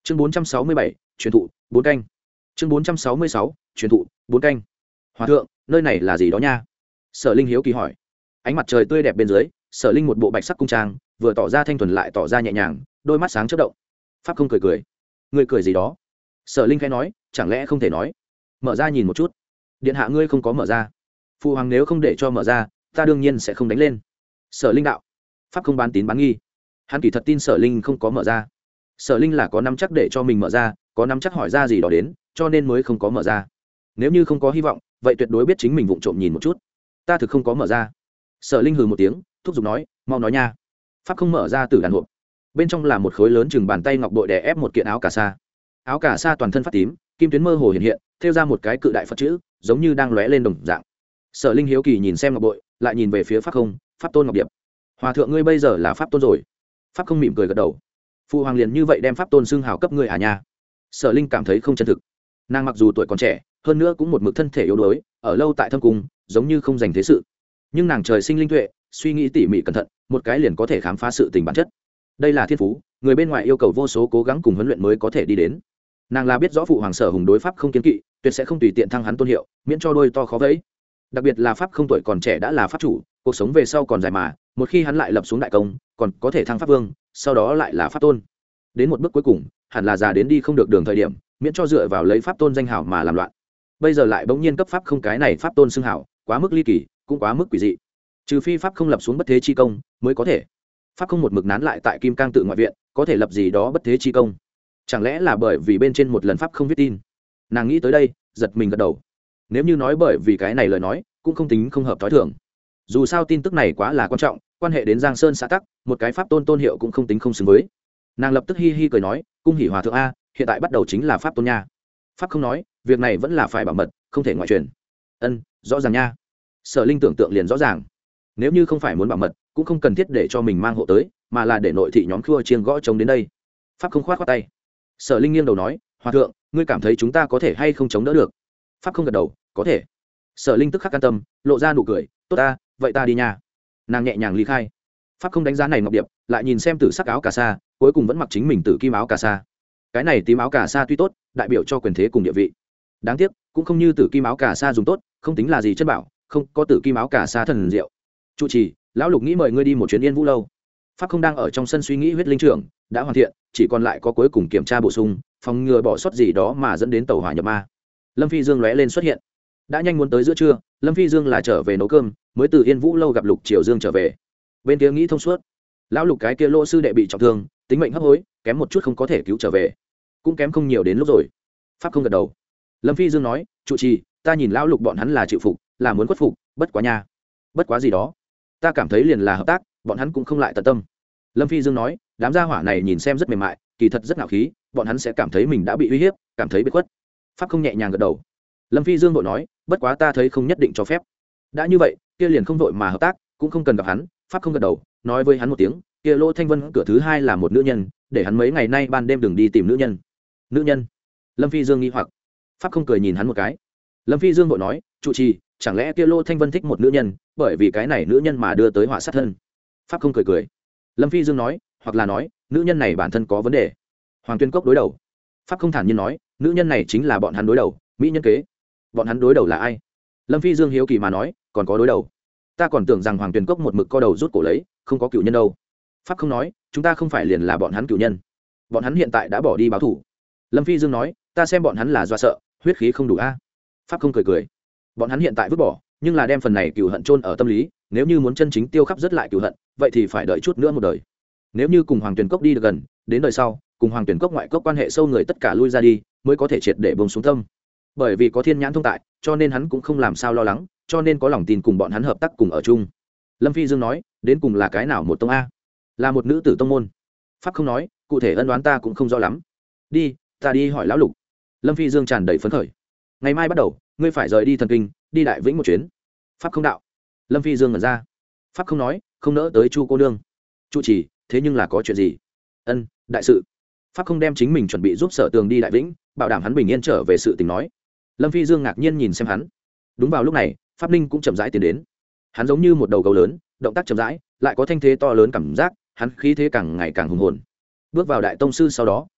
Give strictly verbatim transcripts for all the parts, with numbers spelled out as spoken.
chương bốn trăm sáu mươi bảy truyền thụ bốn canh. chương bốn trăm sáu mươi sáu truyền thụ bốn canh. Hòa thượng, nơi này là gì đó nha? Sở Linh hiếu kỳ hỏi. Ánh mặt trời tươi đẹp bên dưới, Sở Linh một bộ bạch sắc cung trang, vừa tỏ ra thanh thuần lại tỏ ra nhẹ nhàng, đôi mắt sáng chớp động. Pháp không cười cười. Ngươi cười gì đó? Sở Linh khẽ nói, chẳng lẽ không thể nói? Mở ra nhìn một chút. Điện hạ ngươi không có mở ra. Phụ hoàng nếu không để cho mở ra, ta đương nhiên sẽ không đánh lên. Sở Linh đạo. Pháp không bán tín bán nghi. Hắn kỳ thật tin Sở Linh không có mở ra. Sở Linh là có nắm chắc để cho mình mở ra, có nắm chắc hỏi ra gì đó đến, cho nên mới không có mở ra. Nếu như không có hy vọng, vậy tuyệt đối biết chính mình vụng trộm nhìn một chút. Ta thực không có mở ra. Sở Linh hừ một tiếng, thúc giục nói, mau nói nha. Pháp không mở ra từ đàn hộp. Bên trong là một khối lớn chừng bàn tay ngọc bội đè ép một kiện áo cà sa. Áo cà sa toàn thân phát tím, kim tuyến mơ hồ hiện hiện, thêu ra một cái cự đại Phật chữ, giống như đang lóe lên đồng dạng. Sở Linh hiếu kỳ nhìn xem ngọc bội, lại nhìn về phía Pháp không, Pháp tôn ngọc điệp. Hòa thượng ngươi bây giờ là Pháp tôn rồi. Pháp không mỉm cười gật đầu. Phụ hoàng liền như vậy đem Pháp tôn xưng hào cấp ngươi à nha? Sở Linh cảm thấy không chân thực. Nàng mặc dù tuổi còn trẻ, hơn nữa cũng một mực thân thể yếu đuối, ở lâu tại thâm cung, giống như không dành thế sự. Nhưng nàng trời sinh linh tuệ, suy nghĩ tỉ mỉ cẩn thận, một cái liền có thể khám phá sự tình bản chất. Đây là thiên phú, người bên ngoài yêu cầu vô số cố gắng cùng huấn luyện mới có thể đi đến. Nàng là biết rõ phụ hoàng Sở Hùng đối Pháp không kiến kỵ, tuyệt sẽ không tùy tiện thăng hắn tôn hiệu, miễn cho đôi to khó vẫy. Đặc biệt là Pháp không tuổi còn trẻ đã là pháp chủ, cuộc sống về sau còn dài mà, một khi hắn lại lập xuống đại công, còn có thể thăng pháp vương, sau đó lại là pháp tôn. Đến một bước cuối cùng, hẳn là già đến đi không được đường thời điểm, miễn cho dựa vào lấy pháp tôn danh hào mà làm loạn. Bây giờ lại bỗng nhiên cấp pháp không cái này pháp tôn xưng hào, quá mức ly kỳ, cũng quá mức quỷ dị. Trừ phi pháp không lập xuống bất thế chi công, mới có thể. Pháp không một mực nán lại tại Kim Cang tự ngoại viện, có thể lập gì đó bất thế chi công. Chẳng lẽ là bởi vì bên trên một lần pháp không viết tin? Nàng nghĩ tới đây, giật mình gật đầu. Nếu như nói bởi vì cái này lời nói, cũng không tính không hợp thói thường. Dù sao tin tức này quá là quan trọng, quan hệ đến Giang Sơn xã tắc, một cái pháp tôn tôn hiệu cũng không tính không xứng với. Nàng lập tức hi hi cười nói, cung hỉ hòa thượng a, hiện tại bắt đầu chính là pháp tôn nha. Pháp không nói, việc này vẫn là phải bảo mật, không thể ngoại truyền. Ân, rõ ràng nha. Sở Linh tưởng tượng liền rõ ràng. Nếu như không phải muốn bảo mật, cũng không cần thiết để cho mình mang hộ tới, mà là để nội thị nhóm khua chiêng gõ chống đến đây. Pháp không khoát khoát tay. Sở Linh nghiêng đầu nói, hòa thượng, ngươi cảm thấy chúng ta có thể hay không chống đỡ được? Pháp không gật đầu, có thể. Sở Linh tức khắc an tâm, lộ ra nụ cười, tốt ta, vậy ta đi nha. Nàng nhẹ nhàng ly khai. Pháp không đánh giá này ngọc điệp, lại nhìn xem tử sắc áo cà sa, cuối cùng vẫn mặc chính mình tử kim áo cà sa. Cái này tím áo cà sa tuy tốt, đại biểu cho quyền thế cùng địa vị. Đáng tiếc, cũng không như tử kim áo cà sa dùng tốt, không tính là gì chân bảo, không có tử kim áo cà sa thần diệu. Chủ trì, lão lục nghĩ mời ngươi đi một chuyến Yên Vũ lâu. Pháp không đang ở trong sân suy nghĩ huyết linh trưởng đã hoàn thiện, chỉ còn lại có cuối cùng kiểm tra bổ sung, phòng ngừa bỏ sót gì đó mà dẫn đến tẩu hỏa nhập ma. Lâm Phi Dương lóe lên xuất hiện. Đã nhanh muốn tới giữa trưa, Lâm Phi Dương là trở về nấu cơm, mới từ Yên Vũ lâu gặp Lục Triều Dương trở về. Bên kia nghĩ thông suốt, lão Lục cái kia lỗ sư đệ bị trọng thương, tính mệnh hấp hối, kém một chút không có thể cứu trở về, cũng kém không nhiều đến lúc rồi. Pháp không gật đầu. Lâm Phi Dương nói, trụ trì, ta nhìn lão Lục bọn hắn là chịu phục, là muốn khuất phục, bất quá nha, bất quá gì đó, ta cảm thấy liền là hợp tác, bọn hắn cũng không lại tận tâm. Lâm Phi Dương nói, đám gia hỏa này nhìn xem rất mềm mại, kỳ thật rất ngạo khí, bọn hắn sẽ cảm thấy mình đã bị uy hiếp, cảm thấy bị khuất. Pháp không nhẹ nhàng gật đầu. Lâm Phi Dương vội nói, bất quá ta thấy không nhất định cho phép. Đã như vậy, kia liền không vội mà hợp tác, cũng không cần gặp hắn. Pháp không gật đầu, nói với hắn một tiếng, kia Lỗ Thanh Vân cửa thứ hai là một nữ nhân, để hắn mấy ngày nay ban đêm đừng đi tìm nữ nhân. Nữ nhân? Lâm Phi Dương nghi hoặc. Pháp không cười nhìn hắn một cái. Lâm Phi Dương vội nói, trụ trì, chẳng lẽ kia Lỗ Thanh Vân thích một nữ nhân, bởi vì cái này nữ nhân mà đưa tới họa sát thân? Pháp không cười cười. Lâm Phi Dương nói, hoặc là nói, nữ nhân này bản thân có vấn đề. Hoàng Tuyên Cốc đối đầu. Pháp không thản nhiên nói, nữ nhân này chính là bọn hắn đối đầu, mỹ nhân kế. Bọn hắn đối đầu là ai? Lâm Phi Dương hiếu kỳ mà nói, còn có đối đầu? Ta còn tưởng rằng Hoàng Tuyền Cốc một mực co đầu rút cổ lấy, không có cựu nhân đâu. Pháp không nói, chúng ta không phải liền là bọn hắn cựu nhân. Bọn hắn hiện tại đã bỏ đi báo thủ. Lâm Phi Dương nói, ta xem bọn hắn là do sợ, huyết khí không đủ a. Pháp không cười cười. Bọn hắn hiện tại vứt bỏ, nhưng là đem phần này cựu hận chôn ở tâm lý, nếu như muốn chân chính tiêu khắp rất lại cựu hận, vậy thì phải đợi chút nữa một đời. Nếu như cùng Hoàng Tuyền Cốc đi được gần, đến đời sau, cùng Hoàng Tuyền Cốc ngoại cốc quan hệ sâu người tất cả lui ra đi, mới có thể triệt để buông xuống tâm. Bởi vì có thiên nhãn thông tại, cho nên hắn cũng không làm sao lo lắng, cho nên có lòng tin cùng bọn hắn hợp tác cùng ở chung. Lâm Phi Dương nói, đến cùng là cái nào một tông a? Là một nữ tử tông môn. Pháp không nói, cụ thể ân đoán ta cũng không rõ lắm. Đi, ta đi hỏi lão Lục. Lâm Phi Dương tràn đầy phấn khởi. Ngày mai bắt đầu, ngươi phải rời đi thần kinh, đi Đại Vĩnh một chuyến. Pháp không đạo. Lâm Phi Dương ngẩn ra. Pháp không nói, không nỡ tới Chu cô nương. Chu chỉ, thế nhưng là có chuyện gì? Ân, đại sự. Pháp không đem chính mình chuẩn bị giúp Sở Tường đi Đại Vĩnh, bảo đảm hắn bình yên trở về sự tình nói. Lâm Phi Dương ngạc nhiên nhìn xem hắn. Đúng vào lúc này, Pháp Ninh cũng chậm rãi tiến đến. Hắn giống như một đầu gấu lớn, động tác chậm rãi, lại có thanh thế to lớn cảm giác, hắn khí thế càng ngày càng hùng hồn. Bước vào đại tông sư sau đó,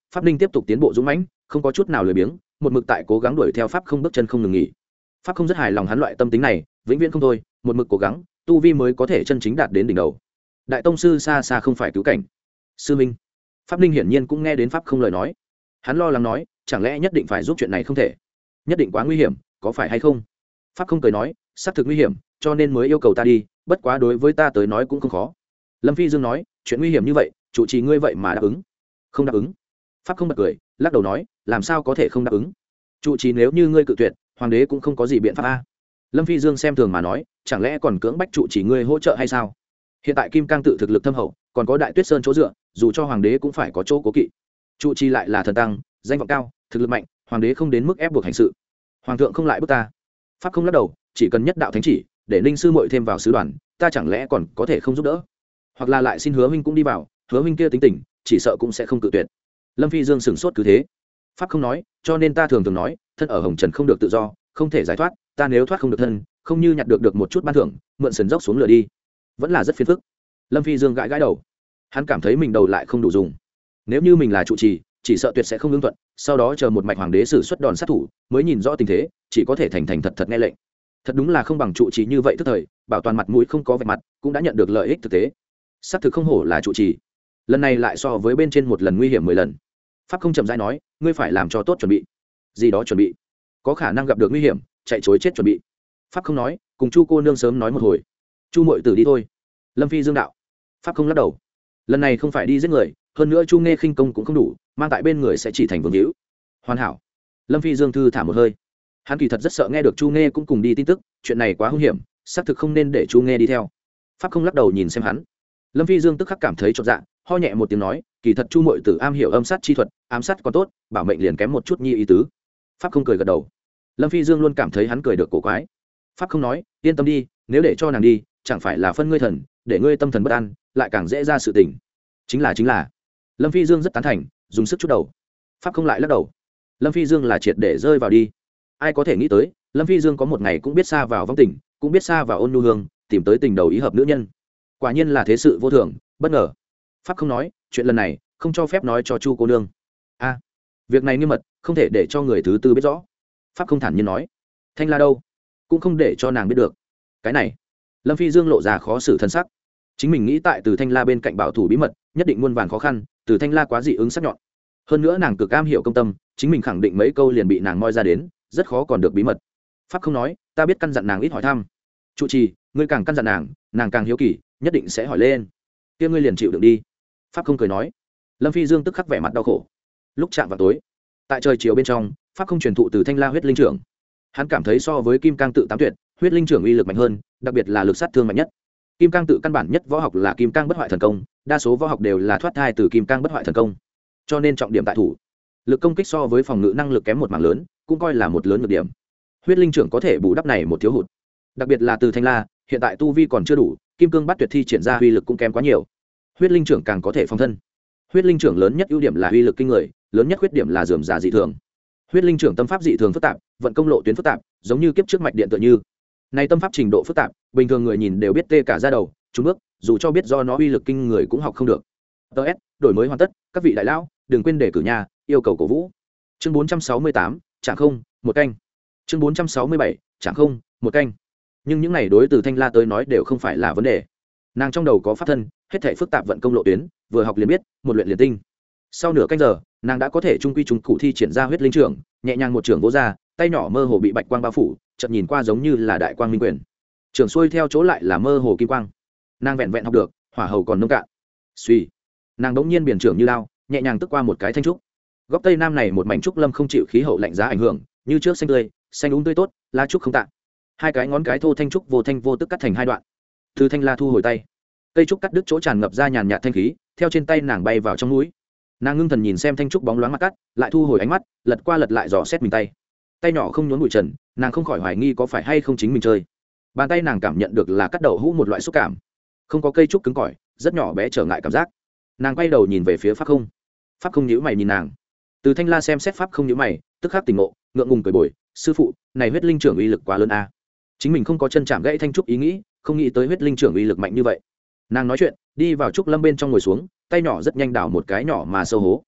pháp ninh tiếp tục tiến bộ dũng mãnh, không có chút nào lười biếng, một mực tại cố gắng đuổi theo pháp không bước chân không ngừng nghỉ. Pháp không rất hài lòng hắn loại tâm tính này, vĩnh viễn không thôi, một mực cố gắng, tu vi mới có thể chân chính đạt đến đỉnh đầu. Đại tông sư xa xa không phải cứu cảnh. Sư minh. Pháp ninh hiển nhiên cũng nghe đến pháp không lời nói. Hắn lo lắng nói, chẳng lẽ nhất định phải giúp chuyện này không thể? Nhất định quá nguy hiểm, có phải hay không? Pháp không cười nói, xác thực nguy hiểm, cho nên mới yêu cầu ta đi, bất quá đối với ta tới nói cũng không khó. Lâm Phi Dương nói, chuyện nguy hiểm như vậy, chủ trì ngươi vậy mà đáp ứng? Không đáp ứng. Pháp không bật cười, lắc đầu nói, làm sao có thể không đáp ứng? Chủ trì nếu như ngươi cự tuyệt, hoàng đế cũng không có gì biện pháp a. Lâm Phi Dương xem thường mà nói, chẳng lẽ còn cưỡng bách chủ trì ngươi hỗ trợ hay sao? Hiện tại Kim Cang tự thực lực thâm hậu, còn có Đại Tuyết Sơn chỗ dựa, dù cho hoàng đế cũng phải có chỗ cố kỵ. Chủ trì lại là thần tăng, danh vọng cao, thực lực mạnh, hoàng đế không đến mức ép buộc hành sự. Hoàng thượng không lại bức ta. Pháp không lắc đầu, chỉ cần nhất đạo thánh chỉ, để Ninh sư muội thêm vào sứ đoàn, ta chẳng lẽ còn có thể không giúp đỡ? Hoặc là lại xin Hứa huynh cũng đi vào, Hứa huynh kia tính tình, chỉ sợ cũng sẽ không cự tuyệt. Lâm Phi Dương sửng sốt cứ thế. Pháp không nói, cho nên ta thường thường nói, thân ở hồng trần không được tự do, không thể giải thoát, ta nếu thoát không được thân, không như nhặt được được một chút ban thưởng, mượn sườn dốc xuống lửa đi, vẫn là rất phiền phức. Lâm Phi Dương gãi gãi đầu, hắn cảm thấy mình đầu lại không đủ dùng. Nếu như mình là trụ trì, chỉ sợ tuyệt sẽ không ứng thuận, sau đó chờ một mạch hoàng đế sử xuất đòn sát thủ, mới nhìn rõ tình thế, chỉ có thể thành thành thật thật nghe lệnh. Thật đúng là không bằng trụ trì như vậy tức thời, bảo toàn mặt mũi không có vẻ mặt, cũng đã nhận được lợi ích thực tế. Xác thực không hổ là trụ trì. Lần này lại so với bên trên một lần nguy hiểm mười lần. Pháp không chậm rãi nói, ngươi phải làm cho tốt chuẩn bị. Gì đó chuẩn bị? Có khả năng gặp được nguy hiểm, chạy chối chết chuẩn bị. Pháp không nói, cùng Chu cô nương sớm nói một hồi. Chu muội tử đi thôi. Lâm Phi Dương đạo. Pháp không lắc đầu. Lần này không phải đi giết người, hơn nữa Chu Nghe khinh công cũng không đủ, mang tại bên người sẽ chỉ thành vương hữu. Hoàn hảo. Lâm Phi Dương thư thả một hơi. Hắn kỳ thật rất sợ nghe được Chu Nghe cũng cùng đi tin tức, chuyện này quá hung hiểm, xác thực không nên để Chu Nghe đi theo. Pháp không lắc đầu nhìn xem hắn. Lâm Phi Dương tức khắc cảm thấy chột dạ, ho nhẹ một tiếng nói, kỳ thật Chu muội tử am hiểu âm sát chi thuật, ám sát còn tốt, bảo mệnh liền kém một chút nhi ý tứ. Pháp không cười gật đầu. Lâm Phi Dương luôn cảm thấy hắn cười được cổ quái. Pháp không nói, yên tâm đi, nếu để cho nàng đi, chẳng phải là phân ngươi thần, để ngươi tâm thần bất an, lại càng dễ ra sự tình. Chính là chính là. Lâm Phi Dương rất tán thành, dùng sức chút đầu. Pháp không lại lắc đầu. Lâm Phi Dương là triệt để rơi vào đi. Ai có thể nghĩ tới, Lâm Phi Dương có một ngày cũng biết xa vào vong tình, cũng biết xa vào ôn nhu hương, tìm tới tình đầu ý hợp nữ nhân. Quả nhiên là thế sự vô thường, bất ngờ. Pháp không nói, chuyện lần này không cho phép nói cho Chu cô nương. A, việc này nghiêm mật, không thể để cho người thứ tư biết rõ. Pháp không thản nhiên nói. Thanh La đâu? Cũng không để cho nàng biết được. Cái này, Lâm Phi Dương lộ ra khó xử thân sắc. Chính mình nghĩ tại Từ Thanh La bên cạnh bảo thủ bí mật, nhất định muôn vàn khó khăn, Từ Thanh La quá dị ứng sắc nhọn. Hơn nữa nàng cực cam hiểu công tâm, chính mình khẳng định mấy câu liền bị nàng moi ra đến, rất khó còn được bí mật. Pháp không nói, ta biết căn dặn nàng ít hỏi thăm. Trụ trì, ngươi càng căn dặn nàng, nàng càng hiếu kỳ, nhất định sẽ hỏi lên. Kia ngươi liền chịu đựng đi. Pháp không cười nói. Lâm Phi Dương tức khắc vẻ mặt đau khổ. Lúc chạm vào tối, tại trời chiều bên trong, Pháp không truyền thụ Từ Thanh La huyết linh trưởng. Hắn cảm thấy so với Kim Cang tự tám tuyệt, huyết linh trưởng uy lực mạnh hơn, đặc biệt là lực sát thương mạnh nhất. Kim Cang tự căn bản nhất võ học là Kim Cang bất hoại thần công, đa số võ học đều là thoát thai từ Kim Cang bất hoại thần công, cho nên trọng điểm tại thủ. Lực công kích so với phòng ngự năng lực kém một mảng lớn, cũng coi là một lớn nhược điểm. Huyết linh trưởng có thể bù đắp này một thiếu hụt. Đặc biệt là Từ Thanh La, hiện tại tu vi còn chưa đủ, Kim Cương Bát Tuyệt thi triển ra uy lực cũng kém quá nhiều. Huyết linh trưởng càng có thể phòng thân. Huyết linh trưởng lớn nhất ưu điểm là uy lực kinh người, lớn nhất khuyết điểm là rườm rà dị thường. Huyết linh trưởng tâm pháp dị thường phức tạp, vận công lộ tuyến phức tạp, giống như kiếp trước mạch điện tựa như. Này tâm pháp trình độ phức tạp, bình thường người nhìn đều biết tê cả da đầu, trúng bước, dù cho biết do nó uy lực kinh người cũng học không được. tê ét, đổi mới hoàn tất, các vị đại lão, đừng quên đề cử nhà, yêu cầu cổ vũ. Chương bốn trăm sáu mươi tám, chẳng không, một canh. Chương bốn trăm sáu mươi bảy, chẳng không, một canh. Nhưng những này đối từ Thanh La tới nói đều không phải là vấn đề. Nàng trong đầu có pháp thân, hết thảy phức tạp vận công lộ tuyến, vừa học liền biết, một luyện liền tinh. Sau nửa canh giờ, nàng đã có thể trung quy trung cụ thi triển ra huyết linh trưởng, nhẹ nhàng một trưởng vỗ ra, tay nhỏ mơ hồ bị bạch quang bao phủ, chợt nhìn qua giống như là đại quang minh quyền. Trưởng xuôi theo chỗ lại là mơ hồ kim quang. Nàng vẹn vẹn học được, hỏa hầu còn nông cạn. Suy, nàng đống nhiên biển trưởng như lao, nhẹ nhàng tức qua một cái thanh trúc. Góc tây nam này một mảnh trúc lâm không chịu khí hậu lạnh giá ảnh hưởng, như trước xanh tươi, xanh úng tươi tốt, lá trúc không tạ. Hai cái ngón cái thô thanh trúc vô thanh vô tức cắt thành hai đoạn. Từ Thanh La thu hồi tay, cây trúc cắt đứt chỗ tràn ngập ra nhàn nhạt thanh khí, theo trên tay nàng bay vào trong núi. Nàng ngưng thần nhìn xem thanh trúc bóng loáng mặt cắt, lại thu hồi ánh mắt, lật qua lật lại dò xét mình tay. Tay nhỏ không nhốn bụi trần, nàng không khỏi hoài nghi có phải hay không chính mình chơi. Bàn tay nàng cảm nhận được là cắt đậu hũ một loại xúc cảm, không có cây trúc cứng cỏi, rất nhỏ bé trở ngại cảm giác. Nàng quay đầu nhìn về phía Pháp Không. Pháp Không nhíu mày nhìn nàng. Từ Thanh La xem xét Pháp Không nhíu mày, tức khắc tỉnh ngộ, ngượng ngùng cười bồi, sư phụ, này huyết linh trưởng uy lực quá lớn a. Chính mình không có chân chạm gãy thanh trúc ý nghĩ, không nghĩ tới huyết linh trưởng uy lực mạnh như vậy. Nàng nói chuyện, đi vào trúc lâm bên trong ngồi xuống, tay nhỏ rất nhanh đảo một cái nhỏ mà sâu hố,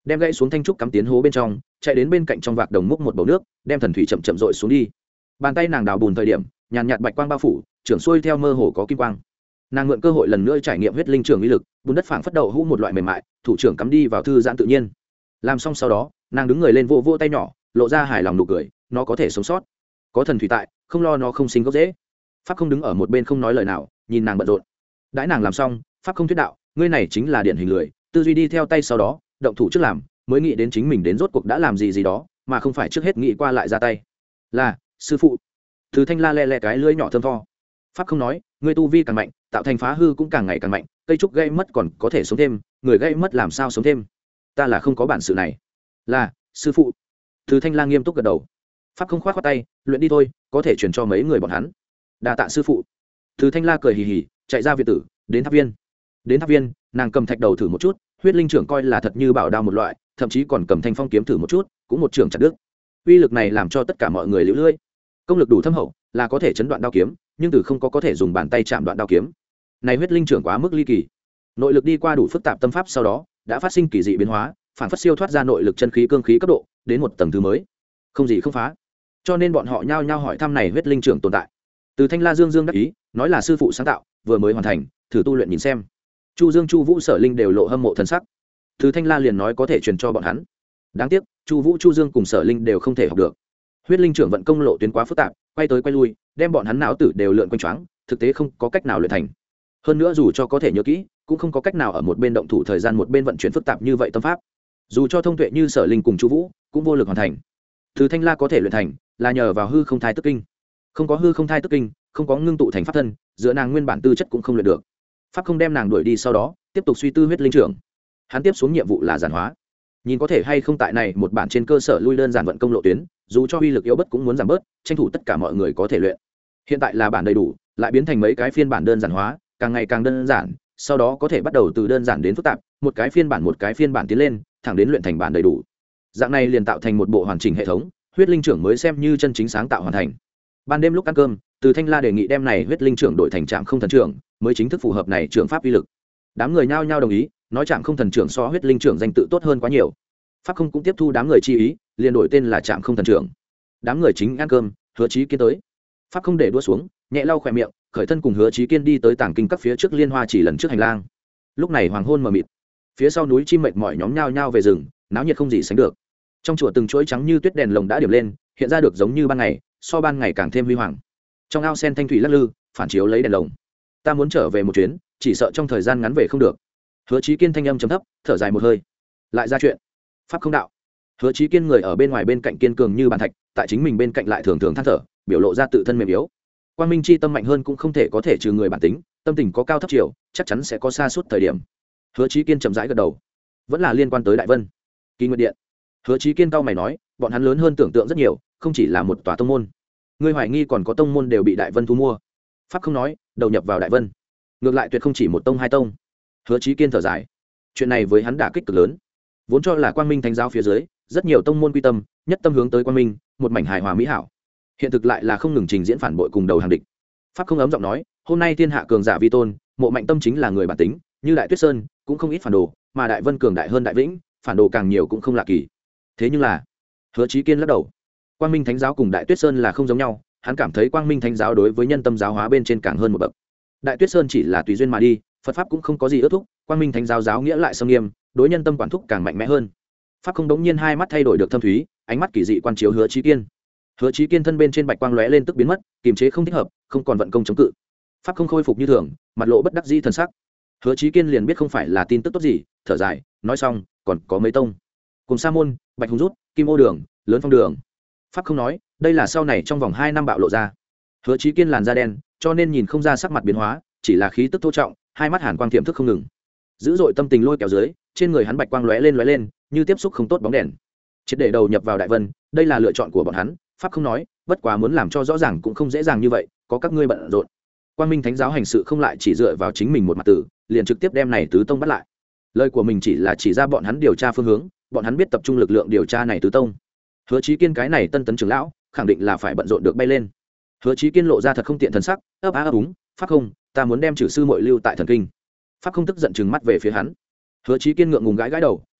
đem gãy xuống thanh trúc cắm tiến hố bên trong, chạy đến bên cạnh trong vạc đồng múc một bầu nước, đem thần thủy chậm chậm dội xuống đi. Bàn tay nàng đào bùn thời điểm, nhàn nhạt bạch quang bao phủ, trưởng xuôi theo mơ hồ có kim quang. Nàng mượn cơ hội lần nữa trải nghiệm huyết linh trưởng uy lực, bùn đất phảng phất đậu hũ một loại mềm mại, thủ trưởng cắm đi vào thư giãn tự nhiên. Làm xong sau đó, nàng đứng người lên vỗ vỗ tay nhỏ, lộ ra hài lòng nụ cười, nó có thể sống sót, có thần thủy tại, không lo nó không sinh gốc dễ. Pháp không đứng ở một bên không nói lời nào, nhìn nàng bận rộn. Đãi nàng làm xong, Pháp không thuyết đạo, ngươi này chính là điển hình lười, tư duy đi theo tay sau đó, động thủ trước làm, mới nghĩ đến chính mình đến rốt cuộc đã làm gì gì đó, mà không phải trước hết nghĩ qua lại ra tay. Là sư phụ. Thứ Thanh La le le cái lưỡi nhỏ thơm tho. Pháp không nói, ngươi tu vi càng mạnh, tạo thành phá hư cũng càng ngày càng mạnh, cây trúc gây mất còn có thể sống thêm, người gây mất làm sao sống thêm? Ta là không có bản sự này. Là sư phụ. Thứ Thanh La nghiêm túc gật đầu. Pháp không khoát khoát tay, luyện đi thôi, có thể truyền cho mấy người bọn hắn. Đa tạ sư phụ. Thứ Thanh La cười hì hì, chạy ra viện tử, đến tháp viên. Đến tháp viên, nàng cầm thạch đầu thử một chút, huyết linh trưởng coi là thật như bảo đao một loại, thậm chí còn cầm thanh phong kiếm thử một chút, cũng một trường chặt đứt. Uy lực này làm cho tất cả mọi người liễu lưỡi. Công lực đủ thâm hậu, là có thể chấn đoạn đao kiếm, nhưng từ không có có thể dùng bàn tay chạm đoạn đao kiếm. Này huyết linh trưởng quá mức ly kỳ. Nội lực đi qua đủ phức tạp tâm pháp sau đó, đã phát sinh kỳ dị biến hóa, phản phất siêu thoát ra nội lực chân khí cương khí cấp độ, đến một tầng thứ mới. Không gì không phá. Cho nên bọn họ nhao nhao hỏi thăm này huyết linh trưởng tồn tại. Từ Thanh La Dương Dương đắc ý, nói là sư phụ sáng tạo, vừa mới hoàn thành, thử tu luyện nhìn xem. Chu Dương, Chu Vũ, Sở Linh đều lộ hâm mộ thần sắc. Từ Thanh La liền nói có thể truyền cho bọn hắn. Đáng tiếc, Chu Vũ, Chu Dương cùng Sở Linh đều không thể học được. Huyết linh trưởng vận công lộ tuyến quá phức tạp, quay tới quay lui, đem bọn hắn não tử đều lượn quanh choáng, thực tế không có cách nào luyện thành. Hơn nữa dù cho có thể nhớ kỹ, cũng không có cách nào ở một bên động thủ thời gian một bên vận chuyển phức tạp như vậy tâm pháp. Dù cho thông tuệ như Sở Linh cùng Chu Vũ, cũng vô lực hoàn thành. Từ Thanh La có thể luyện thành, là nhờ vào hư không thai tức kinh. Không có hư không thai tức kinh, không có ngưng tụ thành pháp thân, giữa nàng nguyên bản tư chất cũng không luyện được. Pháp không đem nàng đuổi đi sau đó, tiếp tục suy tư huyết linh trưởng. Hắn tiếp xuống nhiệm vụ là giản hóa, nhìn có thể hay không tại này một bản trên cơ sở lui đơn giản vận công lộ tuyến, dù cho uy lực yếu bất cũng muốn giảm bớt, tranh thủ tất cả mọi người có thể luyện. Hiện tại là bản đầy đủ, lại biến thành mấy cái phiên bản đơn giản hóa, càng ngày càng đơn giản, sau đó có thể bắt đầu từ đơn giản đến phức tạp, một cái phiên bản một cái phiên bản tiến lên, thẳng đến luyện thành bản đầy đủ. Dạng này liền tạo thành một bộ hoàn chỉnh hệ thống, huyết linh trưởng mới xem như chân chính sáng tạo hoàn thành. Ban đêm lúc ăn cơm, Từ Thanh La đề nghị đem này huyết linh trưởng đổi thành Trạm Không Thần trưởng, mới chính thức phù hợp này trưởng pháp uy lực. Đám người nhao nhao đồng ý, nói Trạm Không Thần trưởng so huyết linh trưởng danh tự tốt hơn quá nhiều. Pháp không cũng tiếp thu đám người chi ý, liền đổi tên là Trạm Không Thần trưởng. Đám người chính ăn cơm, Hứa Chí Kiên tới. Pháp không để đua xuống, nhẹ lau khóe miệng, khởi thân cùng Hứa Chí Kiên đi tới tảng kinh các phía trước liên hoa chỉ lần trước hành lang. Lúc này hoàng hôn mờ mịt, phía sau núi chim mệt mỏi nhóm nhao nhao về rừng, náo nhiệt không gì sánh được. Trong chùa từng chuỗi trắng như tuyết đèn lồng đã điểm lên, hiện ra được giống như ban ngày, so ban ngày càng thêm huy hoàng. Trong ao sen thanh thủy lắc lư, phản chiếu lấy đèn lồng. Ta muốn trở về một chuyến, chỉ sợ trong thời gian ngắn về không được. Hứa Chí Kiên thanh âm trầm thấp, thở dài một hơi. Lại ra chuyện. Pháp không đạo. Hứa Chí Kiên người ở bên ngoài bên cạnh kiên cường như bàn thạch, tại chính mình bên cạnh lại thường thường than thở, biểu lộ ra tự thân mềm yếu. Quang Minh chi tâm mạnh hơn cũng không thể có thể trừ người bản tính, tâm tình có cao thấp chiều, chắc chắn sẽ có xa suốt thời điểm. Hứa Chí Kiên chậm rãi gật đầu. Vẫn là liên quan tới Đại Vân, Kỳ Nguyệt Điện. Hứa Chí Kiên cau mày nói, bọn hắn lớn hơn tưởng tượng rất nhiều, không chỉ là một tòa tông môn. Ngươi hoài nghi còn có tông môn đều bị Đại Vân thu mua. Pháp không nói, đầu nhập vào Đại Vân. Ngược lại tuyệt không chỉ một tông hai tông. Hứa Chí Kiên thở dài. Chuyện này với hắn đả kích cực lớn. Vốn cho là Quang Minh Thánh giáo phía dưới, rất nhiều tông môn quy tâm, nhất tâm hướng tới Quang Minh, một mảnh hài hòa mỹ hảo. Hiện thực lại là không ngừng trình diễn phản bội cùng đầu hàng địch. Pháp không ấm giọng nói, hôm nay thiên hạ cường giả vi tôn, mộ mạnh tâm chính là người bản tính, như Đại Tuyết Sơn cũng không ít phản đồ, mà Đại Vân cường đại hơn Đại Vĩnh, phản đồ càng nhiều cũng không lạ kỳ. Thế nhưng là, Hứa Chí Kiên lắc đầu. Quang Minh Thánh giáo cùng Đại Tuyết Sơn là không giống nhau, hắn cảm thấy Quang Minh Thánh giáo đối với nhân tâm giáo hóa bên trên càng hơn một bậc. Đại Tuyết Sơn chỉ là tùy duyên mà đi, Phật pháp cũng không có gì ước thúc, Quang Minh Thánh giáo giáo nghĩa lại sâm nghiêm, đối nhân tâm quản thúc càng mạnh mẽ hơn. Pháp không đống nhiên hai mắt thay đổi được thâm thúy, ánh mắt kỳ dị quan chiếu Hứa Chí Kiên. Hứa Chí Kiên thân bên trên bạch quang lóe lên tức biến mất, kiềm chế không thích hợp, không còn vận công chống cự. Pháp không khôi phục như thường, mặt lộ bất đắc dĩ thần sắc. Hứa Chí Kiên liền biết không phải là tin tức tốt gì, thở dài, nói xong, còn có mấy tông. Cùng Sa môn, Bạch Hùng rút, Kim Ô đường, Lớn Phong đường. Pháp không nói, đây là sau này trong vòng hai năm bạo lộ ra. Hứa Chí Kiên làn da đen, cho nên nhìn không ra sắc mặt biến hóa, chỉ là khí tức thô trọng, hai mắt hàn quang tiềm thức không ngừng. Dữ dội tâm tình lôi kéo dưới, trên người hắn bạch quang lóe lên lóe lên, như tiếp xúc không tốt bóng đèn. Triệt để đầu nhập vào Đại Vân, đây là lựa chọn của bọn hắn, Pháp không nói, bất quá muốn làm cho rõ ràng cũng không dễ dàng như vậy, có các ngươi bận rộn. Quang Minh Thánh giáo hành sự không lại chỉ dựa vào chính mình một mặt tử, liền trực tiếp đem này tứ tông bắt lại. Lời của mình chỉ là chỉ ra bọn hắn điều tra phương hướng, bọn hắn biết tập trung lực lượng điều tra này tứ tông. Hứa Chí Kiên cái này tân tấn trưởng lão, khẳng định là phải bận rộn được bay lên. Hứa Chí Kiên lộ ra thật không tiện thần sắc, ấp á ấp úng, Pháp không, ta muốn đem trừ sư muội lưu tại thần kinh. Pháp không tức giận trừng mắt về phía hắn. Hứa Chí Kiên ngượng ngùng gãi gãi đầu,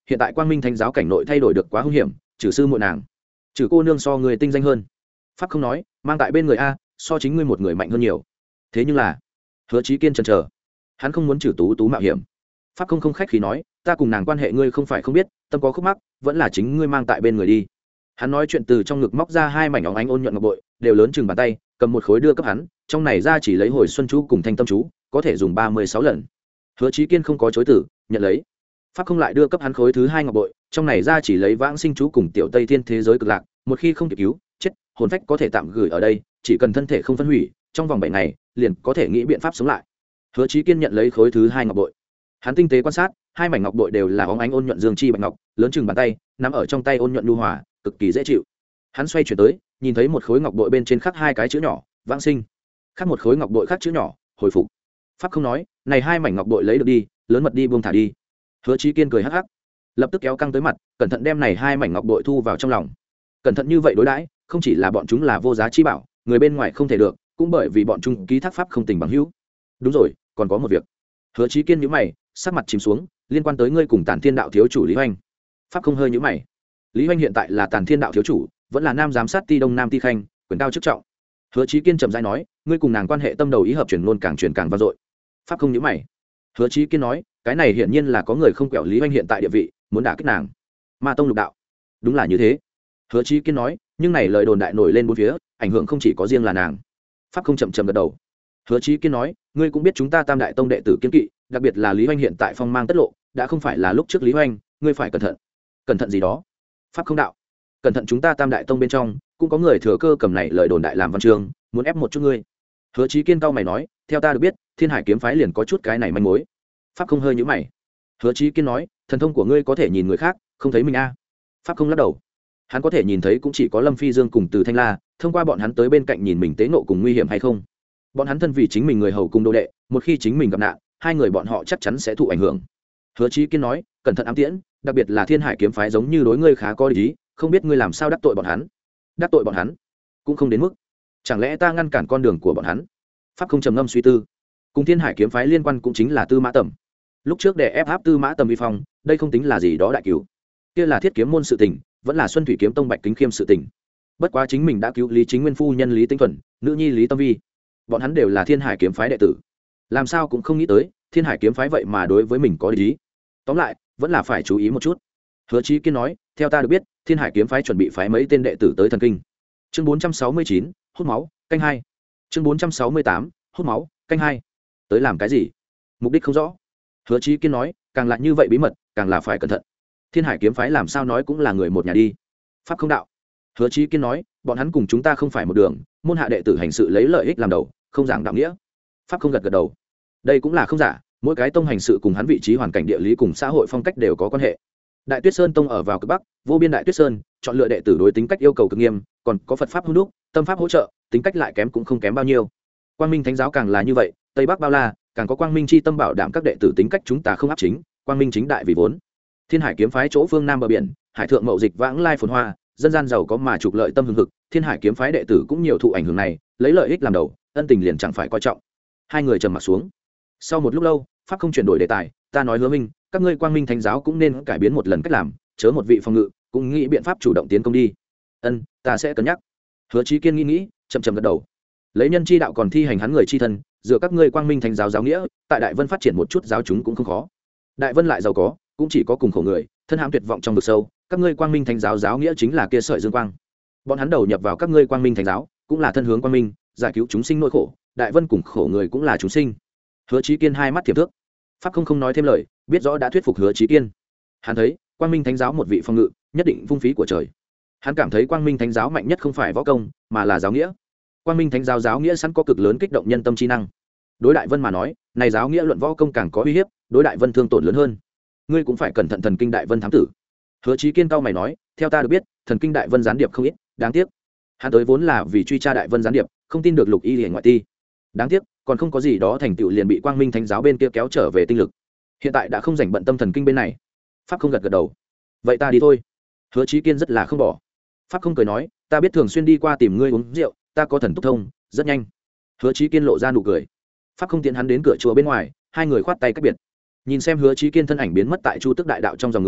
hiện tại quang minh thánh giáo cảnh nội thay đổi được quá hung hiểm, trừ sư muội nàng, trừ cô nương so người tinh danh hơn. Pháp không nói, mang tại bên người a, so chính ngươi một người mạnh hơn nhiều. Thế nhưng là, Hứa Chí Kiên chần chờ, hắn không muốn trừ tú tú mạo hiểm. Pháp không không khách khí nói, ta cùng nàng quan hệ ngươi không phải không biết, tâm có khúc mắc, vẫn là chính ngươi mang tại bên người đi. Hắn nói chuyện từ trong ngực móc ra hai mảnh óng ánh ôn nhuận ngọc bội, đều lớn chừng bàn tay, cầm một khối đưa cấp hắn, trong này ra chỉ lấy hồi xuân chú cùng thanh tâm chú, có thể dùng ba mươi sáu lần. Hứa Chí Kiên không có chối từ, nhận lấy. Pháp không lại đưa cấp hắn khối thứ hai ngọc bội, trong này ra chỉ lấy vãng sinh chú cùng tiểu tây thiên thế giới cực lạc, một khi không kịp cứu, chết, hồn phách có thể tạm gửi ở đây, chỉ cần thân thể không phân hủy, trong vòng bảy ngày, liền có thể nghĩ biện pháp sống lại. Hứa Chí Kiên nhận lấy khối thứ hai ngọc bội. Hắn tinh tế quan sát, hai mảnh ngọc bội đều là óng ánh ôn nhuận dương chi bạch ngọc, lớn chừng bàn tay, nắm ở trong tay ôn nhuận nhu hòa, cực kỳ dễ chịu. Hắn xoay chuyển tới, nhìn thấy một khối ngọc bội bên trên khắc hai cái chữ nhỏ, vãng sinh. Khắc một khối ngọc bội khắc chữ nhỏ, hồi phục. Pháp không nói, này hai mảnh ngọc bội lấy được đi, lớn mật đi buông thả đi. Hứa Chí Kiên cười hắc hắc, lập tức kéo căng tới mặt, cẩn thận đem này hai mảnh ngọc bội thu vào trong lòng. Cẩn thận như vậy đối đãi, không chỉ là bọn chúng là vô giá chi bảo, người bên ngoài không thể được, cũng bởi vì bọn chúng ký thác pháp không tình bằng hữu. Đúng rồi, còn có một việc. Hứa Chí Kiên nhíu mày, sắc mặt chìm xuống, liên quan tới ngươi cùng Tản Thiên đạo thiếu chủ Lý Hoành. Pháp không hơi nhíu mày. Lý Hoành hiện tại là Tản Thiên đạo thiếu chủ, vẫn là nam giám sát ti đông nam ti khanh, quyền cao chức trọng. Hứa Chí Kiên trầm rãi nói, ngươi cùng nàng quan hệ tâm đầu ý hợp, truyền luôn càng truyền càng vang dội. Pháp không nhíu mày. Hứa Chí Kiên nói, cái này hiển nhiên là có người không quẹo Lý Hoành hiện tại địa vị, muốn đả kích nàng. Ma tông lục đạo. Đúng là như thế. Hứa Chí Kiên nói, nhưng này lời đồn đại nổi lên bốn phía, ảnh hưởng không chỉ có riêng là nàng. Pháp không chậm chậm gật đầu. Hứa Chí Kiên nói, ngươi cũng biết chúng ta Tam Đại Tông đệ tử kiên kỵ, đặc biệt là Lý Hoành hiện tại phong mang tất lộ, đã không phải là lúc trước Lý Hoành, ngươi phải cẩn thận. Cẩn thận gì đó? Pháp không đạo. Cẩn thận chúng ta Tam Đại Tông bên trong, cũng có người thừa cơ cầm này lời đồn đại làm văn chương, muốn ép một chút ngươi. Hứa Chí Kiên cao mày nói, theo ta được biết, Thiên Hải kiếm phái liền có chút cái này manh mối. Pháp không hơi nhíu mày. Hứa Chí Kiên nói, thần thông của ngươi có thể nhìn người khác, không thấy mình a. Pháp không lắc đầu. Hắn có thể nhìn thấy cũng chỉ có Lâm Phi Dương cùng Từ Thanh La, thông qua bọn hắn tới bên cạnh nhìn mình tế nộ cùng nguy hiểm hay không. Bọn hắn thân vì chính mình người hầu cùng đồ đệ, một khi chính mình gặp nạn, hai người bọn họ chắc chắn sẽ thụ ảnh hưởng. Hứa Chí Kiên nói, cẩn thận ám tiễn, đặc biệt là Thiên Hải kiếm phái giống như đối ngươi khá có lý, không biết ngươi làm sao đắc tội bọn hắn. Đắc tội bọn hắn, cũng không đến mức. Chẳng lẽ ta ngăn cản con đường của bọn hắn? Pháp không trầm ngâm suy tư. Cùng Thiên Hải kiếm phái liên quan cũng chính là Tư Mã Tầm. Lúc trước để ép áp Tư Mã Tầm vi phong, đây không tính là gì đó đại cứu. Kia là Thiết kiếm môn sự tình, vẫn là Xuân Thủy kiếm tông Bạch Kính Khiêm sự tình. Bất quá chính mình đã cứu Lý Chính Nguyên phu nhân Lý Tinh Thuần, nữ nhi Lý Tâm Vi. Bọn hắn đều là Thiên Hải kiếm phái đệ tử, làm sao cũng không nghĩ tới Thiên Hải kiếm phái vậy mà đối với mình có ý. Tóm lại, vẫn là phải chú ý một chút. Hứa Chí Kiên nói, theo ta được biết, Thiên Hải kiếm phái chuẩn bị phái mấy tên đệ tử tới thần kinh. Chương bốn trăm sáu mươi chín, hút máu, canh hai. Chương bốn trăm sáu mươi tám, hút máu, canh hai. Tới làm cái gì? Mục đích không rõ. Hứa Chí Kiên nói, càng là như vậy bí mật, càng là phải cẩn thận. Thiên Hải kiếm phái làm sao nói cũng là người một nhà đi. Pháp không đạo. Hứa Chí Kiên nói, bọn hắn cùng chúng ta không phải một đường, môn hạ đệ tử hành sự lấy lợi ích làm đầu, không giảng đạo nghĩa. Pháp không gật gật đầu. Đây cũng là không giả, mỗi cái tông hành sự cùng hắn vị trí hoàn cảnh địa lý cùng xã hội phong cách đều có quan hệ. Đại Tuyết Sơn tông ở vào cực bắc, vô biên Đại Tuyết Sơn, chọn lựa đệ tử đối tính cách yêu cầu cực nghiêm, còn có Phật pháp hữu đúc, tâm pháp hỗ trợ, tính cách lại kém cũng không kém bao nhiêu. Quang Minh Thánh giáo càng là như vậy, Tây Bắc bao la, càng có Quang Minh chi tâm bảo đảm các đệ tử tính cách chúng ta không áp chính, Quang Minh chính đại vì vốn. Thiên Hải kiếm phái chỗ phương nam bờ biển, hải thượng mậu dịch vãng lai phồn hoa, dân gian giàu có mà trục lợi tâm hưng hực, Thiên Hải kiếm phái đệ tử cũng nhiều thụ ảnh hưởng này, lấy lợi ích làm đầu, ân tình liền chẳng phải coi trọng. Hai người trầm mặt xuống. Sau một lúc lâu, pháp không chuyển đổi đề tài, ta nói Hứa Minh, các ngươi Quang Minh Thánh giáo cũng nên cải biến một lần cách làm, chớ một vị phòng ngự, cũng nghĩ biện pháp chủ động tiến công đi. Ân, ta sẽ cân nhắc. Hứa Chí Kiên nghĩ nghĩ, chậm chậm gật đầu. Lấy nhân chi đạo còn thi hành hắn người chi thân, dựa các ngươi Quang Minh Thánh giáo giáo nghĩa, tại Đại Vân phát triển một chút giáo chúng cũng không khó. Đại Vân lại giàu có, cũng chỉ có cùng khổ người, thân hãm tuyệt vọng trong vực sâu, các ngươi Quang Minh Thánh giáo giáo nghĩa chính là kia sợi dương quang. Bọn hắn đầu nhập vào các ngươi Quang Minh Thánh giáo, cũng là thân hướng quang minh, giải cứu chúng sinh nỗi khổ, Đại Vân cùng khổ người cũng là chúng sinh. Hứa Chí Kiên hai mắt thiểm thước. Pháp không không nói thêm lời, biết rõ đã thuyết phục Hứa Chí Kiên. Hắn thấy, Quang Minh Thánh giáo một vị phong ngự, nhất định vung phí của trời. Hắn cảm thấy Quang Minh Thánh giáo mạnh nhất không phải võ công, mà là giáo nghĩa. Quang Minh Thánh giáo giáo nghĩa sẵn có cực lớn kích động nhân tâm trí năng. Đối Đại Vân mà nói, này giáo nghĩa luận võ công càng có uy hiếp, đối Đại Vân thương tổn lớn hơn. Ngươi cũng phải cẩn thận thần kinh Đại Vân thám tử. Hứa Chí Kiên cao mày nói, theo ta được biết, thần kinh Đại Vân gián điệp không ít, đáng tiếc. Hắn tới vốn là vì truy tra Đại Vân gián điệp, không tin được Lục Y Liễu ngoại ti. Đáng tiếc, còn không có gì đó thành tựu liền bị Quang Minh Thánh giáo bên kia kéo trở về tinh lực. Hiện tại đã không rảnh bận tâm thần kinh bên này. Pháp không gật gật đầu. Vậy ta đi thôi. Hứa Chí Kiên rất là không bỏ. Pháp không cười nói, ta biết thường xuyên đi qua tìm ngươi uống rượu, ta có thần túc thông, rất nhanh. Hứa Chí Kiên lộ ra nụ cười. Pháp không tiện hắn đến cửa chùa bên ngoài, hai người khoát tay cách biệt. Nhìn xem Hứa Chí Kiên thân ảnh biến mất tại Chu Tức đại đạo trong dòng người,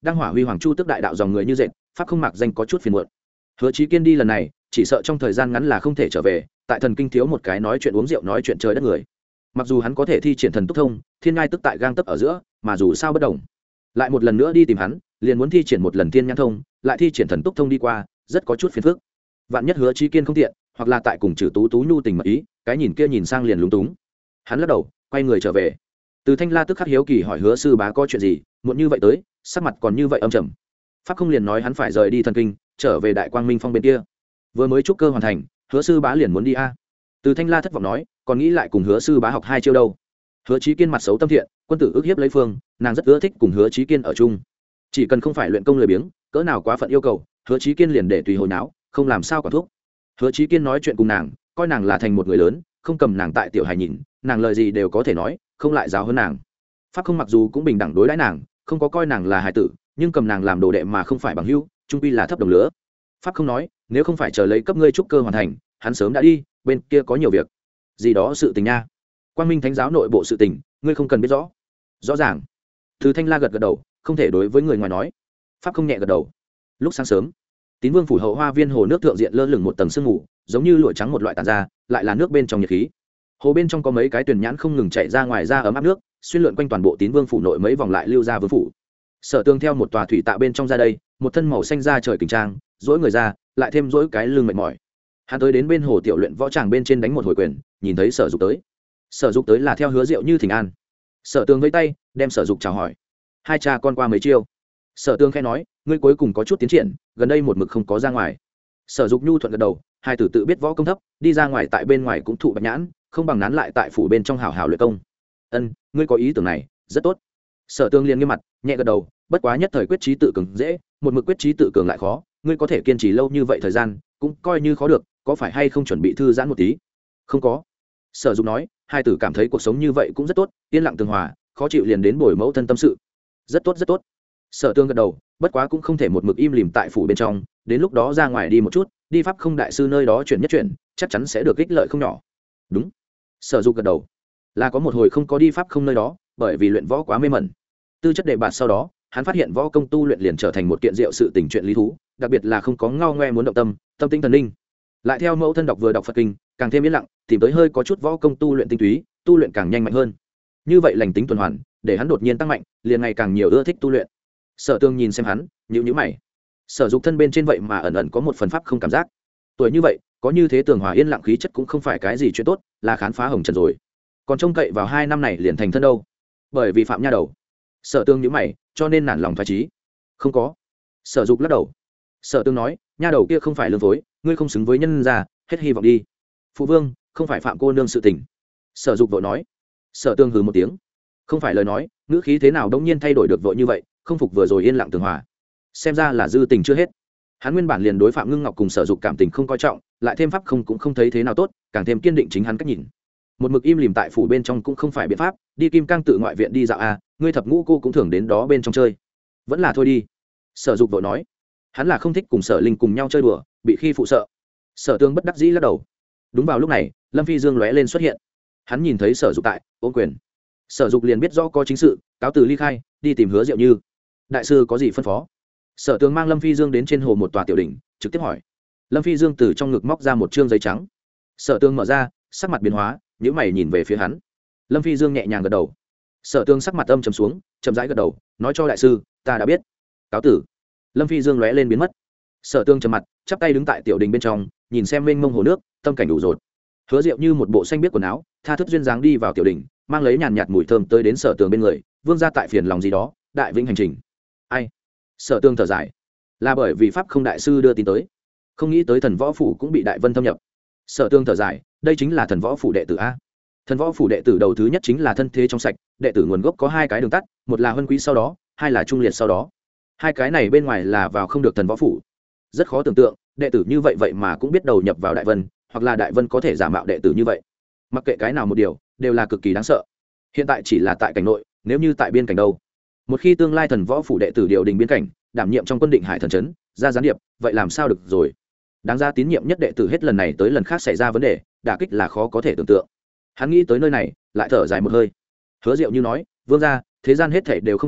đang hỏa huy hoàng chu tức đại đạo dòng người như dệt, pháp không mặc danh có chút phiền muộn. Hứa Chí Kiên đi lần này chỉ sợ trong thời gian ngắn là không thể trở về, tại thần kinh thiếu một cái nói chuyện uống rượu nói chuyện trời đất người. Mặc dù hắn có thể thi triển thần túc thông, thiên ngai tức tại gang tấc ở giữa, mà dù sao bất đồng, lại một lần nữa đi tìm hắn, liền muốn thi triển một lần thiên nhãn thông, lại thi triển thần túc thông đi qua, rất có chút phiền phức. Vạn nhất Hứa Chí Kiên không tiện, hoặc là tại cùng Trử Tú Tú nhu tình mật ý, cái nhìn kia nhìn sang liền lúng túng. Hắn lắc đầu, quay người trở về. Từ Thanh La tức khắc hiếu kỳ hỏi Hứa sư bá có chuyện gì, muộn như vậy tới, sắc mặt còn như vậy âm trầm. Pháp không liền nói hắn phải rời đi thần kinh, trở về Đại Quang Minh Phong bên kia. Vừa mới trúc cơ hoàn thành, Hứa sư bá liền muốn đi a. Từ Thanh La thất vọng nói, còn nghĩ lại cùng Hứa sư bá học hai chiêu đâu. Hứa Chí Kiên mặt xấu tâm thiện, quân tử ức hiếp lấy phương, nàng rất ưa thích cùng Hứa Chí Kiên ở chung. Chỉ cần không phải luyện công lười biếng, cỡ nào quá phận yêu cầu, Hứa Chí Kiên liền để tùy hồi não, không làm sao quản thuốc. Hứa Chí Kiên nói chuyện cùng nàng, coi nàng là thành một người lớn, không cầm nàng tại tiểu hài nhìn, nàng lời gì đều có thể nói, không lại giáo hơn nàng. Pháp không mặc dù cũng bình đẳng đối đãi nàng, không có coi nàng là hài tử, nhưng cầm nàng làm đồ đệ mà không phải bằng hữu, chung quy là thấp đồng lứa. Pháp không nói, nếu không phải chờ lấy cấp ngươi trúc cơ hoàn thành, hắn sớm đã đi, bên kia có nhiều việc. Gì đó sự tình nha. Quang Minh Thánh giáo nội bộ sự tình, ngươi không cần biết rõ. Rõ ràng. Từ Thanh La gật gật đầu, không thể đối với người ngoài nói. Pháp không nhẹ gật đầu. Lúc sáng sớm, Tín Vương phủ hậu hoa viên hồ nước thượng diện lơ lửng một tầng sương mù, giống như lụa trắng một loại tàn ra, lại là nước bên trong nhiệt khí. Hồ bên trong có mấy cái tuyển nhãn không ngừng chạy ra ngoài ra ấm áp nước, xuyên lượn quanh toàn bộ Tín Vương phủ nội mấy vòng lại lưu ra vương phủ. Sở Tương theo một tòa thủy tạ bên trong ra đây, một thân màu xanh da trời kình trang, duỗi người ra, lại thêm duỗi cái lưng mệt mỏi. Hắn tới đến bên hồ tiểu luyện võ tràng bên trên đánh một hồi quyền, nhìn thấy Sở Dục tới. Sở Dục tới là theo Hứa Diệu Như thỉnh an. Sở Tương vẫy tay, đem Sở Dục chào hỏi. Hai cha con qua mấy chiêu. Sở Tương khẽ nói, ngươi cuối cùng có chút tiến triển, gần đây một mực không có ra ngoài. Sở Dục nhu thuận gật đầu, hai tử tự biết võ công thấp, đi ra ngoài tại bên ngoài cũng thụ bạch nhãn, không bằng nán lại tại phủ bên trong hảo hảo luyện công. Ân, ngươi có ý tưởng này, rất tốt. Sở Tương liền nghiêm mặt, nhẹ gật đầu, bất quá nhất thời quyết trí tự cường dễ, một mực quyết trí tự cường lại khó, ngươi có thể kiên trì lâu như vậy thời gian, cũng coi như khó được, có phải hay không chuẩn bị thư giãn một tí? Không có. Sở Dục nói, hai tử cảm thấy cuộc sống như vậy cũng rất tốt, yên lặng tường hòa, khó chịu liền đến bồi mẫu thân tâm sự. Rất tốt rất tốt. Sở Tương gật đầu, bất quá cũng không thể một mực im lìm tại phủ bên trong, đến lúc đó ra ngoài đi một chút, đi pháp không đại sư nơi đó chuyển nhất chuyển, chắc chắn sẽ được ích lợi không nhỏ. Đúng. Sở Dục gật đầu. Là có một hồi không có đi pháp không nơi đó, bởi vì luyện võ quá mê mẩn. Tư chất đề bạt sau đó, hắn phát hiện võ công tu luyện liền trở thành một kiện diệu sự tình chuyện lý thú, đặc biệt là không có ngao ngoe muốn động tâm, tâm tinh thần linh. Lại theo mẫu thân đọc vừa đọc Phật kinh, càng thêm yên lặng, tìm tới hơi có chút võ công tu luyện tinh túy, tu luyện càng nhanh mạnh hơn. Như vậy lành tính tuần hoàn, để hắn đột nhiên tăng mạnh, liền ngày càng nhiều ưa thích tu luyện. Sở Tương nhìn xem hắn, nhíu nhíu mày. Sở Dục thân bên trên vậy mà ẩn ẩn có một phần pháp không cảm giác. Tuổi như vậy, có như thế tường hòa yên lặng khí chất cũng không phải cái gì chuyện tốt, là khám phá hồng trần rồi. Còn trông cậy vào hai năm này liền thành thân đâu? Bởi vì phạm nha đầu. Sở Tương nhíu mày, cho nên nản lòng phái trí. Không có. Sở Dục lắc đầu. Sở Tương nói, nha đầu kia không phải lương phối, ngươi không xứng với nhân gia, hết hy vọng đi. Phụ vương, không phải phạm cô nương sự tình. Sở Dục vội nói. Sở Tương hừ một tiếng. Không phải lời nói, ngữ khí thế nào đống nhiên thay đổi được vội như vậy, không phục vừa rồi yên lặng tường hòa. Xem ra là dư tình chưa hết. Hắn nguyên bản liền đối Phạm Ngưng Ngọc cùng Sở Dục cảm tình không coi trọng, lại thêm pháp không cũng không thấy thế nào tốt, càng thêm kiên định chính hắn cách nhìn. Một mực im lìm tại phủ bên trong cũng không phải biện pháp, đi Kim Cang tự ngoại viện đi dạo a, ngươi thập ngũ cô cũng thường đến đó bên trong chơi. Vẫn là thôi đi. Sở Dục vội nói. Hắn là không thích cùng Sở Linh cùng nhau chơi đùa, bị khi phụ sợ. Sở Tương bất đắc dĩ lắc đầu. Đúng vào lúc này, Lâm Phi Dương lóe lên xuất hiện. Hắn nhìn thấy Sở Dục tại, ôm quyền. Sở Dục liền biết rõ có chính sự, cáo từ ly khai, đi tìm Hứa Diệu Như. Đại sư có gì phân phó? Sở Tướng mang Lâm Phi Dương đến trên hồ một tòa tiểu đỉnh, trực tiếp hỏi. Lâm Phi Dương từ trong ngực móc ra một trương giấy trắng. Sở Tướng mở ra, sắc mặt biến hóa, nhíu mày nhìn về phía hắn. Lâm Phi Dương nhẹ nhàng gật đầu. Sở Tướng sắc mặt âm trầm xuống, chậm rãi gật đầu, nói cho đại sư, ta đã biết. Cáo tử. Lâm Phi Dương lóe lên biến mất. Sở Tướng trầm mặt, chắp tay đứng tại tiểu đình bên trong, nhìn xem mênh mông hồ nước, tâm cảnh đủ rột. Hứa Diệu Như một bộ xanh biết quần áo, tha thức duyên dáng đi vào tiểu đình, mang lấy nhàn nhạt mùi thơm tới đến Sở Tướng bên người, vương ra tại phiền lòng gì đó, đại vĩnh hành trình. Ai? Sở Tương thở dài, là bởi vì pháp không đại sư đưa tin tới, không nghĩ tới thần võ phủ cũng bị đại vân thâm nhập. Sở Tương thở dài, đây chính là thần võ phủ đệ tử a. Thần võ phủ đệ tử đầu thứ nhất chính là thân thế trong sạch, đệ tử nguồn gốc có hai cái đường tắt, một là huân quý sau đó, hai là trung liệt sau đó. Hai cái này bên ngoài là vào không được thần võ phủ. Rất khó tưởng tượng, đệ tử như vậy vậy mà cũng biết đầu nhập vào đại vân, hoặc là đại vân có thể giả mạo đệ tử như vậy. Mặc kệ cái nào một điều, đều là cực kỳ đáng sợ. Hiện tại chỉ là tại cảnh nội, nếu như tại biên cảnh đâu? Một khi tương lai thần võ phủ đệ tử điều đình biên cảnh, đảm nhiệm trong quân định hải thần trấn, ra gián điệp, vậy làm sao được rồi? Đáng ra tín nhiệm nhất đệ tử hết lần này tới lần khác xảy ra vấn đề, đả kích là khó có thể tưởng tượng. Hắn nghĩ tới nơi này, lại thở dài một hơi. Hứa Diệu Như nói, vương gia, thế gian hết thảy đều không thường,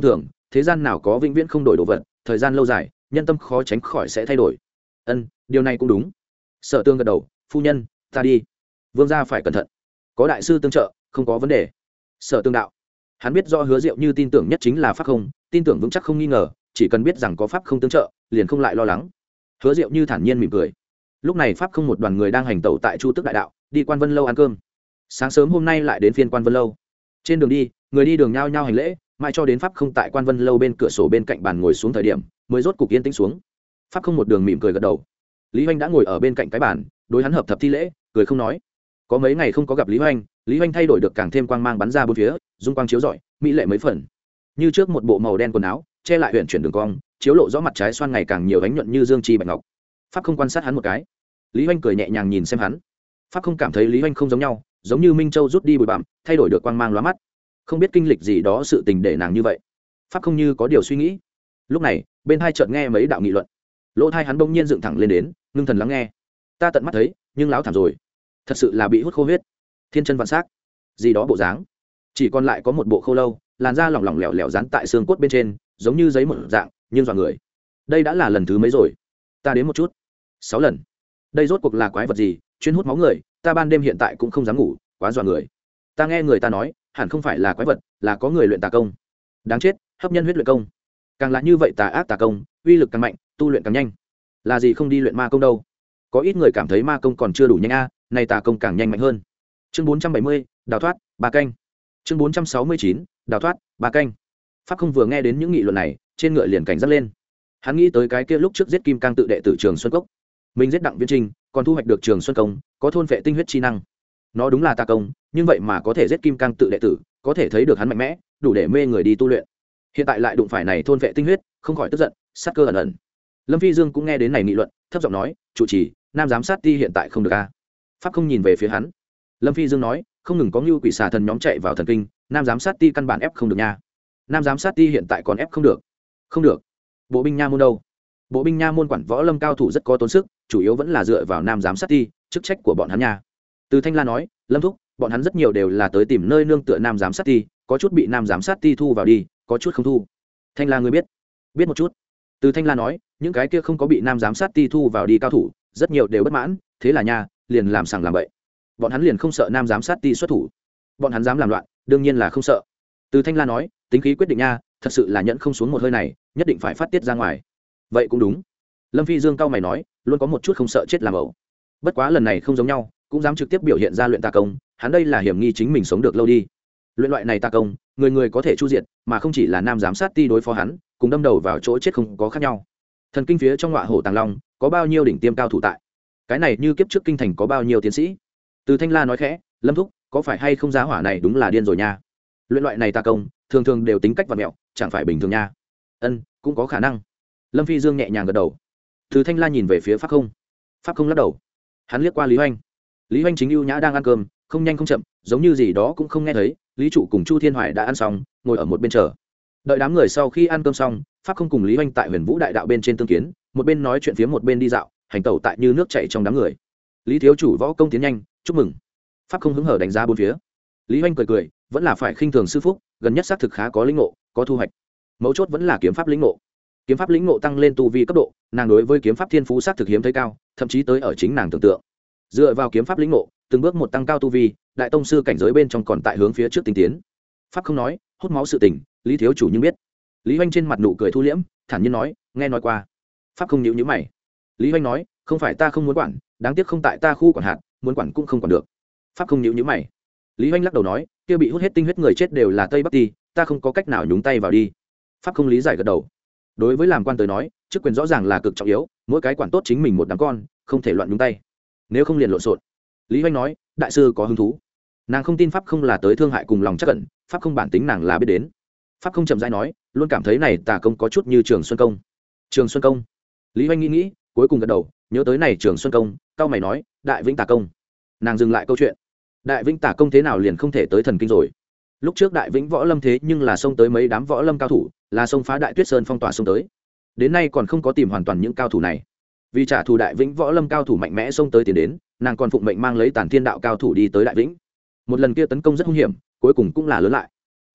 thế gian nào có vĩnh viễn không đổi đồ vật, thời gian lâu dài nhân tâm khó tránh khỏi sẽ thay đổi. Ân, điều này cũng đúng. Sở Tương gật đầu. Phu nhân, ta đi. Vương gia phải cẩn thận, có đại sư tương trợ không có vấn đề. Sở Tương đạo. Hắn biết do Hứa Diệu Như tin tưởng nhất chính là pháp không, tin tưởng vững chắc không nghi ngờ, chỉ cần biết rằng có pháp không tương trợ liền không lại lo lắng. Hứa Diệu Như thản nhiên mỉm cười. Lúc này pháp không một đoàn người đang hành tẩu tại Chu Tức đại đạo, đi Quan Vân lâu ăn cơm. Sáng sớm hôm nay lại đến phiên Quan Vân lâu. Trên đường đi, người đi đường nhao nhao hành lễ, mãi cho đến pháp không tại Quan Vân lâu bên cửa sổ bên cạnh bàn ngồi xuống thời điểm, mới rốt cục yên tĩnh xuống. Pháp không một đường mỉm cười gật đầu. Lý Hoành đã ngồi ở bên cạnh cái bàn, đối hắn hợp thập thi lễ, cười không nói. Có mấy ngày không có gặp Lý Hoành, Lý Hoành thay đổi được càng thêm quang mang bắn ra bốn phía, dung quang chiếu rọi, mỹ lệ mấy phần. Như trước một bộ màu đen quần áo, che lại huyền chuyển đường cong, chiếu lộ rõ mặt trái xoan ngày càng nhiều ánh nhuận như dương chi bạch ngọc. Pháp không quan sát hắn một cái. Lý Hoành cười nhẹ nhàng nhìn xem hắn. Pháp không cảm thấy Lý Hoành không giống nhau, giống như Minh Châu rút đi bụi bặm, thay đổi được quang mang lóa mắt. Không biết kinh lịch gì đó sự tình để nàng như vậy. Pháp không như có điều suy nghĩ. Lúc này, bên hai chợt nghe mấy đạo nghị luận. Lỗ tai hắn bỗng nhiên dựng thẳng lên đến, ngưng thần lắng nghe. Ta tận mắt thấy, nhưng láo thảm rồi. Thật sự là bị hút khô huyết, thiên chân vạn xác, gì đó bộ dáng. Chỉ còn lại có một bộ khô lâu, làn da lỏng lỏng lẻo lẻo dán tại xương cốt bên trên, giống như giấy một dạng, nhưng dọa người. Đây đã là lần thứ mấy rồi? Ta đến một chút. Sáu lần. Đây rốt cuộc là quái vật gì, chuyên hút máu người, ta ban đêm hiện tại cũng không dám ngủ, quá dọa người. Ta nghe người ta nói, hẳn không phải là quái vật, là có người luyện tà công. Đáng chết, hấp nhân huyết luyện công. Càng là như vậy tà ác tà công, uy lực càng mạnh, tu luyện càng nhanh. Là gì không đi luyện ma công đâu? Có ít người cảm thấy ma công còn chưa đủ nhanh a, này tà công càng nhanh mạnh hơn. Chương bốn trăm bảy mươi, đào thoát, ba canh. Chương bốn trăm sáu mươi chín, đào thoát, ba canh. Pháp không vừa nghe đến những nghị luận này, trên ngựa liền cảnh giác lên. Hắn nghĩ tới cái kia lúc trước giết Kim Cang tự đệ tử Trường Xuân Cốc, mình giết Đặng Viễn Trinh, còn thu hoạch được Trường Xuân công, có thôn vệ tinh huyết chi năng. Nó đúng là tà công, nhưng vậy mà có thể giết Kim Cang tự đệ tử, có thể thấy được hắn mạnh mẽ, đủ để mê người đi tu luyện. Hiện tại lại đụng phải này thôn vệ tinh huyết, không khỏi tức giận, sát cơ ẩn ẩn. Lâm Phi Dương cũng nghe đến này nghị luận, thấp giọng nói, "Chủ trì, Nam giám sát ti hiện tại không được a." Pháp không nhìn về phía hắn. Lâm Phi Dương nói, "Không ngừng có Ngưu Quỷ Xà thần nhóm chạy vào thần kinh, Nam giám sát ti căn bản ép không được nha. Nam giám sát ti hiện tại còn ép không được." "Không được? Bộ binh nha môn đâu?" "Bộ binh nha môn quản võ lâm cao thủ rất có tốn sức, chủ yếu vẫn là dựa vào Nam giám sát ti, chức trách của bọn hắn nha." Từ Thanh La nói, "Lâm thúc, bọn hắn rất nhiều đều là tới tìm nơi nương tựa Nam giám sát ti, có chút bị Nam giám sát ti thu vào đi, có chút không thu." "Thanh La ngươi biết?" "Biết một chút." Từ Thanh La nói, "Những cái kia không có bị Nam giám sát ti thu vào đi cao thủ, rất nhiều đều bất mãn, thế là nha, liền làm sằng làm bậy. Bọn hắn liền không sợ Nam giám sát ti xuất thủ, bọn hắn dám làm loạn, đương nhiên là không sợ." Từ Thanh La nói, "Tính khí quyết định nha, thật sự là nhẫn không xuống một hơi này, nhất định phải phát tiết ra ngoài." "Vậy cũng đúng." Lâm Phi Dương cao mày nói, "Luôn có một chút không sợ chết làm ẩu. Bất quá lần này không giống nhau, cũng dám trực tiếp biểu hiện ra luyện tà công, hắn đây là hiểm nghi chính mình sống được lâu đi. Luyện loại này tà công, người người có thể chu diệt, mà không chỉ là Nam giám sát ti đối phó hắn, cùng đâm đầu vào chỗ chết không có khác nhau. Thần kinh phía trong ngọa hổ tàng long, có bao nhiêu đỉnh tiêm cao thủ tại? Cái này như kiếp trước kinh thành có bao nhiêu tiến sĩ?" Từ Thanh La nói khẽ, "Lâm thúc, có phải hay không giá hỏa này đúng là điên rồi nha. Luyện loại này tà công, thường thường đều tính cách và mẹo, chẳng phải bình thường nha." "Ân, cũng có khả năng." Lâm Phi Dương nhẹ nhàng gật đầu. Từ Thanh La nhìn về phía Pháp Không. Pháp Không lắc đầu. Hắn liếc qua Lý Hoành. Lý Hoành chính ưu nhã đang ăn cơm, không nhanh không chậm, giống như gì đó cũng không nghe thấy. Lý trụ cùng Chu Thiên Hoài đã ăn xong, ngồi ở một bên chờ. Đợi đám người sau khi ăn cơm xong, Pháp Không cùng Lý Hoành tại Huyền Vũ đại đạo bên trên tương kiến, một bên nói chuyện phía một bên đi dạo, hành tẩu tại như nước chảy trong đám người. Lý thiếu chủ võ công tiến nhanh, chúc mừng. Pháp Không hứng hở đánh giá bốn phía. Lý Hoành cười cười, vẫn là phải khinh thường sư phúc, gần nhất xác thực khá có linh ngộ, có thu hoạch. Mấu chốt vẫn là kiếm pháp lĩnh ngộ. Kiếm pháp lĩnh ngộ tăng lên tu vi cấp độ, nàng đối với kiếm pháp thiên phú xác thực hiếm thấy cao, thậm chí tới ở chính nàng tưởng tượng. Dựa vào kiếm pháp lĩnh ngộ, từng bước một tăng cao tu vi, đại tông sư cảnh giới bên trong còn tại hướng phía trước tinh tiến. Pháp Không nói, hút máu sự tình, Lý thiếu chủ nhưng biết. Lý Hoành trên mặt nụ cười thu liễm, thản nhiên nói, nghe nói qua. Pháp Không nhíu nhíu mày. Lý Hoành nói, không phải ta không muốn quản, đáng tiếc không tại ta khu quản hạt, muốn quản cũng không quản được. Pháp Không nhíu nhíu mày. Lý Hoành lắc đầu nói, kia bị hút hết tinh huyết người chết đều là Tây Bắc Ti, ta không có cách nào nhúng tay vào đi. Pháp Không lý giải gật đầu. Đối với làm quan tới nói, chức quyền rõ ràng là cực trọng yếu, mỗi cái quản tốt chính mình một đám con, không thể loạn nhúng tay, nếu không liền lộn xộn. Lý Hoành nói, đại sư có hứng thú. Nàng không tin Pháp Không là tới thương hại cùng lòng chắc ẩn, Pháp Không bản tính nàng là biết đến. Pháp Không chậm rãi nói, luôn cảm thấy này tà công có chút như Trường Xuân công. Trường Xuân công. Lý Hoành nghĩ nghĩ, cuối cùng gật đầu, nhớ tới này Trường Xuân công, cao mày nói, Đại Vĩnh tà công. Nàng dừng lại câu chuyện. Đại Vĩnh tà công thế nào liền không thể tới thần kinh rồi? Lúc trước Đại Vĩnh võ lâm thế nhưng là xông tới mấy đám võ lâm cao thủ, là xông phá Đại Tuyết Sơn phong tỏa xông tới. Đến nay còn không có tìm hoàn toàn những cao thủ này. Vì trả thù Đại Vĩnh võ lâm cao thủ mạnh mẽ xông tới tiến đến, nàng còn phụng mệnh mang lấy Tản Thiên đạo cao thủ đi tới Đại Vĩnh. Một lần kia tấn công rất hung hiểm, cuối cùng cũng là lớn lại.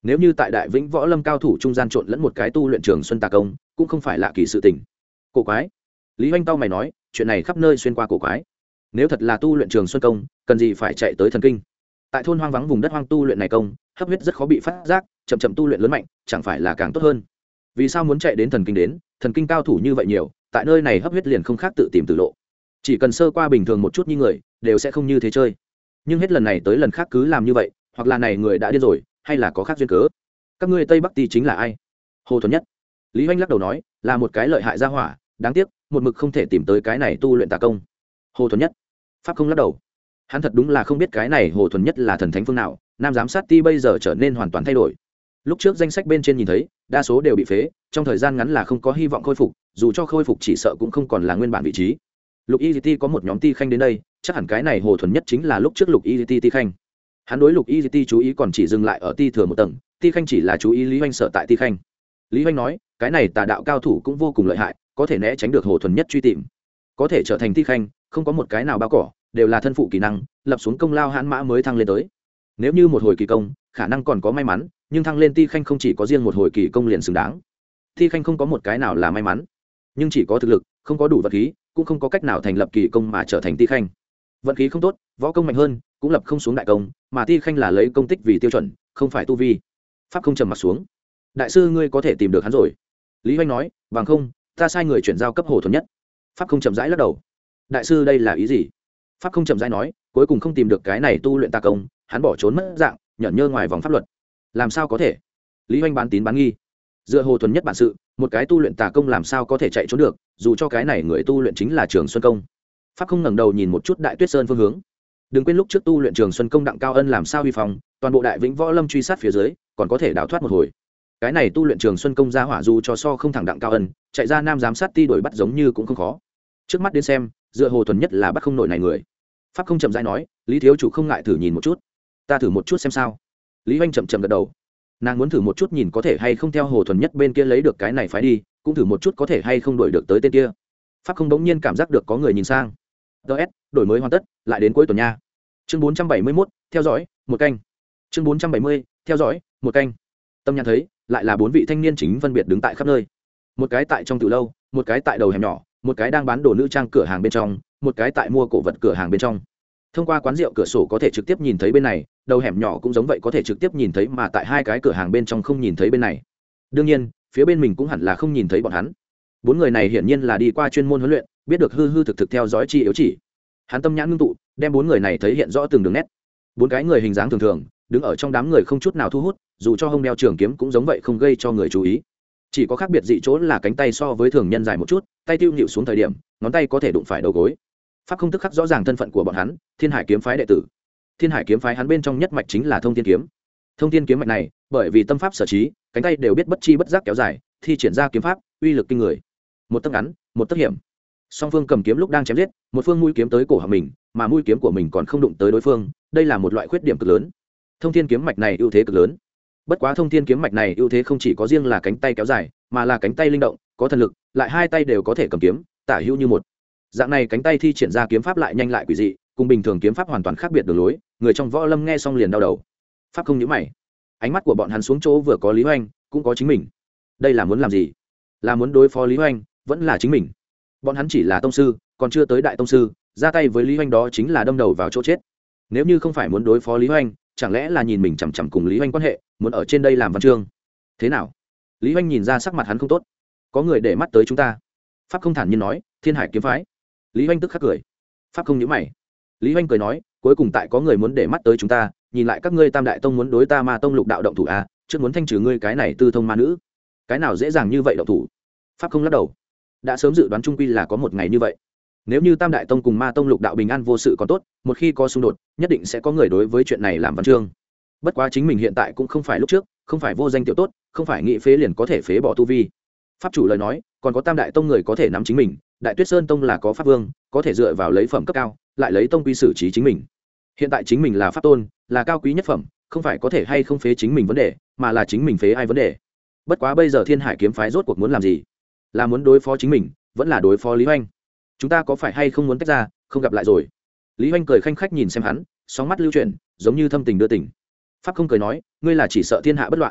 nếu như tại đại vĩnh võ lâm cao thủ trung gian trộn lẫn một cái tu luyện trường xuân tà công cũng không phải lạ kỳ sự tình. Cổ quái. Lý Hoành tao mày nói, chuyện này khắp nơi xuyên qua cổ quái. Nếu thật là tu luyện trường xuân công, cần gì phải chạy tới thần kinh? Tại thôn hoang vắng vùng đất hoang tu luyện này công, hấp huyết rất khó bị phát giác, chậm chậm tu luyện lớn mạnh, chẳng phải là càng tốt hơn? Vì sao muốn chạy đến thần kinh đến? Thần kinh cao thủ như vậy nhiều, tại nơi này hấp huyết liền không khác tự tìm tử lộ. Chỉ cần sơ qua bình thường một chút như người, đều sẽ không như thế chơi. Nhưng hết lần này tới lần khác cứ làm như vậy, hoặc là này người đã điên rồi, hay là có khác duyên cớ. Các ngươi Tây Bắc Ti chính là ai? Hồ Thuần Nhất. Lý Hoành lắc đầu nói, là một cái lợi hại gia hỏa, đáng tiếc, một mực không thể tìm tới cái này tu luyện tà công. Hồ Thuần Nhất. Pháp không lắc đầu. Hắn thật đúng là không biết cái này Hồ Thuần Nhất là thần thánh phương nào, Nam giám sát ti bây giờ trở nên hoàn toàn thay đổi. Lúc trước danh sách bên trên nhìn thấy, đa số đều bị phế, trong thời gian ngắn là không có hy vọng khôi phục, dù cho khôi phục chỉ sợ cũng không còn là nguyên bản vị trí. Lục Y Ti có một nhóm ti khanh đến đây, chắc hẳn cái này Hồ Thuần Nhất chính là lúc trước Lục Y Ti ti khanh. Hắn đối Lục Y Ti chú ý còn chỉ dừng lại ở ti thừa một tầng, ti khanh chỉ là chú ý Lý Hoành sở tại ti khanh. Lý Hoành nói, cái này tà đạo cao thủ cũng vô cùng lợi hại, có thể né tránh được Hồ Thuần Nhất truy tìm, có thể trở thành ti khanh, không có một cái nào bao cỏ, đều là thân phụ kỹ năng, lập xuống công lao hãn mã mới thăng lên tới. Nếu như một hồi kỳ công, khả năng còn có may mắn, nhưng thăng lên ti khanh không chỉ có riêng một hồi kỳ công liền xứng đáng. Ti khanh không có một cái nào là may mắn, nhưng chỉ có thực lực, không có đủ vật khí, cũng không có cách nào thành lập kỳ công mà trở thành ti khanh. Vận khí không tốt, võ công mạnh hơn, cũng lập không xuống đại công, mà ti khanh là lấy công tích vì tiêu chuẩn, không phải tu vi. Pháp không trầm mặt xuống. Đại sư ngươi có thể tìm được hắn rồi. Lý Hoành nói, bằng không, ta sai người chuyển giao cấp Hồ Thuần Nhất. Pháp không chậm rãi lắc đầu. Đại sư đây là ý gì? Pháp không chậm rãi nói, cuối cùng không tìm được cái này tu luyện tà công, hắn bỏ trốn mất dạng, nhẫn nhơ ngoài vòng pháp luật. Làm sao có thể? Lý Hoành bán tín bán nghi. Dựa Hồ Thuần Nhất bản sự, một cái tu luyện tà công làm sao có thể chạy trốn được, dù cho cái này người tu luyện chính là Trường Xuân công. Pháp không ngẩng đầu nhìn một chút Đại Tuyết Sơn phương hướng. Đừng quên lúc trước tu luyện Trường Xuân công đặng cao ân làm sao vi phong, toàn bộ Đại Vĩnh Võ Lâm truy sát phía dưới, còn có thể đào thoát một hồi. Cái này tu luyện Trường Xuân công ra hỏa dù cho so không thẳng đặng cao ân, chạy ra Nam giám sát ti đuổi bắt giống như cũng không khó. Trước mắt đến xem, dựa Hồ Thuần Nhất là bắt không nổi này người. Pháp không chậm rãi nói, Lý thiếu chủ không ngại thử nhìn một chút. Ta thử một chút xem sao. Lý Hoành chậm chậm gật đầu. Nàng muốn thử một chút nhìn có thể hay không theo Hồ Thuần Nhất bên kia lấy được cái này phái đi, cũng thử một chút có thể hay không đuổi được tới tên kia. Pháp không đống nhiên cảm giác được có người nhìn sang. ts đổi mới hoàn tất, lại đến cuối tuần nha. Chương bốn trăm bảy mươi mốt, theo dõi một canh. Chương bốn trăm bảy mươi, theo dõi một canh. Tâm nhãn thấy, lại là bốn vị thanh niên chính phân biệt đứng tại khắp nơi. Một cái tại trong từ lâu, một cái tại đầu hẻm nhỏ, một cái đang bán đồ nữ trang cửa hàng bên trong, một cái tại mua cổ vật cửa hàng bên trong. Thông qua quán rượu cửa sổ có thể trực tiếp nhìn thấy bên này, đầu hẻm nhỏ cũng giống vậy có thể trực tiếp nhìn thấy, mà tại hai cái cửa hàng bên trong không nhìn thấy bên này. Đương nhiên, phía bên mình cũng hẳn là không nhìn thấy bọn hắn. Bốn người này hiển nhiên là đi qua chuyên môn huấn luyện, biết được hư hư thực thực theo dõi chi yếu chỉ. Hắn tâm nhãn ngưng tụ, đem bốn người này thấy hiện rõ từng đường nét. Bốn cái người hình dáng thường thường, đứng ở trong đám người không chút nào thu hút, dù cho hông đeo trường kiếm cũng giống vậy không gây cho người chú ý. Chỉ có khác biệt dị chỗ là cánh tay so với thường nhân dài một chút, tay tiêu nhịu xuống thời điểm, ngón tay có thể đụng phải đầu gối. Pháp không tức khắc rõ ràng thân phận của bọn hắn, Thiên Hải kiếm phái đệ tử. Thiên Hải kiếm phái hắn bên trong nhất mạch chính là Thông Thiên kiếm. Thông Thiên kiếm mạch này, bởi vì tâm pháp sở trí, cánh tay đều biết bất chi bất giác kéo dài, thi triển ra kiếm pháp, uy lực kinh người. Một tấc ngắn, một tấc hiểm. Song phương cầm kiếm lúc đang chém giết, một phương mũi kiếm tới cổ họng mình, mà mũi kiếm của mình còn không đụng tới đối phương, đây là một loại khuyết điểm cực lớn. Thông Thiên kiếm mạch này ưu thế cực lớn. Bất quá Thông Thiên kiếm mạch này ưu thế không chỉ có riêng là cánh tay kéo dài, mà là cánh tay linh động, có thần lực, lại hai tay đều có thể cầm kiếm, tả hữu như một. Dạng này cánh tay thi triển ra kiếm pháp lại nhanh lại quỷ dị, cùng bình thường kiếm pháp hoàn toàn khác biệt đường lối, người trong võ lâm nghe xong liền đau đầu. Pháp không nhíu mày. Ánh mắt của bọn hắn xuống chỗ vừa có Lý Hoành, cũng có chính mình. Đây là muốn làm gì? Là muốn đối phó Lý Hoành, vẫn là chính mình. Bọn hắn chỉ là tông sư, còn chưa tới đại tông sư, ra tay với Lý Hoành đó chính là đâm đầu vào chỗ chết. Nếu như không phải muốn đối phó Lý Hoành, chẳng lẽ là nhìn mình chằm chằm cùng Lý Hoành quan hệ, muốn ở trên đây làm văn chương? Thế nào? Lý Hoành nhìn ra sắc mặt hắn không tốt. Có người để mắt tới chúng ta. Pháp không thản nhiên nói, Thiên Hải kiếm phái. Lý Hoành tức khắc cười. Pháp không nhíu mày. Lý Hoành cười nói, cuối cùng tại có người muốn để mắt tới chúng ta, nhìn lại các ngươi Tam đại tông muốn đối ta Ma tông Lục đạo động thủ à, trước muốn thanh trừ ngươi cái này tư thông ma nữ. Cái nào dễ dàng như vậy động thủ? Pháp không lắc đầu. Đã sớm dự đoán trung quy là có một ngày như vậy. Nếu như Tam đại tông cùng Ma tông Lục đạo bình an vô sự còn tốt, một khi có xung đột, nhất định sẽ có người đối với chuyện này làm văn chương. Bất quá chính mình hiện tại cũng không phải lúc trước, không phải vô danh tiểu tốt, không phải nghị phế liền có thể phế bỏ tu vi. Pháp chủ lời nói, còn có Tam đại tông người có thể nắm chính mình, Đại Tuyết Sơn tông là có pháp vương, có thể dựa vào lấy phẩm cấp cao, lại lấy tông quy xử trí chính mình. Hiện tại chính mình là pháp tôn, là cao quý nhất phẩm, không phải có thể hay không phế chính mình vấn đề, mà là chính mình phế ai vấn đề. Bất quá bây giờ Thiên Hải kiếm phái rốt cuộc muốn làm gì? Là muốn đối phó chính mình, vẫn là đối phó Lý Hoành? Chúng ta có phải hay không muốn tách ra, không gặp lại rồi? Lý Hoành cười khanh khách nhìn xem hắn, sóng mắt lưu chuyển, giống như thâm tình đưa tình. Pháp không cười nói, ngươi là chỉ sợ thiên hạ bất loạn.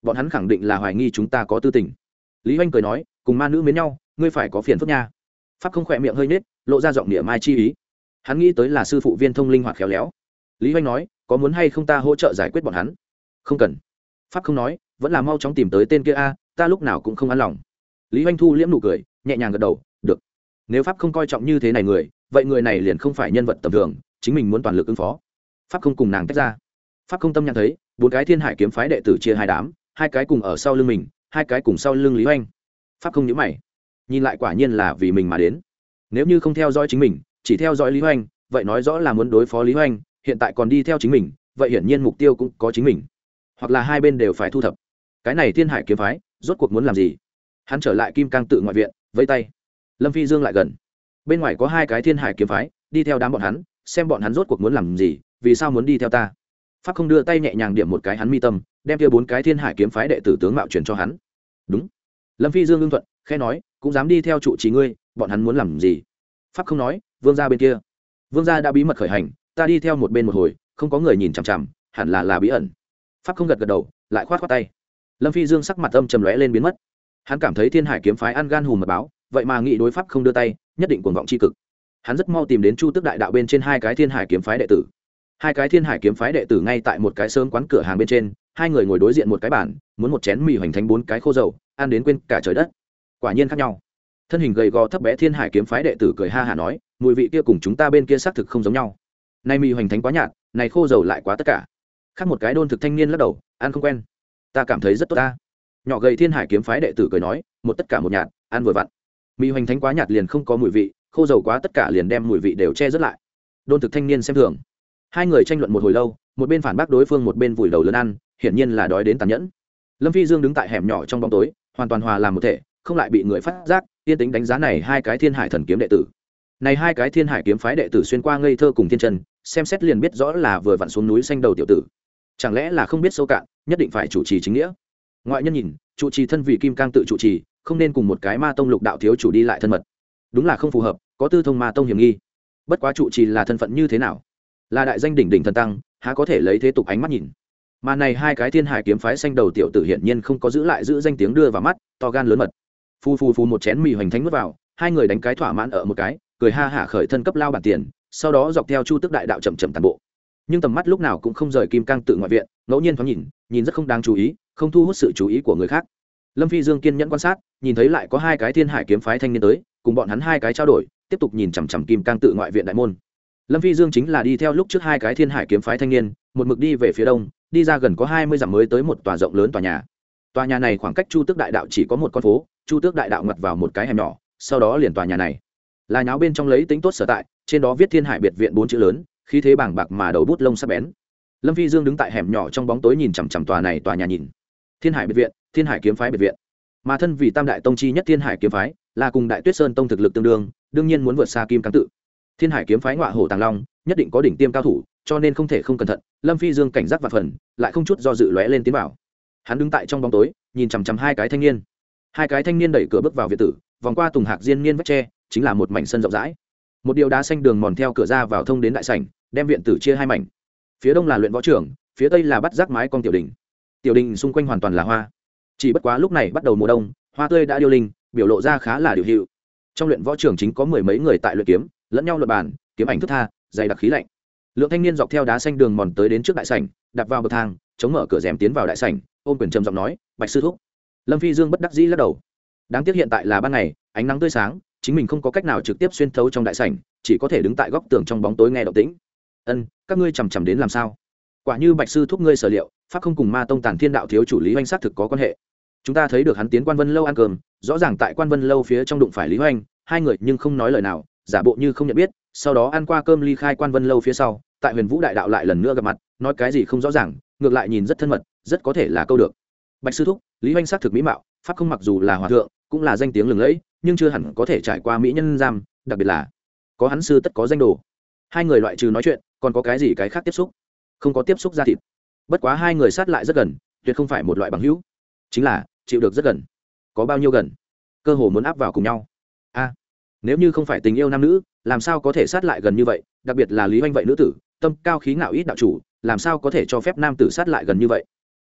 bọn hắn khẳng định là hoài nghi chúng ta có tư tình. Lý Hoành cười nói, cùng ma nữ mến nhau, ngươi phải có phiền phức nha. Pháp không khỏe miệng hơi nết, lộ ra giọng địa mai chi ý. Hắn nghĩ tới là sư phụ Viên Thông linh hoạt khéo léo. Lý Hoành nói, có muốn hay không ta hỗ trợ giải quyết bọn hắn? Không cần. Pháp không nói, vẫn là mau chóng tìm tới tên kia a, ta lúc nào cũng không an lòng. Lý Hoành thu liễm nụ cười, nhẹ nhàng gật đầu, được. Nếu Pháp không coi trọng như thế này người, vậy người này liền không phải nhân vật tầm thường, chính mình muốn toàn lực ứng phó. Pháp không cùng nàng tách ra. Pháp không tâm nhận thấy, bốn cái Thiên Hải kiếm phái đệ tử chia hai đám, hai cái cùng ở sau lưng mình, hai cái cùng sau lưng Lý Hoành. Pháp không nhíu mày, nhìn lại quả nhiên là vì mình mà đến. Nếu như không theo dõi chính mình, chỉ theo dõi Lý Hoành, vậy nói rõ là muốn đối phó Lý Hoành, hiện tại còn đi theo chính mình, vậy hiển nhiên mục tiêu cũng có chính mình, hoặc là hai bên đều phải thu thập. Cái này Thiên Hải kiếm phái rốt cuộc muốn làm gì? Hắn trở lại Kim Cang tự ngoại viện, vẫy tay. Lâm Phi Dương lại gần. Bên ngoài có hai cái Thiên Hải kiếm phái, đi theo đám bọn hắn, xem bọn hắn rốt cuộc muốn làm gì, vì sao muốn đi theo ta. Pháp không đưa tay nhẹ nhàng điểm một cái hắn mi tâm, đem kia bốn cái Thiên Hải kiếm phái đệ tử tướng mạo truyền cho hắn. Đúng. Lâm Phi Dương ưng thuận, khẽ nói, cũng dám đi theo trụ trì ngươi, bọn hắn muốn làm gì? Pháp không nói, vương gia bên kia. Vương gia đã bí mật khởi hành, ta đi theo một bên một hồi, không có người nhìn chằm chằm, hẳn là là bí ẩn. Pháp không gật gật đầu, lại khoát khoát tay. Lâm Phi Dương sắc mặt âm trầm lóe lên biến mất. Hắn cảm thấy Thiên Hải kiếm phái ăn gan hùm mật báo, vậy mà nghị đối Pháp không đưa tay, nhất định cuồng vọng chi cực. Hắn rất mau tìm đến Chu Tức đại đạo bên trên hai cái Thiên Hải kiếm phái đệ tử. Hai cái Thiên Hải kiếm phái đệ tử ngay tại một cái sớm quán cửa hàng bên trên, hai người ngồi đối diện một cái bàn, muốn một chén mì hoành thánh bốn cái khô dầu, ăn đến quên cả trời đất. Quả nhiên khác nhau. Thân hình gầy gò thấp bé Thiên Hải kiếm phái đệ tử cười ha hả nói, mùi vị kia cùng chúng ta bên kia xác thực không giống nhau. Này mì hoành thánh quá nhạt, này khô dầu lại quá tất cả. Khác một cái đôn thực thanh niên lắc đầu, ăn không quen. Ta cảm thấy rất tốt ta. Nhỏ gầy Thiên Hải kiếm phái đệ tử cười nói, một tất cả một nhạt, ăn vừa vặn. Mì hoành thánh quá nhạt liền không có mùi vị, khô dầu quá tất cả liền đem mùi vị đều che rất lại. Đôn thực thanh niên xem thường. Hai người tranh luận một hồi lâu, một bên phản bác đối phương, một bên vùi đầu lớn ăn, hiển nhiên là đói đến tàn nhẫn. Lâm Phi Dương đứng tại hẻm nhỏ trong bóng tối, hoàn toàn hòa làm một thể, không lại bị người phát giác, yên tĩnh đánh giá này hai cái Thiên Hải thần kiếm đệ tử. Này hai cái Thiên Hải kiếm phái đệ tử xuyên qua ngây thơ cùng thiên chân, xem xét liền biết rõ là vừa vặn xuống núi xanh đầu tiểu tử. Chẳng lẽ là không biết sâu cạn, nhất định phải chủ trì chính nghĩa. Ngoại nhân nhìn, chủ trì thân vị Kim Cang tự chủ trì, không nên cùng một cái ma tông lục đạo thiếu chủ đi lại thân mật. Đúng là không phù hợp, có tư thông ma tông hiểm nghi. Bất quá chủ trì là thân phận như thế nào? Là đại danh đỉnh đỉnh thần tăng, há có thể lấy thế tục ánh mắt nhìn. Mà này hai cái Thiên Hải kiếm phái xanh đầu tiểu tử hiển nhiên không có giữ lại giữ danh tiếng đưa vào mắt, to gan lớn mật. Phu phu phu một chén mì hoành thánh nuốt vào, hai người đánh cái thỏa mãn ở một cái, cười ha hả khởi thân cấp lao bản tiền, sau đó dọc theo Chu Tức đại đạo chậm chậm tàn bộ. Nhưng tầm mắt lúc nào cũng không rời Kim Cang tự ngoại viện, ngẫu nhiên thoáng nhìn, nhìn rất không đáng chú ý, không thu hút sự chú ý của người khác. Lâm Phi Dương kiên nhẫn quan sát, nhìn thấy lại có hai cái Thiên Hải kiếm phái thanh niên tới, cùng bọn hắn hai cái trao đổi, tiếp tục nhìn chằm chằm Kim Cang tự ngoại viện đại môn. Lâm Phi Dương chính là đi theo lúc trước hai cái Thiên Hải kiếm phái thanh niên, một mực đi về phía đông, đi ra gần có hai mươi dặm mới tới một tòa rộng lớn tòa nhà. Tòa nhà này khoảng cách Chu Tước đại đạo chỉ có một con phố, Chu Tước đại đạo ngoặt vào một cái hẻm nhỏ, sau đó liền tòa nhà này. Là nháo bên trong lấy tính tốt sở tại, trên đó viết Thiên Hải biệt viện bốn chữ lớn, khí thế bàng bạc mà đầu bút lông sắc bén. Lâm Phi Dương đứng tại hẻm nhỏ trong bóng tối nhìn chằm chằm tòa này tòa nhà nhìn. Thiên Hải biệt viện, Thiên Hải kiếm phái biệt viện. Mà thân vì Tam đại tông chi nhất Thiên Hải kiếm phái, là cùng Đại Tuyết Sơn tông thực lực tương đương, đương nhiên muốn vượt xa Kim Cang tự. Thiên Hải kiếm phái ngọa hổ tàng long, nhất định có đỉnh tiêm cao thủ, cho nên không thể không cẩn thận. Lâm Phi Dương cảnh giác vạn phần, lại không chút do dự lóe lên tiến vào. Hắn đứng tại trong bóng tối, nhìn chằm chằm hai cái thanh niên. Hai cái thanh niên đẩy cửa bước vào viện tử, vòng qua tùng hạc diên niên vách tre, chính là một mảnh sân rộng rãi. Một điều đá xanh đường mòn theo cửa ra vào thông đến đại sảnh, đem viện tử chia hai mảnh. Phía đông là luyện võ trưởng, phía tây là bắt giác mái con tiểu đình. Tiểu đình xung quanh hoàn toàn là hoa. Chỉ bất quá lúc này bắt đầu mùa đông, hoa tươi đã điêu linh, biểu lộ ra khá là điều hữu. Trong luyện võ trưởng chính có mười mấy người tại luyện kiếm, lẫn nhau luận bàn, kiếm ảnh thức tha, dày đặc khí lạnh. Lượng thanh niên dọc theo đá xanh đường mòn tới đến trước đại sảnh, đạp vào bậc thang, chống mở cửa rèm tiến vào đại sảnh, ôm quyền trầm giọng nói, "Bạch sư thúc." Lâm Phi Dương bất đắc dĩ lắc đầu. Đáng tiếc hiện tại là ban ngày, ánh nắng tươi sáng, chính mình không có cách nào trực tiếp xuyên thấu trong đại sảnh, chỉ có thể đứng tại góc tường trong bóng tối nghe động tĩnh. "Ân, các ngươi chằm chằm đến làm sao?" Quả như Bạch sư thúc ngươi sở liệu, pháp không cùng ma tông Tản Thiên đạo thiếu chủ Lý Hoành xác thực có quan hệ. Chúng ta thấy được hắn tiến Quan Vân lâu ăn cơm, rõ ràng tại Quan Vân lâu phía trong đụng phải Lý Hoành, hai người nhưng không nói lời nào, giả bộ như không nhận biết, sau đó ăn qua cơm ly khai Quan Vân lâu phía sau, tại Huyền Vũ đại đạo lại lần nữa gặp mặt, nói cái gì không rõ ràng, ngược lại nhìn rất thân mật, rất có thể là câu được. Bạch sư thúc, Lý Hoành xác thực mỹ mạo, pháp không mặc dù là hòa thượng, cũng là danh tiếng lừng lẫy, nhưng chưa hẳn có thể trải qua mỹ nhân giam, đặc biệt là có hắn sư tất có danh đồ. Hai người loại trừ nói chuyện, còn có cái gì cái khác tiếp xúc? Không có tiếp xúc ra thịt. Bất quá hai người sát lại rất gần, tuyệt không phải một loại bằng hữu, chính là chịu được rất gần. Có bao nhiêu gần? Cơ hồ muốn áp vào cùng nhau. A, nếu như không phải tình yêu nam nữ, làm sao có thể sát lại gần như vậy, đặc biệt là Lý Hoành vậy nữ tử, tâm cao khí ngạo ít đạo chủ, làm sao có thể cho phép nam tử sát lại gần như vậy?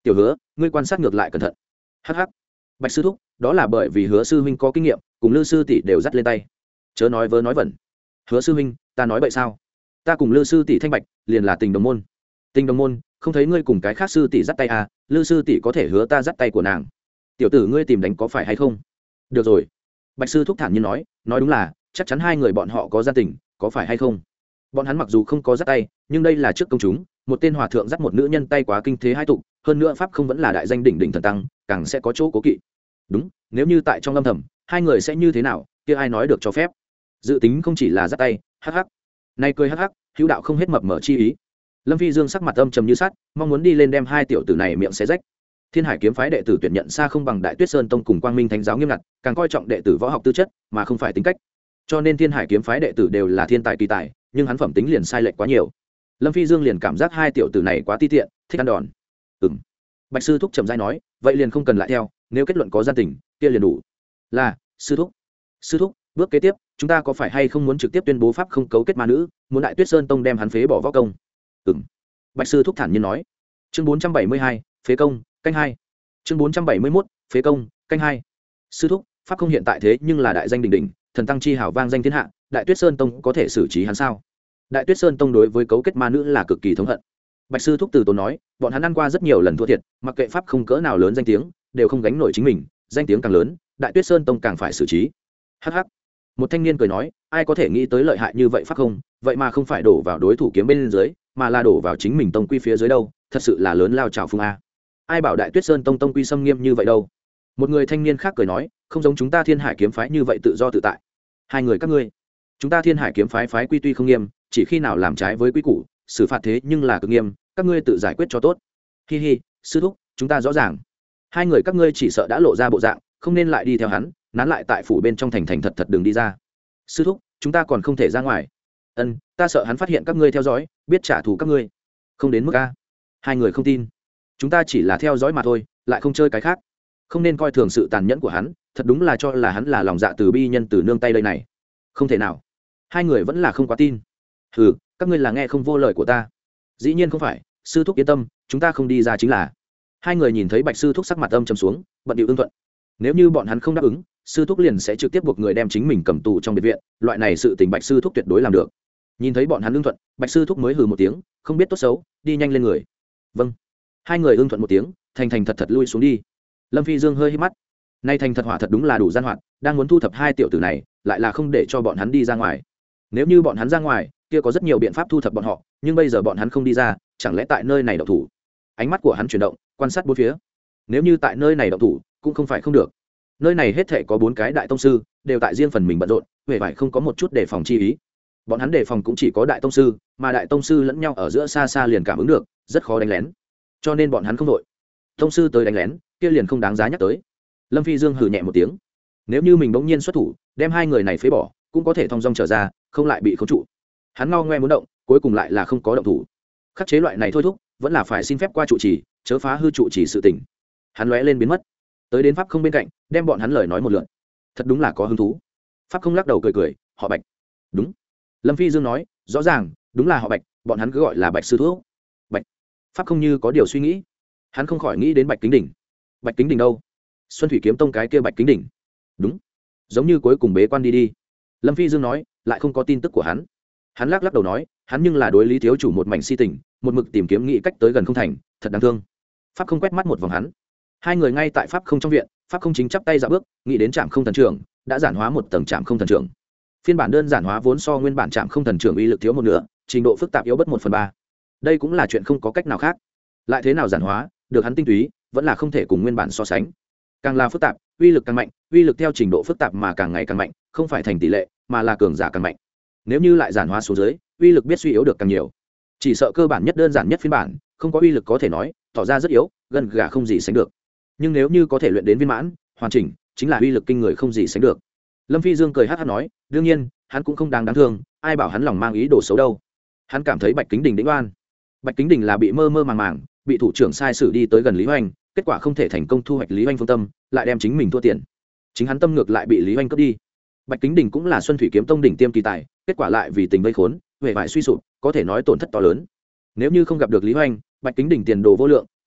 tiểu hứa ngươi quan sát ngược lại cẩn thận. Hắc hắc, bạch sư thúc, đó là bởi vì hứa sư huynh có kinh nghiệm, cùng lư sư tỷ đều dắt lên tay. Chớ nói vớ nói vẩn. Hứa sư huynh, ta nói bậy sao? Ta cùng lư sư tỷ thanh bạch liền là tình đồng môn. Tình đồng môn, không thấy ngươi cùng cái khác sư tỷ dắt tay à? Lư sư tỷ có thể hứa ta dắt tay của nàng. Tiểu tử ngươi tìm đánh có phải hay không? Được rồi, bạch sư thúc thản nhiên nói, nói đúng là chắc chắn hai người bọn họ có gia tình, có phải hay không? Bọn hắn mặc dù không có dắt tay, nhưng đây là trước công chúng, một tên hòa thượng dắt một nữ nhân tay quá kinh thế hai tục, hơn nữa pháp không vẫn là đại danh đỉnh đỉnh thần tăng, càng sẽ có chỗ cố kỵ. Đúng, nếu như tại trong âm thầm, hai người sẽ như thế nào, kia ai nói được cho phép? Dự tính không chỉ là dắt tay, hắc hắc. Nay cười hắc hắc, hữu đạo không hết mập mở chi ý. Lâm Phi Dương sắc mặt âm trầm như sắt, mong muốn đi lên đem hai tiểu tử này miệng xé rách. Thiên Hải kiếm phái đệ tử tuyển nhận xa không bằng Đại Tuyết Sơn tông cùng Quang Minh Thánh giáo nghiêm ngặt, càng coi trọng đệ tử võ học tư chất, mà không phải tính cách. Cho nên Thiên Hải kiếm phái đệ tử đều là thiên tài kỳ tài, nhưng hắn phẩm tính liền sai lệch quá nhiều. Lâm Phi Dương liền cảm giác hai tiểu tử này quá ti tiện, thích ăn đòn. Ừm. Bạch sư thúc trầm rãi nói, vậy liền không cần lại theo, nếu kết luận có gian tình, kia liền đủ. Là, sư thúc. Sư thúc, bước kế tiếp, chúng ta có phải hay không muốn trực tiếp tuyên bố pháp không cấu kết ma nữ, muốn Đại Tuyết Sơn tông đem hắn phế bỏ võ công? Ừm. Bạch sư thúc thản nhiên nói. Chương bốn trăm bảy mươi hai, phế công, canh hai. Chương bốn trăm bảy mươi mốt, phế công, canh hai. Sư thúc, pháp không hiện tại thế nhưng là đại danh đỉnh đỉnh, thần tăng chi hảo vang danh thiên hạ, Đại Tuyết Sơn tông có thể xử trí hắn sao? Đại Tuyết Sơn tông đối với cấu kết ma nữ là cực kỳ thống hận. Bạch sư thúc từ tốn nói, bọn hắn ăn qua rất nhiều lần thua thiệt, mặc kệ pháp không cỡ nào lớn danh tiếng, đều không gánh nổi chính mình, danh tiếng càng lớn, Đại Tuyết Sơn tông càng phải xử trí. Hắc hắc. Một thanh niên cười nói, ai có thể nghĩ tới lợi hại như vậy pháp không, vậy mà không phải đổ vào đối thủ kiếm bên dưới, mà là đổ vào chính mình tông quy phía dưới đâu, thật sự là lớn lao trào phung a. Ai bảo Đại Tuyết Sơn tông tông quy xâm nghiêm như vậy đâu? Một người thanh niên khác cười nói, không giống chúng ta Thiên Hải kiếm phái như vậy tự do tự tại. Hai người các ngươi, chúng ta Thiên Hải kiếm phái phái quy tuy không nghiêm, chỉ khi nào làm trái với quy củ, xử phạt thế nhưng là cực nghiêm, các ngươi tự giải quyết cho tốt. Hi hi, sư thúc, chúng ta rõ ràng. Hai người các ngươi chỉ sợ đã lộ ra bộ dạng, không nên lại đi theo hắn, nán lại tại phủ bên trong thành thành thật thật đường đi ra. Sư thúc, chúng ta còn không thể ra ngoài. Ân, ta sợ hắn phát hiện các ngươi theo dõi, biết trả thù các ngươi. Không đến mức a. Hai người không tin. Chúng ta chỉ là theo dõi mà thôi, lại không chơi cái khác. Không nên coi thường sự tàn nhẫn của hắn, thật đúng là cho là hắn là lòng dạ từ bi nhân từ nương tay đây này. Không thể nào. Hai người vẫn là không quá tin. Hừ, các ngươi là nghe không vô lời của ta. Dĩ nhiên không phải, sư thúc yên tâm, chúng ta không đi ra chính là. Hai người nhìn thấy Bạch sư thúc sắc mặt âm trầm xuống, bận điệu ưng thuận. Nếu như bọn hắn không đáp ứng, sư thúc liền sẽ trực tiếp buộc người đem chính mình cầm tù trong biệt viện, loại này sự tình Bạch sư thúc tuyệt đối làm được. Nhìn thấy bọn hắn ưng thuận, Bạch sư thúc mới hừ một tiếng, không biết tốt xấu, đi nhanh lên người. Vâng. Hai người ưng thuận một tiếng, thành thành thật thật lui xuống đi. Lâm Phi Dương hơi hít mắt. Nay thành thật hỏa thật đúng là đủ gian hoạt, đang muốn thu thập hai tiểu tử này, lại là không để cho bọn hắn đi ra ngoài. Nếu như bọn hắn ra ngoài, kia có rất nhiều biện pháp thu thập bọn họ, nhưng bây giờ bọn hắn không đi ra, chẳng lẽ tại nơi này động thủ? Ánh mắt của hắn chuyển động, quan sát bốn phía. Nếu như tại nơi này động thủ, cũng không phải không được. Nơi này hết thảy có bốn cái đại tông sư, đều tại riêng phần mình bận rộn, vẻ vải không có một chút đề phòng chi ý. Bọn hắn đề phòng cũng chỉ có đại tông sư, mà đại tông sư lẫn nhau ở giữa xa xa liền cảm ứng được, rất khó đánh lén. Cho nên bọn hắn không đội. Tông sư tới đánh lén, kia liền không đáng giá nhắc tới. Lâm Phi Dương hừ nhẹ một tiếng. Nếu như mình bỗng nhiên xuất thủ, đem hai người này phế bỏ, cũng có thể thong dong trở ra, không lại bị khống trụ. Hắn ngao ngoe muốn động, cuối cùng lại là không có động thủ. Khắc chế loại này thôi thúc, vẫn là phải xin phép qua trụ trì, chớ phá hư trụ trì sự tình. Hắn lóe lên biến mất, tới đến pháp không bên cạnh, đem bọn hắn lời nói một lượt. Thật đúng là có hứng thú. Pháp không lắc đầu cười cười, họ Bạch. Đúng. Lâm Phi Dương nói, rõ ràng, đúng là họ Bạch, bọn hắn cứ gọi là Bạch sư thúc. Bạch. Pháp không như có điều suy nghĩ. Hắn không khỏi nghĩ đến Bạch Kính Đỉnh. Bạch Kính Đỉnh đâu? Xuân Thủy kiếm tông cái kia Bạch Kính Đỉnh. Đúng. Giống như cuối cùng bế quan đi đi. Lâm Phi Dương nói, lại không có tin tức của hắn. Hắn lắc lắc đầu nói, hắn nhưng là đối Lý thiếu chủ một mảnh si tình, một mực tìm kiếm nghĩ cách tới gần không thành, thật đáng thương. Pháp không quét mắt một vòng hắn. Hai người ngay tại pháp không trong viện, pháp không chính chắp tay ra bước, nghĩ đến trạm không thần trưởng, đã giản hóa một tầng trạm không thần trưởng. Phiên bản đơn giản hóa vốn so nguyên bản trạm không thần trưởng uy lực thiếu một nửa, trình độ phức tạp yếu bất một phần ba. Đây cũng là chuyện không có cách nào khác. Lại thế nào giản hóa, được hắn tinh túy, vẫn là không thể cùng nguyên bản so sánh. Càng là phức tạp, uy lực càng mạnh, uy lực theo trình độ phức tạp mà càng ngày càng mạnh, không phải thành tỷ lệ, mà là cường giả càng mạnh. Nếu như lại giản hóa xuống dưới, uy lực biết suy yếu được càng nhiều. Chỉ sợ cơ bản nhất đơn giản nhất phiên bản, không có uy lực có thể nói, tỏ ra rất yếu, gần gà không gì sánh được. Nhưng nếu như có thể luyện đến viên mãn, hoàn chỉnh, chính là uy lực kinh người không gì sánh được. Lâm Phi Dương cười hát hát nói, đương nhiên, hắn cũng không đáng đáng thương, ai bảo hắn lòng mang ý đồ xấu đâu. Hắn cảm thấy Bạch Kính Đình đỉnh oan. Bạch Kính Đình là bị mơ mơ màng màng, bị thủ trưởng sai sử đi tới gần Lý Hoành, kết quả không thể thành công thu hoạch Lý Hoành phương tâm, lại đem chính mình thua tiền. Chính hắn tâm ngược lại bị Lý Hoành cướp đi. Bạch Kính Đình cũng là Xuân Thủy kiếm tông đỉnh tiêm kỳ tài, kết quả lại vì tình vây khốn, huệ vải suy sụp, có thể nói tổn thất to lớn. Nếu như không gặp được Lý Hoành, Bạch Kính Đình tiền đồ vô lượng,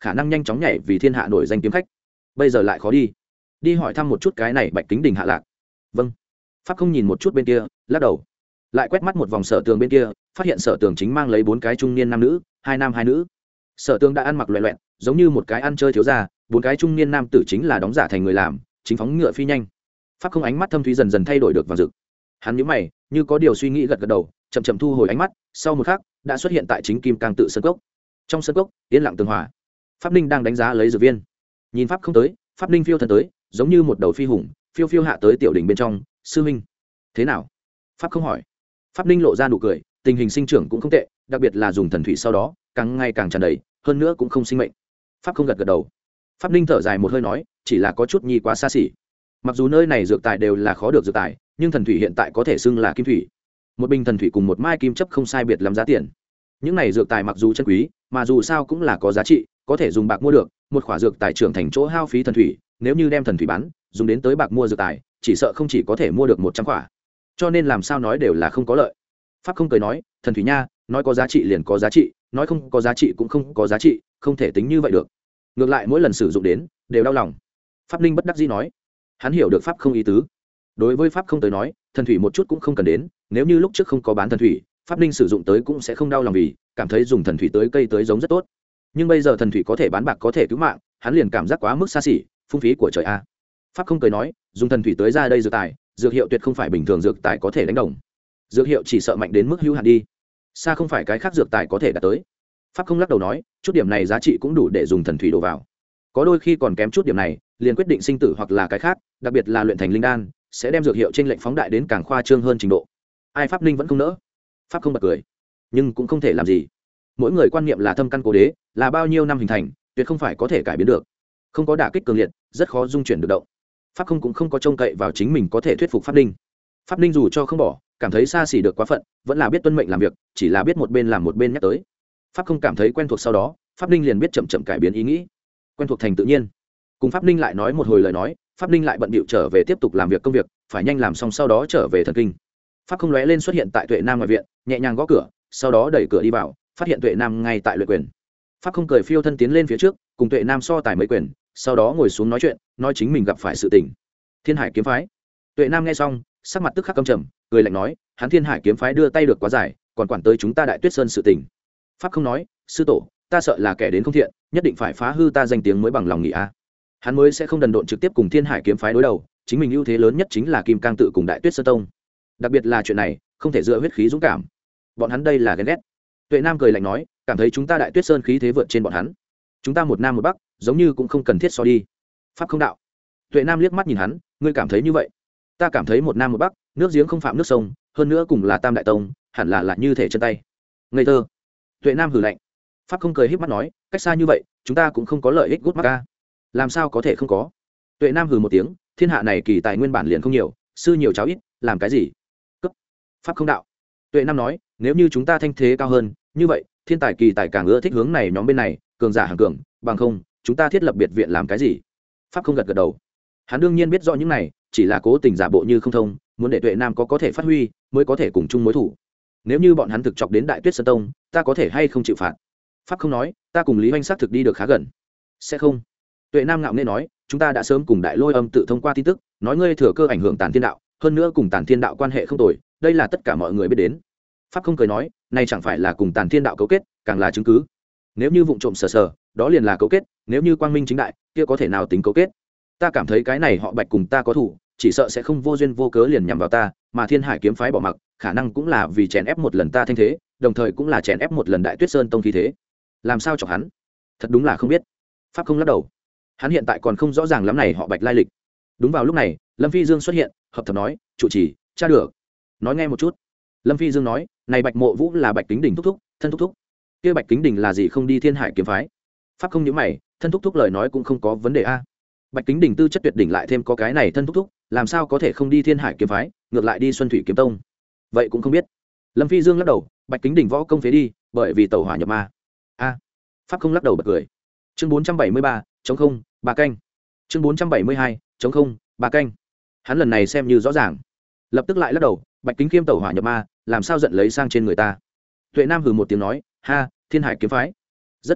khả năng nhanh chóng nhảy vì thiên hạ nổi danh kiếm khách. Bây giờ lại khó đi đi hỏi thăm một chút cái này Bạch Kính Đình hạ lạc. Vâng. Pháp không nhìn một chút bên kia, lắc đầu, lại quét mắt một vòng Sở Tường bên kia, phát hiện Sở Tường chính mang lấy bốn cái trung niên nam nữ, hai nam hai nữ. Sở Tường đã ăn mặc loẹt loẹt, giống như một cái ăn chơi thiếu gia, bốn cái trung niên nam tử chính là đóng giả thành người làm, chính phóng ngựa phi nhanh. Pháp không ánh mắt thâm thúy dần dần thay đổi được vàng rực. Hắn nhíu mày, như có điều suy nghĩ gật gật đầu, chậm chậm thu hồi ánh mắt, sau một khắc, đã xuất hiện tại chính Kim Cang tự sân cốc. Trong sân cốc, yên lặng tường hòa. Pháp Ninh đang đánh giá lấy dược viên. Nhìn Pháp không tới, Pháp Ninh phiêu thân tới, giống như một đầu phi hùng, phiêu phiêu hạ tới tiểu đỉnh bên trong. Sư minh, thế nào? Pháp không hỏi. Pháp Ninh lộ ra nụ cười, tình hình sinh trưởng cũng không tệ, đặc biệt là dùng thần thủy sau đó, càng ngày càng tràn đầy, hơn nữa cũng không sinh mệnh. Pháp không gật gật đầu. Pháp Ninh thở dài một hơi nói, chỉ là có chút nhi quá xa xỉ. Mặc dù nơi này dược tài đều là khó được dược tài, nhưng thần thủy hiện tại có thể xưng là kim thủy. Một bình thần thủy cùng một mai kim chấp không sai biệt lắm giá tiền. Những này dược tài mặc dù chân quý, mà dù sao cũng là có giá trị, có thể dùng bạc mua được. Một khỏa dược tài trưởng thành chỗ hao phí thần thủy, nếu như đem thần thủy bán, dùng đến tới bạc mua dược tài, chỉ sợ không chỉ có thể mua được một trăm khỏa. Cho nên làm sao nói đều là không có lợi. Pháp không cười nói, thần thủy nha, nói có giá trị liền có giá trị, nói không có giá trị cũng không có giá trị, không thể tính như vậy được. Ngược lại mỗi lần sử dụng đến, đều đau lòng. Pháp Ninh bất đắc dĩ nói, hắn hiểu được Pháp không ý tứ. Đối với Pháp không tới nói, thần thủy một chút cũng không cần đến, nếu như lúc trước không có bán thần thủy, Pháp Ninh sử dụng tới cũng sẽ không đau lòng vì cảm thấy dùng thần thủy tới cây tới giống rất tốt. Nhưng bây giờ thần thủy có thể bán bạc có thể cứu mạng, hắn liền cảm giác quá mức xa xỉ, phung phí của trời a. Pháp không cười nói, dùng thần thủy tới ra đây dược tài, dược hiệu tuyệt không phải bình thường dược tài có thể đánh đồng. Dược hiệu chỉ sợ mạnh đến mức hữu hạn đi, xa không phải cái khác dược tài có thể đạt tới. Pháp không lắc đầu nói, chút điểm này giá trị cũng đủ để dùng thần thủy đổ vào, có đôi khi còn kém chút điểm này liền quyết định sinh tử hoặc là cái khác, đặc biệt là luyện thành linh đan sẽ đem dược hiệu trên lệnh phóng đại đến càng khoa trương hơn trình độ. Ai Pháp Ninh vẫn không nỡ. Pháp không bật cười, nhưng cũng không thể làm gì. Mỗi người quan niệm là thâm căn cố đế, là bao nhiêu năm hình thành, tuyệt không phải có thể cải biến được. Không có đả kích cường liệt, rất khó dung chuyển được động. Pháp không cũng không có trông cậy vào chính mình có thể thuyết phục Pháp Ninh. Pháp Ninh dù cho không bỏ, cảm thấy xa xỉ được quá phận, vẫn là biết tuân mệnh làm việc, chỉ là biết một bên làm một bên nhắc tới. Pháp không cảm thấy quen thuộc sau đó, Pháp Ninh liền biết chậm chậm cải biến ý nghĩ, quen thuộc thành tự nhiên. Cùng Pháp Ninh lại nói một hồi lời nói, Pháp Ninh lại bận bịu trở về tiếp tục làm việc công việc, phải nhanh làm xong sau đó trở về thần kinh. Pháp không lóe lên xuất hiện tại Tuệ Nam ngoài viện, nhẹ nhàng gõ cửa, sau đó đẩy cửa đi vào, phát hiện Tuệ Nam ngay tại luyện quyền. Pháp không cười phiêu thân tiến lên phía trước, cùng Tuệ Nam so tài mấy quyền, sau đó ngồi xuống nói chuyện, nói chính mình gặp phải sự tình. Thiên Hải kiếm phái. Tuệ Nam nghe xong, sắc mặt tức khắc căm trầm, cười lạnh nói, hắn Thiên Hải kiếm phái đưa tay được quá dài, còn quản tới chúng ta Đại Tuyết Sơn sự tình. Pháp không nói, sư tổ, ta sợ là kẻ đến không thiện, nhất định phải phá hư ta danh tiếng mới bằng lòng nghỉ a. Hắn mới sẽ không đần độn trực tiếp cùng Thiên Hải kiếm phái đối đầu, chính mình ưu thế lớn nhất chính là Kim Cang tự cùng Đại Tuyết Sơn tông. Đặc biệt là chuyện này, không thể dựa huyết khí dũng cảm. Bọn hắn đây là ghen ghét. Tuệ Nam cười lạnh nói, cảm thấy chúng ta Đại Tuyết Sơn khí thế vượt trên bọn hắn. Chúng ta một nam một bắc, giống như cũng không cần thiết so đi. Pháp không đạo. Tuệ Nam liếc mắt nhìn hắn, ngươi cảm thấy như vậy? Ta cảm thấy một nam một bắc, nước giếng không phạm nước sông, hơn nữa cùng là Tam đại tông, hẳn là là như thể chân tay. Ngây thơ. Tuệ Nam hừ lạnh. Pháp không cười híp mắt nói, cách xa như vậy, chúng ta cũng không có lợi ích gút mắt ca. Làm sao có thể không có? Tuệ Nam hừ một tiếng, thiên hạ này kỳ tài nguyên bản liền không nhiều, sư nhiều cháu ít, làm cái gì? Cấp. Pháp không đạo. Tuệ Nam nói, nếu như chúng ta thanh thế cao hơn, như vậy, thiên tài kỳ tài càng ưa thích hướng này nhóm bên này, cường giả hàng cường, bằng không, chúng ta thiết lập biệt viện làm cái gì? Pháp không gật gật đầu. Hắn đương nhiên biết rõ những này, chỉ là cố tình giả bộ như không thông, muốn để Tuệ Nam có có thể phát huy, mới có thể cùng chung mối thủ. Nếu như bọn hắn thực chọc đến Đại Tuyết Sơn tông, ta có thể hay không chịu phạt? Pháp không nói, ta cùng Lý Hoành xác thực đi được khá gần. Sẽ không. Tuệ Nam ngạo nghễ nói, chúng ta đã sớm cùng Đại Lôi Âm tự thông qua tin tức, nói ngươi thừa cơ ảnh hưởng Tản Thiên đạo, hơn nữa cùng Tản Thiên đạo quan hệ không tồi, đây là tất cả mọi người biết đến. Pháp không cười nói, này chẳng phải là cùng Tản Thiên đạo cấu kết, càng là chứng cứ. Nếu như vụng trộm sờ sờ, đó liền là cấu kết, nếu như quang minh chính đại, kia có thể nào tính cấu kết? Ta cảm thấy cái này họ Bạch cùng ta có thủ, chỉ sợ sẽ không vô duyên vô cớ liền nhằm vào ta, mà Thiên Hải kiếm phái bỏ mặc, khả năng cũng là vì chèn ép một lần ta thanh thế, đồng thời cũng là chèn ép một lần Đại Tuyết Sơn tông khí thế. Làm sao chọc hắn? Thật đúng là không biết. Pháp không lắc đầu. Hắn hiện tại còn không rõ ràng lắm này họ Bạch lai lịch. Đúng vào lúc này, Lâm Phi Dương xuất hiện, hợp thập nói, trụ trì, tra được. Nói nghe một chút. Lâm Phi Dương nói, này Bạch Mộ Vũ là Bạch Kính Đình thúc thúc, thân thúc thúc. Kia Bạch Kính Đình là gì không đi Thiên Hải kiếm phái? Pháp không nhíu mày, thân thúc thúc lời nói cũng không có vấn đề a. Bạch Kính Đình tư chất tuyệt đỉnh lại thêm có cái này thân thúc thúc, làm sao có thể không đi Thiên Hải kiếm phái, ngược lại đi Xuân Thủy kiếm tông? Vậy cũng không biết. Lâm Phi Dương lắc đầu, Bạch Kính Đình võ công phế đi, bởi vì tẩu hỏa nhập ma. A. Pháp không lắc đầu bật cười. Chương bốn trăm bảy mươi ba, chống không, ba canh. Chương bốn trăm bảy mươi hai, chống không, ba canh. Hắn lần này xem như rõ ràng. Lập tức lại lắc đầu, Bạch Kính Khiêm tẩu hỏa nhập ma, làm sao giận lấy sang trên người ta? Tuệ Nam hừ một tiếng nói, ha, Thiên Hải kiếm phái rất bá đạo,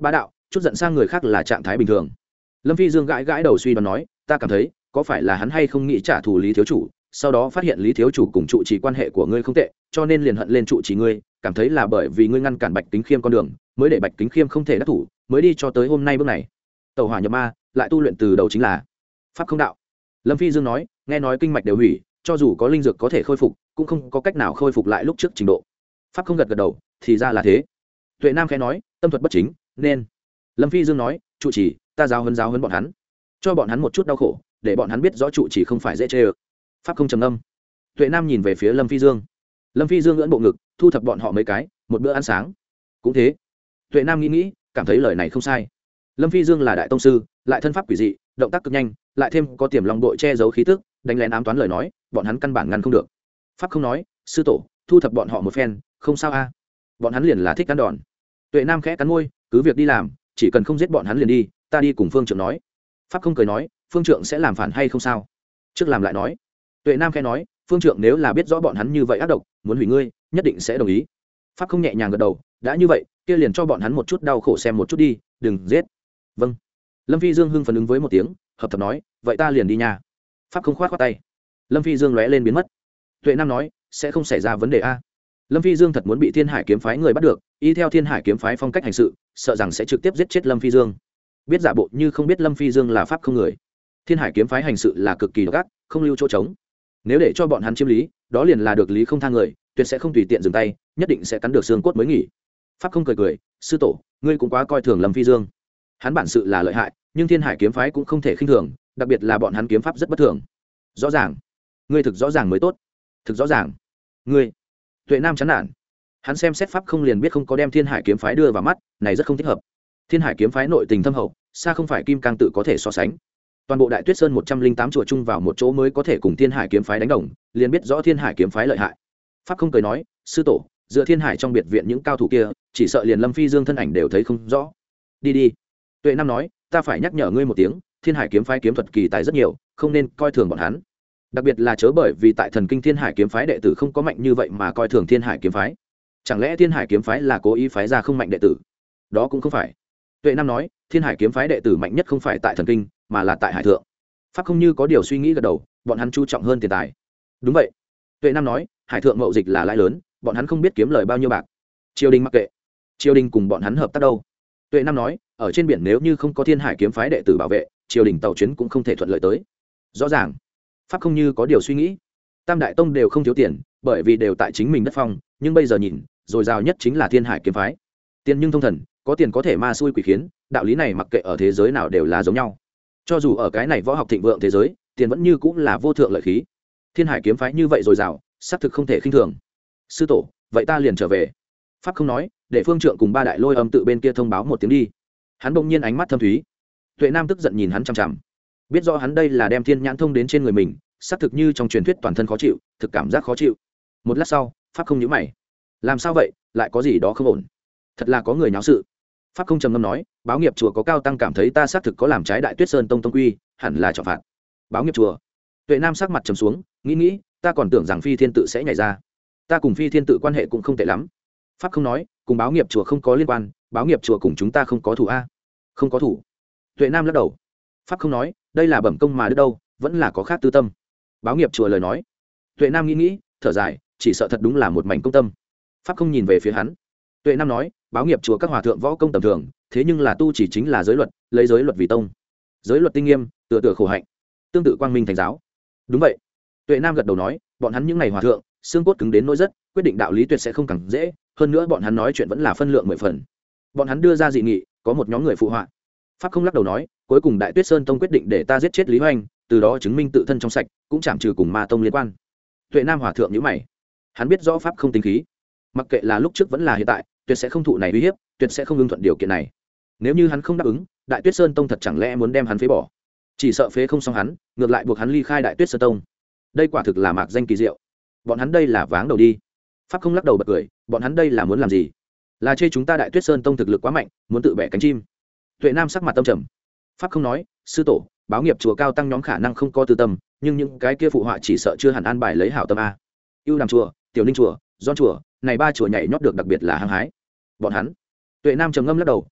chút giận sang người khác là trạng thái bình thường. Lâm Phi Dương gãi gãi đầu suy đoán nói, ta cảm thấy có phải là hắn hay không nghĩ trả thù Lý thiếu chủ, sau đó phát hiện Lý thiếu chủ cùng trụ trì quan hệ của ngươi không tệ, cho nên liền hận lên trụ trì ngươi, cảm thấy là bởi vì ngươi ngăn cản Bạch Kính Khiêm con đường, mới để Bạch Kính Khiêm không thể đắc thủ, mới đi cho tới hôm nay bước này. Tẩu hỏa nhập ma, lại tu luyện từ đầu chính là pháp không đạo. Lâm Phi Dương nói, nghe nói kinh mạch đều hủy, cho dù có linh dược có thể khôi phục, cũng không có cách nào khôi phục lại lúc trước trình độ. Pháp không gật gật đầu, thì ra là thế. Tuệ Nam khẽ nói, tâm thuật bất chính, nên. Lâm Phi Dương nói, trụ trì, ta giáo huấn giáo huấn bọn hắn, cho bọn hắn một chút đau khổ, để bọn hắn biết rõ trụ trì không phải dễ chơi. Pháp không trầm âm. Tuệ Nam nhìn về phía Lâm Phi Dương. Lâm Phi Dương ngưỡng bộ ngực, thu thập bọn họ mấy cái, một bữa ăn sáng. Cũng thế. Tuệ Nam nghĩ nghĩ, cảm thấy lời này không sai. Lâm Phi Dương là đại tông sư, lại thân pháp quỷ dị, động tác cực nhanh, lại thêm có tiềm long đội che giấu khí tức, đánh lén ám toán lời nói, bọn hắn căn bản ngăn không được. Pháp không nói, sư tổ, thu thập bọn họ một phen, không sao a. Bọn hắn liền là thích cắn đòn. Tuệ Nam khẽ cắn môi, cứ việc đi làm, chỉ cần không giết bọn hắn liền đi, ta đi cùng Phương Trượng nói. Pháp không cười nói, Phương Trượng sẽ làm phản hay không sao? Trước làm lại nói. Tuệ Nam khẽ nói, Phương Trượng nếu là biết rõ bọn hắn như vậy ác độc, muốn hủy ngươi, nhất định sẽ đồng ý. Pháp không nhẹ nhàng gật đầu, đã như vậy, kia liền cho bọn hắn một chút đau khổ xem một chút đi, đừng giết. Vâng. Lâm Phi Dương hưng phấn ứng với một tiếng, hợp tập nói, vậy ta liền đi nha. Pháp không khoát khoát tay. Lâm Phi Dương lóe lên biến mất. Tuệ Nam nói, sẽ không xảy ra vấn đề a. Lâm Phi Dương thật muốn bị Thiên Hải kiếm phái người bắt được, y theo Thiên Hải kiếm phái phong cách hành sự, sợ rằng sẽ trực tiếp giết chết Lâm Phi Dương. Biết giả bộ như không biết Lâm Phi Dương là pháp không người. Thiên Hải kiếm phái hành sự là cực kỳ độc ác, không lưu chỗ trống. Nếu để cho bọn hắn chiếm lý, đó liền là được lý không tha người, tuyệt sẽ không tùy tiện dừng tay, nhất định sẽ cắn được xương cốt mới nghỉ. Pháp không cười cười, sư tổ, ngươi cũng quá coi thường Lâm Phi Dương. Hắn bản sự là lợi hại, nhưng Thiên Hải kiếm phái cũng không thể khinh thường, đặc biệt là bọn hắn kiếm pháp rất bất thường. Rõ ràng, ngươi thực rõ ràng mới tốt. Thực rõ ràng. Ngươi. Tuệ Nam chán nản. Hắn xem xét pháp không liền biết không có đem Thiên Hải kiếm phái đưa vào mắt, này rất không thích hợp. Thiên Hải kiếm phái nội tình thâm hậu, xa không phải Kim Cang tự có thể so sánh. Toàn bộ Đại Tuyết Sơn một trăm linh tám chùa chung vào một chỗ mới có thể cùng Thiên Hải kiếm phái đánh đồng, liền biết rõ Thiên Hải kiếm phái lợi hại. Pháp không cười nói, sư tổ, dựa Thiên Hải trong biệt viện những cao thủ kia, chỉ sợ liền Lâm Phi Dương thân ảnh đều thấy không rõ. Đi đi. Tuệ Nam nói, ta phải nhắc nhở ngươi một tiếng, Thiên Hải kiếm phái kiếm thuật kỳ tài rất nhiều, không nên coi thường bọn hắn. Đặc biệt là chớ bởi vì tại thần kinh Thiên Hải kiếm phái đệ tử không có mạnh như vậy mà coi thường Thiên Hải kiếm phái. Chẳng lẽ Thiên Hải kiếm phái là cố ý phái ra không mạnh đệ tử? Đó cũng không phải. Tuệ Nam nói, Thiên Hải kiếm phái đệ tử mạnh nhất không phải tại thần kinh, mà là tại hải thượng. Pháp không như có điều suy nghĩ gật đầu, bọn hắn chú trọng hơn tiền tài. Đúng vậy. Tuệ Nam nói, hải thượng mậu dịch là lãi lớn, bọn hắn không biết kiếm lời bao nhiêu bạc. Triều đình mặc kệ. Triều đình cùng bọn hắn hợp tác đâu? Tuệ Nam nói, ở trên biển nếu như không có Thiên Hải kiếm phái đệ tử bảo vệ, triều đình tàu chuyến cũng không thể thuận lợi tới. Rõ ràng. Pháp không như có điều suy nghĩ. Tam đại tông đều không thiếu tiền, bởi vì đều tại chính mình đất phong, nhưng bây giờ nhìn, dồi dào nhất chính là Thiên Hải kiếm phái. Tiền nhưng thông thần, có tiền có thể ma xui quỷ khiến, đạo lý này mặc kệ ở thế giới nào đều là giống nhau. Cho dù ở cái này võ học thịnh vượng thế giới, tiền vẫn như cũng là vô thượng lợi khí. Thiên Hải kiếm phái như vậy dồi dào, xác thực không thể khinh thường. Sư tổ, vậy ta liền trở về. Pháp không nói, để Phương Trượng cùng ba đại lôi âm tự bên kia thông báo một tiếng đi. Hắn bỗng nhiên ánh mắt thâm thúy. Tuệ Nam tức giận nhìn hắn chằm chằm, biết rõ hắn đây là đem thiên nhãn thông đến trên người mình, xác thực như trong truyền thuyết toàn thân khó chịu, thực cảm giác khó chịu. Một lát sau, Pháp không nhíu mày. Làm sao vậy, lại có gì đó không ổn? Thật là có người nháo sự. Pháp không trầm ngâm nói, báo nghiệp chùa có cao tăng cảm thấy ta xác thực có làm trái Đại Tuyết Sơn tông tông quy, hẳn là trọng phạt. Báo nghiệp chùa. Tuệ Nam sắc mặt trầm xuống, nghĩ nghĩ, ta còn tưởng rằng Phi Thiên tự sẽ nhảy ra. Ta cùng Phi Thiên tự quan hệ cũng không tệ lắm. Pháp không nói, cùng báo nghiệp chùa không có liên quan, báo nghiệp chùa cùng chúng ta không có thủ a. Không có thủ. Tuệ Nam lắc đầu. Pháp không nói, đây là bẩm công mà đứt đâu, vẫn là có khác tư tâm. Báo nghiệp chùa lời nói. Tuệ Nam nghĩ nghĩ, thở dài, chỉ sợ thật đúng là một mảnh công tâm. Pháp không nhìn về phía hắn. Tuệ Nam nói, báo nghiệp chùa các hòa thượng võ công tầm thường, thế nhưng là tu chỉ chính là giới luật, lấy giới luật vì tông. Giới luật tinh nghiêm, tựa tựa khổ hạnh, tương tự quang minh thành giáo. Đúng vậy. Tuệ Nam gật đầu nói, bọn hắn những ngày hòa thượng, xương cốt cứng đến nỗi rất, quyết định đạo lý tuyệt sẽ không càng dễ, hơn nữa bọn hắn nói chuyện vẫn là phân lượng mười phần. Bọn hắn đưa ra dị nghị, có một nhóm người phụ họa. Pháp không lắc đầu nói, cuối cùng Đại Tuyết Sơn tông quyết định để ta giết chết Lý Hoành, từ đó chứng minh tự thân trong sạch, cũng chẳng trừ cùng ma tông liên quan. Tuệ Nam hòa thượng nhíu mày. Hắn biết rõ pháp không tính khí, mặc kệ là lúc trước vẫn là hiện tại, tuyệt sẽ không thụ này uy hiếp, tuyệt sẽ không ưng thuận điều kiện này. Nếu như hắn không đáp ứng, Đại Tuyết Sơn tông thật chẳng lẽ muốn đem hắn phế bỏ? Chỉ sợ phế không xong hắn, ngược lại buộc hắn ly khai Đại Tuyết Sơn tông. Đây quả thực là mạc danh kỳ diệu. Bọn hắn đây là váng đầu đi. Pháp không lắc đầu bật cười, bọn hắn đây là muốn làm gì? Là chê chúng ta Đại Tuyết Sơn tông thực lực quá mạnh, muốn tự bẻ cánh chim. Tuệ Nam sắc mặt tâm trầm. Pháp không nói, sư tổ, báo nghiệp chùa cao tăng nhóm khả năng không có tư tâm, nhưng những cái kia phụ họa chỉ sợ chưa hẳn an bài lấy hảo tâm a. Ưu Đàm chùa, Tiểu Ninh chùa, Gion chùa, này ba chùa nhảy nhót được đặc biệt là hăng hái. Bọn hắn. Tuệ Nam trầm ngâm lắc đầu,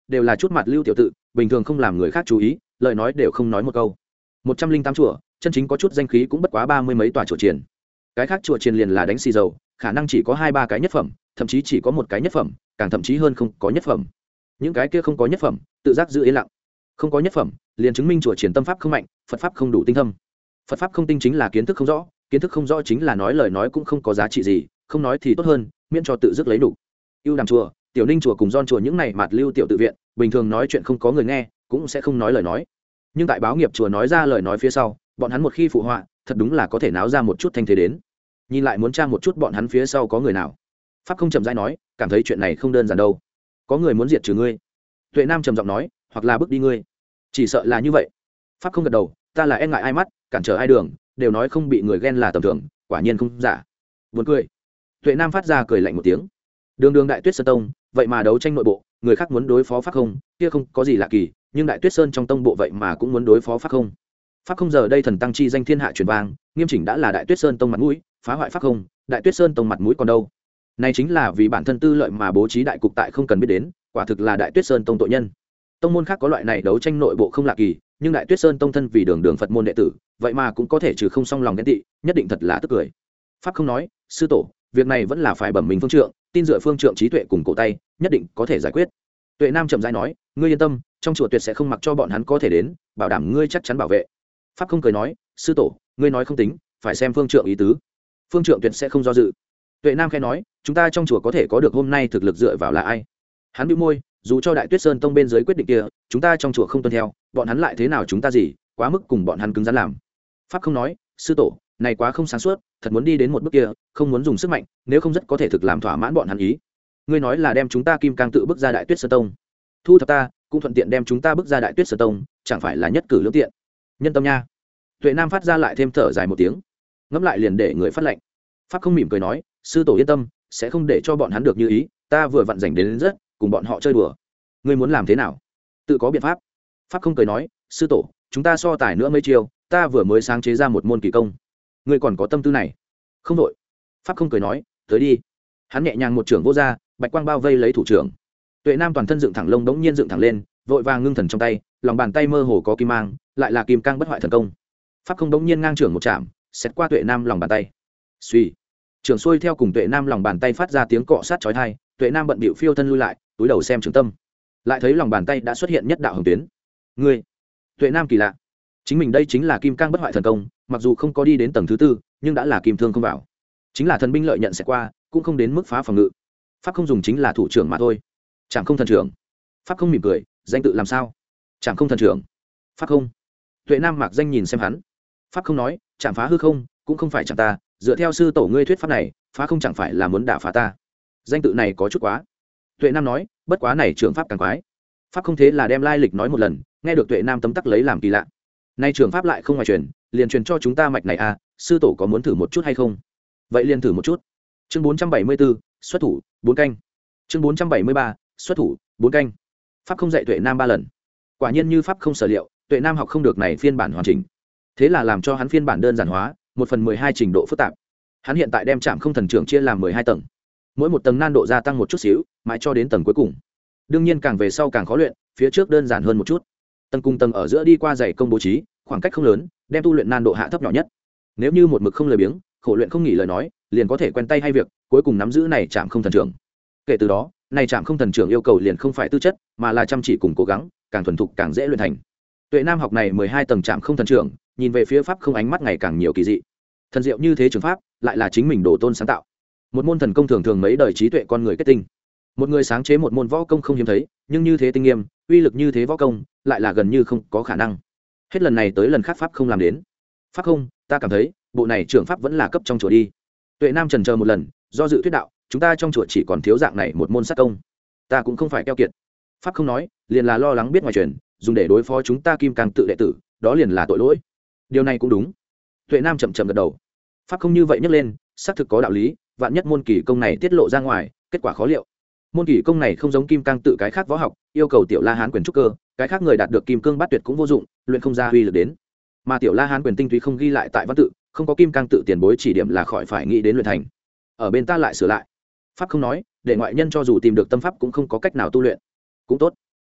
đều là chút mặt lưu tiểu tự, bình thường không làm người khác chú ý, lời nói đều không nói một câu. Một trăm linh tám chùa, chân chính có chút danh khí cũng bất quá ba mươi mấy tòa chùa triển. Cái khác chùa triển liền là đánh xì dầu, khả năng chỉ có hai ba cái nhất phẩm, thậm chí chỉ có một cái nhất phẩm, càng thậm chí hơn không có nhất phẩm. Những cái kia không có nhất phẩm, tự giác giữ yên lặng. Không có nhất phẩm, liền chứng minh chùa triển tâm pháp không mạnh, Phật pháp không đủ tinh thâm. Phật pháp không tinh chính là kiến thức không rõ, kiến thức không rõ chính là nói lời nói cũng không có giá trị gì, không nói thì tốt hơn, miễn cho tự dứt lấy đủ. Ưu Đàm chùa, Tiểu Ninh chùa cùng Don chùa những này mạt lưu tiểu tự viện, bình thường nói chuyện không có người nghe, cũng sẽ không nói lời nói. Nhưng tại Báo Nghiệp chùa nói ra lời nói phía sau, bọn hắn một khi phụ họa, thật đúng là có thể náo ra một chút thanh thế đến. Nhìn lại muốn tra một chút bọn hắn phía sau có người nào. Pháp không chậm rãi nói, cảm thấy chuyện này không đơn giản đâu. Có người muốn diệt trừ ngươi. Tuệ Nam trầm giọng nói, hoặc là bước đi ngươi. Chỉ sợ là như vậy. Pháp không gật đầu, ta là e ngại ai mắt, cản trở ai đường, đều nói không bị người ghen là tầm thường, quả nhiên không giả. Buồn cười. Tuệ Nam phát ra cười lạnh một tiếng. Đường đường Đại Tuyết Sơn tông, vậy mà đấu tranh nội bộ, người khác muốn đối phó Pháp không, kia không có gì lạ kỳ, nhưng Đại Tuyết Sơn trong tông bộ vậy mà cũng muốn đối phó Pháp không. Pháp không giờ đây thần tăng chi danh thiên hạ truyền vang, nghiêm chỉnh đã là Đại Tuyết Sơn tông mặt mũi, phá hoại Pháp không, Đại Tuyết Sơn tông mặt mũi còn đâu. Này chính là vì bản thân tư lợi mà bố trí đại cục tại không cần biết đến, quả thực là Đại Tuyết Sơn tông tội nhân. Tông môn khác có loại này đấu tranh nội bộ không lạ kỳ, nhưng Đại Tuyết Sơn tông thân vì đường đường Phật môn đệ tử, vậy mà cũng có thể trừ không xong lòng ghen tị, nhất định thật là tức cười. Pháp không nói, sư tổ, việc này vẫn là phải bẩm mình phương trượng, tin dựa phương trượng trí tuệ cùng cổ tay, nhất định có thể giải quyết. Tuệ Nam chậm rãi nói, ngươi yên tâm, trong chùa tuyệt sẽ không mặc cho bọn hắn có thể đến, bảo đảm ngươi chắc chắn bảo vệ. Pháp không cười nói, sư tổ, ngươi nói không tính, phải xem phương trượng ý tứ. Phương trượng tuyệt sẽ không do dự. Tuệ Nam khẽ nói, chúng ta trong chùa có thể có được hôm nay thực lực dựa vào là ai? Hắn bĩu môi, dù cho Đại Tuyết Sơn tông bên dưới quyết định kia, chúng ta trong chùa không tuân theo, bọn hắn lại thế nào chúng ta gì, quá mức cùng bọn hắn cứng rắn làm. Pháp không nói, sư tổ, này quá không sáng suốt, thật muốn đi đến một bước kia, không muốn dùng sức mạnh, nếu không rất có thể thực làm thỏa mãn bọn hắn ý. Ngươi nói là đem chúng ta Kim Cang tự bước ra Đại Tuyết Sơn tông, thu thập ta, cũng thuận tiện đem chúng ta bước ra Đại Tuyết Sơn tông, chẳng phải là nhất cử lưỡng tiện. Nhân tâm nha. Tuệ Nam phát ra lại thêm thở dài một tiếng, ngẫm lại liền để người phát lệnh. Pháp không mỉm cười nói, sư tổ yên tâm, sẽ không để cho bọn hắn được như ý, ta vừa vặn rảnh đến, đến rất, cùng bọn họ chơi đùa. Ngươi muốn làm thế nào? Tự có biện pháp. Pháp không cười nói, sư tổ, chúng ta so tài nữa mấy chiêu, ta vừa mới sáng chế ra một môn kỳ công. Ngươi còn có tâm tư này? Không đội. Pháp không cười nói, tới đi. Hắn nhẹ nhàng một trưởng vô ra, bạch quang bao vây lấy thủ trưởng. Tuệ Nam toàn thân dựng thẳng lông đống nhiên dựng thẳng lên, vội vàng ngưng thần trong tay, lòng bàn tay mơ hồ có kim mang, lại là kim cang bất hoại thần công. Pháp không đống nhiên ngang trưởng một chạm, xét qua Tuệ Nam lòng bàn tay. Suy, trưởng xuôi theo cùng Tuệ Nam lòng bàn tay phát ra tiếng cọ sát chói tai, Tuệ Nam bận bịu phiêu thân lui lại, túi đầu xem trường tâm, lại thấy lòng bàn tay đã xuất hiện nhất đạo hồng tuyến. Ngươi, Tuệ Nam kỳ lạ, chính mình đây chính là kim cang bất hoại thần công, mặc dù không có đi đến tầng thứ tư, nhưng đã là kim thương không vào, chính là thần binh lợi nhận sẽ qua, cũng không đến mức phá phòng ngự. Pháp không dùng chính là thủ trưởng mà thôi. Chẳng không thần trưởng. Pháp không mỉm cười, danh tự làm sao? Chẳng không thần trưởng. Pháp không. Tuệ Nam mạc danh nhìn xem hắn. Pháp không nói, chạm phá hư không, cũng không phải chẳng ta, dựa theo sư tổ ngươi thuyết pháp này, phá không chẳng phải là muốn đả phá ta. Danh tự này có chút quá. Tuệ Nam nói, bất quá này trưởng pháp càng quái. Pháp không thế là đem lai lịch nói một lần, nghe được Tuệ Nam tấm tắc lấy làm kỳ lạ. Nay trưởng pháp lại không ngoài truyền, liền truyền cho chúng ta mạch này à, sư tổ có muốn thử một chút hay không? Vậy liền thử một chút. Chương bốn trăm bảy mươi bốn, xuất thủ, bốn canh. Chương bốn trăm bảy mươi ba, xuất thủ, bốn canh. Pháp không dạy Tuệ Nam ba lần. Quả nhiên như pháp không sở liệu, Tuệ Nam học không được này phiên bản hoàn chỉnh. Thế là làm cho hắn phiên bản đơn giản hóa, một phần mười hai trình độ phức tạp. Hắn hiện tại đem Trảm Không Thần Trưởng chia làm mười hai tầng. Mỗi một tầng nan độ gia tăng một chút xíu, mãi cho đến tầng cuối cùng. Đương nhiên càng về sau càng khó luyện, phía trước đơn giản hơn một chút. Tầng cùng tầng ở giữa đi qua dày công bố trí, khoảng cách không lớn, đem tu luyện nan độ hạ thấp nhỏ nhất. Nếu như một mực không lười biếng, khổ luyện không nghỉ lời nói, liền có thể quen tay hay việc, cuối cùng nắm giữ này Trảm Không Thần Trưởng. Kể từ đó, này Trảm Không Thần Trưởng yêu cầu liền không phải tư chất, mà là chăm chỉ cùng cố gắng, càng thuần thục càng dễ luyện thành. Tuệ Nam học này mười hai tầng Trảm Không Thần Trưởng, nhìn về phía pháp không ánh mắt ngày càng nhiều kỳ dị. Thần diệu như thế trường pháp, lại là chính mình đồ tôn sáng tạo. Một môn thần công thường thường mấy đời trí tuệ con người kết tinh. Một người sáng chế một môn võ công không hiếm thấy, nhưng như thế tinh nghiêm, uy lực như thế võ công, lại là gần như không có khả năng. Hết lần này tới lần khác pháp không làm đến. Pháp không, ta cảm thấy, bộ này trưởng pháp vẫn là cấp trong chùa đi. Tuệ Nam chần chờ một lần, do dự thuyết đạo, chúng ta trong chùa chỉ còn thiếu dạng này một môn sát công. Ta cũng không phải keo kiệt. Pháp không nói, liền là lo lắng biết ngoài truyền, dùng để đối phó chúng ta Kim Cang tự đệ tử, đó liền là tội lỗi. Điều này cũng đúng. Tuệ Nam chậm chậm gật đầu. Pháp không như vậy nhấc lên, xác thực có đạo lý, vạn nhất môn kỳ công này tiết lộ ra ngoài, kết quả khó liệu. Môn kỳ công này không giống Kim Cang tự cái khác võ học, yêu cầu Tiểu La Hán quyền trúc cơ, cái khác người đạt được Kim Cương Bát Tuyệt cũng vô dụng, luyện không ra uy lực đến. Mà Tiểu La Hán quyền tinh túy không ghi lại tại văn tự, không có Kim Cang tự tiền bối chỉ điểm là khỏi phải nghĩ đến luyện thành. Ở bên ta lại sửa lại. Pháp không nói, để ngoại nhân cho dù tìm được tâm pháp cũng không có cách nào tu luyện. Cũng tốt.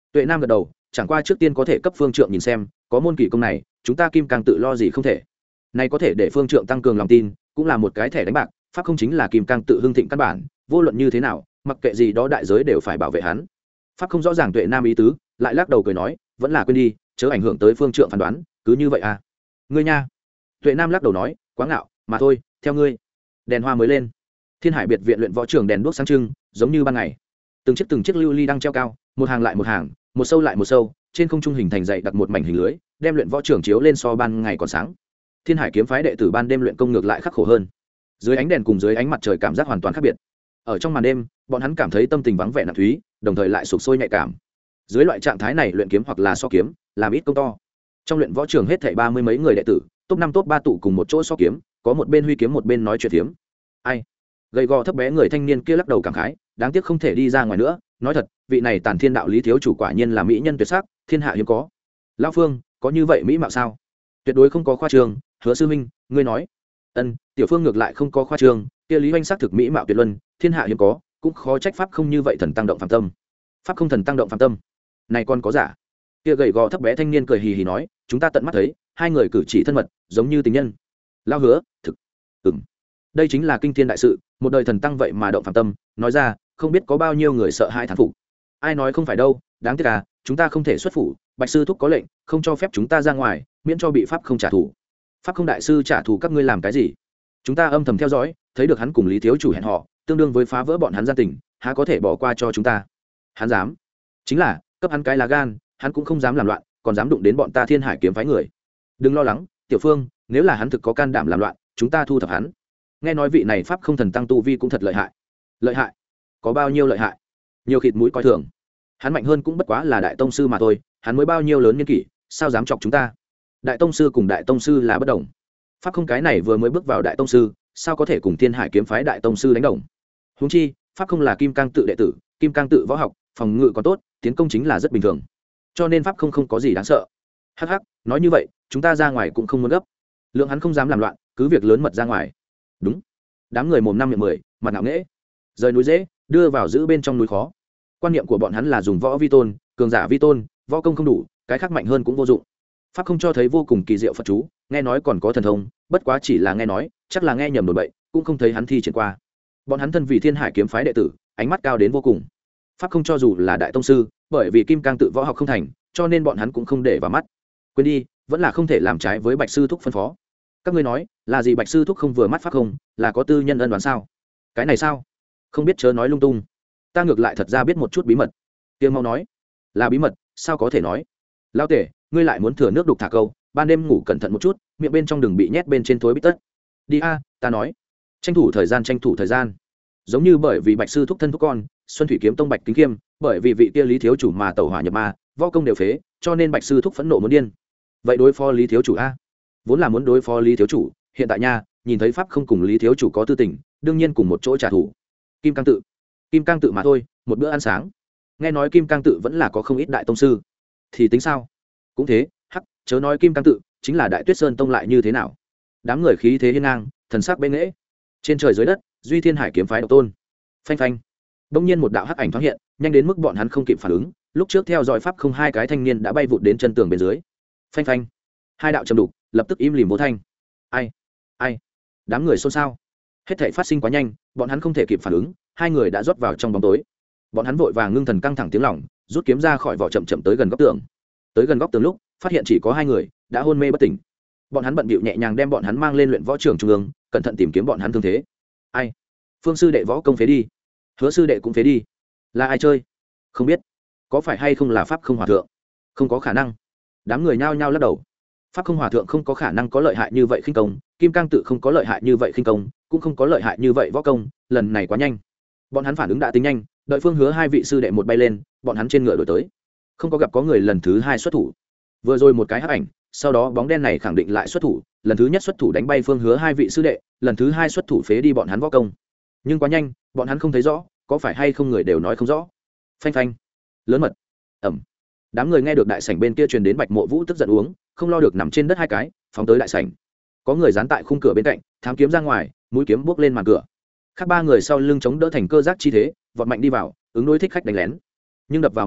Tuệ Nam gật đầu, chẳng qua trước tiên có thể cấp phương trượng nhìn xem, có môn kỷ công này chúng ta kim càng tự lo gì không thể. Này có thể để phương trượng tăng cường lòng tin, cũng là một cái thẻ đánh bạc. Pháp không chính là kim càng tự hưng thịnh căn bản, vô luận như thế nào mặc kệ gì đó đại giới đều phải bảo vệ hắn. Pháp không rõ ràng Tuệ Nam ý tứ, lại lắc đầu cười nói, vẫn là quên đi, chớ ảnh hưởng tới phương trượng phán đoán, cứ như vậy à. Ngươi nha. Tuệ Nam lắc đầu nói, quá ngạo, mà thôi, theo ngươi. Đèn hoa mới lên, Thiên Hải biệt viện luyện võ trường đèn đuốc sáng trưng, giống như ban ngày. Từng chiếc từng chiếc lưu ly đang treo cao, một hàng lại một hàng, một sâu lại một sâu, trên không trung hình thành dậy đặt một mảnh hình lưới, đem luyện võ trường chiếu lên so ban ngày còn sáng. Thiên Hải kiếm phái đệ tử ban đêm luyện công ngược lại khắc khổ hơn. Dưới ánh đèn cùng dưới ánh mặt trời cảm giác hoàn toàn khác biệt. Ở trong màn đêm, bọn hắn cảm thấy tâm tình vắng vẻ nặng thúy, đồng thời lại sụp sôi nhạy cảm. Dưới loại trạng thái này luyện kiếm hoặc là so kiếm, làm ít công to. Trong luyện võ trường hết thảy ba mươi mấy người đệ tử, top năm top ba tụ cùng một chỗ so kiếm, có một bên huy kiếm một bên nói chuyện phiếm. Ai? Gầy gò thấp bé người thanh niên kia lắc đầu cảm khái, đáng tiếc không thể đi ra ngoài nữa, nói thật, vị này Tàn Thiên đạo lý thiếu chủ quả nhiên là mỹ nhân tuyệt sắc, thiên hạ hiếm có. Lão Phương, có như vậy mỹ mạo sao? Tuyệt đối không có khoa trương, Hứa sư huynh, ngươi nói. Ân, tiểu Phương ngược lại không có khoa trương, kia Lý Hoành sắc thực mỹ mạo tuyệt luân, thiên hạ hiếm có, cũng khó trách pháp không như vậy thần tăng động phàm tâm. Pháp không thần tăng động phàm tâm. Này còn có giả? Kia gầy gò thấp bé thanh niên cười hì hì nói, chúng ta tận mắt thấy, hai người cử chỉ thân mật, giống như tình nhân. Lão Hứa, thực. Ừm. Đây chính là kinh thiên đại sự, một đời thần tăng vậy mà động phàm tâm, nói ra, không biết có bao nhiêu người sợ hai thán phục. Ai nói không phải đâu, đáng tiếc à, chúng ta không thể xuất phủ, Bạch sư thúc có lệnh, không cho phép chúng ta ra ngoài, miễn cho bị pháp không trả thù. Pháp không đại sư trả thù các ngươi làm cái gì? Chúng ta âm thầm theo dõi, thấy được hắn cùng Lý thiếu chủ hẹn họ, tương đương với phá vỡ bọn hắn gia tình, há có thể bỏ qua cho chúng ta? Hắn dám? Chính là, cấp hắn cái lá gan, hắn cũng không dám làm loạn, còn dám đụng đến bọn ta Thiên Hải kiếm phái người. Đừng lo lắng, Tiểu Phương, nếu là hắn thực có can đảm làm loạn, chúng ta thu thập hắn. Nghe nói vị này pháp không thần tăng tu vi cũng thật lợi hại. Lợi hại? Có bao nhiêu lợi hại? Nhiều khịt mũi coi thường. Hắn mạnh hơn cũng bất quá là đại tông sư mà thôi, hắn mới bao nhiêu lớn niên kỷ, sao dám chọc chúng ta? Đại tông sư cùng đại tông sư là bất đồng. Pháp không cái này vừa mới bước vào đại tông sư, sao có thể cùng Thiên Hải kiếm phái đại tông sư đánh đồng? Huống chi, pháp không là kim cang tự đệ tử, kim cang tự võ học, phòng ngự còn tốt, tiến công chính là rất bình thường. Cho nên pháp không không có gì đáng sợ. Hắc hắc, nói như vậy, chúng ta ra ngoài cũng không muốn gấp. Lượng hắn không dám làm loạn, cứ việc lớn mật ra ngoài. Đúng. Đám người mồm năm miệng mười, mặt ngạo nghễ. Rời núi dễ, đưa vào giữ bên trong núi khó. Quan niệm của bọn hắn là dùng võ vi tôn, cường giả vi tôn, võ công không đủ, cái khác mạnh hơn cũng vô dụng. Pháp không cho thấy vô cùng kỳ diệu Phật chú, nghe nói còn có thần thông, bất quá chỉ là nghe nói, chắc là nghe nhầm đồn bậy, cũng không thấy hắn thi triển qua. Bọn hắn thân vì Thiên Hải kiếm phái đệ tử, ánh mắt cao đến vô cùng. Pháp không cho dù là đại tông sư, bởi vì kim cang tự võ học không thành, cho nên bọn hắn cũng không để vào mắt. Quên đi, vẫn là không thể làm trái với Bạch sư thúc phân phó. Các ngươi nói, là gì Bạch sư thúc không vừa mắt pháp không, là có tư nhân ân đoán sao? Cái này sao? Không biết chớ nói lung tung. Ta ngược lại thật ra biết một chút bí mật. Tiêu mau nói, là bí mật, sao có thể nói? Lao tể, ngươi lại muốn thừa nước đục thả câu, ban đêm ngủ cẩn thận một chút, miệng bên trong đừng bị nhét bên trên thối bít tất. Đi a, ta nói. Tranh thủ thời gian, tranh thủ thời gian. Giống như bởi vì Bạch sư thúc thân thúc con, Xuân Thủy kiếm tông Bạch Kính Kiêm, bởi vì vị kia Lý thiếu chủ mà tẩu hỏa nhập ma, võ công đều phế, cho nên Bạch sư thúc phẫn nộ muốn điên. Vậy đối phó Lý thiếu chủ a? Vốn là muốn đối phó Lý thiếu chủ, hiện tại nha, nhìn thấy pháp không cùng Lý thiếu chủ có tư tình, đương nhiên cùng một chỗ trả thù. Kim cang tự, kim cang tự mà thôi, một bữa ăn sáng. Nghe nói kim cang tự vẫn là có không ít đại tông sư, thì tính sao? Cũng thế, hắc, chớ nói kim cang tự, chính là Đại Tuyết Sơn tông lại như thế nào? Đám người khí thế hiên ngang, thần sắc bệ nghễ. Trên trời dưới đất, duy Thiên Hải kiếm phái độc tôn. Phanh phanh. Đông nhiên một đạo hắc ảnh thoáng hiện, nhanh đến mức bọn hắn không kịp phản ứng, lúc trước theo dõi pháp không hai cái thanh niên đã bay vụt đến chân tường bên dưới. Phanh phanh. Hai đạo trầm đục, lập tức im lìm vô thanh. Ai? Ai? Đám người xôn xao. Hết thảy phát sinh quá nhanh, bọn hắn không thể kịp phản ứng, hai người đã rót vào trong bóng tối. Bọn hắn vội vàng ngưng thần căng thẳng tiếng lòng, rút kiếm ra khỏi vỏ chậm chậm tới gần góc tường. Tới gần góc tường lúc, phát hiện chỉ có hai người, đã hôn mê bất tỉnh. Bọn hắn bận bịu nhẹ nhàng đem bọn hắn mang lên luyện võ trường trung ương, cẩn thận tìm kiếm bọn hắn thương thế. Ai? Phương sư đệ võ công phế đi, Hứa sư đệ cũng phế đi. Là ai chơi? Không biết. Có phải hay không là pháp không hòa thượng? Không có khả năng. Đám người nhao nhao lắc đầu. Pháp không hòa thượng không có khả năng có lợi hại như vậy khinh công, kim cang tự không có lợi hại như vậy khinh công, cũng không có lợi hại như vậy võ công, lần này quá nhanh. Bọn hắn phản ứng đã tính nhanh, đợi Phương Hứa hai vị sư đệ một bay lên, bọn hắn trên ngựa đổi tới. Không có gặp có người lần thứ hai xuất thủ. Vừa rồi một cái hắc ảnh, sau đó bóng đen này khẳng định lại xuất thủ, lần thứ nhất xuất thủ đánh bay Phương Hứa hai vị sư đệ, lần thứ hai xuất thủ phế đi bọn hắn võ công. Nhưng quá nhanh, bọn hắn không thấy rõ, có phải hay không người đều nói không rõ. Phanh phanh, lớn mật. Ầm. Đám người nghe được đại sảnh bên kia truyền đến Bạch Mộ Vũ tức giận uống, không lo được nằm trên đất hai cái, phóng tới đại sảnh. Có người dán tại khung cửa bên cạnh, thám kiếm ra ngoài, mũi kiếm bước lên màn cửa. Khác ba người sau lưng chống đỡ thành cơ giác chi thế, vọt mạnh đi vào, ứng đối thích khách đánh lén. Nhưng đập vào mắt thấy,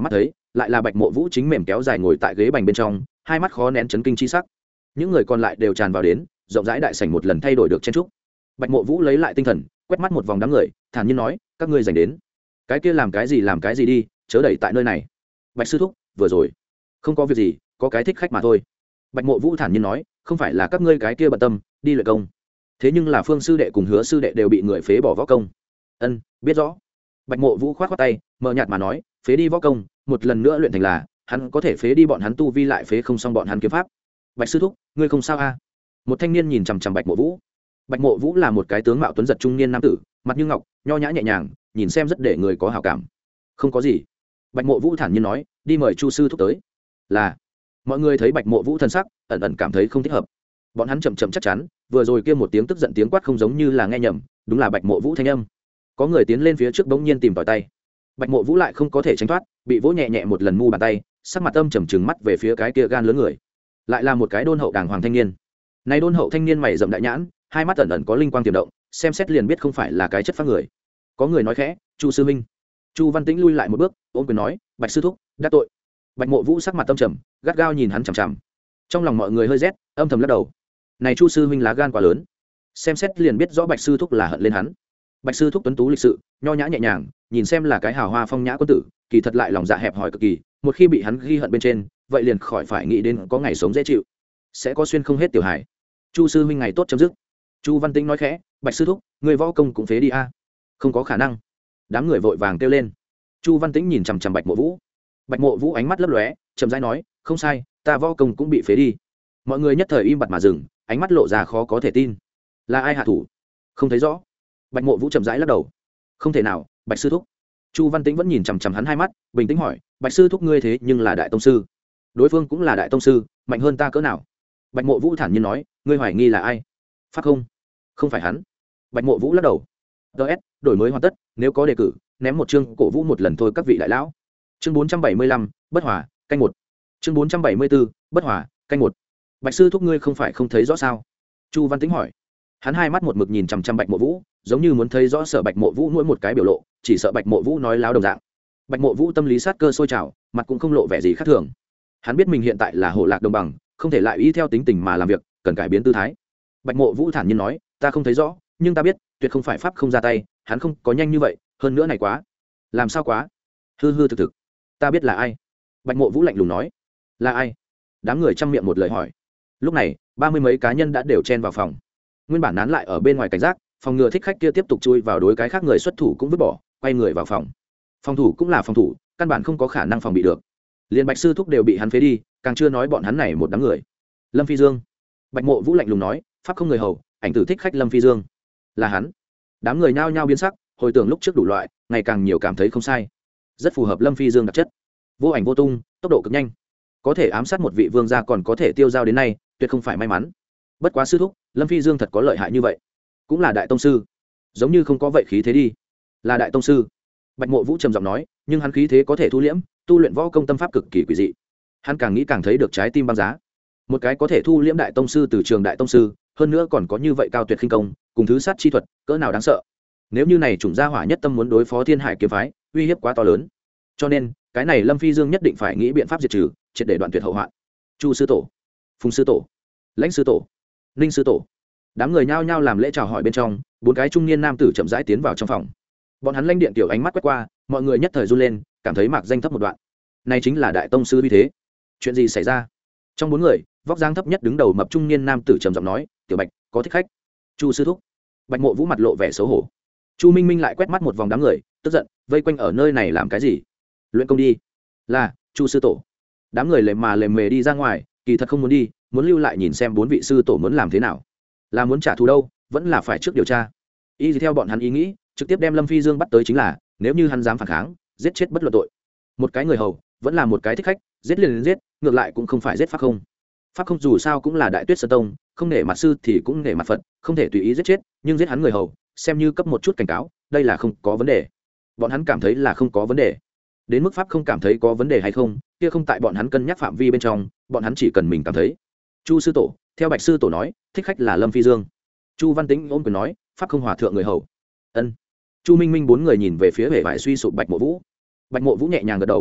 lại là bạch mộ vũ chính mềm kéo dài ngồi tại ghế bành bên trong, hai mắt khó nén chấn kinh chi sắc. Những người còn lại đều tràn vào đến, rộng rãi đại sảnh một lần thay đổi được chen trúc. Bạch mộ vũ lấy lại tinh thần, quét mắt một vòng đám người, thản nhiên nói, các ngươi dành đến cái kia làm cái gì làm cái gì đi, chớ đẩy tại nơi này. Bạch sư thúc, vừa rồi không có việc gì, có cái thích khách mà thôi. Bạch mộ vũ thản nhiên nói, không phải là các ngươi cái kia bận tâm đi luyện công, thế nhưng là Phương sư đệ cùng Hứa sư đệ đều bị người phế bỏ võ công. Ân, biết rõ. Bạch mộ vũ khoát khoát tay, mờ nhạt mà nói, phế đi võ công, một lần nữa luyện thành là hắn có thể phế đi bọn hắn tu vi, lại phế không xong bọn hắn kiếm pháp. Bạch sư thúc, ngươi không sao a? Một thanh niên nhìn chằm chằm bạch mộ vũ. Bạch mộ vũ là một cái tướng mạo tuấn giật trung niên nam tử, mặt như ngọc, nho nhã nhẹ nhàng, nhìn xem rất để người có hảo cảm. Không có gì. Bạch mộ vũ thản nhiên nói, đi mời Chu sư thúc tới. Là. Mọi người thấy bạch mộ vũ thân sắc, ẩn ẩn cảm thấy không thích hợp. Bọn hắn chậm chậm chắc chắn, vừa rồi kia một tiếng tức giận tiếng quát không giống như là nghe nhầm, đúng là bạch mộ vũ thanh âm. Có người tiến lên phía trước bỗng nhiên tìm tòi tay. Bạch mộ vũ lại không có thể tránh thoát, bị vỗ nhẹ nhẹ một lần mu bàn tay, sắc mặt âm trầm trừng mắt về phía cái kia gan lớn người. Lại là một cái đôn hậu đàng hoàng thanh niên. Này đôn hậu thanh niên mày rậm đại nhãn, hai mắt ẩn ẩn có linh quang tiềm động, xem xét liền biết không phải là cái chất phác người. Có người nói khẽ, Chu sư minh. Chu Văn Tĩnh lui lại một bước, ôm quyền nói, Bạch sư thúc, đắc tội. Bạch mộ vũ sắc mặt âm trầm, gắt gao nhìn hắn chằm chằm. Trong lòng mọi người hơi rét, âm thầm lắc đầu. Này Chu sư huynh lá gan quá lớn, xem xét liền biết rõ Bạch sư thúc là hận lên hắn. Bạch sư thúc tuấn tú lịch sự, nho nhã nhẹ nhàng, nhìn xem là cái hào hoa phong nhã quân tử, kỳ thật lại lòng dạ hẹp hòi cực kỳ, một khi bị hắn ghi hận bên trên, vậy liền khỏi phải nghĩ đến có ngày sống dễ chịu, sẽ có xuyên không hết tiểu hải. Chu sư huynh ngày tốt chấm dứt. Chu Văn Tĩnh nói khẽ, Bạch sư thúc, người võ công cũng phế đi a. Không có khả năng. Đám người vội vàng kêu lên. Chu Văn Tĩnh nhìn chằm chằm Bạch mộ vũ. Bạch mộ vũ ánh mắt lấp lóe, chậm rãi nói, không sai, ta võ công cũng bị phế đi. Mọi người nhất thời im bặt mà dừng, ánh mắt lộ ra khó có thể tin. Là ai hạ thủ? Không thấy rõ. Bạch mộ vũ chậm rãi lắc đầu. Không thể nào, Bạch sư thúc. Chu Văn Tĩnh vẫn nhìn chằm chằm hắn hai mắt, bình tĩnh hỏi, Bạch sư thúc ngươi thế nhưng là đại tông sư, đối phương cũng là đại tông sư, mạnh hơn ta cỡ nào? Bạch mộ vũ thản nhiên nói, ngươi hoài nghi là ai? Pháp không? Không phải hắn. Bạch mộ vũ lắc đầu. ts đổi mới hoàn tất, nếu có đề cử ném một chương cổ vũ một lần thôi các vị đại lão. Chương bốn trăm bảy mươi lăm, bất hòa, canh một. Chương bốn trăm bảy mươi bốn, bất hòa, canh một. Bạch sư thúc ngươi không phải không thấy rõ sao? Chu Văn Tĩnh hỏi. Hắn hai mắt một mực nhìn chằm chằm Bạch mộ vũ, giống như muốn thấy rõ sở Bạch mộ vũ mỗi một cái biểu lộ, chỉ sợ Bạch mộ vũ nói láo đồng dạng. Bạch mộ vũ tâm lý sát cơ sôi trào, mặt cũng không lộ vẻ gì khác thường. Hắn biết mình hiện tại là hổ lạc đồng bằng, không thể lại ý theo tính tình mà làm việc, cần cải biến tư thái. Bạch mộ vũ thản nhiên nói, ta không thấy rõ, nhưng ta biết tuyệt không phải pháp không ra tay, hắn không có nhanh như vậy, hơn nữa này quá. Làm sao quá? Hư hư thực thực. Ta biết là ai. Bạch mộ vũ lạnh lùng nói. Là ai? Đám người chăm miệng một lời hỏi. Lúc này ba mươi mấy cá nhân đã đều chen vào phòng. Nguyên bản nán lại ở bên ngoài cảnh giác, phòng ngừa thích khách kia tiếp tục chui vào, đối cái khác người xuất thủ cũng vứt bỏ, quay người vào phòng. Phòng thủ cũng là phòng thủ, căn bản không có khả năng phòng bị được. Liên Bạch sư thúc đều bị hắn phế đi, càng chưa nói bọn hắn này một đám người. Lâm Phi Dương. Bạch mộ vũ lạnh lùng nói, pháp không người hầu, ảnh tử thích khách Lâm Phi Dương. Là hắn. Đám người nhao nhao biến sắc, hồi tưởng lúc trước đủ loại, ngày càng nhiều cảm thấy không sai. Rất phù hợp Lâm Phi Dương đặc chất. Vô ảnh vô tung, tốc độ cực nhanh, có thể ám sát một vị vương gia, còn có thể tiêu dao đến nay, tuyệt không phải may mắn. Bất quá sư thúc, Lâm Phi Dương thật có lợi hại như vậy? Cũng là đại tông sư. Giống như không có vậy khí thế đi. Là đại tông sư. Bạch mộ vũ trầm giọng nói, nhưng hắn khí thế có thể thu liễm, tu luyện võ công tâm pháp cực kỳ quỷ dị. Hắn càng nghĩ càng thấy được trái tim băng giá. Một cái có thể thu liễm đại tông sư từ trường đại tông sư, hơn nữa còn có như vậy cao tuyệt khinh công, cùng thứ sát chi thuật, cỡ nào đáng sợ. Nếu như này chủng gia hỏa nhất tâm muốn đối phó Thiên Hải kiếm phái, uy hiếp quá to lớn. Cho nên, cái này Lâm Phi Dương nhất định phải nghĩ biện pháp diệt trừ, triệt để đoạn tuyệt hậu hoạn. Chu sư tổ, Phùng sư tổ, Lãnh sư tổ, Ninh sư tổ. Đám người nhao nhao làm lễ chào hỏi bên trong, bốn cái trung niên nam tử chậm rãi tiến vào trong phòng. Bọn hắn lãnh điện tiểu ánh mắt quét qua, mọi người nhất thời run lên, cảm thấy mạc danh thấp một đoạn. Này chính là đại tông sư uy thế. Chuyện gì xảy ra? Trong bốn người, vóc dáng thấp nhất đứng đầu mập trung niên nam tử trầm giọng nói, "Tiểu Bạch, có thích khách." Chu sư thúc. Bạch mộ vũ mặt lộ vẻ xấu hổ. Chu Minh Minh lại quét mắt một vòng đám người, tức giận, vây quanh ở nơi này làm cái gì? Luyện công đi. Là, Chu sư tổ. Đám người lề mà lề mề đi ra ngoài, kỳ thật không muốn đi, muốn lưu lại nhìn xem bốn vị sư tổ muốn làm thế nào. Là muốn trả thù đâu, vẫn là phải trước điều tra. Y theo bọn hắn ý nghĩ, trực tiếp đem Lâm Phi Dương bắt tới chính là, nếu như hắn dám phản kháng, giết chết bất luận tội. Một cái người hầu, vẫn là một cái thích khách, giết liền liền giết, ngược lại cũng không phải giết pháp không. Pháp không dù sao cũng là Đại Tuyết Sơn Tông, không nể mặt sư thì cũng nể mặt Phật, không thể tùy ý giết chết, nhưng giết hắn người hầu, xem như cấp một chút cảnh cáo, đây là không có vấn đề. Bọn hắn cảm thấy là không có vấn đề. Đến mức pháp không cảm thấy có vấn đề hay không, kia không tại bọn hắn cân nhắc phạm vi bên trong, bọn hắn chỉ cần mình cảm thấy. Chu sư tổ, theo Bạch sư tổ nói, thích khách là Lâm Phi Dương. Chu Văn Tĩnh ôm quyền nói, pháp không hòa thượng người hầu. Ân. Chu Minh Minh bốn người nhìn về phía vẻ vải suy sụp Bạch Mộ Vũ. Bạch Mộ Vũ nhẹ nhàng gật đầu.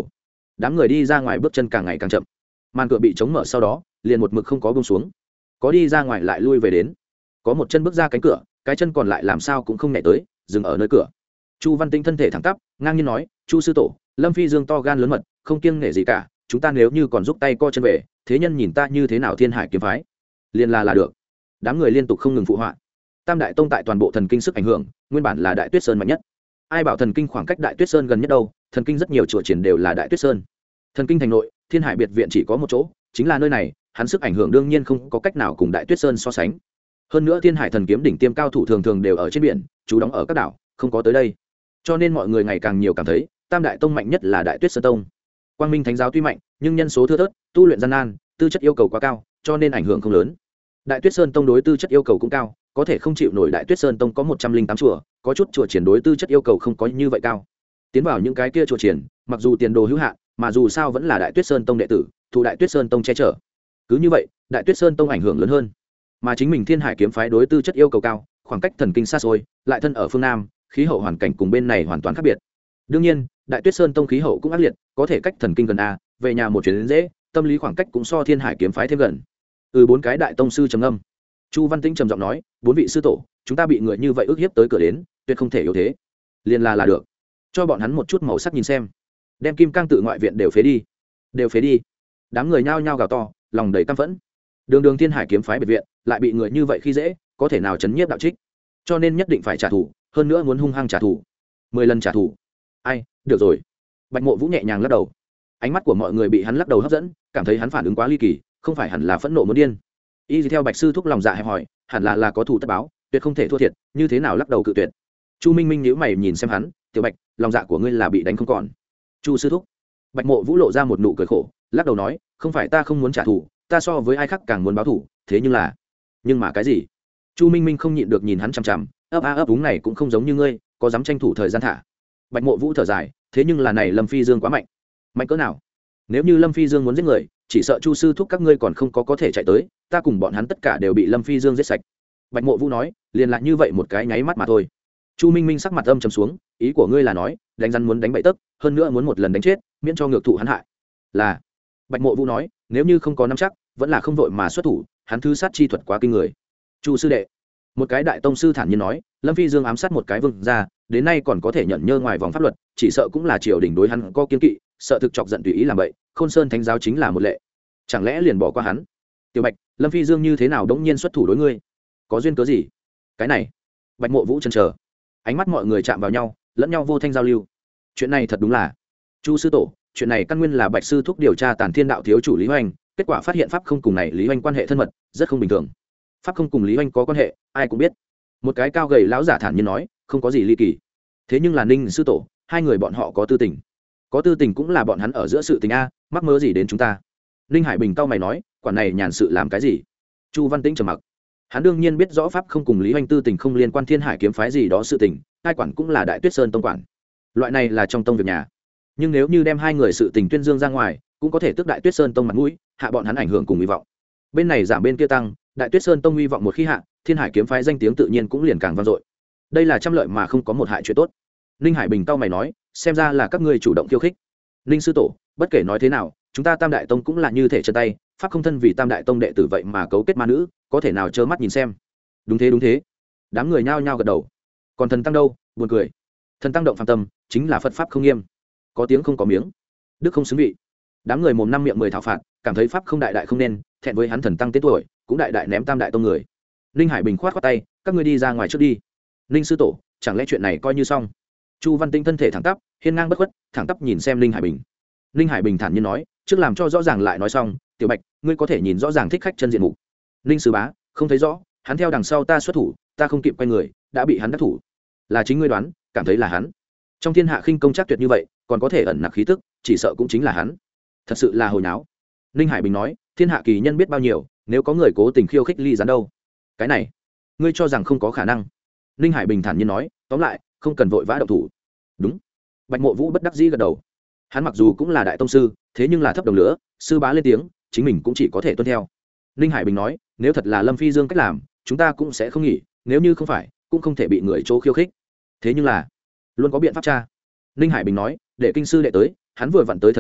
đám người đi ra ngoài bước chân càng ngày càng chậm, màn cửa bị chống mở sau đó liền một mực không có buông xuống, có đi ra ngoài lại lui về đến, có một chân bước ra cánh cửa, cái chân còn lại làm sao cũng không nhảy tới, dừng ở nơi cửa. Chu Văn Tinh thân thể thẳng tắp, ngang nhiên nói, chu sư tổ, Lâm Phi Dương to gan lớn mật, không kiêng nể gì cả, chúng ta nếu như còn giúp tay co chân về, thế nhân nhìn ta như thế nào Thiên Hải kiếm phái, liền là là được. Đám người liên tục không ngừng phụ họa. Tam đại tông tại toàn bộ thần kinh sức ảnh hưởng nguyên bản là Đại Tuyết Sơn mạnh nhất, ai bảo thần kinh khoảng cách Đại Tuyết Sơn gần nhất đâu, thần kinh rất nhiều chùa triển đều là Đại Tuyết Sơn. Thần kinh thành nội, Thiên Hải biệt viện chỉ có một chỗ, chính là nơi này, hắn sức ảnh hưởng đương nhiên không có cách nào cùng Đại Tuyết Sơn so sánh. Hơn nữa Thiên Hải thần kiếm đỉnh tiêm cao thủ thường thường đều ở trên biển, chú đóng ở các đảo, không có tới đây. Cho nên mọi người ngày càng nhiều cảm thấy, Tam đại tông mạnh nhất là Đại Tuyết Sơn tông. Quang Minh Thánh giáo tuy mạnh, nhưng nhân số thưa thớt, tu luyện gian nan, tư chất yêu cầu quá cao, cho nên ảnh hưởng không lớn. Đại Tuyết Sơn tông đối tư chất yêu cầu cũng cao, có thể không chịu nổi. Đại Tuyết Sơn tông có một trăm linh tám chùa, có chút chùa triển đối tư chất yêu cầu không có như vậy cao. Tiến vào những cái kia chùa triển, mặc dù tiền đồ hữu hạn, mà dù sao vẫn là Đại Tuyết Sơn tông đệ tử, thủ Đại Tuyết Sơn tông che chở. Cứ như vậy, Đại Tuyết Sơn tông ảnh hưởng lớn hơn. Mà chính mình Thiên Hải kiếm phái đối tư chất yêu cầu cao, khoảng cách thần kinh xa xôi, lại thân ở phương Nam, khí hậu hoàn cảnh cùng bên này hoàn toàn khác biệt. Đương nhiên, Đại Tuyết Sơn tông khí hậu cũng ác liệt, có thể cách thần kinh gần a, về nhà một chuyến đến dễ, tâm lý khoảng cách cũng so Thiên Hải kiếm phái thêm gần. Ừ, bốn cái đại tông sư trầm ngâm. Chu Văn Tĩnh trầm giọng nói, bốn vị sư tổ, chúng ta bị người như vậy ức hiếp tới cửa đến, tuyệt không thể yếu thế. Liên là là được, cho bọn hắn một chút màu sắc nhìn xem, đem Kim Cang tự ngoại viện đều phế đi, đều phế đi. Đám người nhao nhao gào to, lòng đầy căm phẫn. Đường đường Thiên Hải kiếm phái biệt viện, lại bị người như vậy khi dễ, có thể nào chấn nhiếp đạo trích, cho nên nhất định phải trả thù, hơn nữa muốn hung hăng trả thù, mười lần trả thù. Ai, được rồi. Bạch Mộ Vũ nhẹ nhàng lắc đầu, ánh mắt của mọi người bị hắn lắc đầu hấp dẫn, cảm thấy hắn phản ứng quá ly kỳ, không phải hẳn là phẫn nộ muốn điên. Y theo Bạch sư thúc lòng dạ hẹp hỏi, hẳn là là có thù tất báo, tuyệt không thể thua thiệt, như thế nào lắc đầu cự tuyệt. Chu Minh Minh nhíu mày nhìn xem hắn, Tiểu Bạch, lòng dạ của ngươi là bị đánh không còn. Chu sư thúc. Bạch Mộ Vũ lộ ra một nụ cười khổ, lắc đầu nói, không phải ta không muốn trả thù, ta so với ai khác càng muốn báo thù, thế nhưng là, nhưng mà cái gì? Chu Minh Minh không nhịn được nhìn hắn chằm chằm, ấp a ấp úng này cũng không giống như ngươi, có dám tranh thủ thời gian thả. Bạch Mộ Vũ thở dài, thế nhưng là này Lâm Phi Dương quá mạnh. Mạnh cỡ nào? Nếu như Lâm Phi Dương muốn giết người, chỉ sợ Chu sư thúc các ngươi còn không có có thể chạy tới, ta cùng bọn hắn tất cả đều bị Lâm Phi Dương giết sạch. Bạch Mộ Vũ nói, liền lại như vậy một cái nháy mắt mà thôi. Chu Minh Minh sắc mặt âm trầm xuống, ý của ngươi là nói, đánh rắn muốn đánh bậy tấc, hơn nữa muốn một lần đánh chết, miễn cho ngược thụ hắn hại. Là. Bạch Mộ Vũ nói, nếu như không có nắm chắc, vẫn là không vội mà xuất thủ, hắn thứ sát chi thuật quá kinh người. Chu sư đệ, một cái đại tông sư thản nhiên nói, Lâm Phi Dương ám sát một cái vương ra, đến nay còn có thể nhận nhơ ngoài vòng pháp luật, chỉ sợ cũng là triều đình đối hắn có kiên kỵ, sợ thực chọc giận tùy ý làm vậy. Khôn Sơn Thánh giáo chính là một lệ, chẳng lẽ liền bỏ qua hắn? Tiểu Bạch, Lâm Phi Dương như thế nào đống nhiên xuất thủ đối ngươi, có duyên cớ gì? Cái này, Bạch Mộ Vũ chần chờ, ánh mắt mọi người chạm vào nhau, lẫn nhau vô thanh giao lưu. Chuyện này thật đúng là, Chu sư tổ, chuyện này căn nguyên là Bạch sư thúc điều tra Tản Thiên đạo thiếu chủ Lý Hoành, kết quả phát hiện pháp không cùng này Lý Hoành quan hệ thân mật, rất không bình thường. Pháp không cùng Lý Hoành có quan hệ, ai cũng biết. Một cái cao gầy lão giả thản nhiên nói, không có gì ly kỳ. Thế nhưng là Ninh sư tổ, hai người bọn họ có tư tình, có tư tình cũng là bọn hắn ở giữa sự tình a, mắc mớ gì đến chúng ta? Ninh Hải Bình cau mày nói, quản này nhàn sự làm cái gì? Chu Văn Tĩnh trầm mặc, hắn đương nhiên biết rõ pháp không cùng Lý Hoành tư tình không liên quan Thiên Hải kiếm phái gì đó sự tình, ai quản cũng là Đại Tuyết Sơn tông quản, loại này là trong tông việc nhà. Nhưng nếu như đem hai người sự tình tuyên dương ra ngoài, cũng có thể tước Đại Tuyết Sơn tông mặt mũi, hạ bọn hắn ảnh hưởng cùng hy vọng. Bên này giảm bên kia tăng, Đại Tuyết Sơn tông hy vọng một khi hạ, Thiên Hải kiếm phái danh tiếng tự nhiên cũng liền càng vang dội. Đây là trăm lợi mà không có một hại chuyện tốt. Ninh Hải Bình cau mày nói, xem ra là các ngươi chủ động khiêu khích. Ninh sư tổ, bất kể nói thế nào, chúng ta Tam đại tông cũng là như thể chân tay, pháp không thân vì Tam đại tông đệ tử vậy mà cấu kết ma nữ, có thể nào trơ mắt nhìn xem? Đúng thế đúng thế. Đám người nhao nhao gật đầu. Còn thần tăng đâu? Buồn cười. Thần tăng động phàm tâm, chính là Phật pháp không nghiêm, có tiếng không có miếng, đức không xứng vị. Đám người mồm năm miệng mười thảo phạt, cảm thấy pháp không đại đại không nên, thẹn với hắn thần tăng tên tuổi, cũng đại đại ném Tam đại tông người. Ninh Hải Bình khoát khoát tay, các ngươi đi ra ngoài trước đi. Ninh sư tổ, chẳng lẽ chuyện này coi như xong? Chu Văn Tinh thân thể thẳng tắp, hiên ngang bất khuất, thẳng tắp nhìn xem Ninh Hải Bình. Ninh Hải Bình thản nhiên nói, trước làm cho rõ ràng lại nói xong, Tiểu Bạch, ngươi có thể nhìn rõ ràng thích khách chân diện mục. Ninh sư bá, không thấy rõ, hắn theo đằng sau ta xuất thủ, ta không kịp quay người, đã bị hắn đắc thủ. Là chính ngươi đoán, cảm thấy là hắn. Trong thiên hạ khinh công chắc tuyệt như vậy, còn có thể ẩn nặc khí tức, chỉ sợ cũng chính là hắn. Thật sự là hồi nháo. Ninh Hải Bình nói, thiên hạ kỳ nhân biết bao nhiêu, nếu có người cố tình khiêu khích ly gián đâu? Cái này, ngươi cho rằng không có khả năng? Ninh Hải Bình thản nhiên nói, tóm lại, không cần vội vã động thủ. Đúng. Bạch Mộ Vũ bất đắc dĩ gật đầu. Hắn mặc dù cũng là đại tông sư, thế nhưng là thấp đồng lửa, sư bá lên tiếng, chính mình cũng chỉ có thể tuân theo. Ninh Hải Bình nói, nếu thật là Lâm Phi Dương cách làm, chúng ta cũng sẽ không nghỉ, nếu như không phải, cũng không thể bị người chỗ khiêu khích. Thế nhưng là, luôn có biện pháp tra. Ninh Hải Bình nói, để kinh sư đệ tới, hắn vừa vặn tới thần kinh,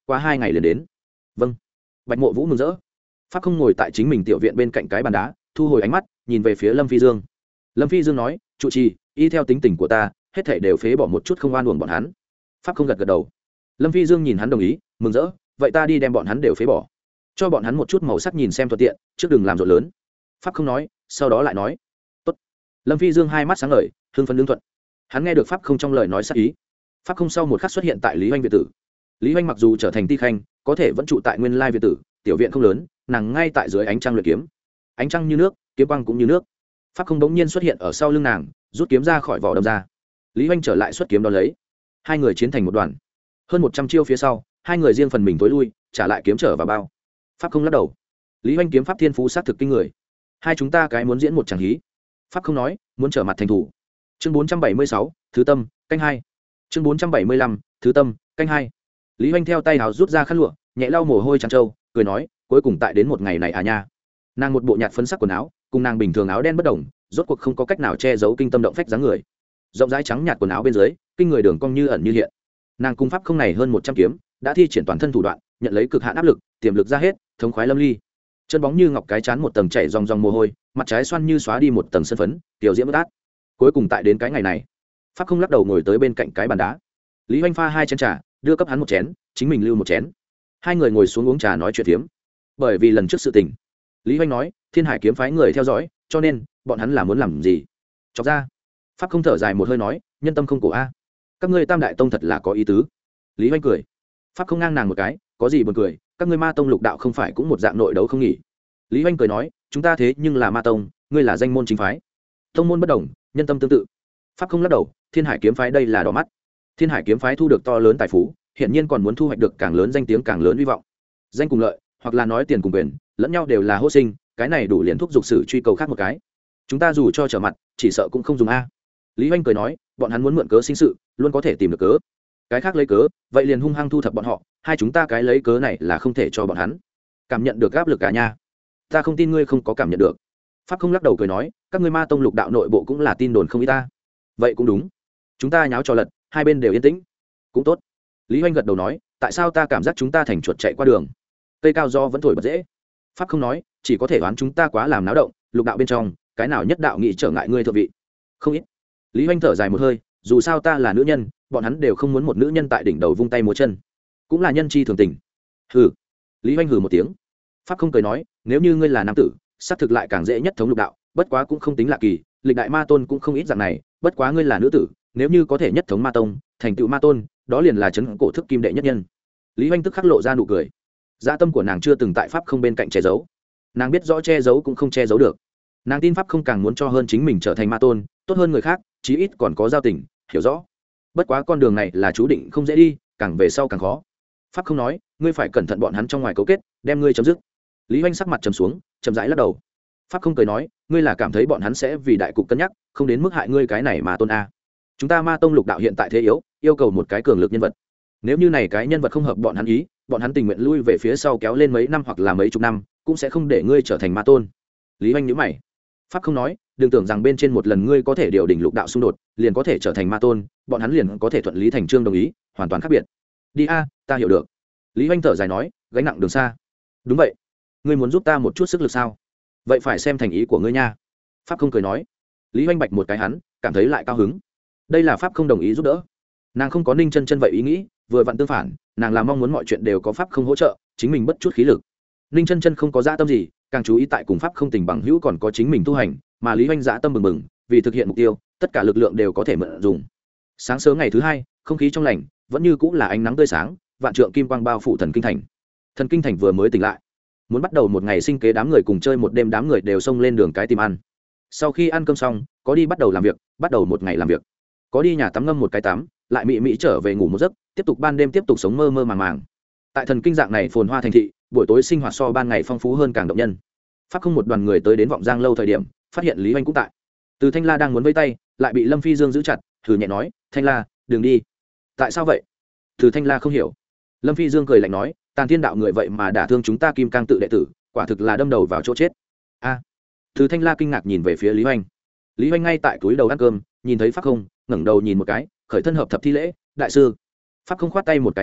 qua hai ngày liền đến. Vâng. Bạch Mộ Vũ mừng rỡ. Pháp không ngồi tại chính mình tiểu viện bên cạnh cái bàn đá, thu hồi ánh mắt nhìn về phía Lâm Phi Dương. Lâm Phi Dương nói, trụ trì, y theo tính tình của ta, hết thảy đều phế bỏ một chút không oan uổng bọn hắn. Pháp không gật gật đầu. Lâm Phi Dương nhìn hắn đồng ý, mừng rỡ, vậy ta đi đem bọn hắn đều phế bỏ, cho bọn hắn một chút màu sắc nhìn xem thuận tiện, trước đừng làm rộn lớn. Pháp không nói, sau đó lại nói, tốt. Lâm Phi Dương hai mắt sáng ngời, hưng phấn lương thuận. Hắn nghe được Pháp không trong lời nói sắc ý. Pháp không sau một khắc xuất hiện tại Lý Hoành viện tử. Lý Hoành mặc dù trở thành ti khanh, có thể vẫn trụ tại nguyên lai viện tử, tiểu viện không lớn, nàng ngay tại dưới ánh trăng luyện kiếm. Ánh trăng như nước, kiếm quang cũng như nước. Pháp không bỗng nhiên xuất hiện ở sau lưng nàng, rút kiếm ra khỏi vỏ đâm ra. Lý Hoành trở lại xuất kiếm đón lấy. Hai người chiến thành một đoàn. Hơn một trăm chiêu phía sau, hai người riêng phần mình tối lui, trả lại kiếm trở vào bao. Pháp không lắc đầu. Lý Hoành kiếm pháp thiên phú sát thực kinh người. Hai chúng ta cái muốn diễn một tràng hí. Pháp không nói, muốn trở mặt thành thủ. Chương bốn trăm bảy mươi sáu, thứ tâm, canh hai. Chương bốn trăm bảy mươi lăm, thứ tâm, canh hai. Lý Hoành theo tay áo rút ra khăn lụa, nhẹ lau mồ hôi tràn trâu, cười nói, cuối cùng tại đến một ngày này à nha. Nàng một bộ nhạt phấn sắc quần áo, cùng nàng bình thường áo đen bất đồng, rốt cuộc không có cách nào che giấu kinh tâm động phách dáng người. Rộng rãi trắng nhạt quần áo bên dưới, kinh người đường cong như ẩn như hiện. Nàng cung pháp không này hơn một trăm kiếm, đã thi triển toàn thân thủ đoạn, nhận lấy cực hạn áp lực, tiềm lực ra hết, thống khoái lâm ly. Chân bóng như ngọc, cái chán một tầng chảy ròng ròng mồ hôi, mặt trái xoăn như xóa đi một tầng sân phấn, tiểu diễm bất át. Cuối cùng tại đến cái ngày này, Pháp không lắc đầu ngồi tới bên cạnh cái bàn đá. Lý Hoành pha hai chén trà, đưa cấp hắn một chén, chính mình lưu một chén. Hai người ngồi xuống uống trà nói chuyện phiếm. Bởi vì lần trước sự tình, Lý Hoành nói, Thiên Hải kiếm phái người theo dõi, cho nên bọn hắn là muốn làm gì? Chọc ra. Pháp không thở dài một hơi nói, nhân tâm không cổ a. Các ngươi Tam đại tông thật là có ý tứ. Lý Hoành cười. Pháp không ngang nàng một cái, có gì buồn cười, các ngươi Ma tông lục đạo không phải cũng một dạng nội đấu không nghỉ. Lý Hoành cười nói, chúng ta thế nhưng là Ma tông, ngươi là danh môn chính phái. Tông môn bất đồng, nhân tâm tương tự. Pháp không lắc đầu, Thiên Hải kiếm phái đây là đỏ mắt. Thiên Hải kiếm phái thu được to lớn tài phú, hiện nhiên còn muốn thu hoạch được càng lớn danh tiếng càng lớn hy vọng. Danh cùng lợi, hoặc là nói tiền cùng quyền, lẫn nhau đều là hô sinh, cái này đủ liền thúc giục sự truy cầu khác một cái. Chúng ta dù cho trở mặt, chỉ sợ cũng không dùng a. Lý Hoành cười nói, bọn hắn muốn mượn cớ sinh sự, luôn có thể tìm được cớ. Cái khác lấy cớ, vậy liền hung hăng thu thập bọn họ, hai chúng ta cái lấy cớ này là không thể cho bọn hắn cảm nhận được áp lực cả nha. Ta không tin ngươi không có cảm nhận được. Pháp không lắc đầu cười nói, các ngươi Ma tông lục đạo nội bộ cũng là tin đồn không ít ta. Vậy cũng đúng, chúng ta nháo trò lật, hai bên đều yên tĩnh, cũng tốt. Lý Hoành gật đầu nói, tại sao ta cảm giác chúng ta thành chuột chạy qua đường, cây cao do vẫn thổi bật dễ. Pháp không nói, chỉ có thể đoán chúng ta quá làm náo động, lục đạo bên trong cái nào nhất đạo nghị trở ngại ngươi thượng vị không ít. Lý Hoành thở dài một hơi, dù sao ta là nữ nhân, bọn hắn đều không muốn một nữ nhân tại đỉnh đầu vung tay múa chân, cũng là nhân chi thường tình. Hừ. Lý Hoành hừ một tiếng. Pháp không cười nói, nếu như ngươi là nam tử, xác thực lại càng dễ nhất thống lục đạo, bất quá cũng không tính lạ kỳ, lịch đại Ma tôn cũng không ít dạng này, bất quá ngươi là nữ tử, nếu như có thể nhất thống Ma tông, thành tựu Ma tôn, đó liền là chấn cổ thức kim đệ nhất nhân. Lý Hoành tức khắc lộ ra nụ cười. Dạ tâm của nàng chưa từng tại Pháp không bên cạnh che giấu, nàng biết rõ che giấu cũng không che giấu được. Nàng tin Pháp không càng muốn cho hơn chính mình trở thành Ma tôn, tốt hơn người khác, chí ít còn có giao tình, hiểu rõ. Bất quá con đường này là chú định không dễ đi, càng về sau càng khó. Pháp không nói, ngươi phải cẩn thận bọn hắn trong ngoài cấu kết, đem ngươi chấm dứt. Lý Hoành sắc mặt trầm xuống, chậm rãi lắc đầu. Pháp không cười nói, ngươi là cảm thấy bọn hắn sẽ vì đại cục cân nhắc, không đến mức hại ngươi cái này mà tôn a. Chúng ta Ma tông lục đạo hiện tại thế yếu, yêu cầu một cái cường lực nhân vật. Nếu như này cái nhân vật không hợp bọn hắn ý, bọn hắn tình nguyện lui về phía sau kéo lên mấy năm hoặc là mấy chục năm, cũng sẽ không để ngươi trở thành Ma tôn. Lý Hoành nhíu mày. Pháp không nói, đừng tưởng rằng bên trên một lần ngươi có thể điều đỉnh lục đạo xung đột, liền có thể trở thành Ma tôn, bọn hắn liền có thể thuận lý thành chương đồng ý, hoàn toàn khác biệt. Đi a, ta hiểu được. Lý Hoành thở dài nói, gánh nặng đường xa. Đúng vậy, ngươi muốn giúp ta một chút sức lực sao? Vậy phải xem thành ý của ngươi nha. Pháp không cười nói. Lý Hoành bạch một cái hắn, cảm thấy lại cao hứng. Đây là Pháp không đồng ý giúp đỡ. Nàng không có Ninh Chân Chân vậy ý nghĩ, vừa vặn tương phản, nàng là mong muốn mọi chuyện đều có Pháp không hỗ trợ, chính mình bất chút khí lực. Ninh Chân Chân không có dã tâm gì, càng chú ý tại cùng Pháp không tình bằng hữu còn có chính mình tu hành, mà Lý Hoành dã tâm bừng bừng, vì thực hiện mục tiêu, tất cả lực lượng đều có thể mượn dùng. Sáng sớm ngày thứ hai, không khí trong lành, vẫn như cũng là ánh nắng tươi sáng, vạn trượng kim quang bao phủ Thần Kinh thành. Thần Kinh thành vừa mới tỉnh lại, muốn bắt đầu một ngày sinh kế, đám người cùng chơi một đêm, đám người đều xông lên đường cái tìm ăn. Sau khi ăn cơm xong, có đi bắt đầu làm việc, bắt đầu một ngày làm việc, có đi nhà tắm ngâm một cái tắm, lại mị mị trở về ngủ một giấc, tiếp tục ban đêm tiếp tục sống mơ mơ màng màng. Tại Thần Kinh dạng này phồn hoa thành thị, buổi tối sinh hoạt so ban ngày phong phú hơn càng động nhân. Pháp không một đoàn người tới đến Vọng Giang lâu thời điểm, phát hiện Lý Hoành cũng tại. Từ Thanh La đang muốn vẫy tay, lại bị Lâm Phi Dương giữ chặt, thử nhẹ nói, Thanh La, đừng đi. Tại sao vậy? Từ Thanh La không hiểu. Lâm Phi Dương cười lạnh nói, Tàn Thiên đạo người vậy mà đả thương chúng ta Kim Cang tự đệ tử, quả thực là đâm đầu vào chỗ chết. A. À. Từ Thanh La kinh ngạc nhìn về phía Lý Hoành. Lý Hoành ngay tại túi đầu ăn cơm, nhìn thấy Pháp không, ngẩng đầu nhìn một cái, khởi thân hợp thập thi lễ, đại sư. Pháp không khoát tay một cái nói,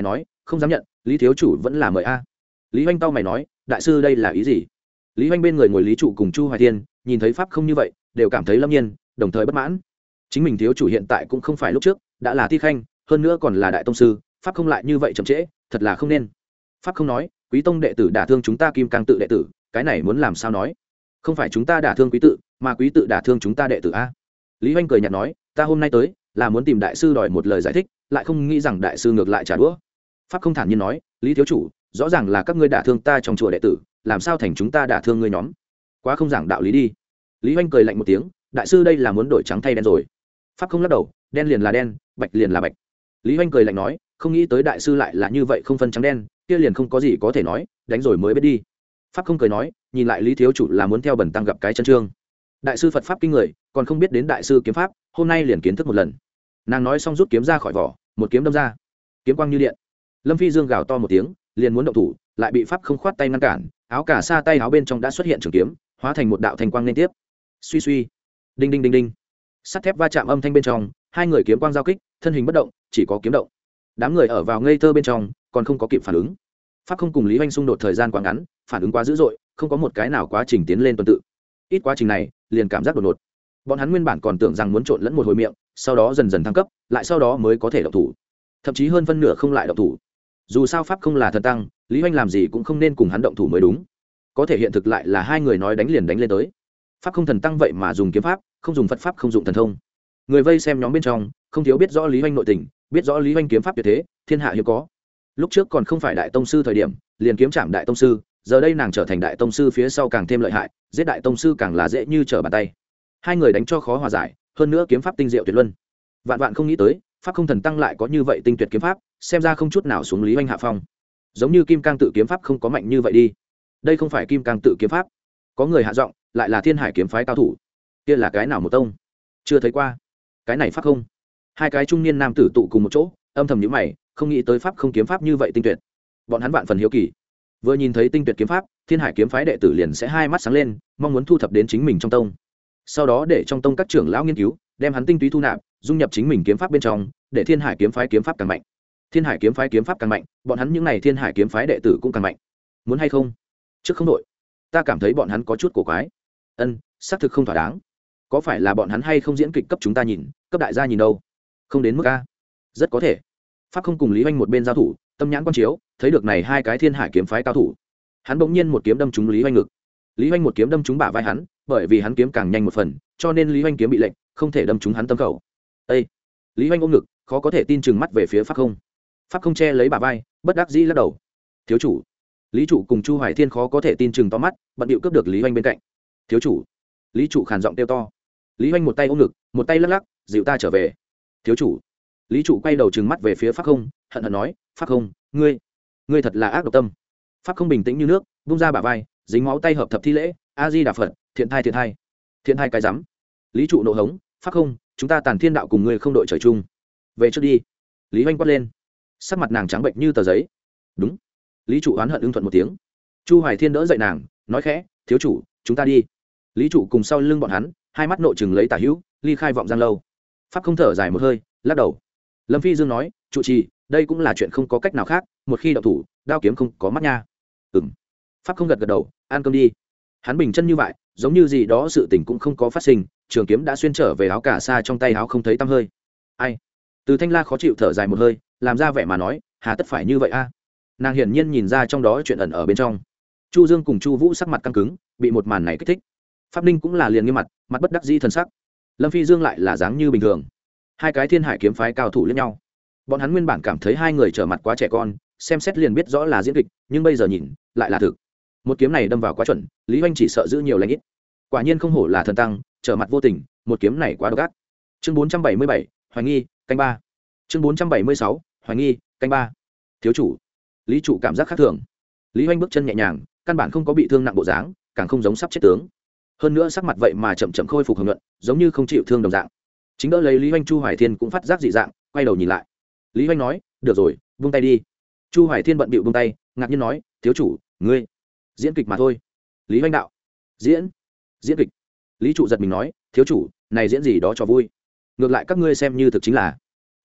không dám nhận, lý thiếu chủ vẫn là mời a. Lý Hoành tao mày nói, đại sư đây là ý gì? Lý Hoành bên người ngồi lý trụ cùng Chu Hoài Thiên nhìn thấy pháp không như vậy đều cảm thấy lâm nhiên, đồng thời bất mãn. Chính mình thiếu chủ hiện tại cũng không phải lúc trước đã là thi khanh, hơn nữa còn là đại tông sư, pháp không lại như vậy chậm trễ, thật là không nên. Pháp không nói, quý tông đệ tử đả thương chúng ta kim cang tự đệ tử, cái này muốn làm sao nói? Không phải chúng ta đả thương quý tự, mà quý tự đả thương chúng ta đệ tử a. Lý Hoành cười nhạt nói, ta hôm nay tới là muốn tìm đại sư đòi một lời giải thích, lại không nghĩ rằng đại sư ngược lại trả đũa. Pháp không thản nhiên nói, lý thiếu chủ, rõ ràng là các ngươi đả thương ta trong chùa đệ tử, làm sao thành chúng ta đả thương ngươi nhóm? Quá không giảng đạo lý đi. Lý Hoành cười lạnh một tiếng, đại sư đây là muốn đổi trắng thay đen rồi. Pháp không lắc đầu, đen liền là đen, bạch liền là bạch. Lý Hoành cười lạnh nói, không nghĩ tới đại sư lại là như vậy không phân trắng đen, kia liền không có gì có thể nói, đánh rồi mới biết đi. Pháp không cười nói, nhìn lại lý thiếu chủ là muốn theo bẩn tăng gặp cái chân trương. Đại sư Phật pháp kinh người, còn không biết đến đại sư kiếm pháp, hôm nay liền kiến thức một lần. Nàng nói xong rút kiếm ra khỏi vỏ, một kiếm đâm ra, kiếm quang như điện. Lâm Phi Dương gào to một tiếng, liền muốn động thủ, lại bị pháp không khoát tay ngăn cản, áo cả sa tay áo bên trong đã xuất hiện trường kiếm, hóa thành một đạo thanh quang liên tiếp. Suy suy, đinh đinh đinh đinh, sắt thép va chạm âm thanh bên trong, hai người kiếm quang giao kích, thân hình bất động, chỉ có kiếm động. Đám người ở vào ngây thơ bên trong, còn không có kịp phản ứng. Pháp không cùng Lý Hoành xung đột thời gian quá ngắn, phản ứng quá dữ dội, không có một cái nào quá trình tiến lên tuần tự. Ít quá trình này, liền cảm giác đột ngột. Bọn hắn nguyên bản còn tưởng rằng muốn trộn lẫn một hồi miệng, sau đó dần dần thăng cấp, lại sau đó mới có thể động thủ. Thậm chí hơn phân nửa không lại động thủ. Dù sao pháp không là thần tăng, Lý Hoành làm gì cũng không nên cùng hắn động thủ mới đúng. Có thể hiện thực lại là hai người nói đánh liền đánh lên tới. Pháp không thần tăng vậy mà dùng kiếm pháp, không dùng Phật pháp, không dụng thần thông. Người vây xem nhóm bên trong, không thiếu biết rõ Lý Hoành nội tình, biết rõ Lý Hoành kiếm pháp tuyệt thế, thiên hạ hiếm có. Lúc trước còn không phải đại tông sư thời điểm, liền kiếm chạm đại tông sư, giờ đây nàng trở thành đại tông sư phía sau càng thêm lợi hại, giết đại tông sư càng là dễ như trở bàn tay. Hai người đánh cho khó hòa giải, hơn nữa kiếm pháp tinh diệu tuyệt luân. Vạn vạn không nghĩ tới, pháp không thần tăng lại có như vậy tinh tuyệt kiếm pháp, xem ra không chút nào xuống Lý Hoành hạ phong. Giống như kim cang tự kiếm pháp không có mạnh như vậy đi. Đây không phải kim cang tự kiếm pháp. Có người hạ giọng, lại là thiên hải kiếm phái cao thủ. Kia là cái nào một tông? Chưa thấy qua. Cái này pháp không. Hai cái trung niên nam tử tụ cùng một chỗ, âm thầm nhíu mày, không nghĩ tới pháp không kiếm pháp như vậy tinh tuyệt. Bọn hắn vạn phần hiếu kỳ. Vừa nhìn thấy tinh tuyệt kiếm pháp, thiên hải kiếm phái đệ tử liền sẽ hai mắt sáng lên, mong muốn thu thập đến chính mình trong tông. Sau đó để trong tông các trưởng lão nghiên cứu, đem hắn tinh túy thu nạp, dung nhập chính mình kiếm pháp bên trong, để thiên hải kiếm phái kiếm pháp càng mạnh. Thiên hải kiếm phái kiếm pháp càng mạnh, bọn hắn những này thiên hải kiếm phái đệ tử cũng càng mạnh. Muốn hay không? Trước không đội. Ta cảm thấy bọn hắn có chút cổ quái. Ân, xác thực không thỏa đáng. Có phải là bọn hắn hay không diễn kịch cấp chúng ta nhìn, cấp đại gia nhìn đâu? Không đến mức a. Rất có thể. Pháp không cùng Lý Hoành một bên giao thủ, tâm nhãn quan chiếu, thấy được này hai cái thiên hải kiếm phái cao thủ. Hắn bỗng nhiên một kiếm đâm trúng Lý Hoành ngực. Lý Hoành một kiếm đâm trúng bả vai hắn, bởi vì hắn kiếm càng nhanh một phần, cho nên Lý Hoành kiếm bị lệnh, không thể đâm trúng hắn tâm khẩu. Ê! Lý Hoành ôm ngực, khó có thể tin chừng mắt về phía Pháp không. Pháp không che lấy bả vai, bất đắc dĩ lắc đầu. Thiếu chủ. Lý trụ cùng Chu Hoài Thiên khó có thể tin chừng to mắt, bận điệu cướp được Lý Hoành bên cạnh. Thiếu chủ. Lý trụ khàn giọng kêu to. Lý Hoành một tay ôm ngực, một tay lắc lắc, dịu ta trở về. Thiếu chủ. Lý trụ quay đầu trừng mắt về phía Pháp không, hận hận nói, Pháp không, ngươi, ngươi thật là ác độc tâm. Pháp không bình tĩnh như nước, bung ra bả vai, dính máu tay hợp thập thi lễ, a di đà phật, thiện thai thiện thai, thiện thai cái rắm. Lý trụ nộ hống, Pháp không, chúng ta tàn thiên đạo cùng ngươi không đội trời chung, về trước đi. Lý Hoành quát lên, sắc mặt nàng trắng bệnh như tờ giấy. Đúng. Lý trụ oán hận ưng thuận một tiếng. Chu Hoài Thiên đỡ dậy nàng, nói khẽ, thiếu chủ, chúng ta đi. Lý trụ cùng sau lưng bọn hắn, hai mắt nội chừng lấy tả hữu, ly khai vọng giang lâu. Pháp không thở dài một hơi, lắc đầu. Lâm Phi Dương nói, trụ trì, đây cũng là chuyện không có cách nào khác, một khi động thủ, đao kiếm không có mắt nha. Ừm. Pháp không gật gật đầu, ăn cơm đi. Hắn bình chân như vậy, giống như gì đó sự tình cũng không có phát sinh, trường kiếm đã xuyên trở về áo cả sa trong tay áo không thấy tăm hơi. Ai? Từ Thanh La khó chịu thở dài một hơi, làm ra vẻ mà nói, hà tất phải như vậy a? Nàng hiển nhiên nhìn ra trong đó chuyện ẩn ở bên trong. Chu Dương cùng Chu Vũ sắc mặt căng cứng, bị một màn này kích thích. Pháp Ninh cũng là liền nghiêm mặt, mặt bất đắc dĩ thần sắc. Lâm Phi Dương lại là dáng như bình thường. Hai cái thiên hải kiếm phái cao thủ lẫn nhau. Bọn hắn nguyên bản cảm thấy hai người trở mặt quá trẻ con, xem xét liền biết rõ là diễn kịch, nhưng bây giờ nhìn, lại là thực. Một kiếm này đâm vào quá chuẩn, Lý Hoành chỉ sợ giữ nhiều lành ít. Quả nhiên không hổ là thần tăng, trở mặt vô tình, một kiếm này quá độc ác. Chương bốn trăm bảy mươi bảy, Hoài nghi, canh ba. Chương bốn trăm bảy mươi sáu, Hoài nghi, canh ba. Thiếu chủ. Lý trụ cảm giác khác thường. Lý Hoành bước chân nhẹ nhàng, căn bản không có bị thương nặng bộ dáng, càng không giống sắp chết tướng. Hơn nữa sắc mặt vậy mà chậm chậm khôi phục hồng nhuận, giống như không chịu thương đồng dạng. Chính đỡ lấy Lý Hoành, Chu Hoài Thiên cũng phát giác dị dạng, quay đầu nhìn lại. Lý Hoành nói, được rồi, buông tay đi. Chu Hoài Thiên bận bịu buông tay, ngạc nhiên nói, thiếu chủ, ngươi diễn kịch mà thôi. Lý Hoành đạo, diễn diễn kịch. Lý trụ giật mình nói, thiếu chủ, này diễn gì đó cho vui, ngược lại các ngươi xem như thực chính là.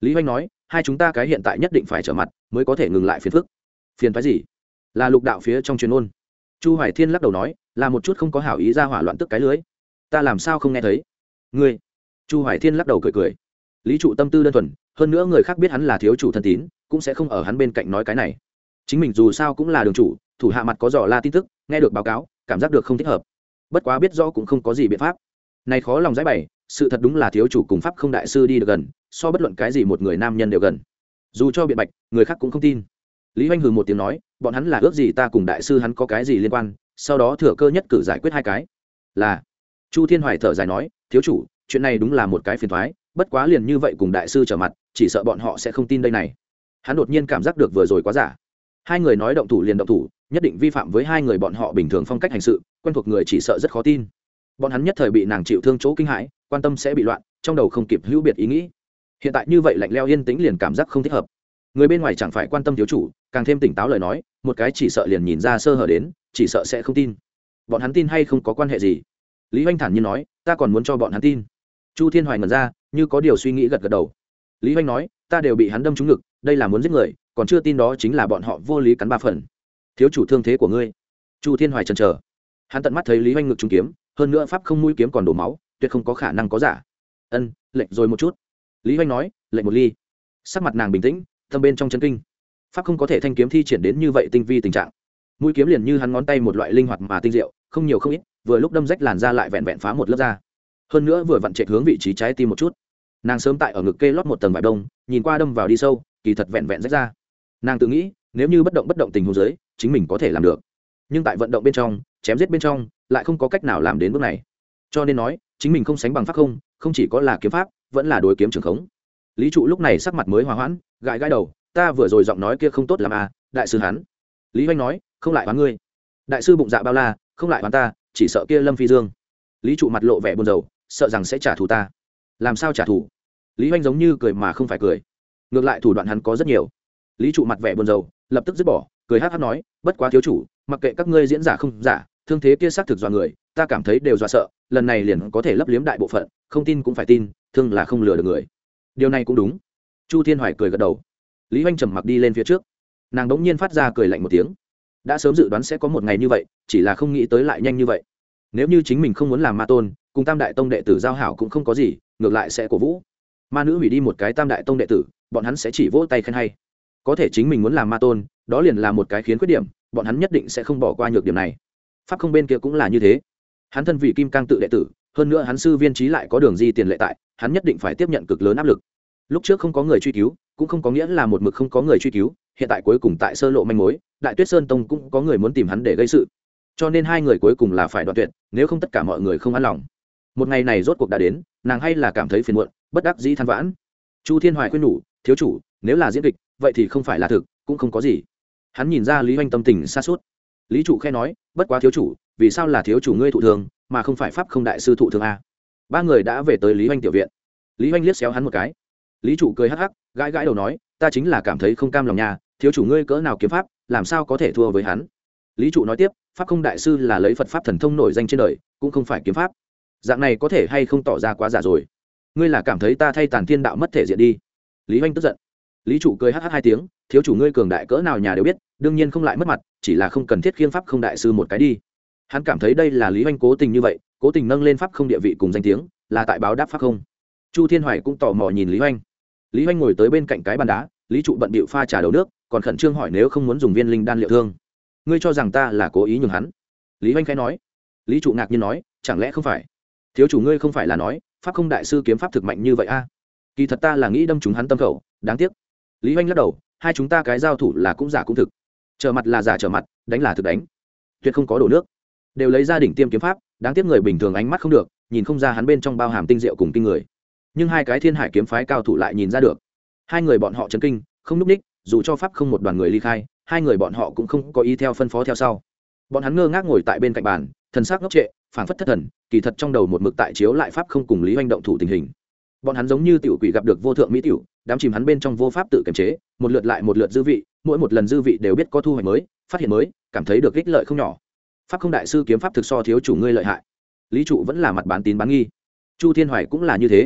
Lý Hoành nói, hai chúng ta cái hiện tại nhất định phải trở mặt mới có thể ngừng lại phiền phức. Phiền phái gì? Là lục đạo phía trong truyền ôn. Chu Hoài Thiên lắc đầu nói, là một chút không có hảo ý ra hỏa loạn tức cái lưới. Ta làm sao không nghe thấy? Ngươi? Chu Hoài Thiên lắc đầu cười cười. Lý trụ tâm tư đơn thuần, hơn nữa người khác biết hắn là thiếu chủ thân tín, cũng sẽ không ở hắn bên cạnh nói cái này. Chính mình dù sao cũng là đường chủ, thủ hạ mặt có dò la tin tức, nghe được báo cáo, cảm giác được không thích hợp. Bất quá biết rõ cũng không có gì biện pháp. Này khó lòng giải bày, sự thật đúng là thiếu chủ cùng pháp không đại sư đi được gần, so bất luận cái gì một người nam nhân đều gần. Dù cho biện bạch, người khác cũng không tin. Lý Hoành hừ một tiếng nói, bọn hắn là ước gì ta cùng đại sư hắn có cái gì liên quan, sau đó thừa cơ nhất cử giải quyết hai cái. Là. Chu Thiên Hoài thở dài nói, thiếu chủ, chuyện này đúng là một cái phiền toái, bất quá liền như vậy cùng đại sư trở mặt, chỉ sợ bọn họ sẽ không tin đây này. Hắn đột nhiên cảm giác được vừa rồi quá giả. Hai người nói động thủ liền động thủ, nhất định vi phạm với hai người bọn họ bình thường phong cách hành sự, quen thuộc người chỉ sợ rất khó tin. Bọn hắn nhất thời bị nàng chịu thương chỗ kinh hãi, quan tâm sẽ bị loạn, trong đầu không kịp hữu biệt ý nghĩ. Hiện tại như vậy lạnh lẽo yên tĩnh liền cảm giác không thích hợp. Người bên ngoài chẳng phải quan tâm thiếu chủ, càng thêm tỉnh táo lời nói, một cái chỉ sợ liền nhìn ra sơ hở đến, chỉ sợ sẽ không tin. Bọn hắn tin hay không có quan hệ gì? Lý Hoành thản nhiên nói, ta còn muốn cho bọn hắn tin. Chu Thiên Hoài ngẩn ra, như có điều suy nghĩ gật gật đầu. Lý Hoành nói, ta đều bị hắn đâm trúng ngực, đây là muốn giết người, còn chưa tin đó chính là bọn họ vô lý cắn ba phần. Thiếu chủ thương thế của ngươi. Chu Thiên Hoài chần chờ. Hắn tận mắt thấy Lý Hoành ngực trúng kiếm, hơn nữa pháp không mũi kiếm còn đổ máu, tuyệt không có khả năng có giả. Ân, lệnh rồi một chút. Lý Hoành nói, lệnh một ly. Sắc mặt nàng bình tĩnh, tâm bên trong chấn kinh. Pháp không có thể thanh kiếm thi triển đến như vậy tinh vi tình trạng. Mũi kiếm liền như hắn ngón tay một loại linh hoạt mà tinh diệu, không nhiều không ít, vừa lúc đâm rách làn da lại vẹn vẹn phá một lớp da. Hơn nữa vừa vặn chệch hướng vị trí trái tim một chút. Nàng sớm tại ở ngực kê lót một tầng vải đông, nhìn qua đâm vào đi sâu, kỳ thật vẹn vẹn rách ra. Nàng tự nghĩ, nếu như bất động bất động tình huống dưới, chính mình có thể làm được. Nhưng tại vận động bên trong, chém giết bên trong, lại không có cách nào làm đến bước này. Cho nên nói, chính mình không sánh bằng pháp không, không chỉ có là kiếm pháp, vẫn là đối kiếm trường khống. Lý trụ lúc này sắc mặt mới hòa hoãn, gãi gãi đầu, ta vừa rồi giọng nói kia không tốt làm à, đại sư hắn. Lý Hoành nói, không lại oán ngươi. Đại sư bụng dạ bao la, không lại oán ta, chỉ sợ kia Lâm Phi Dương. Lý trụ mặt lộ vẻ buồn rầu, sợ rằng sẽ trả thù ta. Làm sao trả thù? Lý Hoành giống như cười mà không phải cười. Ngược lại thủ đoạn hắn có rất nhiều. Lý trụ mặt vẻ buồn rầu, lập tức dứt bỏ, cười hát hát nói, bất quá thiếu chủ, mặc kệ các ngươi diễn giả không giả, thương thế kia xác thực dọa người, ta cảm thấy đều dọa sợ, lần này liền có thể lấp liếm đại bộ phận, không tin cũng phải tin, thương là không lừa được người. Điều này cũng đúng. Chu Thiên Hoài cười gật đầu. Lý Hoành trầm mặc đi lên phía trước. Nàng đống nhiên phát ra cười lạnh một tiếng. Đã sớm dự đoán sẽ có một ngày như vậy, chỉ là không nghĩ tới lại nhanh như vậy. Nếu như chính mình không muốn làm ma tôn, cùng Tam Đại Tông đệ tử giao hảo cũng không có gì, ngược lại sẽ cổ vũ. Ma nữ hủy đi một cái Tam Đại Tông đệ tử, bọn hắn sẽ chỉ vỗ tay khen hay. Có thể chính mình muốn làm ma tôn, đó liền là một cái khiến khuyết điểm, bọn hắn nhất định sẽ không bỏ qua nhược điểm này. Pháp không bên kia cũng là như thế. Hắn thân vị Kim Cang tự đệ tử, hơn nữa hắn sư viên trí lại có đường di tiền lệ tại, hắn nhất định phải tiếp nhận cực lớn áp lực. Lúc trước không có người truy cứu, cũng không có nghĩa là một mực không có người truy cứu, hiện tại cuối cùng tại sơ lộ manh mối, Đại Tuyết Sơn Tông cũng có người muốn tìm hắn để gây sự. Cho nên hai người cuối cùng là phải đoạn tuyệt, nếu không tất cả mọi người không an lòng. Một ngày này rốt cuộc đã đến, nàng hay là cảm thấy phiền muộn, bất đắc dĩ than vãn. Chu Thiên Hoài khuyên nhủ, thiếu chủ, nếu là diễn kịch, vậy thì không phải là thực, cũng không có gì. Hắn nhìn ra Lý Hoành tâm tình xa suốt. Lý trụ khe nói, bất quá thiếu chủ, vì sao là thiếu chủ ngươi thụ thường, mà không phải pháp không đại sư thụ thường a? Ba người đã về tới Lý Hoành tiểu viện. Lý Hoành liếc xéo hắn một cái. Lý trụ cười hắc hắc, gãi gãi đầu nói, ta chính là cảm thấy không cam lòng nhà, thiếu chủ ngươi cỡ nào kiếm pháp, làm sao có thể thua với hắn? Lý trụ nói tiếp, pháp không đại sư là lấy Phật pháp thần thông nổi danh trên đời, cũng không phải kiếm pháp. Dạng này có thể hay không tỏ ra quá giả rồi? Ngươi là cảm thấy ta thay Tàn Thiên đạo mất thể diện đi? Lý Hoành tức giận. Lý trụ cười hắc hắc hai tiếng, thiếu chủ ngươi cường đại cỡ nào nhà đều biết, đương nhiên không lại mất mặt, chỉ là không cần thiết khiêng pháp không đại sư một cái đi. Hắn cảm thấy đây là Lý Hoành cố tình như vậy, cố tình nâng lên pháp không địa vị cùng danh tiếng, là tại báo đáp pháp không. Chu Thiên Hoài cũng tò mò nhìn Lý Hoành. Lý Hoành ngồi tới bên cạnh cái bàn đá, Lý trụ bận bịu pha trà đầu nước, còn khẩn trương hỏi nếu không muốn dùng viên linh đan liệu thương, ngươi cho rằng ta là cố ý nhường hắn? Lý Hoành khẽ nói. Lý trụ ngạc nhiên nói, chẳng lẽ không phải? Thiếu chủ ngươi không phải là nói pháp không đại sư kiếm pháp thực mạnh như vậy a? À? Kỳ thật ta là nghĩ đâm chúng hắn tâm khẩu, đáng tiếc. Lý Hoành lắc đầu, hai chúng ta cái giao thủ là cũng giả cũng thực, trở mặt là giả trở mặt, đánh là thực đánh, tuyệt không có đổ nước, đều lấy ra đỉnh tiêm kiếm pháp, đáng tiếc người bình thường ánh mắt không được, nhìn không ra hắn bên trong bao hàm tinh diệu cùng kinh người. Nhưng hai cái Thiên Hải kiếm phái cao thủ lại nhìn ra được. Hai người bọn họ chấn kinh, không núp ních, dù cho pháp không một đoàn người ly khai, hai người bọn họ cũng không có ý theo phân phó theo sau. Bọn hắn ngơ ngác ngồi tại bên cạnh bàn, thần sắc ngốc trệ, phảng phất thất thần, kỳ thật trong đầu một mực tại chiếu lại pháp không cùng Lý Hoành động thủ tình hình. Bọn hắn giống như tiểu quỷ gặp được vô thượng mỹ tiểu, đám chìm hắn bên trong vô pháp tự kiềm chế, một lượt lại một lượt dư vị, mỗi một lần dư vị đều biết có thu hoạch mới, phát hiện mới, cảm thấy được ích lợi không nhỏ. Pháp không đại sư kiếm pháp thực so thiếu chủ ngươi lợi hại. Lý trụ vẫn là mặt bán tín bán nghi. Chu Thiên Hoài cũng là như thế.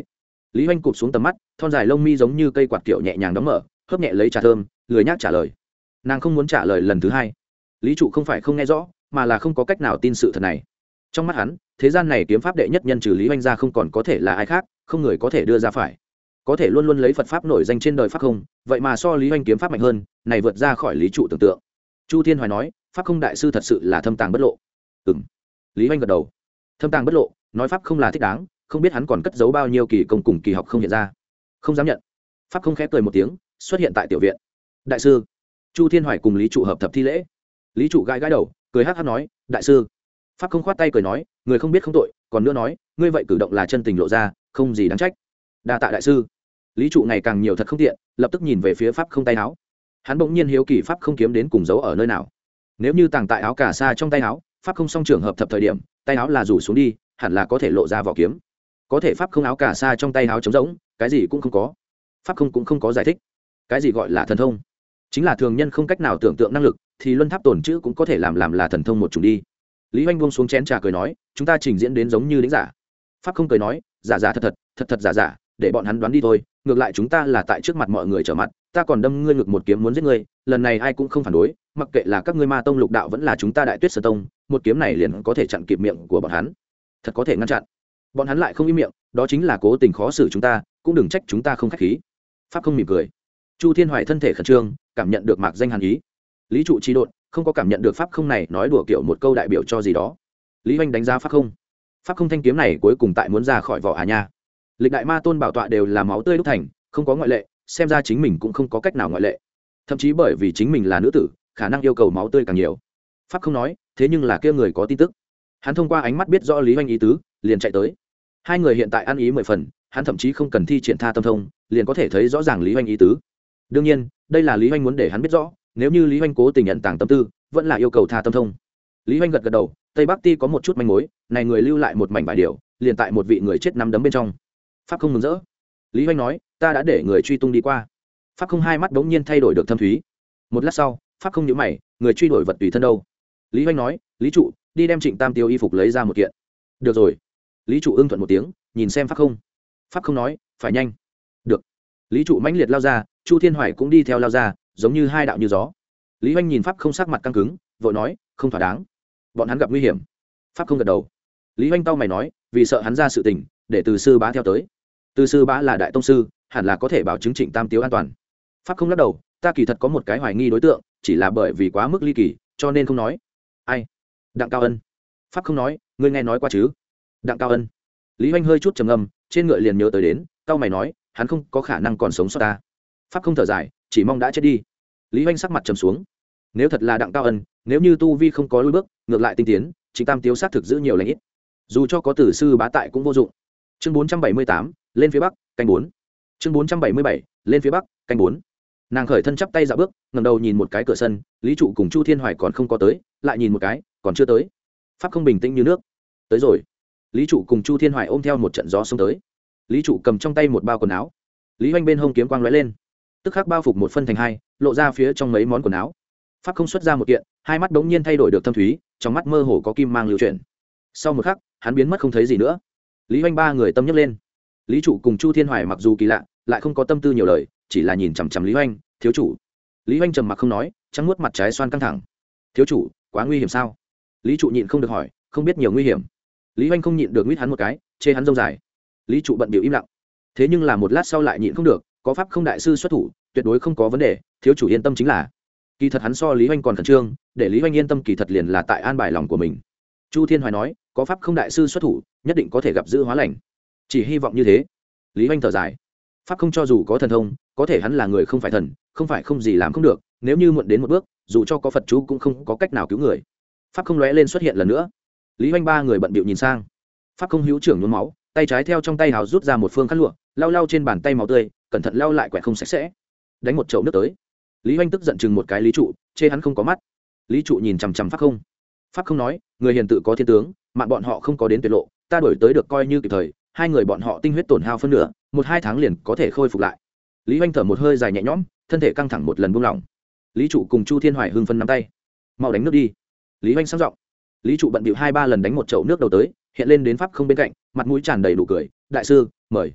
Lý Hoành cụp xuống tầm mắt, thon dài lông mi giống như cây quạt kiểu nhẹ nhàng đóng mở, hớp nhẹ lấy trà thơm, lười nhác trả lời. Nàng không muốn trả lời lần thứ hai. Lý trụ không phải không nghe rõ, mà là không có cách nào tin sự thật này. Trong mắt hắn, thế gian này kiếm pháp đệ nhất nhân trừ Lý Hoành ra không còn có thể là ai khác, không người có thể đưa ra phải. Có thể luôn luôn lấy Phật pháp nổi danh trên đời pháp không, vậy mà so Lý Hoành kiếm pháp mạnh hơn, này vượt ra khỏi lý trụ tưởng tượng. Chu Thiên Hoài nói, pháp không đại sư thật sự là thâm tàng bất lộ. Ừm. Lý Hoành gật đầu. Thâm tàng bất lộ, nói pháp không là thích đáng, không biết hắn còn cất giấu bao nhiêu kỳ công cùng kỳ học không hiện ra. Không dám nhận. Pháp không khẽ cười một tiếng, xuất hiện tại tiểu viện. Đại sư. Chu Thiên Hoài cùng Lý trụ hợp thập thi lễ. Lý trụ gãi gãi đầu, cười hắc hắc nói, đại sư. Pháp không khoát tay cười nói, người không biết không tội, còn nữa nói, ngươi vậy cử động là chân tình lộ ra, không gì đáng trách. Đa tạ đại sư. Lý trụ ngày càng nhiều thật không tiện, lập tức nhìn về phía pháp không tay áo. Hắn bỗng nhiên hiếu kỳ pháp không kiếm đến cùng giấu ở nơi nào. Nếu như tàng tại áo cà sa trong tay áo, pháp không song trường hợp thập thời điểm, tay áo là rủ xuống đi, hẳn là có thể lộ ra vỏ kiếm. Có thể pháp không áo cà sa trong tay áo trống rỗng, cái gì cũng không có. Pháp không cũng không có giải thích. Cái gì gọi là thần thông? Chính là thường nhân không cách nào tưởng tượng năng lực, thì luân tháp tổn chữ cũng có thể làm làm là thần thông một chủng đi. Lý Hoành buông xuống chén trà cười nói, chúng ta trình diễn đến giống như đĩnh giả. Pháp không cười nói, giả giả thật thật, thật thật giả giả, để bọn hắn đoán đi thôi, ngược lại chúng ta là tại trước mặt mọi người trở mặt, ta còn đâm ngươi ngực một kiếm muốn giết ngươi, lần này ai cũng không phản đối, mặc kệ là các ngươi Ma tông Lục đạo vẫn là chúng ta Đại Tuyết Sơn tông, một kiếm này liền có thể chặn kịp miệng của bọn hắn. Thật có thể ngăn chặn. Bọn hắn lại không im miệng, đó chính là cố tình khó xử chúng ta, cũng đừng trách chúng ta không khách khí. Pháp không mỉm cười. Chu Thiên Hoài thân thể khẩn trương, cảm nhận được mạc danh hàn ý. Lý trụ trí độn, không có cảm nhận được pháp không này nói đùa kiểu một câu đại biểu cho gì đó. Lý Hoành đánh giá pháp không. Pháp không thanh kiếm này cuối cùng tại muốn ra khỏi vỏ à nha. Lịch đại ma tôn bảo tọa đều là máu tươi đúc thành, không có ngoại lệ, xem ra chính mình cũng không có cách nào ngoại lệ. Thậm chí bởi vì chính mình là nữ tử, khả năng yêu cầu máu tươi càng nhiều. Pháp không nói, thế nhưng là kia người có tin tức. Hắn thông qua ánh mắt biết rõ Lý Hoành ý tứ, liền chạy tới. Hai người hiện tại ăn ý mười phần, hắn thậm chí không cần thi triển tha tâm thông, liền có thể thấy rõ ràng Lý Hoành ý tứ. Đương nhiên, đây là Lý Hoành muốn để hắn biết rõ, nếu như Lý Hoành cố tình nhận tàng tâm tư, vẫn là yêu cầu tha tâm thông. Lý Hoành gật gật đầu, Tây Bắc Ti có một chút manh mối, này người lưu lại một mảnh bài điều, liền tại một vị người chết nắm đấm bên trong. Pháp không mừng rỡ. Lý Hoành nói, ta đã để người truy tung đi qua. Pháp không hai mắt bỗng nhiên thay đổi được thâm thúy. Một lát sau, Pháp không nhíu mày, người truy đuổi vật tùy thân đâu? Lý Hoành nói, Lý trụ, đi đem Trịnh Tam Tiêu y phục lấy ra một kiện. Được rồi. Lý trụ ưng thuận một tiếng, nhìn xem Pháp không. Pháp không nói, phải nhanh. Được. Lý trụ mãnh liệt lao ra, Chu Thiên Hoài cũng đi theo lao ra, giống như hai đạo như gió. Lý Hoành nhìn Pháp không sắc mặt căng cứng, vội nói, không thỏa đáng. Bọn hắn gặp nguy hiểm. Pháp không gật đầu. Lý Hoành tao mày nói, vì sợ hắn ra sự tình, để từ sư bá theo tới. Từ sư bá là đại tông sư, hẳn là có thể bảo chứng Trịnh Tam Tiếu an toàn. Pháp không lắc đầu, ta kỳ thật có một cái hoài nghi đối tượng, chỉ là bởi vì quá mức ly kỳ, cho nên không nói. Ai? Đặng Cao Ân. Pháp không nói, ngươi nghe nói qua chứ? Đặng Cao Ân. Lý Hoành hơi chút trầm ngâm, trên ngựa liền nhớ tới đến, cao mày nói, hắn không có khả năng còn sống sót ta. Pháp không thở dài, chỉ mong đã chết đi. Lý Hoành sắc mặt trầm xuống. Nếu thật là Đặng Cao Ân, nếu như tu vi không có lùi bước, ngược lại tinh tiến, Trịnh Tam Tiếu sát thực giữ nhiều lãnh ít. Dù cho có tử sư bá tại cũng vô dụng. Chương bốn trăm bảy mươi tám, lên phía bắc, canh bốn. Chương bốn trăm bảy mươi bảy, lên phía bắc, canh bốn. Nàng khởi thân chắp tay dạo bước, ngẩng đầu nhìn một cái cửa sân, Lý trụ cùng Chu Thiên Hoài còn không có tới, lại nhìn một cái, còn chưa tới. Pháp không bình tĩnh như nước. Tới rồi. Lý trụ cùng Chu Thiên Hoài ôm theo một trận gió xông tới. Lý trụ cầm trong tay một bao quần áo. Lý Hoành bên hông kiếm quang lóe lên, tức khắc bao phục một phân thành hai, lộ ra phía trong mấy món quần áo. Pháp không xuất ra một kiện, hai mắt đống nhiên thay đổi được thâm thúy, trong mắt mơ hồ có kim mang lưu chuyển. Sau một khắc, hắn biến mất không thấy gì nữa. Lý Hoành ba người tâm nhấc lên. Lý trụ cùng Chu Thiên Hoài mặc dù kỳ lạ, lại không có tâm tư nhiều lời, chỉ là nhìn chằm chằm Lý Hoành, thiếu chủ. Lý Hoành trầm mặc không nói, trắng muốt mặt trái xoan căng thẳng. Thiếu chủ, quá nguy hiểm sao? Lý trụ nhịn không được hỏi, không biết nhiều nguy hiểm. Lý Hoành không nhịn được nguyết hắn một cái, chê hắn rông dài. Lý trụ bận bịu im lặng. Thế nhưng là một lát sau lại nhịn không được, có pháp không đại sư xuất thủ, tuyệt đối không có vấn đề, thiếu chủ yên tâm chính là. Kỳ thật hắn so Lý Hoành còn khẩn trương, để Lý Hoành yên tâm kỳ thật liền là tại an bài lòng của mình. Chu Thiên Hoài nói, có pháp không đại sư xuất thủ, nhất định có thể gặp giữ hóa lành. Chỉ hy vọng như thế. Lý Hoành thở dài. Pháp không cho dù có thần thông, có thể hắn là người không phải thần, không phải không gì làm không được, nếu như muộn đến một bước, dù cho có Phật chú cũng không có cách nào cứu người. Pháp không lóe lên xuất hiện lần nữa. Lý Hoành ba người bận bịu nhìn sang. Pháp không hữu trưởng nhuốm máu, tay trái theo trong tay hào rút ra một phương khăn lụa, lau lau trên bàn tay máu tươi, cẩn thận lau lại quẹt không sạch sẽ. Đánh một chậu nước tới. Lý Hoành tức giận chừng một cái Lý trụ, chê hắn không có mắt. Lý trụ nhìn chằm chằm Pháp không. Pháp không nói, người hiền tự có thiên tướng, mạng bọn họ không có đến tuyệt lộ, ta đổi tới được coi như kịp thời, hai người bọn họ tinh huyết tổn hao phân nửa, một hai tháng liền có thể khôi phục lại. Lý Hoành thở một hơi dài nhẹ nhõm, thân thể căng thẳng một lần buông lỏng. Lý trụ cùng Chu Thiên Hoài hưng phấn nắm tay. Mau đánh nước đi. Lý Hoành sang giọng. Lý trụ bận bịu hai ba lần đánh một chậu nước đầu tới, hiện lên đến Pháp không bên cạnh, mặt mũi tràn đầy đủ cười, đại sư mời.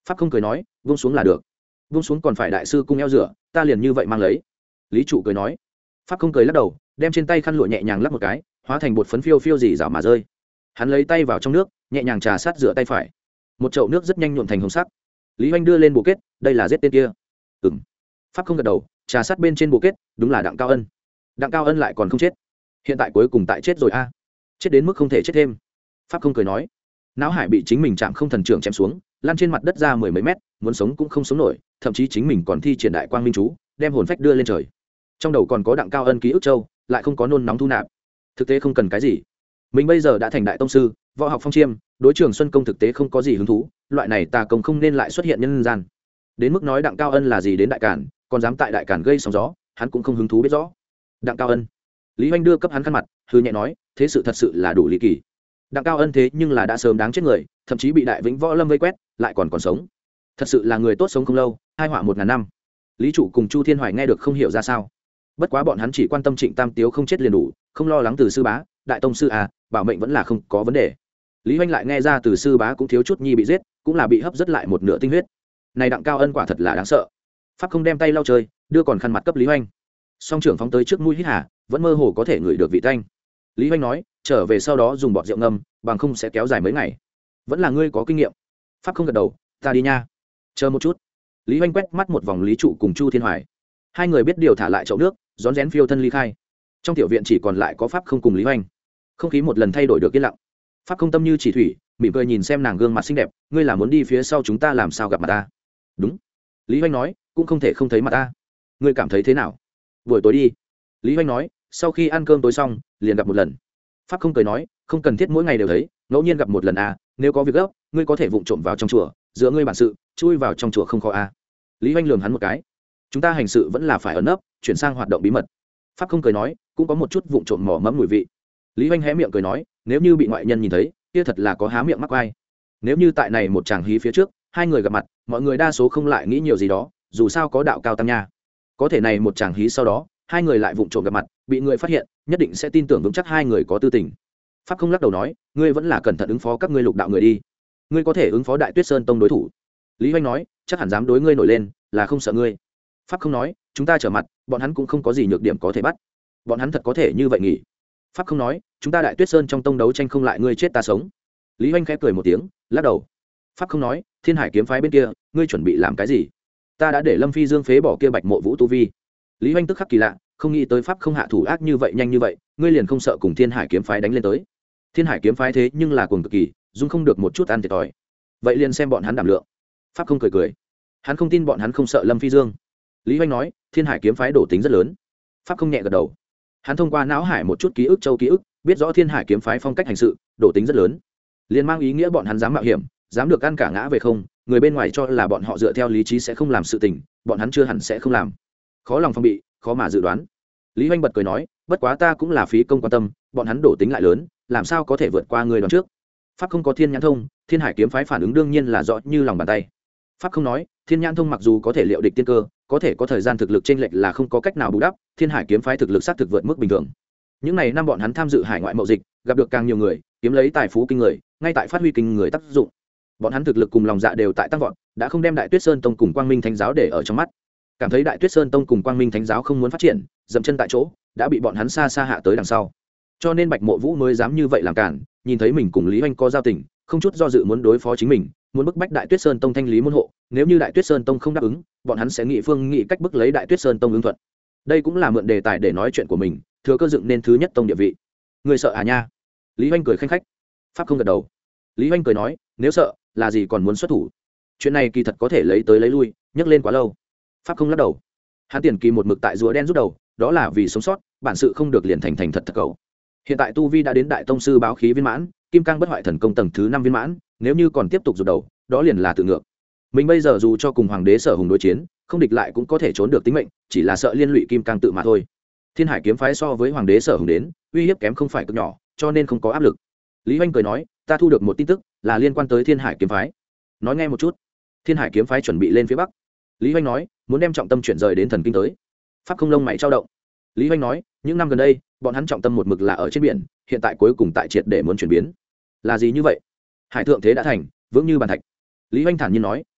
pháp không cười nói vung xuống là được. Vung xuống còn phải đại sư cung eo rửa, ta liền như vậy mang lấy. Lý trụ cười nói. Pháp không cười lắc đầu, đem trên tay khăn lụa nhẹ nhàng lắc một cái, hóa thành bột phấn phiêu phiêu dì rào mà rơi. Hắn lấy tay vào trong nước, nhẹ nhàng trà sát rửa tay phải, một chậu nước rất nhanh nhuộm thành hồng sắc. Lý Hoành đưa lên bộ kết, đây là giết tên kia. Ừm. Pháp không gật đầu, trà sát bên trên bộ kết, đúng là Đặng Cao Ân. Đặng Cao Ân lại còn không chết, hiện tại cuối cùng tại chết rồi a, chết đến mức không thể chết thêm. Pháp không cười nói, não hải bị chính mình chạm không thần trưởng chém xuống, lăn trên mặt đất ra mười mấy mét, muốn sống cũng không sống nổi, thậm chí chính mình còn thi triển đại quang minh chú, đem hồn phách đưa lên trời. Trong đầu còn có Đặng Cao Ân ký ức châu, lại không có nôn nóng thu nạp. Thực tế không cần cái gì, mình bây giờ đã thành đại tông sư, võ học phong chiêm, đối trường xuân công thực tế không có gì hứng thú, loại này tà công không nên lại xuất hiện nhân gian. Đến mức nói Đặng Cao Ân là gì đến đại cản, còn dám tại đại cản gây sóng gió, hắn cũng không hứng thú biết rõ. Đặng Cao Ân. Lý Hoành đưa cấp hắn khăn mặt, hư nhẹ nói, thế sự thật sự là đủ ly kỳ. Đặng Cao Ân thế nhưng là đã sớm đáng chết người, thậm chí bị đại vĩnh võ lâm vây quét, lại còn còn sống. Thật sự là người tốt sống không lâu, hai họa một ngàn năm. Lý trụ cùng Chu Thiên Hoài nghe được không hiểu ra sao, bất quá bọn hắn chỉ quan tâm Trịnh Tam Tiếu không chết liền đủ, không lo lắng từ sư bá, đại tông sư à, bảo mệnh vẫn là không có vấn đề. Lý Hoành lại nghe ra từ sư bá cũng thiếu chút nhi bị giết, cũng là bị hấp rất lại một nửa tinh huyết. Này Đặng Cao Ân quả thật là đáng sợ. Pháp không đem tay lau chơi, đưa còn khăn mặt cấp Lý Hoành. Song trưởng phóng tới trước mũi hít hà, vẫn mơ hồ có thể ngửi được vị tanh. Lý Hoành nói, trở về sau đó dùng bọt rượu ngâm, bằng không sẽ kéo dài mấy ngày. Vẫn là ngươi có kinh nghiệm. Pháp không gật đầu, ta đi nha. Chờ một chút. Lý Hoành quét mắt một vòng Lý trụ cùng Chu Thiên Hoài. Hai người biết điều thả lại chậu nước, rón rén phiêu thân ly khai. Trong tiểu viện chỉ còn lại có Pháp không cùng Lý Hoành. Không khí một lần thay đổi được yên lặng. Pháp không tâm như chỉ thủy, mỉm cười nhìn xem nàng gương mặt xinh đẹp, ngươi là muốn đi phía sau chúng ta làm sao gặp mặt ta? Đúng. Lý Hoành nói, cũng không thể không thấy mặt ta. Ngươi cảm thấy thế nào? Buổi tối đi. Lý Hoành nói, sau khi ăn cơm tối xong, liền gặp một lần. Pháp không cười nói, không cần thiết mỗi ngày đều thấy, ngẫu nhiên gặp một lần à, nếu có việc gấp, ngươi có thể vụng trộm vào trong chùa, giữa ngươi bản sự, chui vào trong chùa không khó à. Lý Hoành lườm hắn một cái. Chúng ta hành sự vẫn là phải ẩn nấp, chuyển sang hoạt động bí mật. Pháp không cười nói, cũng có một chút vụng trộm mỏ mẫm mùi vị. Lý Hoành hé miệng cười nói, nếu như bị ngoại nhân nhìn thấy, kia thật là có há miệng mắc oai. Nếu như tại này một chàng hí phía trước, hai người gặp mặt, mọi người đa số không lại nghĩ nhiều gì đó, dù sao có đạo cao tam nha. Có thể này một chàng hí sau đó, hai người lại vụng trộm gặp mặt, bị người phát hiện, nhất định sẽ tin tưởng vững chắc hai người có tư tình. Pháp không lắc đầu nói, ngươi vẫn là cẩn thận ứng phó các ngươi lục đạo người đi. Ngươi có thể ứng phó Đại Tuyết Sơn tông đối thủ. Lý Hoành nói, chắc hẳn dám đối ngươi nổi lên, là không sợ ngươi. Pháp không nói, chúng ta trở mặt, bọn hắn cũng không có gì nhược điểm có thể bắt. Bọn hắn thật có thể như vậy nghỉ. Pháp không nói, chúng ta Đại Tuyết Sơn trong tông đấu tranh không lại ngươi chết ta sống. Lý Hoành khẽ cười một tiếng, lắc đầu. Pháp không nói, Thiên Hải kiếm phái bên kia, ngươi chuẩn bị làm cái gì? Ta đã để Lâm Phi Dương phế bỏ kia Bạch Mộ Vũ tu vi. Lý Hoành tức khắc kỳ lạ, không nghĩ tới Pháp không hạ thủ ác như vậy nhanh như vậy, ngươi liền không sợ cùng Thiên Hải kiếm phái đánh lên tới? Thiên Hải kiếm phái thế nhưng là cuồng cực kỳ, dung không được một chút ăn thiệt thòi. Vậy liền xem bọn hắn đảm lượng. Pháp không cười cười, hắn không tin bọn hắn không sợ Lâm Phi Dương. Lý Hoành nói, Thiên Hải kiếm phái đổ tính rất lớn. Pháp không nhẹ gật đầu, hắn thông qua não hải một chút ký ức châu ký ức, biết rõ Thiên Hải kiếm phái phong cách hành sự đổ tính rất lớn, liền mang ý nghĩa bọn hắn dám mạo hiểm, dám được ăn cả ngã về không. Người bên ngoài cho là bọn họ dựa theo lý trí sẽ không làm sự tình, bọn hắn chưa hẳn sẽ không làm. Khó lòng phòng bị, khó mà dự đoán. Lý Hoành bật cười nói, bất quá ta cũng là phí công quan tâm, bọn hắn đổ tính lại lớn, làm sao có thể vượt qua người đoán trước. Pháp không có thiên nhãn thông, Thiên Hải kiếm phái phản ứng đương nhiên là rõ như lòng bàn tay. Pháp không nói, thiên nhãn thông mặc dù có thể liệu địch tiên cơ, có thể có thời gian thực lực chênh lệch là không có cách nào bù đắp. Thiên Hải kiếm phái thực lực sát thực vượt mức bình thường. Những này năm bọn hắn tham dự hải ngoại mậu dịch, gặp được càng nhiều người, kiếm lấy tài phú kinh người, ngay tại phát huy kinh người tác dụng. Bọn hắn thực lực cùng lòng dạ đều tại tăng vọt, đã không đem Đại Tuyết Sơn tông cùng Quang Minh Thánh giáo để ở trong mắt. Cảm thấy Đại Tuyết Sơn tông cùng Quang Minh Thánh giáo không muốn phát triển, dậm chân tại chỗ, đã bị bọn hắn xa xa hạ tới đằng sau. Cho nên Bạch Mộ Vũ mới dám như vậy làm cản, nhìn thấy mình cùng Lý Hoành có giao tình, không chút do dự muốn đối phó chính mình, muốn bức bách Đại Tuyết Sơn tông thanh lý môn hộ. Nếu như Đại Tuyết Sơn tông không đáp ứng, bọn hắn sẽ nghị phương nghị cách bức lấy Đại Tuyết Sơn tông ứng thuận. Đây cũng là mượn đề tài để nói chuyện của mình, thừa cơ dựng nên thứ nhất tông địa vị. Người sợ à nha? Lý Hoành cười khanh khách. Pháp không gật đầu. Lý Hoành cười nói, nếu sợ, là gì còn muốn xuất thủ? Chuyện này kỳ thật có thể lấy tới lấy lui, nhắc lên quá lâu. Pháp không lắc đầu. Hắn tiền kỳ một mực tại rùa đen rút đầu, đó là vì sống sót, bản sự không được liền thành thành thật thật cầu. Hiện tại tu vi đã đến đại tông sư báo khí viên mãn, kim cang bất hoại thần công tầng thứ năm viên mãn, nếu như còn tiếp tục rụt đầu, đó liền là tự ngược. Mình bây giờ dù cho cùng hoàng đế Sở Hùng đối chiến, không địch lại cũng có thể trốn được tính mệnh, chỉ là sợ liên lụy kim cang tự mà thôi. Thiên Hải kiếm phái so với hoàng đế Sở Hùng đến, uy hiếp kém không phải cực nhỏ, cho nên không có áp lực. Lý Hoành cười nói, ta thu được một tin tức, là liên quan tới Thiên Hải kiếm phái. Nói nghe một chút. Thiên Hải kiếm phái chuẩn bị lên phía bắc. Lý Hoành nói, muốn đem trọng tâm chuyển rời đến thần kinh tới. Pháp không lông mày trao động. Lý Hoành nói, những năm gần đây, bọn hắn trọng tâm một mực là ở trên biển, hiện tại cuối cùng tại triệt để muốn chuyển biến. Là gì như vậy? Hải thượng thế đã thành, vững như bàn thạch. Lý Hoành thản nhiên nói,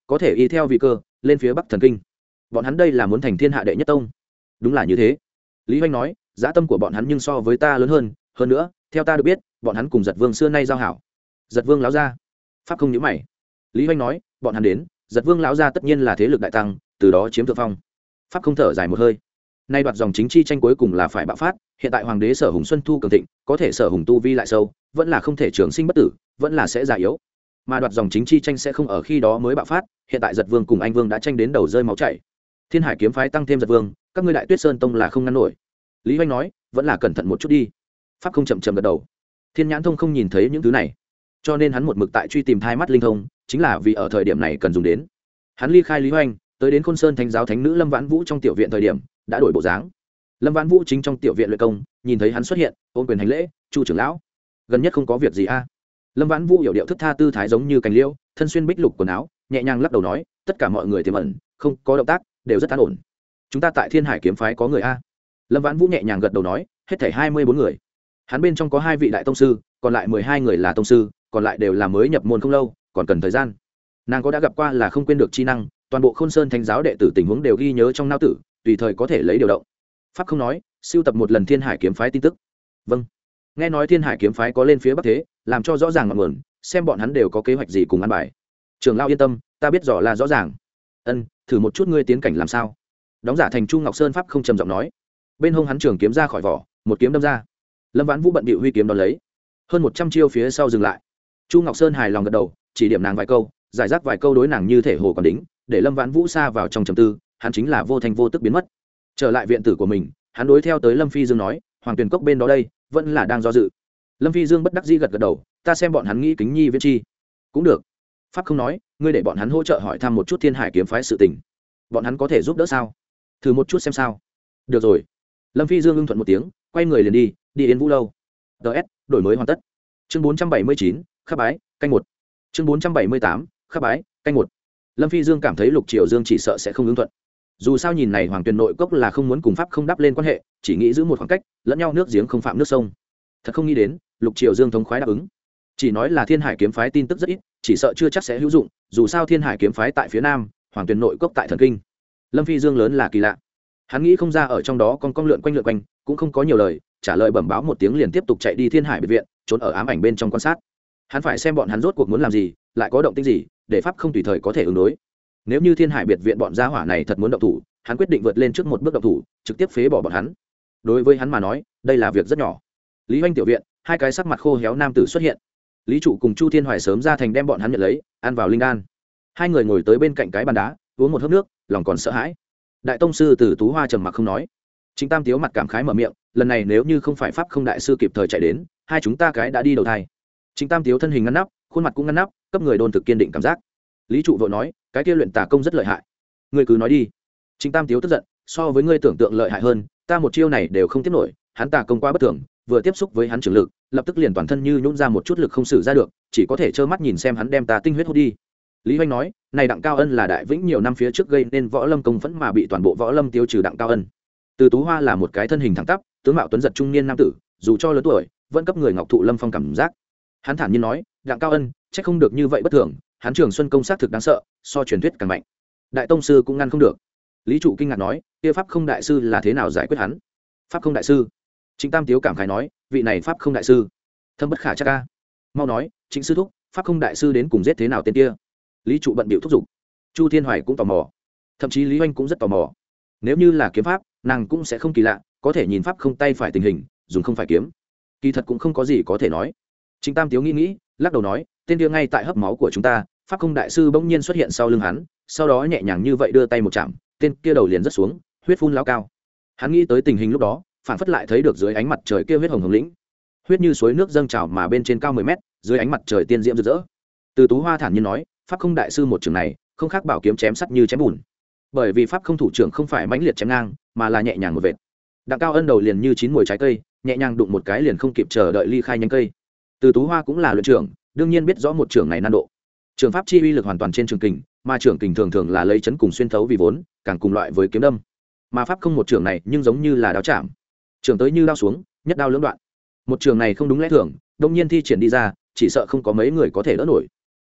có thể y theo vị cơ lên phía bắc thần kinh. Bọn hắn đây là muốn thành thiên hạ đệ nhất tông. Đúng là như thế. Lý Hoành nói, dã tâm của bọn hắn nhưng so với ta lớn hơn, hơn nữa, theo ta được biết, bọn hắn cùng Giật Vương xưa nay giao hảo. Giật Vương lão gia. Pháp không nhíu mày. Lý Hoành nói, bọn hắn đến, Giật Vương lão gia tất nhiên là thế lực đại tăng, từ đó chiếm thượng phong. Pháp không thở dài một hơi. Nay đoạt dòng chính chi tranh cuối cùng là phải bạo phát, hiện tại hoàng đế Sở Hùng Xuân Thu cường thịnh, có thể Sở Hùng tu vi lại sâu, vẫn là không thể trường sinh bất tử, vẫn là sẽ già yếu. Mà đoạt dòng chính chi tranh sẽ không ở khi đó mới bạo phát, hiện tại Giật Vương cùng Anh Vương đã tranh đến đầu rơi máu chảy. Thiên Hải kiếm phái tăng thêm Giật Vương, các ngươi Đại Tuyết Sơn tông là không ngăn nổi. Lý Hoành nói, vẫn là cẩn thận một chút đi. Pháp không chậm chậm gật đầu. Thiên Nhãn Thông không nhìn thấy những thứ này, cho nên hắn một mực tại truy tìm thai mắt linh thông, chính là vì ở thời điểm này cần dùng đến. Hắn ly khai Lý Hoành, tới đến Khôn Sơn Thánh giáo thánh nữ Lâm Vãn Vũ trong tiểu viện thời điểm, đã đổi bộ dáng. Lâm Vãn Vũ chính trong tiểu viện luyện công, nhìn thấy hắn xuất hiện, ôn quyền hành lễ, "Chu trưởng lão, gần nhất không có việc gì a?" Lâm Vãn Vũ hiểu điệu thức tha tư thái giống như cành liễu, thân xuyên bích lục quần áo, nhẹ nhàng lắc đầu nói, "Tất cả mọi người tiềm ẩn, không có động tác, đều rất an ổn. Chúng ta tại Thiên Hải kiếm phái có người a?" Lâm Vãn Vũ nhẹ nhàng gật đầu nói, "Hết thảy hai mươi bốn người. Hắn bên trong có hai vị đại tông sư, còn lại mười hai người là tông sư, còn lại đều là mới nhập môn không lâu, còn cần thời gian." Nàng có đã gặp qua là không quên được chi năng, toàn bộ Khôn Sơn Thánh giáo đệ tử tình huống đều ghi nhớ trong não tử, tùy thời có thể lấy điều động. Pháp không nói, siêu tập một lần Thiên Hải kiếm phái tin tức. Vâng. Nghe nói Thiên Hải kiếm phái có lên phía bắc thế, làm cho rõ ràng ngọn nguồn, xem bọn hắn đều có kế hoạch gì cùng ăn bài. Trưởng lão yên tâm, ta biết rõ là rõ ràng. Ân, thử một chút ngươi tiến cảnh làm sao? Đóng giả thành Chu Ngọc Sơn Pháp không trầm giọng nói. Bên hông hắn trường kiếm ra khỏi vỏ, một kiếm đâm ra. Lâm Vãn Vũ bận bịu huy kiếm đón lấy. Hơn một trăm chiêu phía sau dừng lại. Chu Ngọc Sơn hài lòng gật đầu, chỉ điểm nàng vài câu, giải rác vài câu đối nàng như thể hồ còn đính, để Lâm Vãn Vũ xa vào trong trầm tư, hắn chính là vô thành vô tức biến mất. Trở lại viện tử của mình, hắn đối theo tới Lâm Phi Dương nói, Hoàng Tuyền Cốc bên đó đây, vẫn là đang do dự. Lâm Phi Dương bất đắc dĩ gật gật đầu, ta xem bọn hắn nghĩ kính nhi viễn chi. Cũng được. Pháp không nói, ngươi để bọn hắn hỗ trợ hỏi thăm một chút Thiên Hải kiếm phái sự tình. Bọn hắn có thể giúp đỡ sao? Thử một chút xem sao. Được rồi. Lâm Phi Dương ưng thuận một tiếng, quay người liền đi, đi Yến Vũ lâu. ds đổi mới hoàn tất. Chương bốn trăm bảy mươi chín, khắc bái, canh một. Chương bốn trăm bảy mươi tám, khắc bái, canh một. Lâm Phi Dương cảm thấy Lục Triều Dương chỉ sợ sẽ không ứng thuận. Dù sao nhìn này Hoàng Tuyền nội cốc là không muốn cùng pháp không đắp lên quan hệ, chỉ nghĩ giữ một khoảng cách, lẫn nhau nước giếng không phạm nước sông. Thật không nghĩ đến, Lục Triều Dương thống khoái đáp ứng. Chỉ nói là Thiên Hải kiếm phái tin tức rất ít, chỉ sợ chưa chắc sẽ hữu dụng, dù sao Thiên Hải kiếm phái tại phía nam, Hoàng Tuyền nội cốc tại thần kinh. Lâm Phi Dương lớn là kỳ lạ. Hắn nghĩ không ra ở trong đó con con lượn quanh lượn quanh, cũng không có nhiều lời, trả lời bẩm báo một tiếng liền tiếp tục chạy đi Thiên Hải biệt viện, trốn ở ám ảnh bên trong quan sát. Hắn phải xem bọn hắn rốt cuộc muốn làm gì, lại có động tĩnh gì, để pháp không tùy thời có thể ứng đối. Nếu như Thiên Hải biệt viện bọn gia hỏa này thật muốn động thủ, hắn quyết định vượt lên trước một bước động thủ, trực tiếp phế bỏ bọn hắn. Đối với hắn mà nói, đây là việc rất nhỏ. Lý Hoành tiểu viện, hai cái sắc mặt khô héo nam tử xuất hiện. Lý trụ cùng Chu Thiên Hoài sớm ra thành đem bọn hắn nhận lấy, ăn vào linh đan. Hai người ngồi tới bên cạnh cái bàn đá, uống một hớp nước, lòng còn sợ hãi. Đại tông sư Từ Tú Hoa trầm mặc không nói. Chính Tam Tiếu mặt cảm khái mở miệng, lần này nếu như không phải pháp không đại sư kịp thời chạy đến, hai chúng ta cái đã đi đầu thai. Chính Tam Tiếu thân hình ngăn nắp, khuôn mặt cũng ngăn nắp, cấp người đôn thực kiên định cảm giác. Lý trụ vội nói, cái kia luyện tà công rất lợi hại. Ngươi cứ nói đi. Chính Tam Tiếu tức giận, so với ngươi tưởng tượng lợi hại hơn, ta một chiêu này đều không tiếp nổi, hắn tà công quá bất thường, vừa tiếp xúc với hắn trường lực, lập tức liền toàn thân như nhũn ra một chút lực không sử ra được, chỉ có thể trơ mắt nhìn xem hắn đem tà tinh huyết hút đi. Lý Hoành nói, này Đặng Cao Ân là đại vĩnh nhiều năm phía trước gây nên võ lâm công phẫn mà bị toàn bộ võ lâm tiêu trừ Đặng Cao Ân. Từ Tú Hoa là một cái thân hình thẳng tắp, tướng mạo tuấn giật trung niên nam tử, dù cho lớn tuổi, vẫn cấp người ngọc thụ lâm phong cảm giác. Hắn thản nhiên nói, Đặng Cao Ân, chắc không được như vậy bất thường, hắn Trường Xuân công sát thực đáng sợ, so truyền thuyết càng mạnh. Đại tông sư cũng ngăn không được. Lý trụ kinh ngạc nói, kia pháp không đại sư là thế nào giải quyết hắn? Pháp không đại sư? Trịnh Tam Tiếu cảm khái nói, vị này pháp không đại sư, thâm bất khả trắc ca. Mau nói, Trịnh sư thúc, pháp không đại sư đến cùng giết thế nào tên kia? Lý trụ bận bịu thúc giục. Chu Thiên Hoài cũng tò mò, thậm chí Lý Hoành cũng rất tò mò. Nếu như là kiếm pháp, nàng cũng sẽ không kỳ lạ, có thể nhìn pháp không tay phải tình hình, dùng không phải kiếm, kỳ thật cũng không có gì có thể nói. Trịnh Tam Tiếu nghĩ nghĩ, lắc đầu nói, tên kia ngay tại hấp máu của chúng ta, pháp không đại sư bỗng nhiên xuất hiện sau lưng hắn, sau đó nhẹ nhàng như vậy đưa tay một chạm, tên kia đầu liền rất xuống, huyết phun lao cao. Hắn nghĩ tới tình hình lúc đó, phản phất lại thấy được dưới ánh mặt trời kia huyết hồng hồng lĩnh, huyết như suối nước dâng trào mà bên trên cao mười mét, dưới ánh mặt trời tiên diễm rực rỡ. Từ Tú Hoa thản nhiên nói, pháp không đại sư một trường này, không khác bảo kiếm chém sắt như chém bùn, bởi vì pháp không thủ trưởng không phải mãnh liệt chém ngang, mà là nhẹ nhàng một vệt. Đặng Cao Ân đầu liền như chín mùi trái cây, nhẹ nhàng đụng một cái liền không kịp chờ đợi ly khai nhánh cây. Từ Tú Hoa cũng là luyện trưởng, đương nhiên biết rõ một trường này nan độ. Trường pháp chi uy lực hoàn toàn trên trường kình, mà trường kình thường thường là lấy chấn cùng xuyên thấu vì vốn, càng cùng loại với kiếm đâm. Mà pháp không một trường này, nhưng giống như là đao chạm. Trường tới như đao xuống, nhất đao lưỡng đoạn. Một trường này không đúng lẽ thường, đương nhiên thi triển đi ra, chỉ sợ không có mấy người có thể đỡ nổi.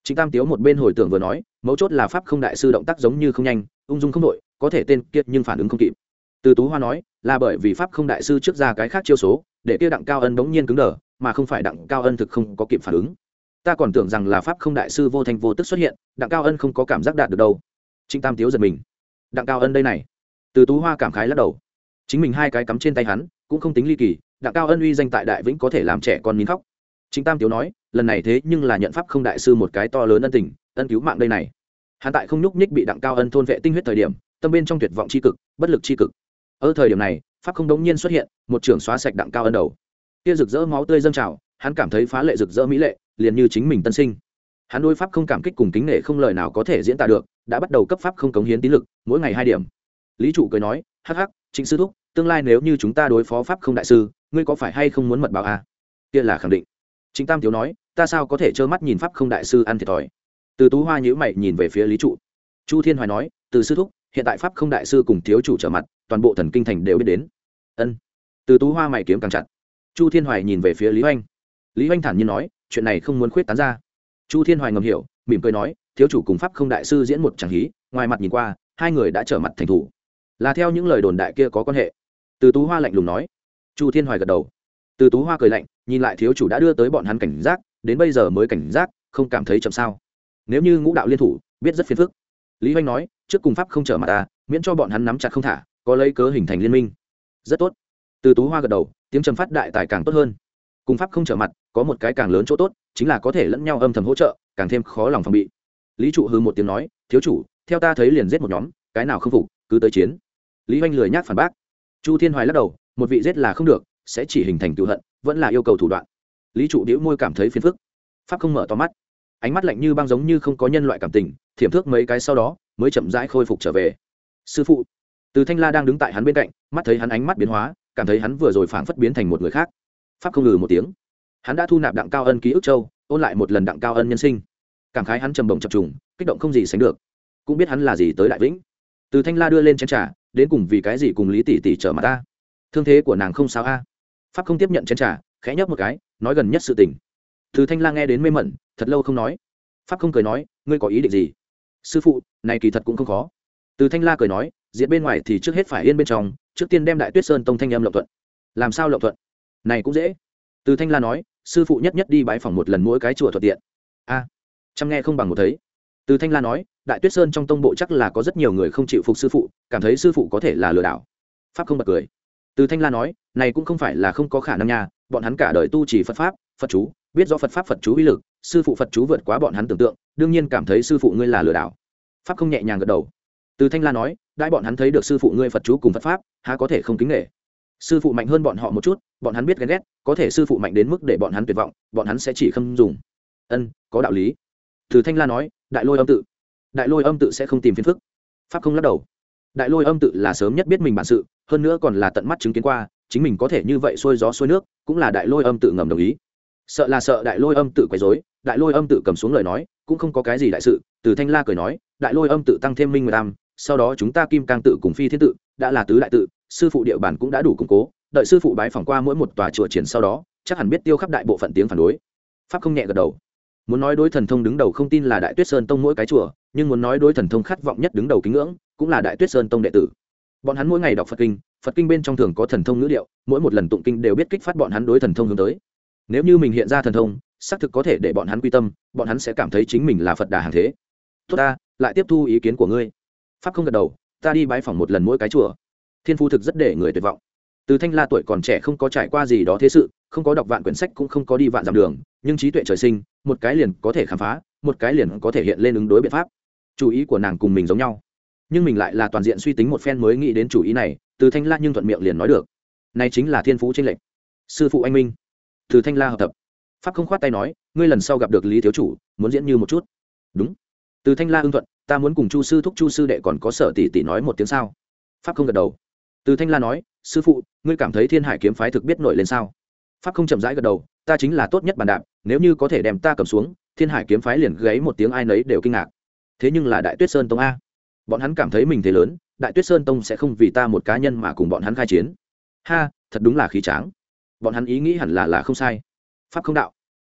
Trịnh Tam Tiếu một bên hồi tưởng vừa nói, mấu chốt là pháp không đại sư động tác giống như không nhanh, ung dung không đội, có thể tên kia nhưng phản ứng không kịp. Từ Tú Hoa nói, là bởi vì pháp không đại sư trước ra cái khác chiêu số, để kia Đặng Cao Ân bỗng nhiên cứng đờ, mà không phải Đặng Cao Ân thực không có kịp phản ứng. Ta còn tưởng rằng là pháp không đại sư vô thanh vô tức xuất hiện, Đặng Cao Ân không có cảm giác đạt được đâu. Trịnh Tam Tiếu giật mình. Đặng Cao Ân đây này. Từ Tú Hoa cảm khái lắc đầu. Chính mình hai cái cắm trên tay hắn, cũng không tính ly kỳ, Đặng Cao Ân uy danh tại Đại Vĩnh có thể làm trẻ con nín khóc. Trịnh Tam Tiếu nói, lần này thế nhưng là nhận pháp không đại sư một cái to lớn ân tình, ân cứu mạng đây này. Hắn tại không nhúc nhích bị Đặng Cao Ân thôn vệ tinh huyết thời điểm, tâm bên trong tuyệt vọng chi cực, bất lực chi cực. Ở thời điểm này, pháp không đống nhiên xuất hiện, một trường xóa sạch Đặng Cao Ân đầu. Kia rực rỡ máu tươi dâng trào, hắn cảm thấy phá lệ rực rỡ mỹ lệ, liền như chính mình tân sinh. Hắn đối pháp không cảm kích cùng kính nể không lời nào có thể diễn tả được, đã bắt đầu cấp pháp không cống hiến tín lực, mỗi ngày hai điểm. Lý trụ cười nói, hắc hắc, Trịnh sư thúc, tương lai nếu như chúng ta đối phó pháp không đại sư, ngươi có phải hay không muốn mật báo à? Kia là khẳng định. Trịnh Tam Tiếu nói, ta sao có thể trơ mắt nhìn pháp không đại sư ăn thiệt thòi. Từ Tú Hoa nhíu mày nhìn về phía Lý trụ. Chu Thiên Hoài nói, từ sư thúc, hiện tại pháp không đại sư cùng thiếu chủ trở mặt, toàn bộ thần kinh thành đều biết đến. Ân. Từ Tú Hoa mày kiếm càng chặt. Chu Thiên Hoài nhìn về phía Lý Hoành. Lý Hoành thản nhiên nói, chuyện này không muốn khuyết tán ra. Chu Thiên Hoài ngầm hiểu, mỉm cười nói, thiếu chủ cùng pháp không đại sư diễn một tràng hí, ngoài mặt nhìn qua, hai người đã trở mặt thành thủ, là theo những lời đồn đại kia có quan hệ. Từ Tú Hoa lạnh lùng nói. Chu Thiên Hoài gật đầu. Từ Tú Hoa cười lạnh, nhìn lại thiếu chủ đã đưa tới bọn hắn cảnh giác, đến bây giờ mới cảnh giác, không cảm thấy chậm sao? Nếu như ngũ đạo liên thủ, biết rất phiền phức. Lý Hoành nói, trước cùng pháp không trở mặt ta, miễn cho bọn hắn nắm chặt không thả, có lấy cớ hình thành liên minh. Rất tốt. Từ Tú Hoa gật đầu, tiếng trầm phát đại tài càng tốt hơn. Cùng pháp không trở mặt, có một cái càng lớn chỗ tốt, chính là có thể lẫn nhau âm thầm hỗ trợ, càng thêm khó lòng phòng bị. Lý trụ hừ một tiếng nói, thiếu chủ, theo ta thấy liền giết một nhóm, cái nào không phục, cứ tới chiến. Lý Hoành lười nhác phản bác. Chu Thiên Hoài lắc đầu, một vị giết là không được, sẽ chỉ hình thành cựu hận, vẫn là yêu cầu thủ đoạn. Lý trụ đĩu môi cảm thấy phiền phức. Pháp không mở to mắt, ánh mắt lạnh như băng giống như không có nhân loại cảm tình, thiểm thước mấy cái sau đó mới chậm rãi khôi phục trở về. Sư phụ. Từ Thanh La đang đứng tại hắn bên cạnh, mắt thấy hắn ánh mắt biến hóa, cảm thấy hắn vừa rồi phảng phất biến thành một người khác. Pháp không ngừ một tiếng, hắn đã thu nạp Đặng Cao Ân ký ức châu, ôn lại một lần Đặng Cao Ân nhân sinh, cảm khái hắn trầm bổng chập trùng, kích động không gì sánh được, cũng biết hắn là gì tới Đại Vĩnh. Từ Thanh La đưa lên chén trà, đến cùng vì cái gì cùng Lý tỷ tỷ trở mặt ta? Thương thế của nàng không sao a? Pháp không tiếp nhận chén trà, khẽ nhấp một cái, nói gần nhất sự tình. Từ Thanh La nghe đến mê mẩn, thật lâu không nói. Pháp không cười nói, ngươi có ý định gì? Sư phụ, này kỳ thật cũng không khó. Từ Thanh La cười nói, diệt bên ngoài thì trước hết phải yên bên trong, trước tiên đem Đại Tuyết Sơn tông thanh âm lộng thuận. Làm sao lộng thuận? Này cũng dễ. Từ Thanh La nói, sư phụ nhất nhất đi bái phỏng một lần mỗi cái chùa thuận tiện. A, à, chăm nghe không bằng một thấy. Từ Thanh La nói, Đại Tuyết Sơn trong tông bộ chắc là có rất nhiều người không chịu phục sư phụ, cảm thấy sư phụ có thể là lừa đảo. Pháp không bật cười. Từ Thanh La nói, này cũng không phải là không có khả năng nha, bọn hắn cả đời tu trì Phật pháp, Phật chú, biết rõ Phật pháp Phật chú uy lực, sư phụ Phật chú vượt quá bọn hắn tưởng tượng, đương nhiên cảm thấy sư phụ ngươi là lừa đảo. Pháp không nhẹ nhàng gật đầu. Từ Thanh La nói, đại bọn hắn thấy được sư phụ ngươi Phật chú cùng Phật pháp, há có thể không kính nể. Sư phụ mạnh hơn bọn họ một chút, bọn hắn biết ghen ghét, có thể sư phụ mạnh đến mức để bọn hắn tuyệt vọng, bọn hắn sẽ chỉ khâm dùng. Ân, có đạo lý. Từ Thanh La nói, Đại Lôi Âm tự. Đại Lôi Âm tự sẽ không tìm phiền phức. Pháp không lắc đầu. Đại Lôi Âm tự là sớm nhất biết mình bản sự, hơn nữa còn là tận mắt chứng kiến qua, chính mình có thể như vậy xuôi gió xuôi nước, cũng là Đại Lôi Âm tự ngầm đồng ý. Sợ là sợ Đại Lôi Âm tự quấy rối, Đại Lôi Âm tự cầm xuống lời nói, cũng không có cái gì đại sự. Từ Thanh La cười nói, Đại Lôi Âm tự tăng thêm Minh Nguyệt Tam, sau đó chúng ta Kim Cang tự cùng Phi Thiên tự, đã là tứ đại tự, sư phụ địa bàn cũng đã đủ củng cố, đợi sư phụ bái phỏng qua mỗi một tòa chùa triển sau đó, chắc hẳn biết tiêu khắp đại bộ phận tiếng phản đối. Pháp không nhẹ gật đầu. Muốn nói đối thần thông đứng đầu không tin là Đại Tuyết Sơn tông mỗi cái chùa, nhưng muốn nói đối thần thông khát vọng nhất đứng đầu kính ngưỡng, cũng là Đại Tuyết Sơn tông đệ tử. Bọn hắn mỗi ngày đọc Phật kinh, Phật kinh bên trong thường có thần thông ngữ điệu, mỗi một lần tụng kinh đều biết kích phát bọn hắn đối thần thông hướng tới. Nếu như mình hiện ra thần thông, xác thực có thể để bọn hắn quy tâm, bọn hắn sẽ cảm thấy chính mình là Phật đà hàng thế. Tốt ta, lại tiếp thu ý kiến của ngươi. Pháp không gật đầu, ta đi bái phỏng một lần mỗi cái chùa. Thiên Phu thực rất để người tuyệt vọng. Từ Thanh La tuổi còn trẻ không có trải qua gì đó thế sự, không có đọc vạn quyển sách cũng không có đi vạn dặm đường, nhưng trí tuệ trời sinh, một cái liền có thể khám phá, một cái liền có thể hiện lên ứng đối biện pháp. Chủ ý của nàng cùng mình giống nhau, nhưng mình lại là toàn diện suy tính một phen mới nghĩ đến chủ ý này. Từ Thanh La nhưng thuận miệng liền nói được, này chính là thiên phú chênh lệch. Sư phụ anh minh. Từ Thanh La hợp tập. Pháp không khoát tay nói, ngươi lần sau gặp được Lý thiếu chủ, muốn diễn như một chút. Đúng. Từ Thanh La ưng thuận, ta muốn cùng Chu sư thúc Chu sư đệ còn có Sở tỷ tỷ nói một tiếng sao? Pháp không gật đầu. Từ Thanh La nói, sư phụ, ngươi cảm thấy Thiên Hải kiếm phái thực biết nổi lên sao? Pháp không chậm rãi gật đầu, ta chính là tốt nhất bàn đạp, nếu như có thể đem ta cầm xuống, Thiên Hải kiếm phái liền gáy một tiếng ai nấy đều kinh ngạc. Thế nhưng là Đại Tuyết Sơn tông a, bọn hắn cảm thấy mình thế lớn, Đại Tuyết Sơn tông sẽ không vì ta một cá nhân mà cùng bọn hắn khai chiến. Ha, thật đúng là khí tráng. Bọn hắn ý nghĩ hẳn là là không sai. Pháp không đạo,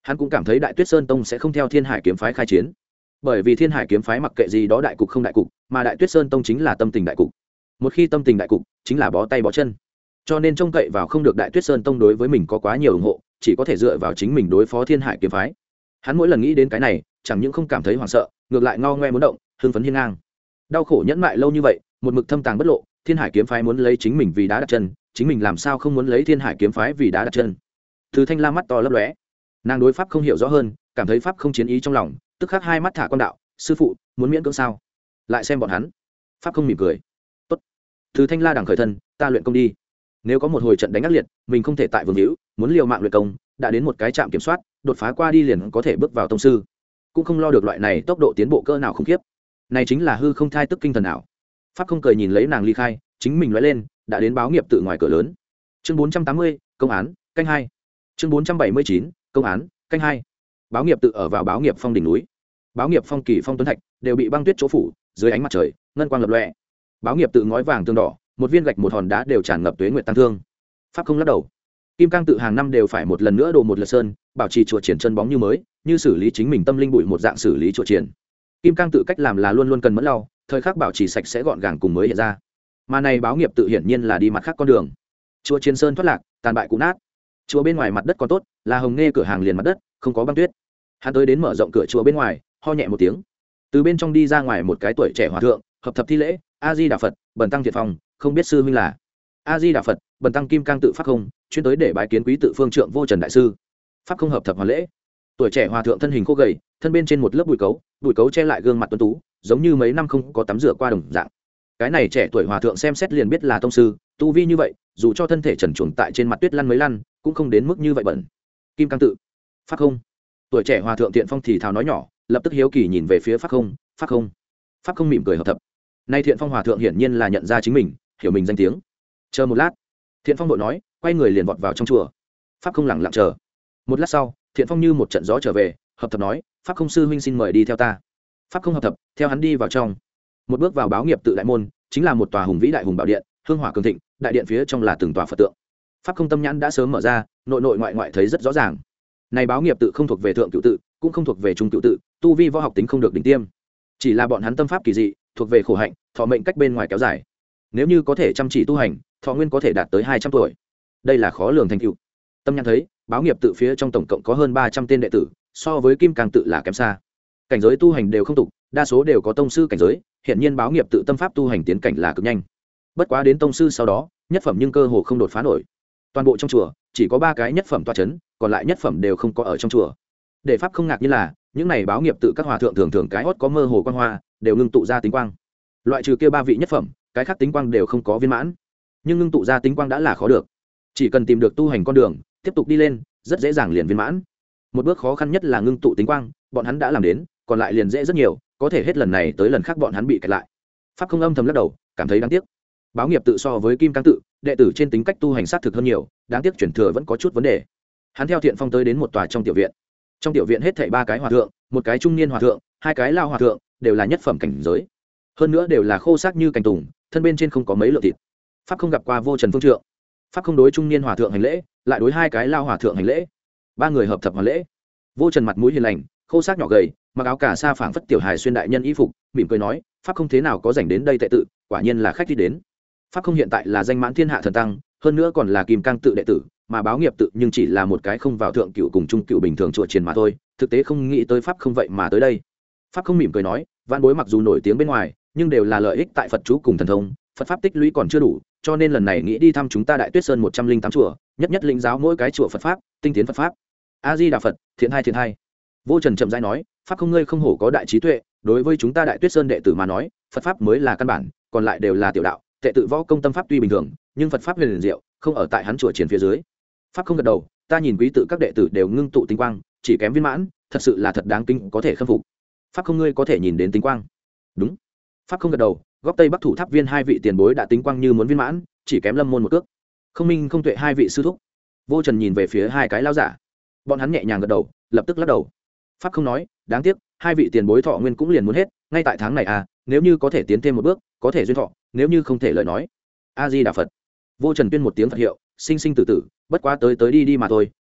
hắn cũng cảm thấy đại tuyết sơn tông sẽ không theo thiên hải kiếm phái khai chiến, bởi vì thiên hải kiếm phái mặc kệ gì đó đại cục không đại cục, mà đại tuyết sơn tông chính là tâm tình đại cục. Một khi tâm tình đại cục chính là bó tay bó chân, cho nên trông cậy vào không được đại tuyết sơn tông đối với mình có quá nhiều ủng hộ, chỉ có thể dựa vào chính mình đối phó thiên hải kiếm phái. Hắn mỗi lần nghĩ đến cái này chẳng những không cảm thấy hoảng sợ, ngược lại ngao ngoe muốn động, hưng phấn hiên ngang. Đau khổ nhẫn mại lâu như vậy, một mực thâm tàng bất lộ, thiên hải kiếm phái muốn lấy chính mình vì đá đặt chân, chính mình làm sao không muốn lấy thiên hải kiếm phái vì đá đặt chân. Từ Thanh La mắt to lấp lóe, nàng đối pháp không hiểu rõ hơn, cảm thấy pháp không chiến ý trong lòng, tức khắc hai mắt thả quan đạo, sư phụ muốn miễn cưỡng sao? Lại xem bọn hắn. Pháp không mỉm cười, tốt. Từ Thanh La đằng khởi thân, ta luyện công đi. Nếu có một hồi trận đánh ác liệt, mình không thể tại vương hữu, muốn liều mạng luyện công, đã đến một cái trạm kiểm soát, đột phá qua đi liền có thể bước vào tông sư, cũng không lo được loại này tốc độ tiến bộ cỡ nào khủng khiếp. Này chính là hư không thai tức kinh thần ảo. Pháp không cười nhìn lấy nàng ly khai, chính mình nói lên, đã đến báo nghiệp tự ngoài cửa lớn. Chương bốn trăm tám mươi, công án, canh hai. Chương bốn trăm bảy mươi chín, công án, canh hai. Báo nghiệp tự ở vào báo nghiệp phong đỉnh núi. Báo nghiệp phong kỳ phong tuấn thạch đều bị băng tuyết chỗ phủ, dưới ánh mặt trời, ngân quang lập lòe. Báo nghiệp tự ngói vàng tương đỏ, một viên gạch một hòn đá đều tràn ngập tuế nguyệt tăng thương. Pháp không lắc đầu. Kim Cang tự hàng năm đều phải một lần nữa đổ một lượt sơn, bảo trì chùa triển chân bóng như mới, như xử lý chính mình tâm linh bụi một dạng xử lý chùa triển. Kim Cang tự cách làm là luôn luôn cần mẫn lau, thời khắc bảo trì sạch sẽ gọn gàng cùng mới hiện ra. Mà này báo nghiệp tự hiển nhiên là đi mặt khác con đường. Chùa Chiến Sơn thoát lạc, tàn bại cũ nát. Chùa bên ngoài mặt đất còn tốt, là hồng nghe cửa hàng liền mặt đất, không có băng tuyết. Hắn tới đến mở rộng cửa chùa bên ngoài, ho nhẹ một tiếng. Từ bên trong đi ra ngoài một cái tuổi trẻ hòa thượng, hợp thập thi lễ, A Di Đà Phật, bần tăng thiệt phòng, không biết sư huynh là. A Di Đà Phật, bần tăng Kim Cang tự pháp không, chuyên tới để bái kiến quý tự phương trượng Vô Trần đại sư. Pháp không hợp thập hoàn lễ. Tuổi trẻ hòa thượng thân hình khô gầy, thân bên trên một lớp bụi cấu, bụi cấu che lại gương mặt tuấn tú, giống như mấy năm không có tắm rửa qua đồng dạng. Cái này trẻ tuổi hòa thượng xem xét liền biết là tông sư, tu vi như vậy, dù cho thân thể trần truồng tại trên mặt tuyết lăn mấy lăn, cũng không đến mức như vậy bẩn. Kim Cang tự, pháp không. Tuổi trẻ hòa thượng Thiện Phong thì thào nói nhỏ, lập tức hiếu kỳ nhìn về phía pháp không, pháp không. Pháp không mỉm cười hợp thập. Nay Thiện Phong hòa thượng hiển nhiên là nhận ra chính mình, hiểu mình danh tiếng. Chờ một lát, Thiện Phong vội nói, quay người liền vọt vào trong chùa. Pháp không lặng lặng chờ. Một lát sau, Thiện Phong như một trận gió trở về, hợp thập nói, pháp không sư huynh xin mời đi theo ta. Pháp không hợp thập theo hắn đi vào trong. Một bước vào báo nghiệp tự đại môn, chính là một tòa hùng vĩ đại hùng bảo điện, hương hỏa cường thịnh, đại điện phía trong là từng tòa Phật tượng. Pháp không tâm nhãn đã sớm mở ra, nội nội ngoại ngoại thấy rất rõ ràng. Này báo nghiệp tự không thuộc về thượng cửu tự, cũng không thuộc về trung cửu tự, tu vi võ học tính không được đỉnh tiêm, chỉ là bọn hắn tâm pháp kỳ dị, thuộc về khổ hạnh, thọ mệnh cách bên ngoài kéo dài. Nếu như có thể chăm chỉ tu hành, thọ nguyên có thể đạt tới hai trăm tuổi. Đây là khó lường thành tựu. Tâm nhãn thấy, báo nghiệp tự phía trong tổng cộng có hơn ba trăm tên đệ tử, so với Kim Cang tự là kém xa. Cảnh giới tu hành đều không tục, đa số đều có tông sư cảnh giới, hiện nhiên báo nghiệp tự tâm pháp tu hành tiến cảnh là cực nhanh. Bất quá đến tông sư sau đó, nhất phẩm nhưng cơ hồ không đột phá nổi. Toàn bộ trong chùa chỉ có ba cái nhất phẩm tọa chấn, còn lại nhất phẩm đều không có ở trong chùa. Để pháp không ngạc như là, những này báo nghiệp tự các hòa thượng thường thường cái hót có mơ hồ quang hoa, đều ngưng tụ ra tính quang. Loại trừ kia ba vị nhất phẩm, cái khác tính quang đều không có viên mãn. Nhưng ngưng tụ ra tính quang đã là khó được. Chỉ cần tìm được tu hành con đường, tiếp tục đi lên, rất dễ dàng liền viên mãn. Một bước khó khăn nhất là ngưng tụ tính quang, bọn hắn đã làm đến, còn lại liền dễ rất nhiều, có thể hết lần này tới lần khác bọn hắn bị kẹt lại. Pháp không âm thầm lắc đầu, cảm thấy đáng tiếc. Báo nghiệp tự so với Kim Cang tự, đệ tử trên tính cách tu hành sát thực hơn nhiều, đáng tiếc chuyển thừa vẫn có chút vấn đề. Hắn theo Thiện Phong tới đến một tòa trong tiểu viện. Trong tiểu viện hết thảy ba cái hòa thượng, một cái trung niên hòa thượng, hai cái lao hòa thượng, đều là nhất phẩm cảnh giới. Hơn nữa đều là khô xác như cành tùng, thân bên trên không có mấy lượng thịt. Pháp không gặp qua Vô Trần phương trượng. Pháp không đối trung niên hòa thượng hành lễ, lại đối hai cái lao hòa thượng hành lễ. Ba người hợp thập hoàn lễ. Vô Trần mặt mũi hiền lành, khô xác nhỏ gầy, mặc áo cà sa phảng phất tiểu hài xuyên đại nhân y phục, mỉm cười nói, pháp không thế nào có rảnh đến đây tệ tự, quả nhiên là khách đi đến. Pháp không hiện tại là danh mãn thiên hạ thần tăng, hơn nữa còn là Kim Cang tự đệ tử, mà báo nghiệp tự nhưng chỉ là một cái không vào thượng cựu cùng trung cựu bình thường chùa triền mà thôi, thực tế không nghĩ tới pháp không vậy mà tới đây. Pháp không mỉm cười nói, vạn bối mặc dù nổi tiếng bên ngoài, nhưng đều là lợi ích tại Phật chú cùng thần thông, Phật pháp tích lũy còn chưa đủ, cho nên lần này nghĩ đi thăm chúng ta Đại Tuyết Sơn một trăm linh tám chùa, nhất nhất lĩnh giáo mỗi cái chùa Phật pháp, tinh tiến Phật pháp. A Di Đà Phật, thiện hai thiện hai. Vô Trần chậm rãi nói, pháp không ngươi không hổ có đại trí tuệ, đối với chúng ta Đại Tuyết Sơn đệ tử mà nói, Phật pháp mới là căn bản, còn lại đều là tiểu đạo. Tệ tự võ công tâm pháp tuy bình thường, nhưng Phật pháp huyền liền diệu, không ở tại hắn chùa triển phía dưới. Pháp không gật đầu, ta nhìn quý tự các đệ tử đều ngưng tụ tinh quang, chỉ kém viên mãn, thật sự là thật đáng kinh, có thể khâm phục. Pháp không ngươi có thể nhìn đến tinh quang. Đúng. Pháp không gật đầu, góc tây bắc thủ tháp viên hai vị tiền bối đã tinh quang như muốn viên mãn, chỉ kém lâm môn một cước. Không minh không tuệ hai vị sư thúc. Vô Trần nhìn về phía hai cái lao giả, bọn hắn nhẹ nhàng gật đầu, lập tức lắc đầu. Pháp không nói, đáng tiếc, hai vị tiền bối thọ nguyên cũng liền muốn hết, ngay tại tháng này à, nếu như có thể tiến thêm một bước, có thể duyên thọ, nếu như không thể lời nói. A Di Đà Phật. Vô Trần tuyên một tiếng Phật hiệu, sinh sinh tử tử, bất quá tới tới đi đi mà thôi,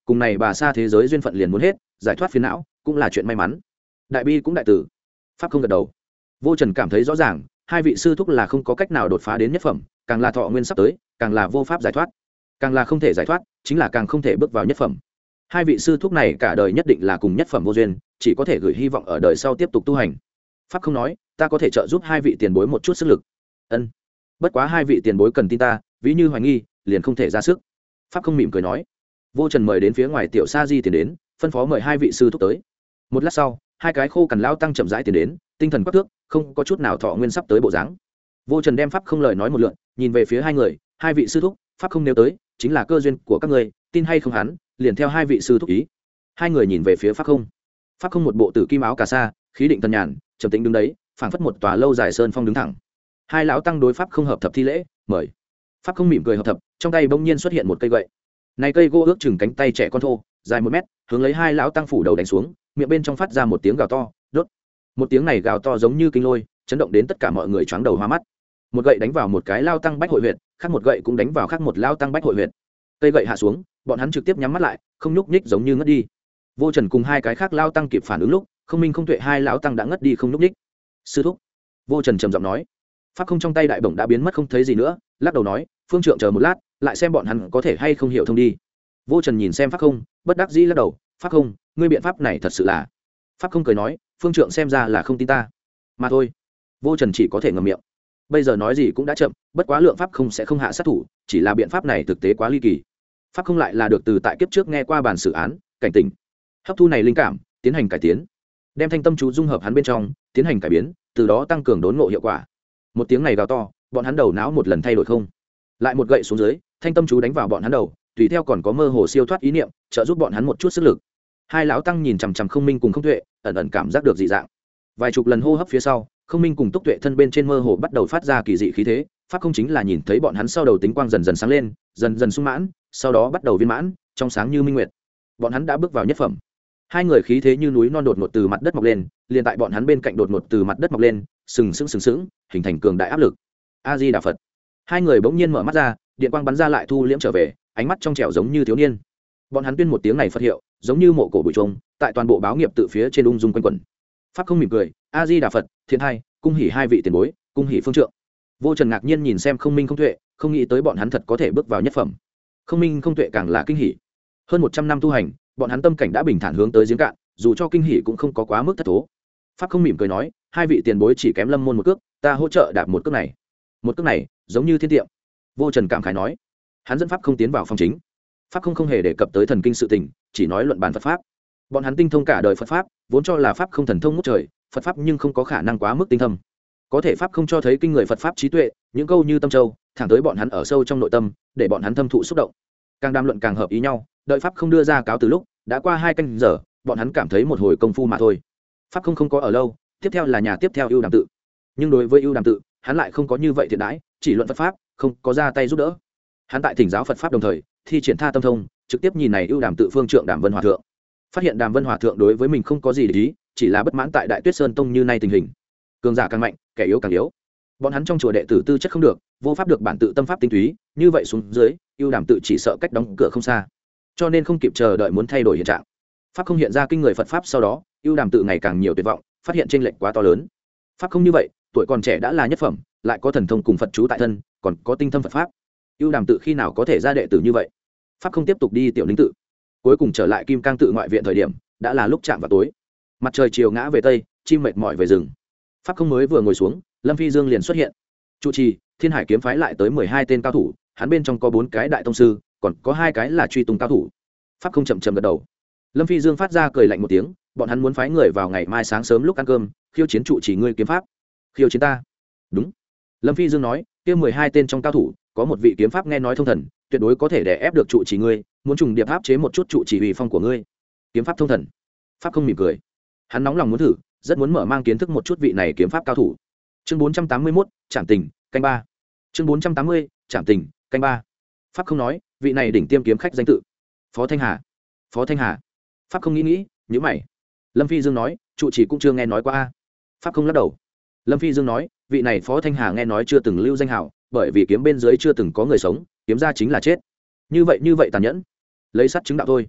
cùng này bà xa thế giới duyên phận liền muốn hết, giải thoát phiền não cũng là chuyện may mắn. Đại bi cũng đại tử. Pháp không gật đầu. Vô Trần cảm thấy rõ ràng, hai vị sư thúc là không có cách nào đột phá đến nhất phẩm, càng là thọ nguyên sắp tới, càng là vô pháp giải thoát, càng là không thể giải thoát, chính là càng không thể bước vào nhất phẩm. Hai vị sư thúc này cả đời nhất định là cùng nhất phẩm vô duyên, chỉ có thể gửi hy vọng ở đời sau tiếp tục tu hành. Pháp không nói, ta có thể trợ giúp hai vị tiền bối một chút sức lực. Ân. Bất quá hai vị tiền bối cần tin ta, ví như hoài nghi, liền không thể ra sức. Pháp không mỉm cười nói. Vô Trần mời đến phía ngoài tiểu sa di tiền đến, phân phó mời hai vị sư thúc tới. Một lát sau, hai cái khô cằn lao tăng chậm rãi tiền đến, tinh thần quắc thước, không có chút nào thọ nguyên sắp tới bộ dáng. Vô Trần đem Pháp không lời nói một lượt, nhìn về phía hai người, hai vị sư thúc, Pháp không nếu tới, chính là cơ duyên của các ngươi, tin hay không hắn, liền theo hai vị sư thúc ý. Hai người nhìn về phía Pháp không. Pháp không một bộ tử kim áo cà sa, khí định thần nhàn, trầm tĩnh đứng đấy, phảng phất một tòa lâu dài sơn phong đứng thẳng. Hai lão tăng đối Pháp không hợp thập thi lễ, mời. Pháp không mỉm cười hợp thập, trong tay bỗng nhiên xuất hiện một cây gậy. Này cây gỗ ước chừng cánh tay trẻ con thô, dài một mét, hướng lấy hai lão tăng phủ đầu đánh xuống, miệng bên trong phát ra một tiếng gào to, đốt. Một tiếng này gào to giống như kinh lôi, chấn động đến tất cả mọi người choáng đầu hoa mắt. Một gậy đánh vào một cái lao tăng bách hội huyệt, khác một gậy cũng đánh vào khác một lao tăng bách hội huyệt. Cây gậy hạ xuống, bọn hắn trực tiếp nhắm mắt lại, không nhúc nhích giống như ngất đi. Vô Trần cùng hai cái khác lao tăng kịp phản ứng lúc, không minh không tuệ hai lão tăng đã ngất đi không nhúc nhích. Sư thúc. Vô Trần trầm giọng nói. Pháp không trong tay đại bổng đã biến mất không thấy gì nữa, lắc đầu nói, phương trượng chờ một lát, lại xem bọn hắn có thể hay không hiểu thông đi. Vô Trần nhìn xem Pháp không, bất đắc dĩ lắc đầu, Pháp không, ngươi biện pháp này thật sự là. Pháp không cười nói, phương trượng xem ra là không tin ta mà thôi. Vô Trần chỉ có thể ngậm miệng. Bây giờ nói gì cũng đã chậm, bất quá lượng pháp không sẽ không hạ sát thủ, chỉ là biện pháp này thực tế quá ly kỳ. Pháp không lại là được từ tại kiếp trước nghe qua bản xử án, cảnh tỉnh, hấp thu này linh cảm, tiến hành cải tiến, đem thanh tâm chú dung hợp hắn bên trong, tiến hành cải biến, từ đó tăng cường đốn ngộ hiệu quả. Một tiếng này gào to, bọn hắn đầu não một lần thay đổi không, lại một gậy xuống dưới, thanh tâm chú đánh vào bọn hắn đầu, tùy theo còn có mơ hồ siêu thoát ý niệm, trợ giúp bọn hắn một chút sức lực. Hai lão tăng nhìn chằm chằm không minh cùng không tuệ, ẩn ẩn cảm giác được dị dạng. Vài chục lần hô hấp phía sau, không minh cùng túc tuệ thân bên trên mơ hồ bắt đầu phát ra kỳ dị khí thế. Pháp không chính là nhìn thấy bọn hắn sau đầu tính quang dần dần sáng lên, dần dần sung mãn, sau đó bắt đầu viên mãn, trong sáng như minh nguyệt. Bọn hắn đã bước vào nhất phẩm. Hai người khí thế như núi non đột ngột từ mặt đất mọc lên, liền tại bọn hắn bên cạnh đột ngột từ mặt đất mọc lên, sừng sững sừng sững, hình thành cường đại áp lực. A Di Đà Phật. Hai người bỗng nhiên mở mắt ra, điện quang bắn ra lại thu liễm trở về, ánh mắt trong trẻo giống như thiếu niên. Bọn hắn tuyên một tiếng này Phật hiệu, giống như mộ cổ bụi trùng, tại toàn bộ báo nghiệp tự phía trên ung dung quanh quẩn. Pháp không mỉm cười, A Di Đà Phật, thiện hai, cung hỉ hai vị tiền bối, cung hỉ phương trượng. Vô Trần ngạc nhiên nhìn xem không minh không tuệ, không nghĩ tới bọn hắn thật có thể bước vào nhất phẩm. Không minh không tuệ càng là kinh hỉ. Hơn một trăm năm tu hành, bọn hắn tâm cảnh đã bình thản hướng tới giếng cạn, dù cho kinh hỉ cũng không có quá mức thất thố. Pháp không mỉm cười nói, hai vị tiền bối chỉ kém lâm môn một cước, ta hỗ trợ đạp một cước này. Một cước này, giống như thiên tiệm. Vô Trần cảm khái nói, hắn dẫn Pháp không tiến vào phòng chính. Pháp không không hề đề cập tới thần kinh sự tình, chỉ nói luận bàn Phật pháp. Bọn hắn tinh thông cả đời Phật pháp, vốn cho là pháp không thần thông ngút trời, Phật pháp nhưng không có khả năng quá mức tinh thâm. Có thể pháp không cho thấy kinh người Phật pháp trí tuệ, những câu như tâm châu, thẳng tới bọn hắn ở sâu trong nội tâm, để bọn hắn thâm thụ xúc động. Càng đàm luận càng hợp ý nhau, đợi pháp không đưa ra cáo từ lúc, đã qua hai canh giờ, bọn hắn cảm thấy một hồi công phu mà thôi. Pháp không không có ở lâu, tiếp theo là nhà tiếp theo ưu đàm tự. Nhưng đối với ưu đàm tự, hắn lại không có như vậy thiện đãi, chỉ luận Phật pháp, không có ra tay giúp đỡ. Hắn tại thỉnh giáo Phật pháp đồng thời, thi triển tha tâm thông, trực tiếp nhìn này ưu đàm tự phương trượng Đàm Vân Hòa thượng. Phát hiện Đàm Vân Hòa thượng đối với mình không có gì để ý, chỉ là bất mãn tại Đại Tuyết Sơn tông như nay tình hình. Cường giả càng mạnh, kẻ yếu càng yếu. Bọn hắn trong chùa đệ tử tư chất không được, vô pháp được bản tự tâm pháp tinh túy, như vậy xuống dưới, ưu đàm tự chỉ sợ cách đóng cửa không xa. Cho nên không kịp chờ đợi muốn thay đổi hiện trạng. Pháp không hiện ra kinh người Phật pháp sau đó, ưu đàm tự ngày càng nhiều tuyệt vọng, phát hiện chênh lệch quá to lớn. Pháp không như vậy, tuổi còn trẻ đã là nhất phẩm, lại có thần thông cùng Phật chú tại thân, còn có tinh thâm Phật pháp. Ưu đàm tự khi nào có thể ra đệ tử như vậy? Pháp không tiếp tục đi tiểu ninh tự, cuối cùng trở lại Kim Cang tự ngoại viện thời điểm, đã là lúc chạm vào tối. Mặt trời chiều ngã về tây, chim mệt mỏi về rừng. Pháp không mới vừa ngồi xuống, Lâm Phi Dương liền xuất hiện. Trụ trì, Thiên Hải kiếm phái lại tới mười hai tên cao thủ, hắn bên trong có bốn cái đại tông sư, còn có hai cái là truy tung cao thủ. Pháp không chậm chậm gật đầu. Lâm Phi Dương phát ra cười lạnh một tiếng, bọn hắn muốn phái người vào ngày mai sáng sớm lúc ăn cơm, khiêu chiến trụ trì ngươi kiếm pháp. Khiêu chiến ta? Đúng. Lâm Phi Dương nói, kia mười hai tên trong cao thủ, có một vị kiếm pháp nghe nói thông thần, tuyệt đối có thể đè ép được trụ trì ngươi, muốn trùng điệp áp chế một chút trụ trì uy phong của ngươi. Kiếm pháp thông thần? Pháp không mỉm cười. Hắn nóng lòng muốn thử, rất muốn mở mang kiến thức một chút vị này kiếm pháp cao thủ. Chương bốn trăm tám mươi mốt, Trảm Tình, canh ba. Chương bốn trăm tám mươi, Trảm Tình, canh ba. Pháp không nói, vị này đỉnh tiêm kiếm khách danh tự. Phó Thanh Hà. Phó Thanh Hà. Pháp không nghĩ nghĩ, nhíu mày. Lâm Phi Dương nói, trụ trì cũng chưa nghe nói qua a. Pháp không lắc đầu. Lâm Phi Dương nói, vị này Phó Thanh Hà nghe nói chưa từng lưu danh hào, bởi vì kiếm bên dưới chưa từng có người sống, kiếm ra chính là chết. Như vậy như vậy tàn nhẫn. Lấy sắt chứng đạo thôi.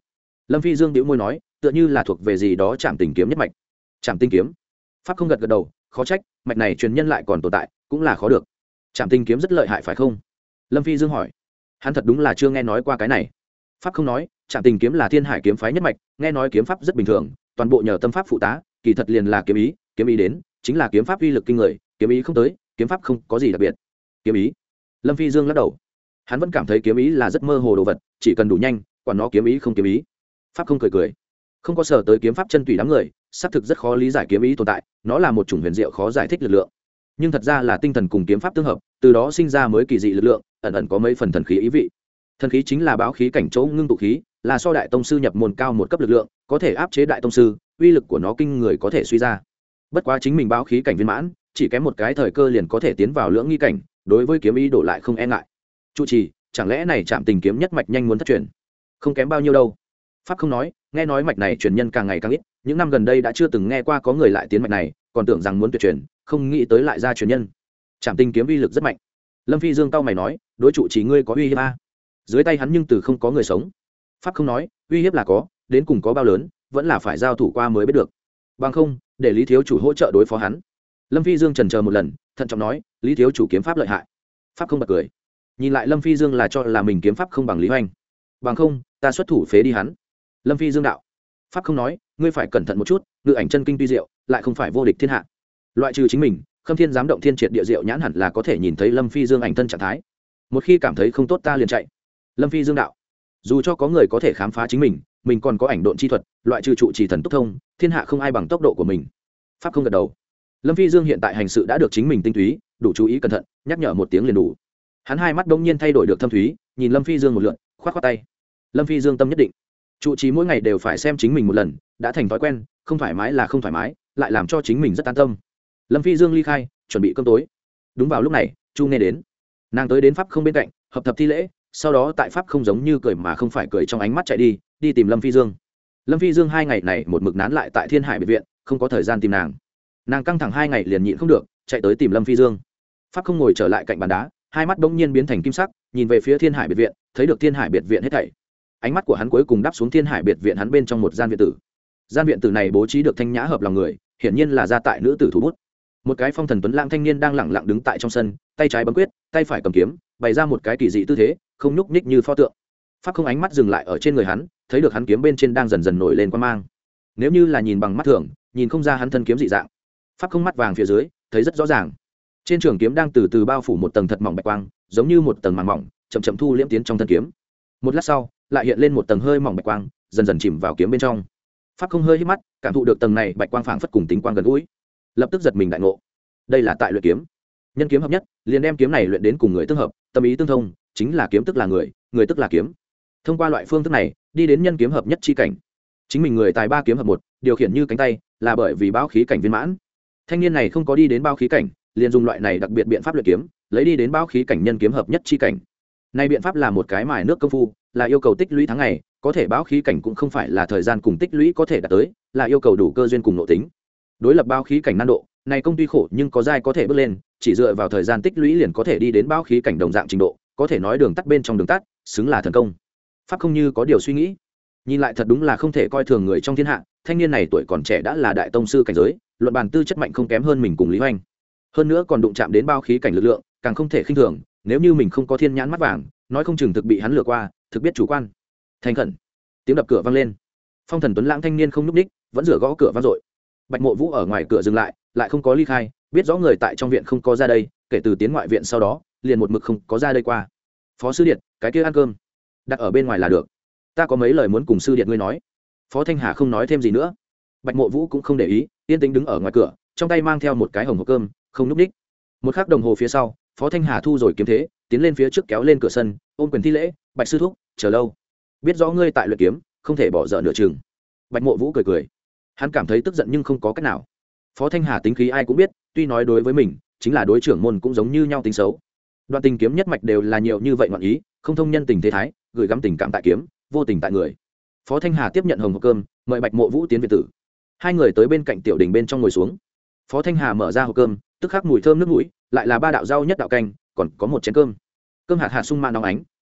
Lâm Phi Dương đĩu môi nói, tựa như là thuộc về gì đó chạm tình kiếm nhất mạch. Chạm tinh kiếm. Pháp không gật gật đầu, khó trách mạch này truyền nhân lại còn tồn tại, cũng là khó được. Chạm tinh kiếm rất lợi hại phải không? Lâm Phi Dương hỏi. Hắn thật đúng là chưa nghe nói qua cái này. Pháp không nói, chạm tình kiếm là thiên hải kiếm phái nhất mạch, nghe nói kiếm pháp rất bình thường, toàn bộ nhờ tâm pháp phụ tá, kỳ thật liền là kiếm ý, kiếm ý đến chính là kiếm pháp uy lực kinh người, kiếm ý không tới, kiếm pháp không có gì đặc biệt. Kiếm ý? Lâm Phi Dương lắc đầu. Hắn vẫn cảm thấy kiếm ý là rất mơ hồ đồ vật, chỉ cần đủ nhanh, quản nó kiếm ý không kiếm ý. Pháp không cười cười. Không có sở tới kiếm pháp chân tùy đám người, xác thực rất khó lý giải kiếm ý tồn tại, nó là một chủng huyền diệu khó giải thích lực lượng. Nhưng thật ra là tinh thần cùng kiếm pháp tương hợp, từ đó sinh ra mới kỳ dị lực lượng, ẩn ẩn có mấy phần thần khí ý vị. Thần khí chính là báo khí cảnh chỗ ngưng tụ khí, là so đại tông sư nhập môn cao một cấp lực lượng, có thể áp chế đại tông sư, uy lực của nó kinh người có thể suy ra. Bất quá chính mình báo khí cảnh viên mãn, chỉ kém một cái thời cơ liền có thể tiến vào lưỡng nghi cảnh, đối với kiếm ý đổ lại không e ngại. Chu trì, chẳng lẽ này chạm tình kiếm nhất mạch nhanh muốn thất truyền? Không kém bao nhiêu đâu. Pháp không nói, nghe nói mạch này truyền nhân càng ngày càng ít, những năm gần đây đã chưa từng nghe qua có người lại tiến mạch này, còn tưởng rằng muốn tuyệt truyền, không nghĩ tới lại ra truyền nhân. Chạm tình kiếm uy lực rất mạnh. Lâm Phi Dương cao mày nói, đối trụ chỉ ngươi có uy hiếp a? Dưới tay hắn nhưng từ không có người sống. Pháp không nói, uy hiếp là có, đến cùng có bao lớn, vẫn là phải giao thủ qua mới biết được. Bằng không, để Lý thiếu chủ hỗ trợ đối phó hắn. Lâm Phi Dương chần chờ một lần, thận trọng nói, Lý thiếu chủ kiếm pháp lợi hại. Pháp không bật cười. Nhìn lại Lâm Phi Dương là cho là mình kiếm pháp không bằng Lý Hoành. Bằng không, ta xuất thủ phế đi hắn. Lâm Phi Dương đạo. Pháp không nói, ngươi phải cẩn thận một chút, ngự ảnh chân kinh tuy diệu, lại không phải vô địch thiên hạ. Loại trừ chính mình, Khâm Thiên dám động thiên triệt địa diệu nhãn hẳn là có thể nhìn thấy Lâm Phi Dương ảnh thân trạng thái. Một khi cảm thấy không tốt ta liền chạy. Lâm Phi Dương đạo. Dù cho có người có thể khám phá chính mình, mình còn có ảnh độn chi thuật, loại trừ trụ trì thần tốc thông, thiên hạ không ai bằng tốc độ của mình. Pháp không gật đầu. Lâm Phi Dương hiện tại hành sự đã được chính mình tinh túy, đủ chú ý cẩn thận, nhắc nhở một tiếng liền đủ. Hắn hai mắt đông nhiên thay đổi được thâm thúy, nhìn Lâm Phi Dương một lượt, khoát khoát tay. Lâm Phi Dương tâm nhất định. Trụ trì mỗi ngày đều phải xem chính mình một lần, đã thành thói quen, không thoải mái là không thoải mái, lại làm cho chính mình rất an tâm. Lâm Phi Dương ly khai, chuẩn bị cơm tối. Đúng vào lúc này, Chu nghe đến. Nàng tới đến Pháp không bên cạnh, hợp thập thi lễ, sau đó tại Pháp không giống như cười mà không phải cười trong ánh mắt chạy đi, đi tìm Lâm Phi Dương. Lâm Phi Dương hai ngày này một mực nán lại tại Thiên Hải biệt viện, không có thời gian tìm nàng. Nàng căng thẳng hai ngày liền nhịn không được, chạy tới tìm Lâm Phi Dương. Pháp không ngồi trở lại cạnh bàn đá, hai mắt bỗng nhiên biến thành kim sắc, nhìn về phía Thiên Hải biệt viện, thấy được Thiên Hải biệt viện hết thảy. Ánh mắt của hắn cuối cùng đáp xuống Thiên Hải biệt viện hắn bên trong một gian viện tử. Gian viện tử này bố trí được thanh nhã hợp lòng người, hiển nhiên là gia tại nữ tử thủ bút. Một cái phong thần tuấn lãng thanh niên đang lẳng lặng đứng tại trong sân, tay trái bấm quyết, tay phải cầm kiếm, bày ra một cái kỳ dị tư thế, không nhúc nhích như pho tượng. Pháp không ánh mắt dừng lại ở trên người hắn, thấy được hắn kiếm bên trên đang dần dần nổi lên quang mang. Nếu như là nhìn bằng mắt thường, nhìn không ra hắn thân kiếm dị dạng. Pháp không mắt vàng phía dưới, thấy rất rõ ràng. Trên trường kiếm đang từ từ bao phủ một tầng thật mỏng bạch quang, giống như một tầng màng mỏng, chậm chậm thu liễm tiến trong thân kiếm. Một lát sau, lại hiện lên một tầng hơi mỏng bạch quang, dần dần chìm vào kiếm bên trong. Pháp không hơi hít mắt, cảm thụ được tầng này bạch quang phảng phất cùng tính quang gần gũi, lập tức giật mình đại ngộ. Đây là tại luyện kiếm, nhân kiếm hợp nhất, liền đem kiếm này luyện đến cùng người tương hợp, tâm ý tương thông, chính là kiếm tức là người, người tức là kiếm. Thông qua loại phương thức này, đi đến nhân kiếm hợp nhất chi cảnh. Chính mình người tài ba kiếm hợp một, điều khiển như cánh tay, là bởi vì báo khí cảnh viên mãn. Thanh niên này không có đi đến báo khí cảnh, liền dùng loại này đặc biệt biện pháp luyện kiếm, lấy đi đến báo khí cảnh nhân kiếm hợp nhất chi cảnh. Này biện pháp là một cái mài nước công phu, là yêu cầu tích lũy tháng ngày, có thể báo khí cảnh cũng không phải là thời gian cùng tích lũy có thể đạt tới, là yêu cầu đủ cơ duyên cùng nội tính. Đối lập báo khí cảnh nan độ, này công tuy khổ nhưng có giai có thể bước lên, chỉ dựa vào thời gian tích lũy liền có thể đi đến báo khí cảnh đồng dạng trình độ, có thể nói đường tắt bên trong đường tắt, xứng là thần công. Pháp không như có điều suy nghĩ, nhìn lại thật đúng là không thể coi thường người trong thiên hạ, thanh niên này tuổi còn trẻ đã là đại tông sư cảnh giới, luận bàn tư chất mạnh không kém hơn mình cùng Lý Hoành. Hơn nữa còn đụng chạm đến báo khí cảnh lực lượng, càng không thể khinh thường, nếu như mình không có thiên nhãn mắt vàng, nói không chừng thực bị hắn lừa qua, thực biết chủ quan. Thành khẩn. Tiếng đập cửa vang lên. Phong thần tuấn lãng thanh niên không nhúc nhích, vẫn rửa gõ cửa vang dội. Bạch Mộ Vũ ở ngoài cửa dừng lại, lại không có ly khai, biết rõ người tại trong viện không có ra đây, kể từ tiến ngoại viện sau đó, liền một mực không có ra đây qua. Phó sư điện, cái kia ăn cơm, đặt ở bên ngoài là được. Ta có mấy lời muốn cùng sư điện ngươi nói. Phó Thanh Hà không nói thêm gì nữa. Bạch Mộ Vũ cũng không để ý, yên tĩnh đứng ở ngoài cửa, trong tay mang theo một cái hồng hộp cơm, không nhúc nhích. Một khắc đồng hồ phía sau, Phó Thanh Hà thu rồi kiếm thế, tiến lên phía trước kéo lên cửa sân, ôm quyền thi lễ, Bạch sư thúc, chờ lâu. Biết rõ ngươi tại luyện kiếm, không thể bỏ dở nửa chừng. Bạch Mộ Vũ cười cười, hắn cảm thấy tức giận nhưng không có cách nào. Phó Thanh Hà tính khí ai cũng biết, tuy nói đối với mình, chính là đối trưởng môn cũng giống như nhau tính xấu. Đoạn tình kiếm nhất mạch đều là nhiều như vậy ngoạn ý, không thông nhân tình thế thái, gửi gắm tình cảm tại kiếm, vô tình tại người. Phó Thanh Hà tiếp nhận hồng hộp cơm, mời Bạch Mộ Vũ tiến viện tử. Hai người tới bên cạnh tiểu đình bên trong ngồi xuống. Phó Thanh Hà mở ra hộp cơm, tức khắc mùi thơm nước mũi, lại là ba đạo rau nhất đạo canh, còn có một chén cơm. Cơm hạt hạt sung ma nóng ánh,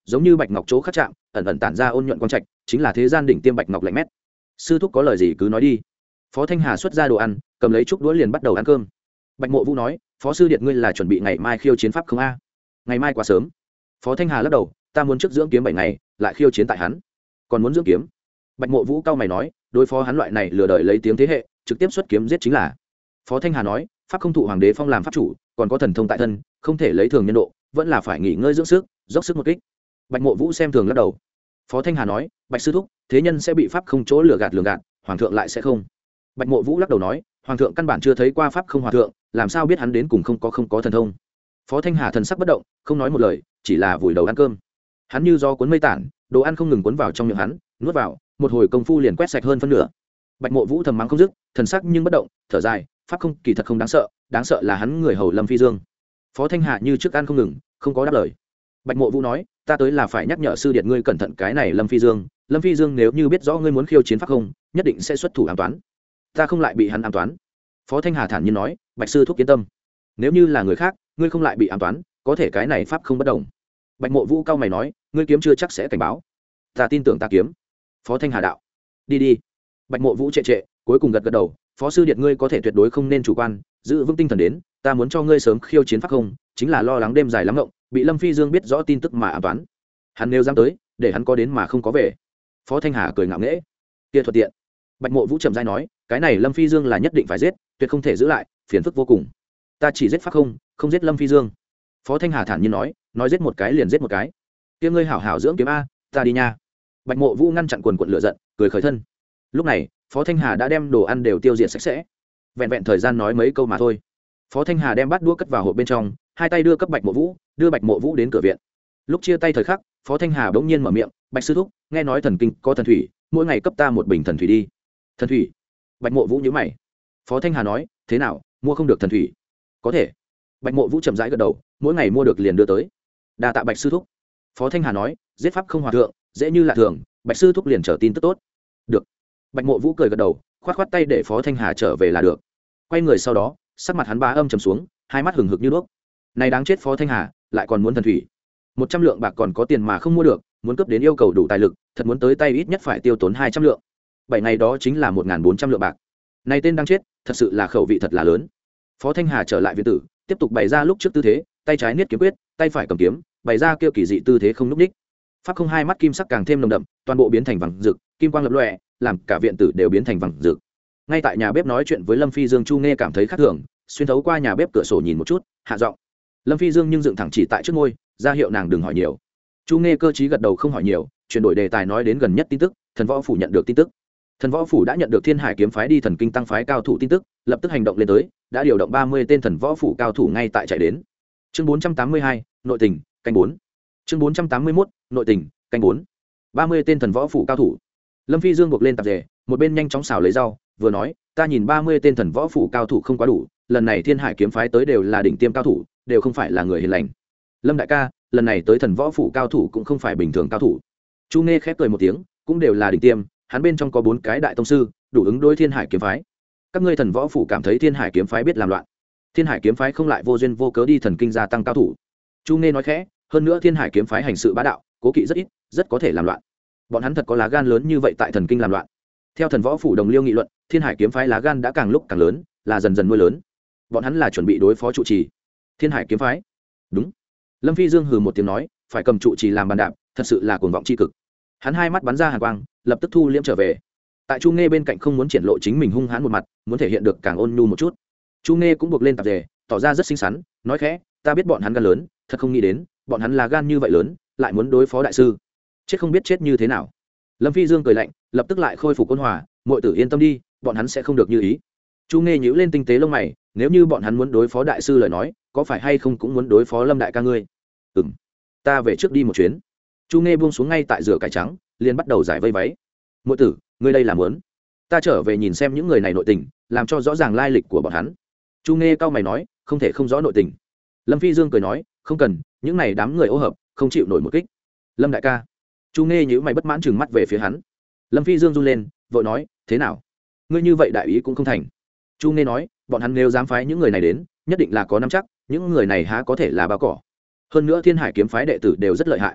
giống như bạch ngọc chỗ khắc chạm ẩn ẩn tản ra ôn nhuận quang trạch, chính là thế gian đỉnh tiêm bạch ngọc lạnh mét. Sư thúc có lời gì cứ nói đi. Phó Thanh Hà xuất ra đồ ăn, cầm lấy chút đũa liền bắt đầu ăn cơm. Bạch Mộ Vũ nói, phó sư điện ngươi là chuẩn bị ngày mai khiêu chiến pháp không a? Ngày mai quá sớm. Phó Thanh Hà lắc đầu, ta muốn trước dưỡng kiếm bảy ngày lại khiêu chiến tại hắn. Còn muốn dưỡng kiếm? Bạch Mộ Vũ cao mày nói, đối phó hắn loại này lừa đời lấy tiếng thế hệ, trực tiếp xuất kiếm giết chính là. Phó Thanh Hà nói, pháp không thụ hoàng đế phong làm pháp chủ, còn có thần thông tại thân, không thể lấy thường nhân độ, vẫn là phải nghỉ ngơi dưỡng sức, dốc sức một kích. Bạch Mộ Vũ xem thường lắc đầu. Phó Thanh Hà nói, Bạch sư thúc, thế nhân sẽ bị pháp không chỗ lừa gạt lường gạt, hoàng thượng lại sẽ không. Bạch Mộ Vũ lắc đầu nói, hoàng thượng căn bản chưa thấy qua pháp không hòa thượng, làm sao biết hắn đến cùng không có không có thần thông. Phó Thanh Hà thần sắc bất động, không nói một lời, chỉ là vùi đầu ăn cơm. Hắn như do cuốn mây tản, đồ ăn không ngừng cuốn vào trong miệng hắn, nuốt vào, một hồi công phu liền quét sạch hơn phân nửa. Bạch Mộ Vũ thầm mắng không dứt, thần sắc nhưng bất động, thở dài, pháp không kỳ thật không đáng sợ, đáng sợ là hắn người hầu Lâm Phi Dương. Phó Thanh Hà như trước ăn không ngừng, không có đáp lời. Bạch Mộ Vũ nói, ta tới là phải nhắc nhở sư điệt ngươi cẩn thận cái này Lâm Phi Dương, Lâm Phi Dương nếu như biết rõ ngươi muốn khiêu chiến pháp không, nhất định sẽ xuất thủ ám toán. Ta không lại bị hắn ám toán. Phó Thanh Hà thản nhiên nói, Bạch sư thúc yên tâm, nếu như là người khác, ngươi không lại bị ám toán, có thể cái này pháp không bất đồng. Bạch Mộ Vũ cao mày nói, ngươi kiếm chưa chắc sẽ cảnh báo. Ta tin tưởng ta kiếm. Phó Thanh Hà đạo, đi đi. Bạch Mộ Vũ trệ trệ, cuối cùng gật gật đầu, phó sư điệt ngươi có thể tuyệt đối không nên chủ quan, giữ vững tinh thần đến, ta muốn cho ngươi sớm khiêu chiến pháp không, chính là lo lắng đêm dài lắm ngộng, bị Lâm Phi Dương biết rõ tin tức mà ám toán. Hắn nếu dám tới, để hắn có đến mà không có về. Phó Thanh Hà cười ngạo nghễ, kia thuận tiện. Bạch Mộ Vũ trầm dai nói, cái này Lâm Phi Dương là nhất định phải giết, tuyệt không thể giữ lại, phiền phức vô cùng. Ta chỉ giết pháp không, không giết Lâm Phi Dương. Phó Thanh Hà thản nhiên nói, nói giết một cái liền giết một cái. Kia ngươi hảo hảo dưỡng kiếm a, ta đi nha. Bạch Mộ Vũ ngăn chặn quần quần lửa giận, cười khởi thân. Lúc này, Phó Thanh Hà đã đem đồ ăn đều tiêu diệt sạch sẽ. Vẹn vẹn thời gian nói mấy câu mà thôi. Phó Thanh Hà đem bát đũa cất vào hộp bên trong, hai tay đưa cấp Bạch Mộ Vũ, đưa Bạch Mộ Vũ đến cửa viện. Lúc chia tay thời khắc, Phó Thanh Hà bỗng nhiên mở miệng, Bạch sư thúc, nghe nói thần kinh có thần thủy, mỗi ngày cấp ta một bình thần thủy đi. Thần thủy? Bạch Mộ Vũ nhíu mày. Phó Thanh Hà nói, thế nào, mua không được thần thủy? Có thể. Bạch Mộ Vũ chậm rãi gật đầu, mỗi ngày mua được liền đưa tới. Đa tạ Bạch sư thúc. Phó Thanh Hà nói, giết pháp không hòa thượng, dễ như lạ thường, Bạch sư thúc liền trở tin tức tốt. Được. Bạch Mộ Vũ cười gật đầu, khoát khoát tay để Phó Thanh Hà trở về là được. Quay người sau đó, sắc mặt hắn bá âm trầm xuống, hai mắt hừng hực như đuốc. Này đáng chết Phó Thanh Hà, lại còn muốn thần thủy. Một trăm lượng bạc còn có tiền mà không mua được, muốn cấp đến yêu cầu đủ tài lực, thật muốn tới tay ít nhất phải tiêu tốn hai trăm lượng. Bảy ngày đó chính là một nghìn bốn trăm lượng bạc. Này tên đáng chết, thật sự là khẩu vị thật là lớn. Phó Thanh Hà trở lại viện tử, tiếp tục bày ra lúc trước tư thế, tay trái niết kiếm quyết, tay phải cầm kiếm, bày ra kêu kỳ dị tư thế không lúc ních. Pháp không hai mắt kim sắc càng thêm nồng đậm, toàn bộ biến thành vàng rực, kim quang lập lòe, làm cả viện tử đều biến thành vàng rực. Ngay tại nhà bếp nói chuyện với Lâm Phi Dương, Chu Nghe cảm thấy khác thường, xuyên thấu qua nhà bếp cửa sổ nhìn một chút, hạ giọng. Lâm Phi Dương nhưng dựng thẳng chỉ tại trước môi, ra hiệu nàng đừng hỏi nhiều. Chu Nghe cơ trí gật đầu không hỏi nhiều, chuyển đổi đề tài nói đến gần nhất tin tức, Thần Võ phủ nhận được tin tức. Thần Võ phủ đã nhận được Thiên Hải kiếm phái đi thần kinh tăng phái cao thủ tin tức, lập tức hành động lên tới, đã điều động ba mươi tên Thần Võ phủ cao thủ ngay tại chạy đến. Chương bốn trăm tám mươi hai, nội tình, canh bốn. Chương bốn trăm tám mươi mốt, nội tình, canh bốn. ba mươi tên Thần Võ phủ cao thủ. Lâm Phi Dương buộc lên tạp dề, một bên nhanh chóng xào lấy rau, vừa nói, ta nhìn ba mươi tên Thần Võ phủ cao thủ không quá đủ, lần này Thiên Hải kiếm phái tới đều là đỉnh tiêm cao thủ, đều không phải là người hiền lành. Lâm đại ca, lần này tới Thần Võ phủ cao thủ cũng không phải bình thường cao thủ. Chu Nghe khép cười một tiếng, cũng đều là đỉnh tiêm, hắn bên trong có bốn cái đại tông sư, đủ ứng đối Thiên Hải kiếm phái. Các ngươi Thần Võ phủ cảm thấy Thiên Hải kiếm phái biết làm loạn. Thiên Hải kiếm phái không lại vô duyên vô cớ đi thần kinh gia tăng cao thủ. Chu Nghe nói khẽ, hơn nữa Thiên Hải kiếm phái hành sự bá đạo, cố kỵ rất ít, rất có thể làm loạn. Bọn hắn thật có lá gan lớn như vậy tại thần kinh làm loạn. Theo Thần Võ phủ đồng liêu nghị luận, Thiên Hải kiếm phái lá gan đã càng lúc càng lớn, là dần dần nuôi lớn. Bọn hắn là chuẩn bị đối phó trụ trì. Thiên Hải kiếm phái? Đúng. Lâm Phi Dương hừ một tiếng nói, phải cầm trụ trì làm bàn đạp, thật sự là cuồng vọng chi cực. Hắn hai mắt bắn ra hàn quang, lập tức thu liễm trở về. Tại Chu Nghe bên cạnh không muốn triển lộ chính mình hung hãn một mặt, muốn thể hiện được càng ôn nhu một chút. Chu Nghe cũng buộc lên tạp dề, tỏ ra rất xinh xắn, nói khẽ, ta biết bọn hắn gan lớn, thật không nghĩ đến, bọn hắn là gan như vậy lớn, lại muốn đối phó đại sư. Chết không biết chết như thế nào. Lâm Phi Dương cười lạnh, lập tức lại khôi phục ôn hòa, muội tử yên tâm đi, bọn hắn sẽ không được như ý. Chu Nghe nhíu lên tinh tế lông mày, nếu như bọn hắn muốn đối phó đại sư lời nói, có phải hay không cũng muốn đối phó Lâm đại ca ngươi? Ừm, ta về trước đi một chuyến. Chu Nghe buông xuống ngay tại rửa cải trắng, liền bắt đầu giải vây váy. Muội tử, ngươi đây là muốn? Ta trở về nhìn xem những người này nội tình, làm cho rõ ràng lai lịch của bọn hắn. Chu Nghe cao mày nói, không thể không rõ nội tình. Lâm Phi Dương cười nói, không cần, những này đám người ô hợp, không chịu nổi một kích. Lâm đại ca. Chu Nghe nhíu mày bất mãn trừng mắt về phía hắn. Lâm Phi Dương run lên, vội nói, thế nào? Ngươi như vậy đại ý cũng không thành. Chu Nghe nói, bọn hắn nếu dám phái những người này đến, nhất định là có nắm chắc, những người này há có thể là bao cỏ. Hơn nữa Thiên Hải kiếm phái đệ tử đều rất lợi hại.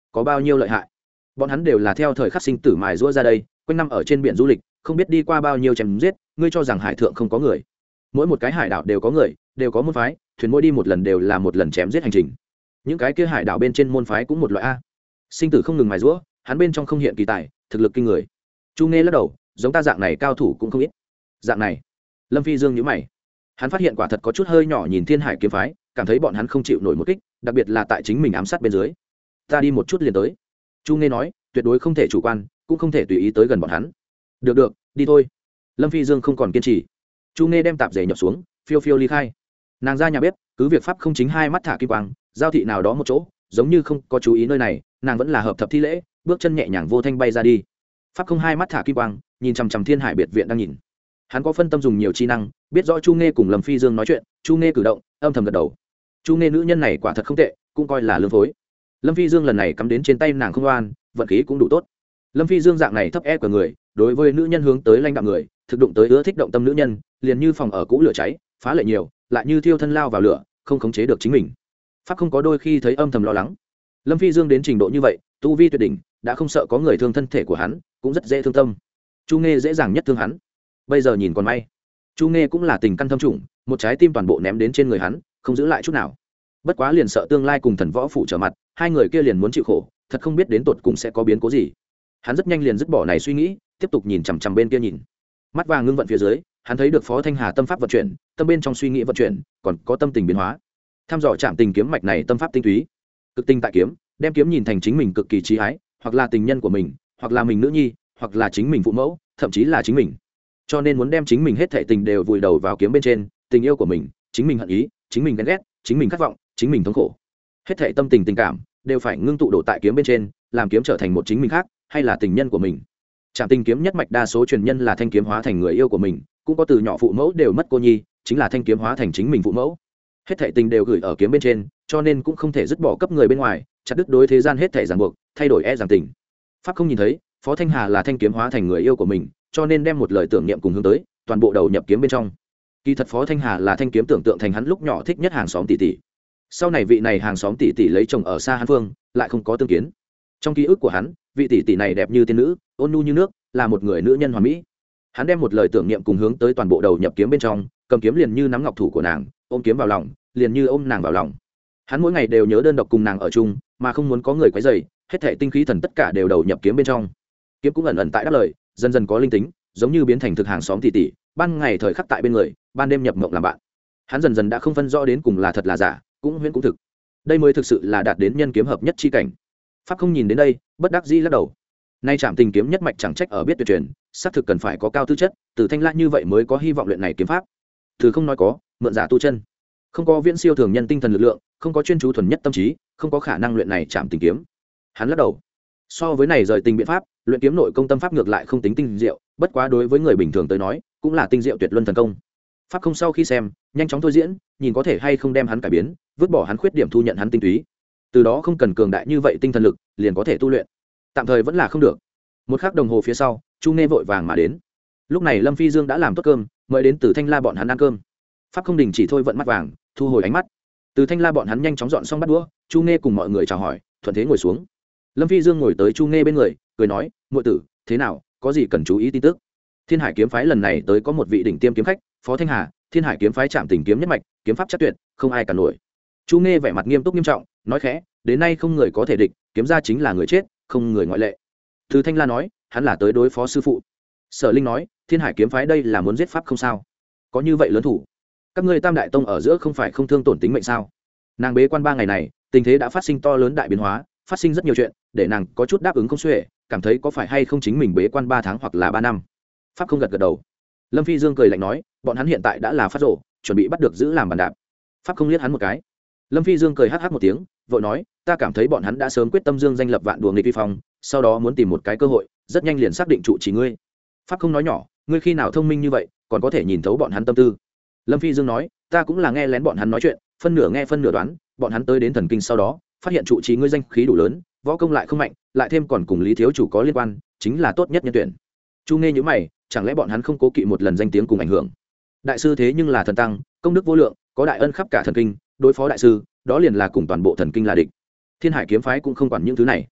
có bao nhiêu lợi hại. Bọn hắn đều là theo thời khắc sinh tử mài giũa ra đây, quanh năm ở trên biển du lịch, không biết đi qua bao nhiêu chém giết. Ngươi cho rằng hải thượng không có người? Mỗi một cái hải đảo đều có người, đều có môn phái, thuyền mỗi đi một lần đều là một lần chém giết hành trình. Những cái kia hải đảo bên trên môn phái cũng một loại a. Sinh tử không ngừng mài giũa, hắn bên trong không hiện kỳ tài, thực lực kinh người. Chu Nghe lắc đầu, giống ta dạng này cao thủ cũng không ít. Dạng này, Lâm Phi Dương nhíu mày. Hắn phát hiện quả thật có chút hơi nhỏ nhìn Thiên Hải kiếm phái, cảm thấy bọn hắn không chịu nổi một kích, đặc biệt là tại chính mình ám sát bên dưới. Ta đi một chút liền tới. Chu Nghe nói, tuyệt đối không thể chủ quan, cũng không thể tùy ý tới gần bọn hắn. Được được, đi thôi. Lâm Phi Dương không còn kiên trì. Chu Nghe đem tạp giày nhập xuống, phiêu phiêu ly khai. Nàng ra nhà bếp, cứ việc pháp không chính hai mắt thả kim quang, giao thị nào đó một chỗ, giống như không có chú ý nơi này, nàng vẫn là hợp thập thi lễ, bước chân nhẹ nhàng vô thanh bay ra đi. Pháp không hai mắt thả kim quang, nhìn chằm chằm Thiên Hải biệt viện đang nhìn. Hắn có phân tâm dùng nhiều chi năng, biết rõ Chu Nghe cùng Lâm Phi Dương nói chuyện, Chu Nghe cử động, âm thầm gật đầu. Chu Nghe nữ nhân này quả thật không tệ, cũng coi là lương phối. Lâm Phi Dương lần này cắm đến trên tay nàng không oan, vận khí cũng đủ tốt. Lâm Phi Dương dạng này thấp e của người, đối với nữ nhân hướng tới lãnh đạm người, thực đụng tới ưa thích động tâm nữ nhân, liền như phòng ở cũ lửa cháy, phá lệ nhiều, lại như thiêu thân lao vào lửa, không khống chế được chính mình. Pháp không có đôi khi thấy âm thầm lo lắng. Lâm Phi Dương đến trình độ như vậy, tu vi tuyệt đỉnh, đã không sợ có người thương thân thể của hắn, cũng rất dễ thương tâm. Chu Nghe dễ dàng nhất thương hắn. Bây giờ nhìn còn may, Chu Nghe cũng là tình căn thâm trùng, một trái tim toàn bộ ném đến trên người hắn, không giữ lại chút nào. Bất quá liền sợ tương lai cùng thần võ phụ trở mặt, hai người kia liền muốn chịu khổ, thật không biết đến tột cùng sẽ có biến cố gì. Hắn rất nhanh liền dứt bỏ này suy nghĩ, tiếp tục nhìn chằm chằm bên kia nhìn. Mắt vàng ngưng vận phía dưới, hắn thấy được Phó Thanh Hà tâm pháp vận chuyển, tâm bên trong suy nghĩ vận chuyển, còn có tâm tình biến hóa. Tham dò chạm tình kiếm mạch này tâm pháp tinh túy. Cực tinh tại kiếm, đem kiếm nhìn thành chính mình cực kỳ trí ái, hoặc là tình nhân của mình, hoặc là mình nữ nhi, hoặc là chính mình phụ mẫu, thậm chí là chính mình. Cho nên muốn đem chính mình hết thảy tình đều vùi đầu vào kiếm bên trên, tình yêu của mình, chính mình hận ý, chính mình ghen ghét, chính mình khát vọng, chính mình thống khổ. Hết thảy tâm tình tình cảm đều phải ngưng tụ đổ tại kiếm bên trên, làm kiếm trở thành một chính mình khác, hay là tình nhân của mình. Trảm tình kiếm nhất mạch đa số truyền nhân là thanh kiếm hóa thành người yêu của mình, cũng có từ nhỏ phụ mẫu đều mất cô nhi, chính là thanh kiếm hóa thành chính mình phụ mẫu. Hết thảy tình đều gửi ở kiếm bên trên, cho nên cũng không thể dứt bỏ cấp người bên ngoài, chặt đứt đối thế gian hết thảy ràng buộc, thay đổi e rằng tình. Pháp không nhìn thấy, Phó Thanh Hà là thanh kiếm hóa thành người yêu của mình, cho nên đem một lời tưởng niệm cùng hướng tới, toàn bộ đầu nhập kiếm bên trong. Kỳ thật Phó Thanh Hà là thanh kiếm tưởng tượng thành hắn lúc nhỏ thích nhất hàng xóm tỷ tỷ. Sau này vị này hàng xóm tỷ tỷ lấy chồng ở xa hắn phương, lại không có tương kiến. Trong ký ức của hắn, vị tỷ tỷ này đẹp như tiên nữ, ôn nhu như nước, là một người nữ nhân hoàn mỹ. Hắn đem một lời tưởng niệm cùng hướng tới toàn bộ đầu nhập kiếm bên trong, cầm kiếm liền như nắm ngọc thủ của nàng, ôm kiếm vào lòng, liền như ôm nàng vào lòng. Hắn mỗi ngày đều nhớ đơn độc cùng nàng ở chung, mà không muốn có người quấy rầy, hết thảy tinh khí thần tất cả đều đầu nhập kiếm bên trong. Kiếm cũng ẩn ẩn tại đáp lời, dần dần có linh tính, giống như biến thành thực hàng xóm tỷ tỷ, ban ngày thời khắc tại bên người, ban đêm nhập mộng làm bạn. Hắn dần dần đã không phân rõ đến cùng là thật là giả, cũng huyễn cũng thực. Đây mới thực sự là đạt đến nhân kiếm hợp nhất chi cảnh. Pháp không nhìn đến đây, bất đắc dĩ lắc đầu. Nay Trảm tình kiếm nhất mạch chẳng trách ở biết tuyệt truyền, xác thực cần phải có cao tư chất, từ thanh la như vậy mới có hy vọng luyện này kiếm pháp. Từ không nói có, mượn giả tu chân. Không có viễn siêu thường nhân tinh thần lực lượng, không có chuyên chú thuần nhất tâm trí, không có khả năng luyện này Trảm tình kiếm. Hắn lắc đầu. So với này rời tình biện pháp, luyện kiếm nội công tâm pháp ngược lại không tính tinh diệu, bất quá đối với người bình thường tới nói, cũng là tinh diệu tuyệt luân thần công. Pháp không sau khi xem, nhanh chóng thôi diễn, nhìn có thể hay không đem hắn cải biến, vứt bỏ hắn khuyết điểm thu nhận hắn tinh túy. Từ đó không cần cường đại như vậy tinh thần lực, liền có thể tu luyện. Tạm thời vẫn là không được. Một khắc đồng hồ phía sau, Chu Nghe vội vàng mà đến. Lúc này Lâm Phi Dương đã làm tốt cơm, mời đến Từ Thanh La bọn hắn ăn cơm. Pháp không đình chỉ thôi vận mắt vàng, thu hồi ánh mắt. Từ Thanh La bọn hắn nhanh chóng dọn xong bát đũa, Chu Nghe cùng mọi người chào hỏi, thuận thế ngồi xuống. Lâm Phi Dương ngồi tới Chu Nghe bên người, cười nói, "Muội tử, thế nào, có gì cần chú ý tin tức?" Thiên Hải kiếm phái lần này tới có một vị đỉnh tiêm kiếm khách, Phó Thanh Hà, Thiên Hải kiếm phái Trảm tình kiếm nhất mạch, kiếm pháp chắc tuyệt, không ai cả nổi. Chu Nghe vẻ mặt nghiêm túc nghiêm trọng, nói khẽ, "Đến nay không người có thể địch, kiếm ra chính là người chết, không người ngoại lệ." Từ Thanh La nói, hắn là tới đối phó sư phụ. Sở Linh nói, Thiên Hải kiếm phái đây là muốn giết pháp không sao? Có như vậy lớn thủ, các ngươi Tam đại tông ở giữa không phải không thương tổn tính mệnh sao? Nàng bế quan ba ngày này, tình thế đã phát sinh to lớn đại biến hóa, phát sinh rất nhiều chuyện, để nàng có chút đáp ứng không xuể, cảm thấy có phải hay không chính mình bế quan ba tháng hoặc là ba năm. Pháp không gật gật đầu. Lâm Phi Dương cười lạnh nói, bọn hắn hiện tại đã là phát rổ, chuẩn bị bắt được giữ làm bàn đạp. Pháp không liếc hắn một cái. Lâm Phi Dương cười hắc hắc một tiếng, vội nói, ta cảm thấy bọn hắn đã sớm quyết tâm dương danh lập vạn đùa nghịch vi phong, sau đó muốn tìm một cái cơ hội, rất nhanh liền xác định trụ chỉ ngươi. Pháp không nói nhỏ, ngươi khi nào thông minh như vậy, còn có thể nhìn thấu bọn hắn tâm tư. Lâm Phi Dương nói, ta cũng là nghe lén bọn hắn nói chuyện, phân nửa nghe phân nửa đoán, bọn hắn tới đến thần kinh sau đó, phát hiện trụ trì ngươi danh khí đủ lớn, võ công lại không mạnh, lại thêm còn cùng Lý thiếu chủ có liên quan, chính là tốt nhất nhân tuyển. Chu Nghe nhíu mày, chẳng lẽ bọn hắn không cố kỵ một lần danh tiếng cùng ảnh hưởng? Đại sư thế nhưng là thần tăng, công đức vô lượng, có đại ân khắp cả thần kinh, đối phó đại sư, đó liền là cùng toàn bộ thần kinh là địch. Thiên Hải kiếm phái cũng không quản những thứ này.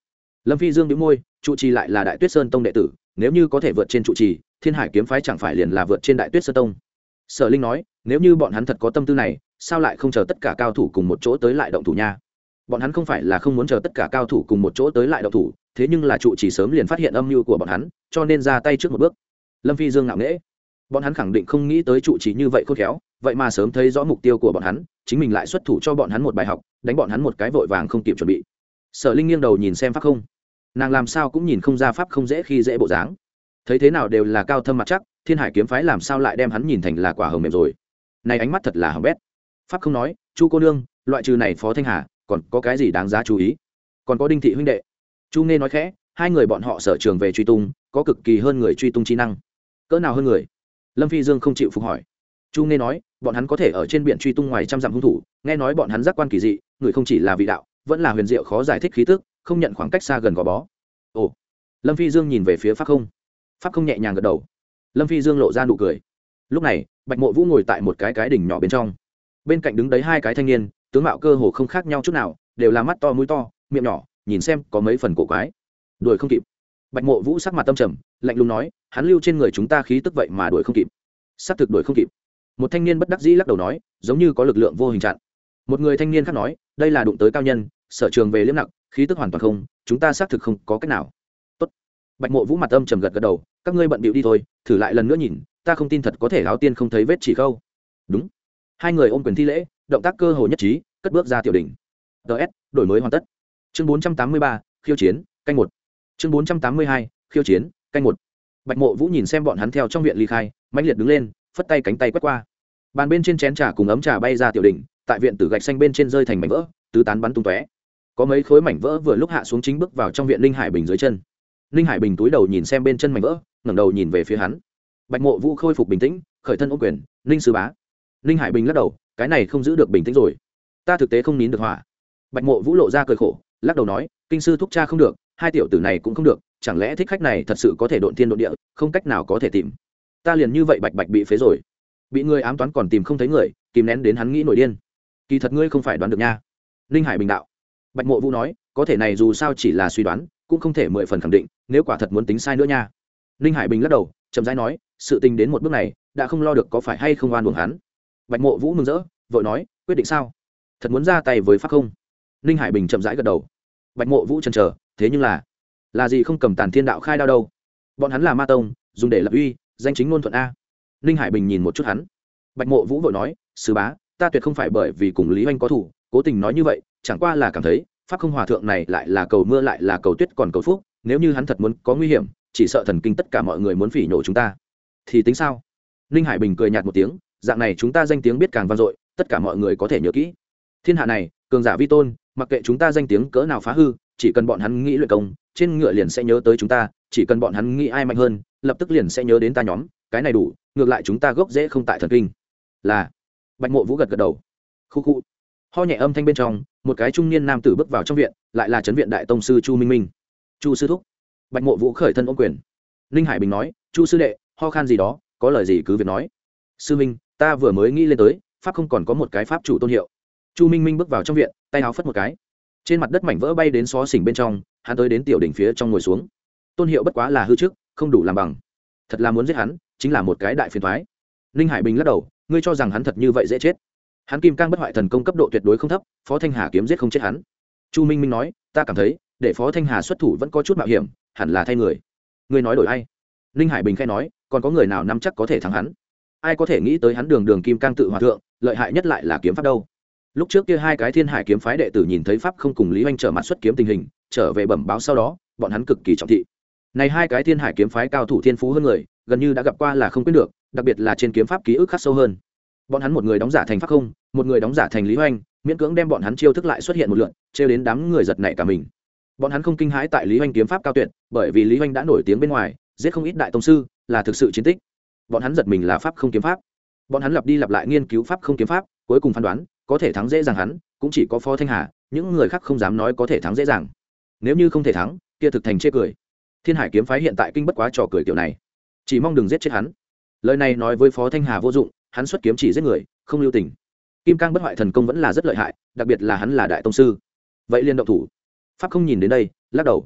Lâm Phi Dương đĩu môi, trụ trì lại là Đại Tuyết Sơn tông đệ tử, nếu như có thể vượt trên trụ trì, Thiên Hải kiếm phái chẳng phải liền là vượt trên Đại Tuyết Sơn tông. Sở Linh nói, nếu như bọn hắn thật có tâm tư này, sao lại không chờ tất cả cao thủ cùng một chỗ tới lại động thủ nha? Bọn hắn không phải là không muốn chờ tất cả cao thủ cùng một chỗ tới lại động thủ, thế nhưng là trụ trì sớm liền phát hiện âm mưu của bọn hắn, cho nên ra tay trước một bước. Lâm Phi Dương ngạo nghễ, bọn hắn khẳng định không nghĩ tới trụ trì như vậy khôn khéo, vậy mà sớm thấy rõ mục tiêu của bọn hắn, chính mình lại xuất thủ cho bọn hắn một bài học, đánh bọn hắn một cái vội vàng không kịp chuẩn bị. Sở Linh nghiêng đầu nhìn xem Pháp Không, nàng làm sao cũng nhìn không ra Pháp Không dễ khi dễ bộ dáng, thấy thế nào đều là cao thâm mặt chắc, Thiên Hải kiếm phái làm sao lại đem hắn nhìn thành là quả hồng mềm rồi. Này ánh mắt thật là hỏng bét. Pháp Không nói, chu cô nương, loại trừ này Phó Thanh Hà còn có cái gì đáng giá chú ý? Còn có Đinh thị huynh đệ. Chu Nghe nói khẽ, hai người bọn họ sở trường về truy tung, có cực kỳ hơn người truy tung trí năng. Cỡ nào hơn người? Lâm Phi Dương không chịu phục hỏi. Chu Nghe nói, bọn hắn có thể ở trên biển truy tung ngoài trăm dặm hung thủ, nghe nói bọn hắn giác quan kỳ dị, người không chỉ là vị đạo, vẫn là huyền diệu khó giải thích khí tức, không nhận khoảng cách xa gần gò bó. Ồ. Lâm Phi Dương nhìn về phía Pháp Không. Pháp Không nhẹ nhàng gật đầu. Lâm Phi Dương lộ ra nụ cười. Lúc này, Bạch Mộ Vũ ngồi tại một cái cái đỉnh nhỏ bên trong, bên cạnh đứng đấy hai cái thanh niên, tướng mạo cơ hồ không khác nhau chút nào, đều là mắt to mũi to, miệng nhỏ, nhìn xem có mấy phần cổ quái. Đuổi không kịp. Bạch Mộ Vũ sắc mặt tâm trầm, lạnh lùng nói, hắn lưu trên người chúng ta khí tức vậy mà đuổi không kịp. Sắp thực đuổi không kịp. Một thanh niên bất đắc dĩ lắc đầu nói, giống như có lực lượng vô hình chặn. Một người thanh niên khác nói, đây là đụng tới cao nhân, sở trường về liễm nặng, khí tức hoàn toàn không, chúng ta xác thực không có cách nào. Tốt. Bạch Mộ Vũ mặt âm trầm gật gật đầu, các ngươi bận bịu đi thôi, thử lại lần nữa nhìn, ta không tin thật có thể áo tiên không thấy vết chỉ khâu. Đúng. Hai người ôm quyền thi lễ, động tác cơ hồ nhất trí, cất bước ra tiểu đỉnh. ds đổi mới hoàn tất. Chương bốn trăm tám mươi ba, khiêu chiến, canh một. Chương bốn trăm tám mươi hai, khiêu chiến, canh một. Bạch Mộ Vũ nhìn xem bọn hắn theo trong viện ly khai, mãnh liệt đứng lên, phất tay cánh tay quét qua. Bàn bên trên chén trà cùng ấm trà bay ra tiểu đỉnh, tại viện tử gạch xanh bên trên rơi thành mảnh vỡ, tứ tán bắn tung tóe. Có mấy khối mảnh vỡ vừa lúc hạ xuống chính bước vào trong viện Linh Hải Bình dưới chân. Linh Hải Bình túi đầu nhìn xem bên chân mảnh vỡ, ngẩng đầu nhìn về phía hắn. Bạch Mộ Vũ khôi phục bình tĩnh, khởi thân ôm quyền, Linh sư bá. Linh Hải Bình lắc đầu, cái này không giữ được bình tĩnh rồi, ta thực tế không nín được hỏa. Bạch Mộ Vũ lộ ra cười khổ, lắc đầu nói, kinh sư thúc cha không được, hai tiểu tử này cũng không được, chẳng lẽ thích khách này thật sự có thể độn thiên độn địa, không cách nào có thể tìm. Ta liền như vậy bạch bạch bị phế rồi, bị người ám toán còn tìm không thấy người, kìm nén đến hắn nghĩ nổi điên. Kỳ thật ngươi không phải đoán được nha. Linh Hải Bình đạo. Bạch Mộ Vũ nói, có thể này dù sao chỉ là suy đoán, cũng không thể mười phần khẳng định, nếu quả thật muốn tính sai nữa nha. Linh Hải Bình lắc đầu, chậm rãi nói, sự tình đến một bước này, đã không lo được có phải hay không oan uổng hắn. Bạch Mộ Vũ mừng rỡ, vội nói, quyết định sao? Thật muốn ra tay với Pháp Không? Linh Hải Bình chậm rãi gật đầu. Bạch Mộ Vũ chần chờ, thế nhưng là, là gì không cầm Tàn Thiên đạo khai đao đâu? Bọn hắn là ma tông, dùng để lập uy, danh chính ngôn thuận a. Linh Hải Bình nhìn một chút hắn. Bạch Mộ Vũ vội nói, sư bá, ta tuyệt không phải bởi vì cùng Lý Oanh có thủ, cố tình nói như vậy, chẳng qua là cảm thấy Pháp Không hòa thượng này lại là cầu mưa lại là cầu tuyết còn cầu phúc, nếu như hắn thật muốn có nguy hiểm, chỉ sợ thần kinh tất cả mọi người muốn phỉ nhổ chúng ta, thì tính sao? Linh Hải Bình cười nhạt một tiếng, dạng này chúng ta danh tiếng biết càng vang dội, tất cả mọi người có thể nhớ kỹ. Thiên hạ này, cường giả vi tôn, mặc kệ chúng ta danh tiếng cỡ nào phá hư, chỉ cần bọn hắn nghĩ luyện công, trên ngựa liền sẽ nhớ tới chúng ta, chỉ cần bọn hắn nghĩ ai mạnh hơn, lập tức liền sẽ nhớ đến ta nhóm, cái này đủ, ngược lại chúng ta gốc rễ không tại thần kinh. Là. Bạch Mộ Vũ gật gật đầu. Khu khu. Ho nhẹ âm thanh bên trong, một cái trung niên nam tử bước vào trong viện, lại là trấn viện đại tông sư Chu Minh Minh. Chu sư thúc. Bạch Mộ Vũ khởi thân ôm quyền. Linh Hải Bình nói, Chu sư đệ, ho khan gì đó, có lời gì cứ việc nói. Sư minh, ta vừa mới nghĩ lên tới, pháp không còn có một cái pháp chủ tôn hiệu. Chu Minh Minh bước vào trong viện, tay áo phất một cái, trên mặt đất mảnh vỡ bay đến xó xỉnh bên trong, hắn tới đến tiểu đỉnh phía trong ngồi xuống. Tôn hiệu bất quá là hư trước, không đủ làm bằng. Thật là muốn giết hắn, chính là một cái đại phiền toái. Linh Hải Bình lắc đầu, ngươi cho rằng hắn thật như vậy dễ chết? Hắn kim cang bất hoại thần công cấp độ tuyệt đối không thấp, Phó Thanh Hà kiếm giết không chết hắn. Chu Minh Minh nói, ta cảm thấy, để Phó Thanh Hà xuất thủ vẫn có chút mạo hiểm, hẳn là thay người. Ngươi nói đổi ai? Linh Hải Bình khẽ nói, còn có người nào nắm chắc có thể thắng hắn? Ai có thể nghĩ tới hắn đường đường kim cang tự hòa thượng, lợi hại nhất lại là kiếm pháp đâu? Lúc trước kia hai cái Thiên Hải kiếm phái đệ tử nhìn thấy pháp không cùng Lý Oanh trở mặt xuất kiếm tình hình, trở về bẩm báo sau đó, bọn hắn cực kỳ trọng thị. Này hai cái Thiên Hải kiếm phái cao thủ thiên phú hơn người, gần như đã gặp qua là không quên được, đặc biệt là trên kiếm pháp ký ức khắc sâu hơn. Bọn hắn một người đóng giả thành pháp không, một người đóng giả thành Lý Oanh, miễn cưỡng đem bọn hắn chiêu thức lại xuất hiện một lượt, trêu đến đám người giật nảy cả mình. Bọn hắn không kinh hãi tại Lý Oanh kiếm pháp cao tuyệt, bởi vì Lý Oanh đã nổi tiếng bên ngoài, giết không ít đại tông sư, là thực sự chiến tích. Bọn hắn giật mình là pháp không kiếm pháp. Bọn hắn lặp đi lặp lại nghiên cứu pháp không kiếm pháp, cuối cùng phán đoán, có thể thắng dễ dàng hắn, cũng chỉ có Phó Thanh Hà, những người khác không dám nói có thể thắng dễ dàng. Nếu như không thể thắng, kia thực thành chê cười. Thiên Hải kiếm phái hiện tại kinh bất quá trò cười kiểu này, chỉ mong đừng giết chết hắn. Lời này nói với Phó Thanh Hà vô dụng, hắn xuất kiếm chỉ giết người, không lưu tình. Kim cang bất hoại thần công vẫn là rất lợi hại, đặc biệt là hắn là đại tông sư. Vậy liên động thủ. Pháp không nhìn đến đây, lắc đầu.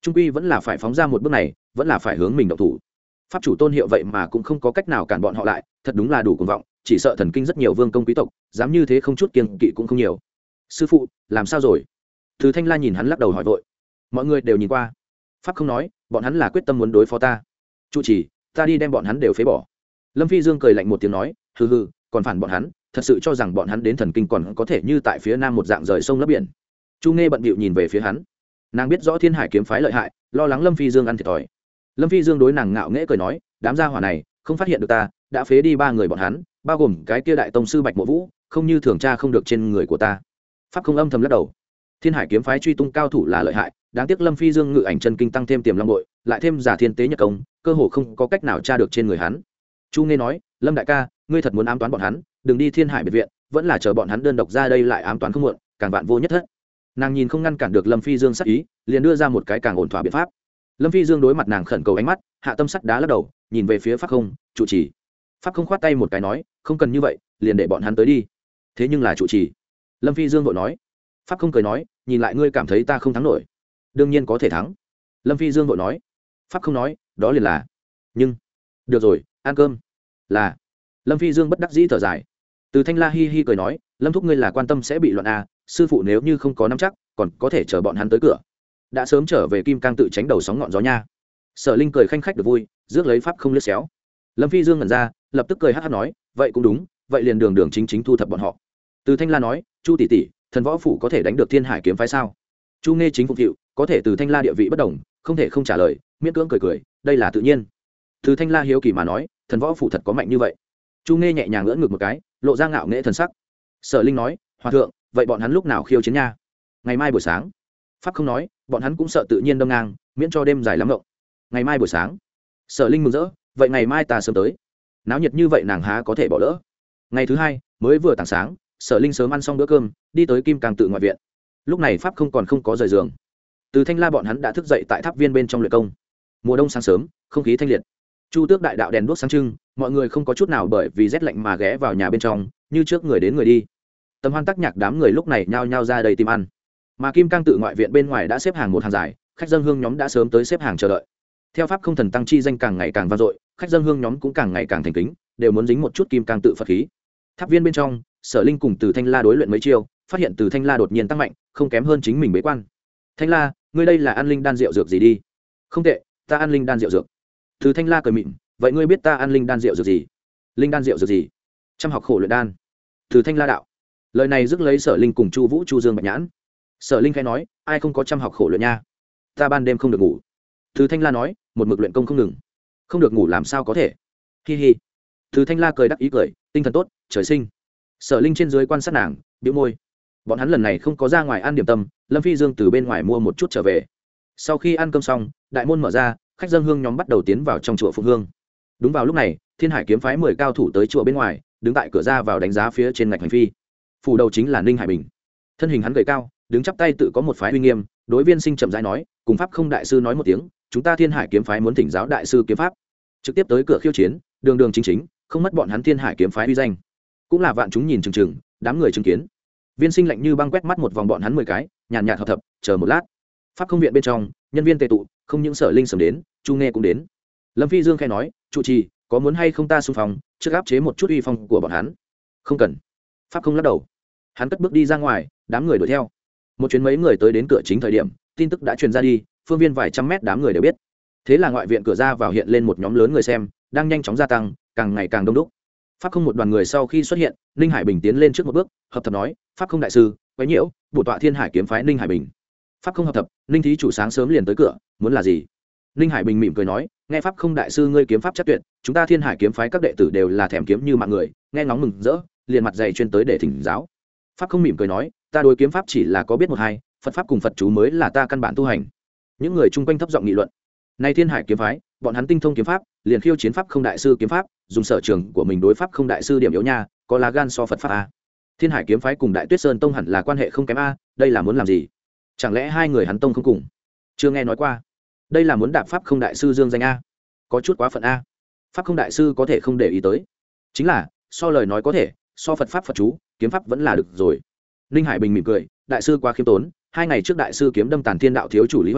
trung quy vẫn là phải phóng ra một bước này, vẫn là phải hướng mình động thủ. Pháp chủ tôn hiệu vậy mà cũng không có cách nào cản bọn họ lại, thật đúng là đủ cuồng vọng, chỉ sợ thần kinh rất nhiều vương công quý tộc dám như thế không chút kiêng kỵ cũng không nhiều. Sư phụ làm sao rồi? Từ Thanh La nhìn hắn lắc đầu hỏi vội. Mọi người đều nhìn qua. Pháp không nói, bọn hắn là quyết tâm muốn đối phó ta. Trụ trì, ta đi đem bọn hắn đều phế bỏ. Lâm Phi Dương cười lạnh một tiếng nói, hừ hừ, còn phản bọn hắn, thật sự cho rằng bọn hắn đến thần kinh còn có thể như tại phía nam một dạng rời sông lấp biển. Chu Nghe bận bịu nhìn về phía hắn, nàng biết rõ Thiên Hải kiếm phái lợi hại, lo lắng Lâm Phi Dương ăn thiệt thòi. Lâm Phi Dương đối nàng ngạo nghễ cười nói, đám gia hỏa này không phát hiện được ta đã phế đi ba người bọn hắn, bao gồm cái kia đại tông sư Bạch Mộ Vũ, không như thường tra không được trên người của ta. Pháp không âm thầm lắc đầu. Thiên Hải kiếm phái truy tung cao thủ là lợi hại, đáng tiếc Lâm Phi Dương ngự ảnh chân kinh tăng thêm tiềm long bội, lại thêm giả thiên tế nhật công, cơ hồ không có cách nào tra được trên người hắn. Chu Nghe nói, Lâm đại ca, ngươi thật muốn ám toán bọn hắn, đừng đi Thiên Hải biệt viện, vẫn là chờ bọn hắn đơn độc ra đây lại ám toán không muộn, càng vạn vô nhất thất. Nàng nhìn không ngăn cản được Lâm Phi Dương sát ý, liền đưa ra một cái càng ổn thỏa biện pháp. Lâm Phi Dương đối mặt nàng khẩn cầu ánh mắt, hạ tâm sắt đá lắc đầu, nhìn về phía Pháp Không, trụ trì. Pháp Không khoát tay một cái nói, không cần như vậy, liền để bọn hắn tới đi. Thế nhưng là trụ trì. Lâm Phi Dương vội nói. Pháp Không cười nói, nhìn lại ngươi cảm thấy ta không thắng nổi. Đương nhiên có thể thắng. Lâm Phi Dương vội nói. Pháp Không nói, đó liền là. Nhưng, được rồi, ăn cơm. Là. Lâm Phi Dương bất đắc dĩ thở dài. Từ Thanh La hi hi cười nói, Lâm thúc ngươi là quan tâm sẽ bị loạn à, sư phụ nếu như không có nắm chắc, còn có thể chờ bọn hắn tới cửa. Đã sớm trở về Kim Cang tự tránh đầu sóng ngọn gió nha. Sở Linh cười khanh khách được vui, rước lấy Pháp Không liếc xéo. Lâm Phi Dương ngẩn ra, lập tức cười hắc hắc nói, vậy cũng đúng, vậy liền đường đường chính chính thu thập bọn họ. Từ Thanh La nói, Chu tỷ tỷ, thần võ phủ có thể đánh được Thiên Hải kiếm phái sao? Chu Nghe chính phục vụ, có thể từ Thanh La địa vị bất đồng, không thể không trả lời, miễn cưỡng cười cười, đây là tự nhiên. Từ Thanh La hiếu kỳ mà nói, thần võ phủ thật có mạnh như vậy? Chu Nghe nhẹ nhàng ngỡ ngực một cái, lộ ra ngạo nghễ thần sắc. Sở Linh nói, hòa thượng, vậy bọn hắn lúc nào khiêu chiến nha? Ngày mai buổi sáng. Pháp Không nói, bọn hắn cũng sợ tự nhiên đâm ngang, miễn cho đêm dài lắm ngộng. Ngày mai buổi sáng. Sở Linh mừng rỡ, vậy ngày mai ta sớm tới. Náo nhiệt như vậy nàng há có thể bỏ lỡ. Ngày thứ hai, mới vừa tảng sáng, Sở Linh sớm ăn xong bữa cơm, đi tới Kim Cang tự ngoại viện. Lúc này Pháp Không còn không có rời giường. Từ Thanh La bọn hắn đã thức dậy tại tháp viên bên trong luyện công. Mùa đông sáng sớm, không khí thanh liệt. Chu Tước đại đạo đèn đuốc sáng trưng, mọi người không có chút nào bởi vì rét lạnh mà ghé vào nhà bên trong, như trước người đến người đi. Tầm Hoan Tắc Nhạc đám người lúc này nhao nhao ra đây tìm ăn. Mà Kim Cang tự ngoại viện bên ngoài đã xếp hàng một hàng dài, khách dân hương nhóm đã sớm tới xếp hàng chờ đợi. Theo pháp không thần tăng chi danh càng ngày càng vang dội, khách dân hương nhóm cũng càng ngày càng thành kính, đều muốn dính một chút Kim Cang tự Phật khí. Tháp viên bên trong, Sở Linh cùng Từ Thanh La đối luyện mấy chiêu, phát hiện Từ Thanh La đột nhiên tăng mạnh, không kém hơn chính mình bế quan. Thanh La, ngươi đây là ăn linh đan rượu dược gì đi? Không tệ, ta ăn linh đan rượu dược. Từ Thanh La cười mịn, vậy ngươi biết ta ăn linh đan rượu dược gì? Linh đan rượu dược gì? Trăm học khổ luyện đan. Từ Thanh La đạo. Lời này rước lấy Sở Linh cùng Chu Vũ, Chu Dương Bạch Nhãn. Sở Linh khẽ nói, ai không có trăm học khổ luyện nha? Ta ban đêm không được ngủ. Từ Thanh La nói, một mực luyện công không ngừng, không được ngủ làm sao có thể? Hi hi. Từ Thanh La cười đắc ý cười, tinh thần tốt, trời sinh. Sở Linh trên dưới quan sát nàng, bĩu môi. Bọn hắn lần này không có ra ngoài ăn điểm tâm, Lâm Phi Dương từ bên ngoài mua một chút trở về. Sau khi ăn cơm xong, đại môn mở ra, khách dân hương nhóm bắt đầu tiến vào trong chùa Phụng Hương. Đúng vào lúc này, Thiên Hải kiếm phái mười cao thủ tới chùa bên ngoài, đứng tại cửa ra vào đánh giá phía trên ngạch hành phi. Phủ đầu chính là Ninh Hải Bình. Thân hình hắn gầy cao, đứng chắp tay tự có một phái uy nghiêm, đối Viên Sinh chậm rãi nói, cùng pháp không đại sư nói một tiếng, chúng ta Thiên Hải kiếm phái muốn thỉnh giáo đại sư kiếm pháp. Trực tiếp tới cửa khiêu chiến, đường đường chính chính, không mất bọn hắn Thiên Hải kiếm phái uy danh. Cũng là vạn chúng nhìn chừng chừng, đám người chứng kiến. Viên Sinh lạnh như băng quét mắt một vòng bọn hắn mười cái, nhàn nhạt hợp thập, chờ một lát. Pháp không viện bên trong, nhân viên tề tụ, không những Sở Linh sớm đến, Chu Nghe cũng đến. Lâm Phi Dương khẽ nói, trụ trì, có muốn hay không ta xung phong, trước áp chế một chút uy phong của bọn hắn? Không cần. Pháp không lắc đầu. Hắn cất bước đi ra ngoài, đám người đuổi theo. Một chuyến mấy người tới đến cửa chính thời điểm, tin tức đã truyền ra đi, phương viên vài trăm mét đám người đều biết. Thế là ngoại viện cửa ra vào hiện lên một nhóm lớn người xem, đang nhanh chóng gia tăng, càng ngày càng đông đúc. Pháp không một đoàn người sau khi xuất hiện, Ninh Hải Bình tiến lên trước một bước, hợp thập nói, pháp không đại sư, quấy nhiễu, bổ tọa Thiên Hải kiếm phái Ninh Hải Bình. Pháp không hợp thập, Ninh thí chủ sáng sớm liền tới cửa, muốn là gì? Ninh Hải Bình mỉm cười nói, nghe pháp không đại sư ngươi kiếm pháp chắc tuyệt, chúng ta Thiên Hải kiếm phái các đệ tử đều là thèm kiếm như mạng người, nghe ngóng mừng rỡ, liền mặt dày chuyên tới để thỉnh giáo. Pháp không mỉm cười nói, ta đối kiếm pháp chỉ là có biết một hai, Phật pháp cùng Phật chú mới là ta căn bản tu hành. Những người chung quanh thấp giọng nghị luận. Nay Thiên Hải kiếm phái, bọn hắn tinh thông kiếm pháp, liền khiêu chiến pháp không đại sư kiếm pháp, dùng sở trường của mình đối pháp không đại sư điểm yếu nha, có lá gan so Phật pháp a. Thiên Hải kiếm phái cùng Đại Tuyết Sơn tông hẳn là quan hệ không kém a, đây là muốn làm gì? Chẳng lẽ hai người hắn tông không cùng? Chưa nghe nói qua. Đây là muốn đạp pháp không đại sư dương danh a, có chút quá phận a. Pháp không đại sư có thể không để ý tới. Chính là, so lời nói có thể, so Phật pháp Phật chú, kiếm pháp vẫn là được rồi. Ninh Hải Bình mỉm cười, đại sư quá khiêm tốn, hai ngày trước đại sư kiếm đâm Tàn Thiên đạo thiếu chủ Lý Hoành,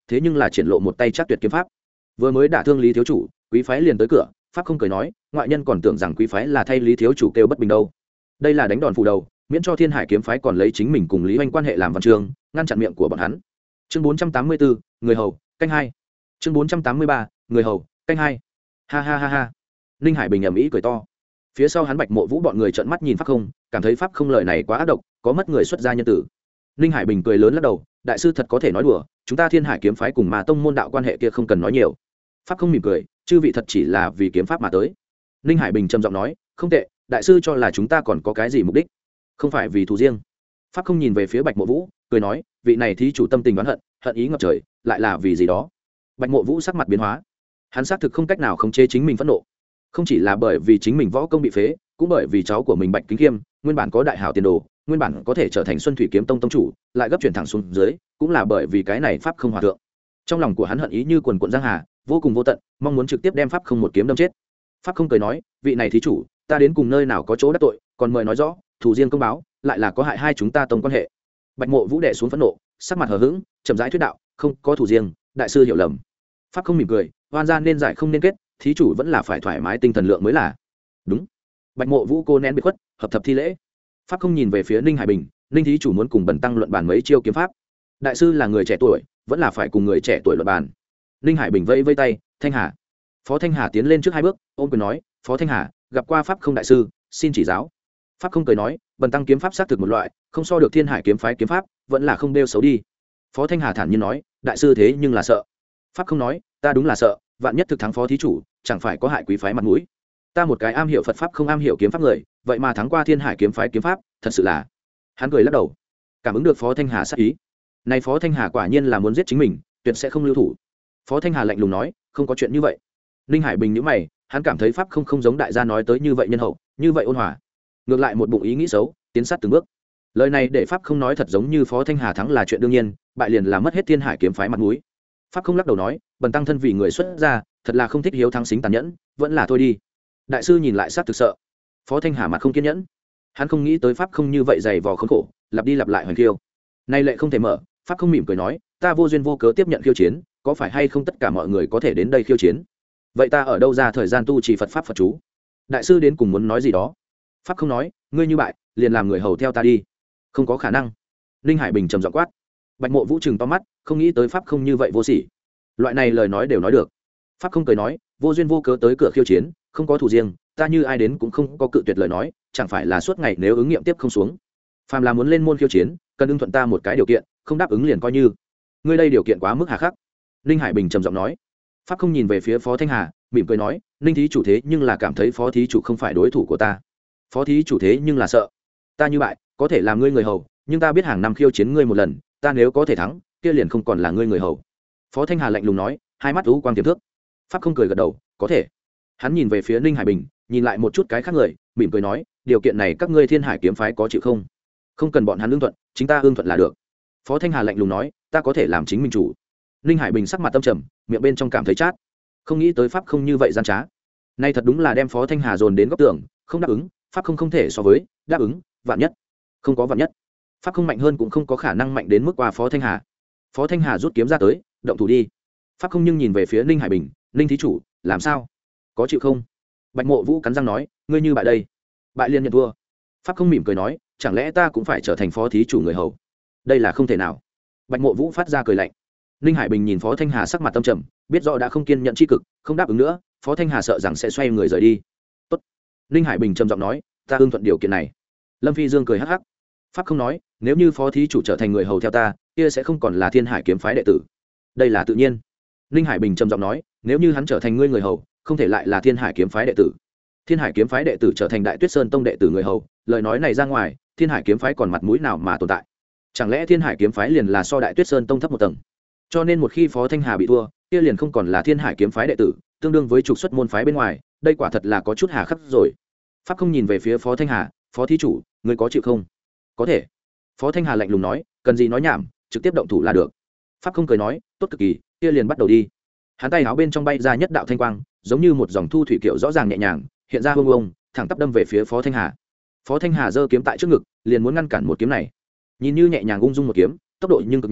thế nhưng là triển lộ một tay chắc tuyệt kiếm pháp. Vừa mới đả thương Lý thiếu chủ, quý phái liền tới cửa. Pháp không cười nói, ngoại nhân còn tưởng rằng quý phái là thay Lý thiếu chủ kêu bất bình đâu. Đây là đánh đòn phủ đầu, miễn cho Thiên Hải kiếm phái còn lấy chính mình cùng Lý Hoành quan hệ làm văn chương, ngăn chặn miệng của bọn hắn. Chương bốn trăm tám mươi bốn, người hầu, canh hai. Chương bốn trăm tám mươi ba, người hầu, canh hai. Ha ha ha ha. Ninh Hải Bình ầm ĩ cười to. Phía sau hắn Bạch Mộ Vũ bọn người trợn mắt nhìn Pháp không, cảm thấy Pháp không lời này quá ác độc, có mất người xuất gia nhân tử. Ninh Hải Bình cười lớn lắc đầu, đại sư thật có thể nói đùa, chúng ta Thiên Hải kiếm phái cùng mà tông môn đạo quan hệ kia không cần nói nhiều. Pháp không mỉm cười, chư vị thật chỉ là vì kiếm pháp mà tới. Ninh Hải Bình trầm giọng nói, không tệ, đại sư cho là chúng ta còn có cái gì mục đích? Không phải vì thù riêng. Pháp không nhìn về phía Bạch Mộ Vũ, cười nói, vị này thí chủ tâm tình oán hận, hận ý ngập trời, lại là vì gì đó? Bạch Mộ Vũ sắc mặt biến hóa, hắn xác thực không cách nào khống chế chính mình phẫn nộ, không chỉ là bởi vì chính mình võ công bị phế, cũng bởi vì cháu của mình Bạch Kính Khiêm nguyên bản có đại hảo tiền đồ, nguyên bản có thể trở thành Xuân Thủy kiếm tông tông chủ, lại gấp chuyển thẳng xuống dưới, cũng là bởi vì cái này pháp không hòa thượng. Trong lòng của hắn hận ý như quần quần giang hà, vô cùng vô tận, mong muốn trực tiếp đem pháp không một kiếm đâm chết. Pháp không cười nói, vị này thí chủ, ta đến cùng nơi nào có chỗ đắc tội, còn mời nói rõ, thù riêng công báo, lại là có hại hai chúng ta tông quan hệ. Bạch Mộ Vũ đệ xuống phẫn nộ, sắc mặt hờ hững, chậm rãi thuyết đạo, không có thù riêng, đại sư hiểu lầm. Pháp không mỉm cười, oan gia nên giải không nên kết, thí chủ vẫn là phải thoải mái tinh thần lượng mới là. Đúng. Bạch Mộ Vũ cô nén bị khuất, hợp thập thi lễ. Pháp không nhìn về phía Ninh Hải Bình, Ninh thí chủ muốn cùng bần tăng luận bàn mấy chiêu kiếm pháp. Đại sư là người trẻ tuổi, vẫn là phải cùng người trẻ tuổi luận bàn. Ninh Hải Bình vẫy vẫy tay, Thanh Hà. Phó Thanh Hà tiến lên trước hai bước, ôm quyền nói, Phó Thanh Hà, gặp qua pháp không đại sư, xin chỉ giáo. Pháp không cười nói, bần tăng kiếm pháp xác thực một loại, không so được Thiên Hải kiếm phái kiếm pháp, vẫn là không đeo xấu đi. Phó Thanh Hà thản nhiên nói, đại sư thế nhưng là sợ. Pháp không nói, ta đúng là sợ, vạn nhất thực thắng phó thí chủ, chẳng phải có hại quý phái mặt mũi. Ta một cái am hiểu Phật pháp không am hiểu kiếm pháp người, vậy mà thắng qua Thiên Hải kiếm phái kiếm pháp, thật sự là. Hắn cười lắc đầu, cảm ứng được Phó Thanh Hà sát ý. Này Phó Thanh Hà quả nhiên là muốn giết chính mình, tuyệt sẽ không lưu thủ. Phó Thanh Hà lạnh lùng nói, không có chuyện như vậy. Ninh Hải Bình nhíu mày, hắn cảm thấy pháp không không giống đại gia nói tới như vậy nhân hậu, như vậy ôn hòa. Ngược lại một bụng ý nghĩ xấu, tiến sát từng bước. Lời này để pháp không nói thật giống như Phó Thanh Hà thắng là chuyện đương nhiên, bại liền là mất hết Thiên Hải kiếm phái mặt mũi. Pháp không lắc đầu nói, bần tăng thân vì người xuất gia, thật là không thích hiếu thắng xính tàn nhẫn, vẫn là thôi đi. Đại sư nhìn lại sát thực sợ. Phó Thanh Hà mặt không kiên nhẫn, hắn không nghĩ tới pháp không như vậy dày vò khốn khổ, lặp đi lặp lại hoành khiêu. Nay lệ không thể mở, pháp không mỉm cười nói, ta vô duyên vô cớ tiếp nhận khiêu chiến, có phải hay không tất cả mọi người có thể đến đây khiêu chiến? Vậy ta ở đâu ra thời gian tu trì Phật pháp Phật chú? Đại sư đến cùng muốn nói gì đó? Pháp không nói, ngươi như bại, liền làm người hầu theo ta đi. Không có khả năng. Ninh Hải Bình trầm giọng quát. Bạch Mộ Vũ trừng to mắt, không nghĩ tới pháp không như vậy vô sỉ. Loại này lời nói đều nói được. Pháp không cười nói, vô duyên vô cớ tới cửa khiêu chiến, không có thủ riêng, ta như ai đến cũng không có cự tuyệt lời nói, chẳng phải là suốt ngày nếu ứng nghiệm tiếp không xuống. Phàm là muốn lên môn khiêu chiến, cần ưng thuận ta một cái điều kiện, không đáp ứng liền coi như. Ngươi đây điều kiện quá mức hà khắc. Ninh Hải Bình trầm giọng nói. Pháp không nhìn về phía Phó Thanh Hà, mỉm cười nói, Ninh thí chủ thế nhưng là cảm thấy Phó thí chủ không phải đối thủ của ta. Phó thí chủ thế nhưng là sợ. Ta như bại, có thể làm ngươi người hầu, nhưng ta biết hàng năm khiêu chiến ngươi một lần, ta nếu có thể thắng, kia liền không còn là ngươi người hầu. Phó Thanh Hà lạnh lùng nói, hai mắt u quang tiềm thước. Pháp không cười gật đầu, có thể. Hắn nhìn về phía Ninh Hải Bình, nhìn lại một chút cái khác người, mỉm cười nói, điều kiện này các ngươi Thiên Hải kiếm phái có chịu không? Không cần bọn hắn ưng thuận, chính ta ưng thuận là được. Phó Thanh Hà lạnh lùng nói, ta có thể làm chính mình chủ. Ninh Hải Bình sắc mặt tâm trầm, miệng bên trong cảm thấy chát, không nghĩ tới pháp không như vậy gian trá. Nay thật đúng là đem Phó Thanh Hà dồn đến góc tường, không đáp ứng, pháp không không thể so với, đáp ứng, vạn nhất. Không có vạn nhất. Pháp không mạnh hơn cũng không có khả năng mạnh đến mức qua Phó Thanh Hà. Phó Thanh Hà rút kiếm ra tới, động thủ đi. Pháp không nhưng nhìn về phía Ninh Hải Bình, Ninh thí chủ, làm sao? Có chịu không? Bạch Mộ Vũ cắn răng nói, ngươi như bại đây, bại liền nhận thua. Pháp không mỉm cười nói, chẳng lẽ ta cũng phải trở thành phó thí chủ người hầu? Đây là không thể nào. Bạch Mộ Vũ phát ra cười lạnh. Ninh Hải Bình nhìn Phó Thanh Hà sắc mặt tâm trầm, biết rõ đã không kiên nhẫn chi cực, không đáp ứng nữa, Phó Thanh Hà sợ rằng sẽ xoay người rời đi. Tốt. Ninh Hải Bình trầm giọng nói, ta ưng thuận điều kiện này. Lâm Phi Dương cười hắc hắc. Pháp không nói, nếu như phó thí chủ trở thành người hầu theo ta, kia sẽ không còn là Thiên Hải kiếm phái đệ tử. Đây là tự nhiên. Ninh Hải Bình trầm giọng nói, nếu như hắn trở thành ngươi người hầu, không thể lại là Thiên Hải kiếm phái đệ tử. Thiên Hải kiếm phái đệ tử trở thành Đại Tuyết Sơn tông đệ tử người hầu, lời nói này ra ngoài, Thiên Hải kiếm phái còn mặt mũi nào mà tồn tại? Chẳng lẽ Thiên Hải kiếm phái liền là so Đại Tuyết Sơn tông thấp một tầng? Cho nên một khi Phó Thanh Hà bị thua, kia liền không còn là Thiên Hải kiếm phái đệ tử, tương đương với trục xuất môn phái bên ngoài, đây quả thật là có chút hà khắc rồi. Pháp không nhìn về phía Phó Thanh Hà, phó thí chủ, ngươi có chịu không? Có thể. Phó Thanh Hà lạnh lùng nói, cần gì nói nhảm, trực tiếp động thủ là được. Pháp không cười nói, tốt cực kỳ, kia liền bắt đầu đi. Hắn tay áo bên trong bay ra nhất đạo thanh quang, giống như một dòng thu thủy kiểu rõ ràng nhẹ nhàng, hiện ra hung hung, thẳng tắp đâm về phía Phó Thanh Hà. Phó Thanh Hà giơ kiếm tại trước ngực, liền muốn ngăn cản một kiếm này. Nhìn như nhẹ nhàng ung dung một kiếm, tốc độ nhưng cực nhanh,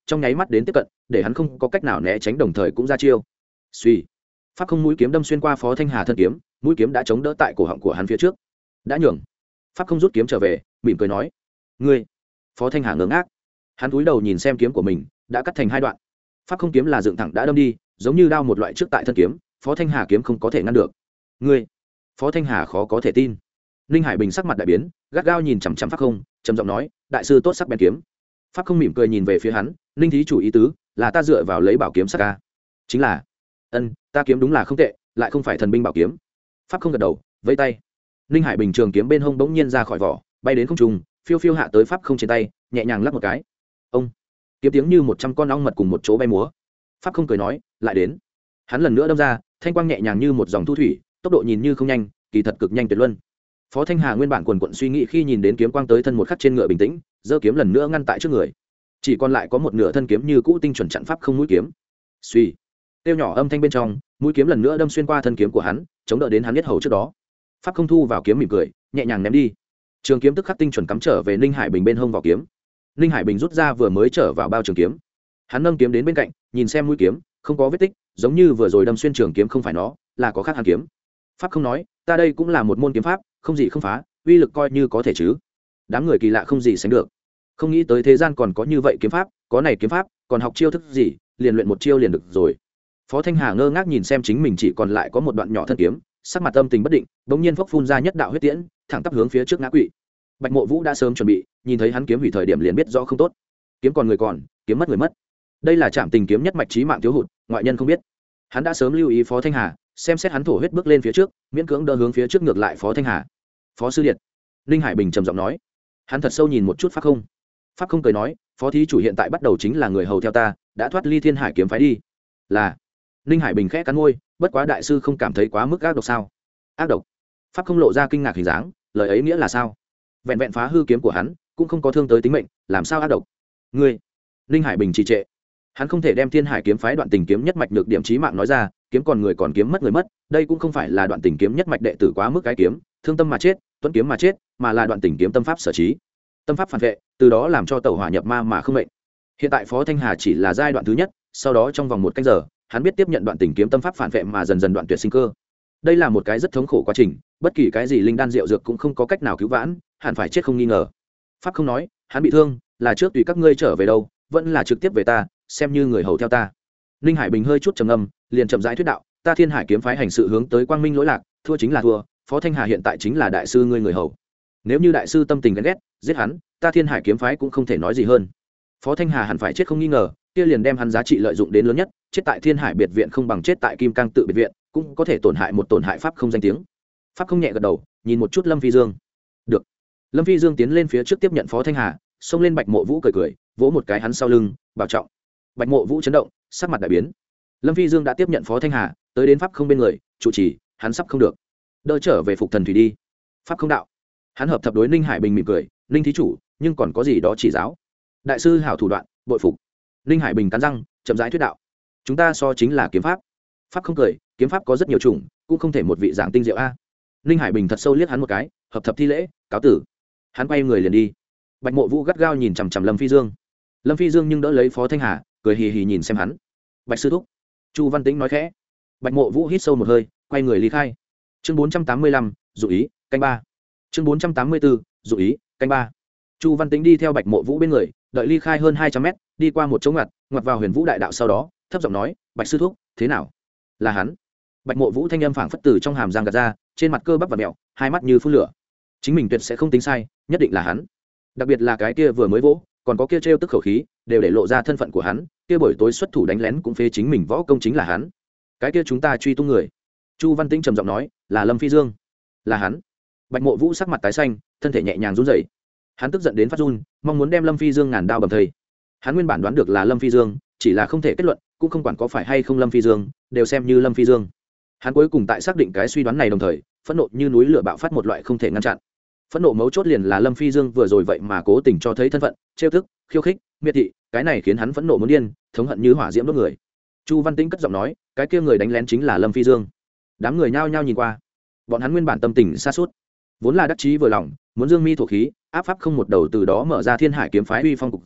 trong nháy mắt đến tiếp cận để hắn không có cách nào né tránh, đồng thời cũng ra chiêu. Suy, pháp không mũi kiếm đâm xuyên qua Phó Thanh Hà thân kiếm, mũi kiếm đã chống đỡ tại cổ họng của hắn phía trước. Đã nhường. Pháp không rút kiếm trở về, mỉm cười nói: "Ngươi." Phó Thanh Hà ngớ ngác, hắn cúi đầu nhìn xem kiếm của mình đã cắt thành hai đoạn. Pháp không kiếm là dựng thẳng đã đâm đi, giống như đao một loại trước tại thân kiếm, Phó Thanh Hà kiếm không có thể ngăn được. "Ngươi?" Phó Thanh Hà khó có thể tin. Ninh Hải Bình sắc mặt đại biến, gắt gao nhìn chằm chằm Pháp không, trầm giọng nói: "Đại sư tốt sắc bén kiếm." Pháp không mỉm cười nhìn về phía hắn: "Ninh thí chủ ý tứ là ta dựa vào lấy bảo kiếm sắc ca?" "Chính là." "Ân, ta kiếm đúng là không tệ, lại không phải thần binh bảo kiếm." Pháp không gật đầu, vẫy tay. Ninh Hải Bình trường kiếm bên hông bỗng nhiên ra khỏi vỏ, bay đến không trung, phiêu phiêu hạ tới Pháp không trên tay, nhẹ nhàng lắc một cái. Ông, kiếm tiếng như một trăm con ong mật cùng một chỗ bay múa. Pháp không cười nói: "Lại đến." Hắn lần nữa đâm ra, thanh quang nhẹ nhàng như một dòng thu thủy, tốc độ nhìn như không nhanh, kỳ thật cực nhanh tuyệt luân. Phó Thanh Hà nguyên bản quần quận suy nghĩ khi nhìn đến kiếm quang tới thân một khắc trên ngựa bình tĩnh, giơ kiếm lần nữa ngăn tại trước người. Chỉ còn lại có một nửa thân kiếm như cũ tinh chuẩn chặn Pháp không mũi kiếm. Suy, tiêu nhỏ âm thanh bên trong, mũi kiếm lần nữa đâm xuyên qua thân kiếm của hắn, chống đỡ đến hắn biết hầu trước đó. Pháp không thu vào kiếm mỉm cười, nhẹ nhàng ném đi. Trường kiếm tức khắc tinh chuẩn cắm trở về Ninh Hải Bình bên hông vào kiếm. Ninh Hải Bình rút ra vừa mới trở vào bao trường kiếm, hắn nâng kiếm đến bên cạnh, nhìn xem mũi kiếm, không có vết tích, giống như vừa rồi đâm xuyên trường kiếm không phải nó, là có khác hàn kiếm. Pháp không nói: "Ta đây cũng là một môn kiếm pháp, không gì không phá, uy lực coi như có thể chứ." Đám người kỳ lạ không gì sánh được, không nghĩ tới thế gian còn có như vậy kiếm pháp, có này kiếm pháp, còn học chiêu thức gì, liền luyện một chiêu liền được rồi. Phó Thanh Hà ngơ ngác nhìn xem chính mình chỉ còn lại có một đoạn nhỏ thân kiếm, sắc mặt âm tình bất định, bỗng nhiên phốc phun ra nhất đạo huyết tiễn, thẳng tắp hướng phía trước ngã quỵ. Bạch Mộ Vũ đã sớm chuẩn bị, nhìn thấy hắn kiếm hủy thời điểm liền biết rõ không tốt. Kiếm còn người còn, kiếm mất người mất. Đây là trảm tình kiếm nhất mạch chí mạng thiếu hụt, ngoại nhân không biết. Hắn đã sớm lưu ý Phó Thanh Hà, xem xét hắn thổ huyết bước lên phía trước, miễn cưỡng đỡ hướng phía trước ngược lại Phó Thanh Hà. "Phó sư điện." Ninh Hải Bình trầm giọng nói. Hắn thật sâu nhìn một chút Pháp không. Pháp không cười nói: "Phó thí chủ hiện tại bắt đầu chính là người hầu theo ta, đã thoát ly Thiên Hải kiếm phái đi." "Là." Ninh Hải Bình khẽ cắn môi, bất quá đại sư không cảm thấy quá mức ác độc sao? "Ác độc?" Pháp không lộ ra kinh ngạc hình dáng, lời ấy nghĩa là sao? Vẹn vẹn phá hư kiếm của hắn, cũng không có thương tới tính mệnh, làm sao ác độc? "Ngươi." Ninh Hải Bình trì trệ. Hắn không thể đem Thiên Hải kiếm phái Đoạn Tình kiếm nhất mạch được điểm chí mạng nói ra, kiếm còn người còn kiếm mất người mất, đây cũng không phải là Đoạn Tình kiếm nhất mạch đệ tử quá mức cái kiếm, thương tâm mà chết, tuấn kiếm mà chết, mà là Đoạn Tình kiếm tâm pháp sở trí. Tâm pháp phản vệ, từ đó làm cho tẩu hỏa nhập ma mà không mệnh. Hiện tại Phó Thanh Hà chỉ là giai đoạn thứ nhất, sau đó trong vòng một canh giờ, hắn biết tiếp nhận Đoạn Tình kiếm tâm pháp phản vệ mà dần dần đoạn tuyệt sinh cơ. Đây là một cái rất thống khổ quá trình, bất kỳ cái gì linh đan rượu dược cũng không có cách nào cứu vãn, hẳn phải chết không nghi ngờ. Pháp không nói: "Hắn bị thương, là trước tùy các ngươi trở về đâu, vẫn là trực tiếp về ta, xem như người hầu theo ta." Ninh Hải Bình hơi chút trầm ngâm, liền chậm rãi thuyết đạo: "Ta Thiên Hải kiếm phái hành sự hướng tới quang minh lỗi lạc, thua chính là thua, Phó Thanh Hà hiện tại chính là đại sư ngươi người hầu. Nếu như đại sư tâm tình ghen ghét, giết hắn, ta Thiên Hải kiếm phái cũng không thể nói gì hơn. Phó Thanh Hà hẳn phải chết không nghi ngờ, kia liền đem hắn giá trị lợi dụng đến lớn nhất, chết tại Thiên Hải biệt viện không bằng chết tại Kim Cang tự biệt viện, cũng có thể tổn hại một tổn hại pháp không danh tiếng." Pháp không nhẹ gật đầu, nhìn một chút Lâm Phi Dương. "Được." Lâm Phi Dương tiến lên phía trước tiếp nhận Phó Thanh Hà, xông lên Bạch Mộ Vũ cười cười, vỗ một cái hắn sau lưng, bảo trọng. Bạch Mộ Vũ chấn động, sắc mặt đại biến. Lâm Phi Dương đã tiếp nhận Phó Thanh Hà, tới đến Pháp không bên người, trụ trì, hắn sắp không được, đỡ trở về Phục Thần Thủy đi. Pháp không đạo. Hắn hợp thập đối Ninh Hải Bình mỉm cười: "Ninh thí chủ, nhưng còn có gì đó chỉ giáo?" "Đại sư hảo thủ đoạn, bội phục." Ninh Hải Bình cắn răng, chậm rãi thuyết đạo: "Chúng ta so chính là kiếm pháp." Pháp không cười: "Kiếm pháp có rất nhiều chủng, cũng không thể một vị giảng tinh diệu a." Ninh Hải Bình thật sâu liếc hắn một cái, hợp thập thi lễ, cáo tử. Hắn quay người liền đi. Bạch Mộ Vũ gắt gao nhìn chằm chằm Lâm Phi Dương. Lâm Phi Dương nhưng đỡ lấy Phó Thanh Hà, cười hì hì nhìn xem hắn. "Bạch sư thúc." Chu Văn Tĩnh nói khẽ. Bạch Mộ Vũ hít sâu một hơi, quay người ly khai. Chương bốn trăm tám mươi lăm, dụ ý, canh ba. Chương bốn trăm tám mươi bốn, dụ ý, canh ba. Chu Văn Tĩnh đi theo Bạch Mộ Vũ bên người, đợi ly khai hơn hai trăm mét, đi qua một chỗ ngặt, ngoặt vào Huyền Vũ đại đạo sau đó, thấp giọng nói: "Bạch sư thúc, thế nào?" "Là hắn." Bạch Mộ Vũ thanh âm phảng phất từ trong hàm răng gạt ra, trên mặt cơ bắp và mèo, hai mắt như phun lửa. Chính mình tuyệt sẽ không tính sai, nhất định là hắn. Đặc biệt là cái kia vừa mới vỗ, còn có kia trêu tức khẩu khí, đều để lộ ra thân phận của hắn, kia buổi tối xuất thủ đánh lén cũng phế chính mình võ công chính là hắn. Cái kia chúng ta truy tung người. Chu Văn Tĩnh trầm giọng nói: "Là Lâm Phi Dương." "Là hắn." Bạch Mộ Vũ sắc mặt tái xanh, thân thể nhẹ nhàng run rẩy. Hắn tức giận đến phát run, mong muốn đem Lâm Phi Dương ngàn đao bầm thây. Hắn nguyên bản đoán được là Lâm Phi Dương, chỉ là không thể kết luận, cũng không quản có phải hay không Lâm Phi Dương, đều xem như Lâm Phi Dương. Hắn cuối cùng tại xác định cái suy đoán này đồng thời, phẫn nộ như núi lửa bạo phát một loại không thể ngăn chặn. Phẫn nộ mấu chốt liền là Lâm Phi Dương vừa rồi vậy mà cố tình cho thấy thân phận, trêu thức, khiêu khích, miệt thị, cái này khiến hắn phẫn nộ muốn điên, thống hận như hỏa diễm đốt người. Chu Văn Tĩnh cất giọng nói: "Cái kia người đánh lén chính là Lâm Phi Dương." Đám người nhao nhao nhìn qua. Bọn hắn nguyên bản tâm tình xa suốt, vốn là đắc chí vừa lòng, muốn dương mi thổ khí, áp pháp không một đầu từ đó mở ra Thiên Hải kiếm phái uy phong cục diện,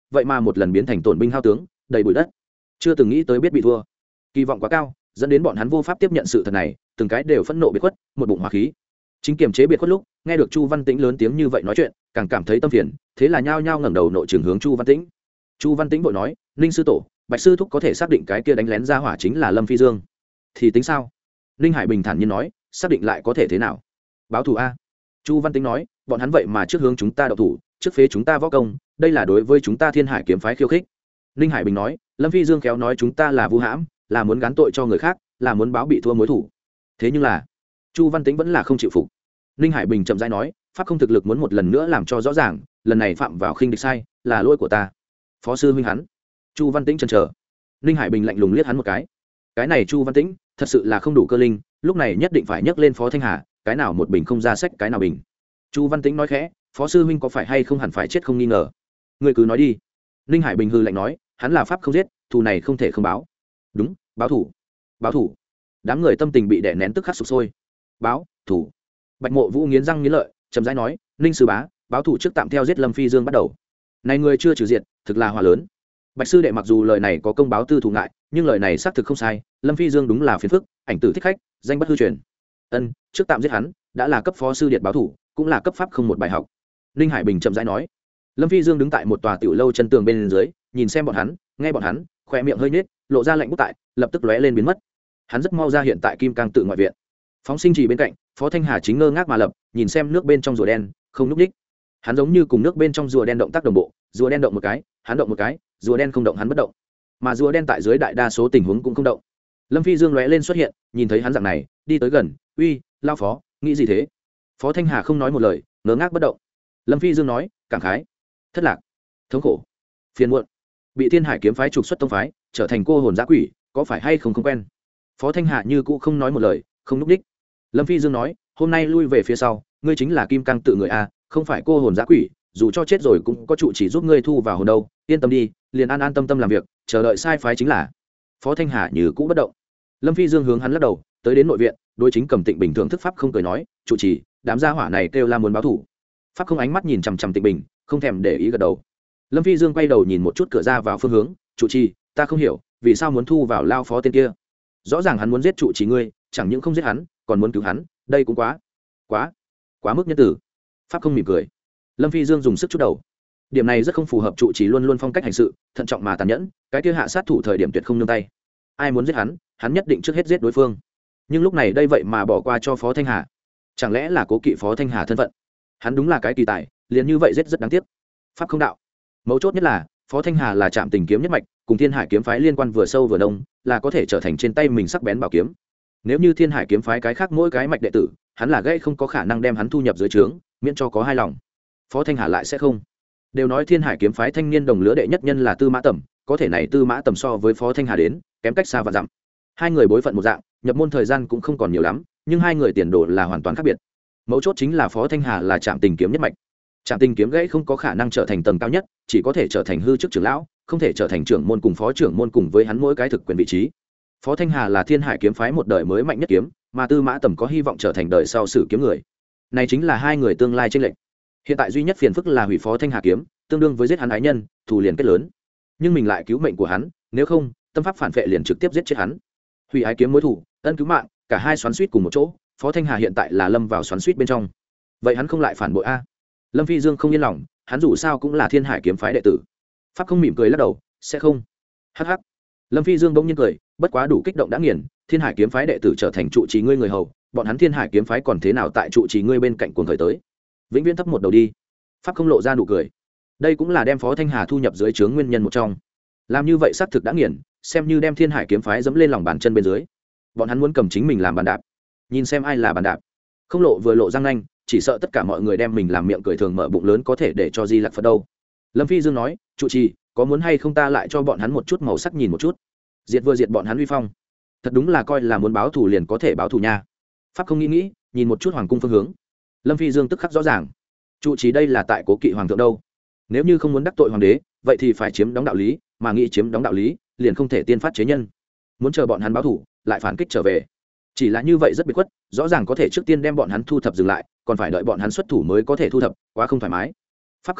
vậy mà một lần biến thành tổn binh hao tướng đầy bụi đất, chưa từng nghĩ tới biết bị thua, kỳ vọng quá cao dẫn đến bọn hắn vô pháp tiếp nhận sự thật này, từng cái đều phẫn nộ biệt khuất, một bụng hỏa khí. Chính kiềm chế biệt khuất lúc nghe được Chu Văn Tĩnh lớn tiếng như vậy nói chuyện, càng cảm thấy tâm phiền, thế là nhao nhao ngẩng đầu nội trường hướng Chu Văn Tĩnh. Chu Văn Tĩnh vội nói, ninh sư tổ, bạch sư thúc có thể xác định cái kia đánh lén ra hỏa chính là Lâm Phi Dương, thì tính sao? Ninh Hải Bình thản nhiên nói, xác định lại có thể thế nào? Báo thù a. Chu Văn Tĩnh nói, bọn hắn vậy mà trước hướng chúng ta đậu thủ, trước phế chúng ta võ công, đây là đối với chúng ta Thiên Hải kiếm phái khiêu khích. Ninh Hải Bình nói, Lâm Phi Dương khéo nói chúng ta là vu hãm, là muốn gán tội cho người khác, là muốn báo bị thua mối thủ. Thế nhưng là Chu Văn Tĩnh vẫn là không chịu phục. Ninh Hải Bình chậm rãi nói, pháp không thực lực muốn một lần nữa làm cho rõ ràng, lần này phạm vào khinh địch sai, là lỗi của ta. Phó sư huynh hắn. Chu Văn Tĩnh chần chờ. Ninh Hải Bình lạnh lùng liếc hắn một cái. Cái này Chu Văn Tĩnh thật sự là không đủ cơ linh, lúc này nhất định phải nhấc lên Phó Thanh Hà, cái nào một bình không ra sách cái nào bình. Chu Văn Tĩnh nói khẽ, Phó sư huynh có phải hay không hẳn phải chết không nghi ngờ. Ngươi cứ nói đi. Ninh Hải Bình hừ lạnh nói, hắn là pháp không giết, thù này không thể không báo. Đúng, báo thủ. Báo thủ. Đám người tâm tình bị đè nén tức khắc sụp sôi. Báo thủ. Bạch Mộ Vũ nghiến răng nghiến lợi, chậm rãi nói, Ninh sư bá, báo thủ trước tạm theo giết Lâm Phi Dương bắt đầu. Này người chưa trừ diệt, thực là hòa lớn. Bạch sư đệ mặc dù lời này có công báo tư thù ngại, nhưng lời này xác thực không sai, Lâm Phi Dương đúng là phiền phức, ảnh tử thích khách, danh bất hư truyền. Ân, trước tạm giết hắn, đã là cấp phó sư điện báo thủ, cũng là cấp pháp không một bài học. Ninh Hải Bình chậm rãi nói. Lâm Phi Dương đứng tại một tòa tiểu lâu chân tường bên dưới, nhìn xem bọn hắn, nghe bọn hắn, khóe miệng hơi nhếch, lộ ra lạnh bút tại, lập tức lóe lên biến mất. Hắn rất mau ra hiện tại Kim Cang tự ngoại viện. Phóng Sinh Trì bên cạnh, Phó Thanh Hà chính ngơ ngác mà lập, nhìn xem nước bên trong rùa đen, không núp đích. Hắn giống như cùng nước bên trong rùa đen động tác đồng bộ, rùa đen động một cái, hắn động một cái, rùa đen không động hắn bất động. Mà rùa đen tại dưới đại đa số tình huống cũng không động. Lâm Phi Dương lóe lên xuất hiện, nhìn thấy hắn dạng này, đi tới gần, "Uy, lao phó, nghĩ gì thế?" Phó Thanh Hà không nói một lời, ngơ ngác bất động. Lâm Phi Dương nói, cảm khái, thất lạc, thống khổ, phiền muộn, bị Thiên Hải kiếm phái trục xuất tông phái, trở thành cô hồn dã quỷ, có phải hay không không quen? Phó Thanh Hà như cũ không nói một lời, không núp đích. Lâm Phi Dương nói, hôm nay lui về phía sau, ngươi chính là Kim Cang tự người a, không phải cô hồn dã quỷ, dù cho chết rồi cũng có trụ chỉ giúp ngươi thu vào hồn đâu, yên tâm đi, liền an an tâm tâm làm việc, chờ đợi sai phái chính là. Phó Thanh Hà như cũ bất động. Lâm Phi Dương hướng hắn lắc đầu, tới đến nội viện, đối chính Cầm Tịnh Bình thường thức pháp không cười nói, trụ trì, đám gia hỏa này kêu la muốn báo thủ. Pháp không ánh mắt nhìn chằm chằm Tịnh Bình, không thèm để ý gật đầu. Lâm Phi Dương quay đầu nhìn một chút cửa ra vào phương hướng, trụ trì, ta không hiểu, vì sao muốn thu vào lao phó tên kia? Rõ ràng hắn muốn giết trụ trì ngươi, chẳng những không giết hắn, còn muốn cứu hắn, đây cũng quá, quá, quá mức nhân tử. Pháp không mỉm cười. Lâm Phi Dương dùng sức chút đầu. Điểm này rất không phù hợp trụ trì luôn luôn phong cách hành sự, thận trọng mà tàn nhẫn, cái kia hạ sát thủ thời điểm tuyệt không nương tay. Ai muốn giết hắn, hắn nhất định trước hết giết đối phương. Nhưng lúc này đây vậy mà bỏ qua cho Phó Thanh Hà, chẳng lẽ là cố kỵ Phó Thanh Hà thân phận? Hắn đúng là cái kỳ tài, liền như vậy giết rất đáng tiếc. Pháp không đạo. Mấu chốt nhất là Phó Thanh Hà là Trạm Tình kiếm nhất mạch, cùng Thiên Hải kiếm phái liên quan vừa sâu vừa đông, là có thể trở thành trên tay mình sắc bén bảo kiếm. Nếu như Thiên Hải kiếm phái cái khác mỗi cái mạch đệ tử, hắn là gây không có khả năng đem hắn thu nhập dưới trướng, miễn cho có hai lòng. Phó Thanh Hà lại sẽ không. Đều nói Thiên Hải kiếm phái thanh niên đồng lứa đệ nhất nhân là Tư Mã Tầm, có thể này Tư Mã Tầm so với Phó Thanh Hà đến, kém cách xa và dặm. Hai người bối phận một dạng, nhập môn thời gian cũng không còn nhiều lắm, nhưng hai người tiền đồ là hoàn toàn khác biệt. Mấu chốt chính là Phó Thanh Hà là Trạm Tình kiếm nhất mạch. Trạm Tình kiếm gãy không có khả năng trở thành tầng cao nhất, chỉ có thể trở thành hư chức trưởng lão, không thể trở thành trưởng môn cùng phó trưởng môn cùng với hắn mỗi cái thực quyền vị trí. Phó Thanh Hà là Thiên Hải kiếm phái một đời mới mạnh nhất kiếm, mà Tư Mã Tầm có hy vọng trở thành đời sau sử kiếm người. Này chính là hai người tương lai chênh lệch. Hiện tại duy nhất phiền phức là hủy Phó Thanh Hà kiếm, tương đương với giết hắn ái nhân, thù liền kết lớn. Nhưng mình lại cứu mệnh của hắn, nếu không, tâm pháp phản vệ liền trực tiếp giết chết hắn. Hủy ái kiếm mối thù, ân cứu mạng, cả hai xoắn xuýt cùng một chỗ, Phó Thanh Hà hiện tại là lâm vào xoắn xuýt bên trong. Vậy hắn không lại phản bội a? Lâm Phi Dương không yên lòng, hắn dù sao cũng là Thiên Hải kiếm phái đệ tử. Pháp không mỉm cười lắc đầu, sẽ không. Hắc hắc. Lâm Phi Dương bỗng nhiên cười, bất quá đủ kích động đã nghiền, Thiên Hải kiếm phái đệ tử trở thành trụ trì ngươi người hầu, bọn hắn Thiên Hải kiếm phái còn thế nào tại trụ trì ngươi bên cạnh cuồng thời tới. Vĩnh viễn thấp một đầu đi. Pháp không lộ ra nụ cười. Đây cũng là đem Phó Thanh Hà thu nhập dưới trướng nguyên nhân một trong. Làm như vậy xác thực đã nghiền, xem như đem Thiên Hải kiếm phái dẫm lên lòng bàn chân bên dưới. Bọn hắn muốn cầm chính mình làm bàn đạp. Nhìn xem ai là bàn đạp. Không lộ vừa lộ răng nanh, chỉ sợ tất cả mọi người đem mình làm miệng cười thường mở bụng lớn có thể để cho Di Lặc Phật đâu. Lâm Phi Dương nói, trụ trì, có muốn hay không ta lại cho bọn hắn một chút màu sắc nhìn một chút. Diệt vừa diệt bọn hắn uy phong. Thật đúng là coi là muốn báo thù liền có thể báo thù nha. Pháp không nghĩ nghĩ, nhìn một chút hoàng cung phương hướng. Lâm Phi Dương tức khắc rõ ràng. Trụ trì đây là tại cố kỵ hoàng thượng đâu. Nếu như không muốn đắc tội hoàng đế, vậy thì phải chiếm đóng đạo lý, mà nghĩ chiếm đóng đạo lý, liền không thể tiên phát chế nhân. Muốn chờ bọn hắn báo thù, lại phản kích trở về. Chỉ là như vậy rất biệt khuất, rõ ràng có thể trước tiên đem bọn hắn thu thập dừng lại, còn phải đợi bọn hắn xuất thủ mới có thể thu thập, quá không thoải mái. Pháp không nói,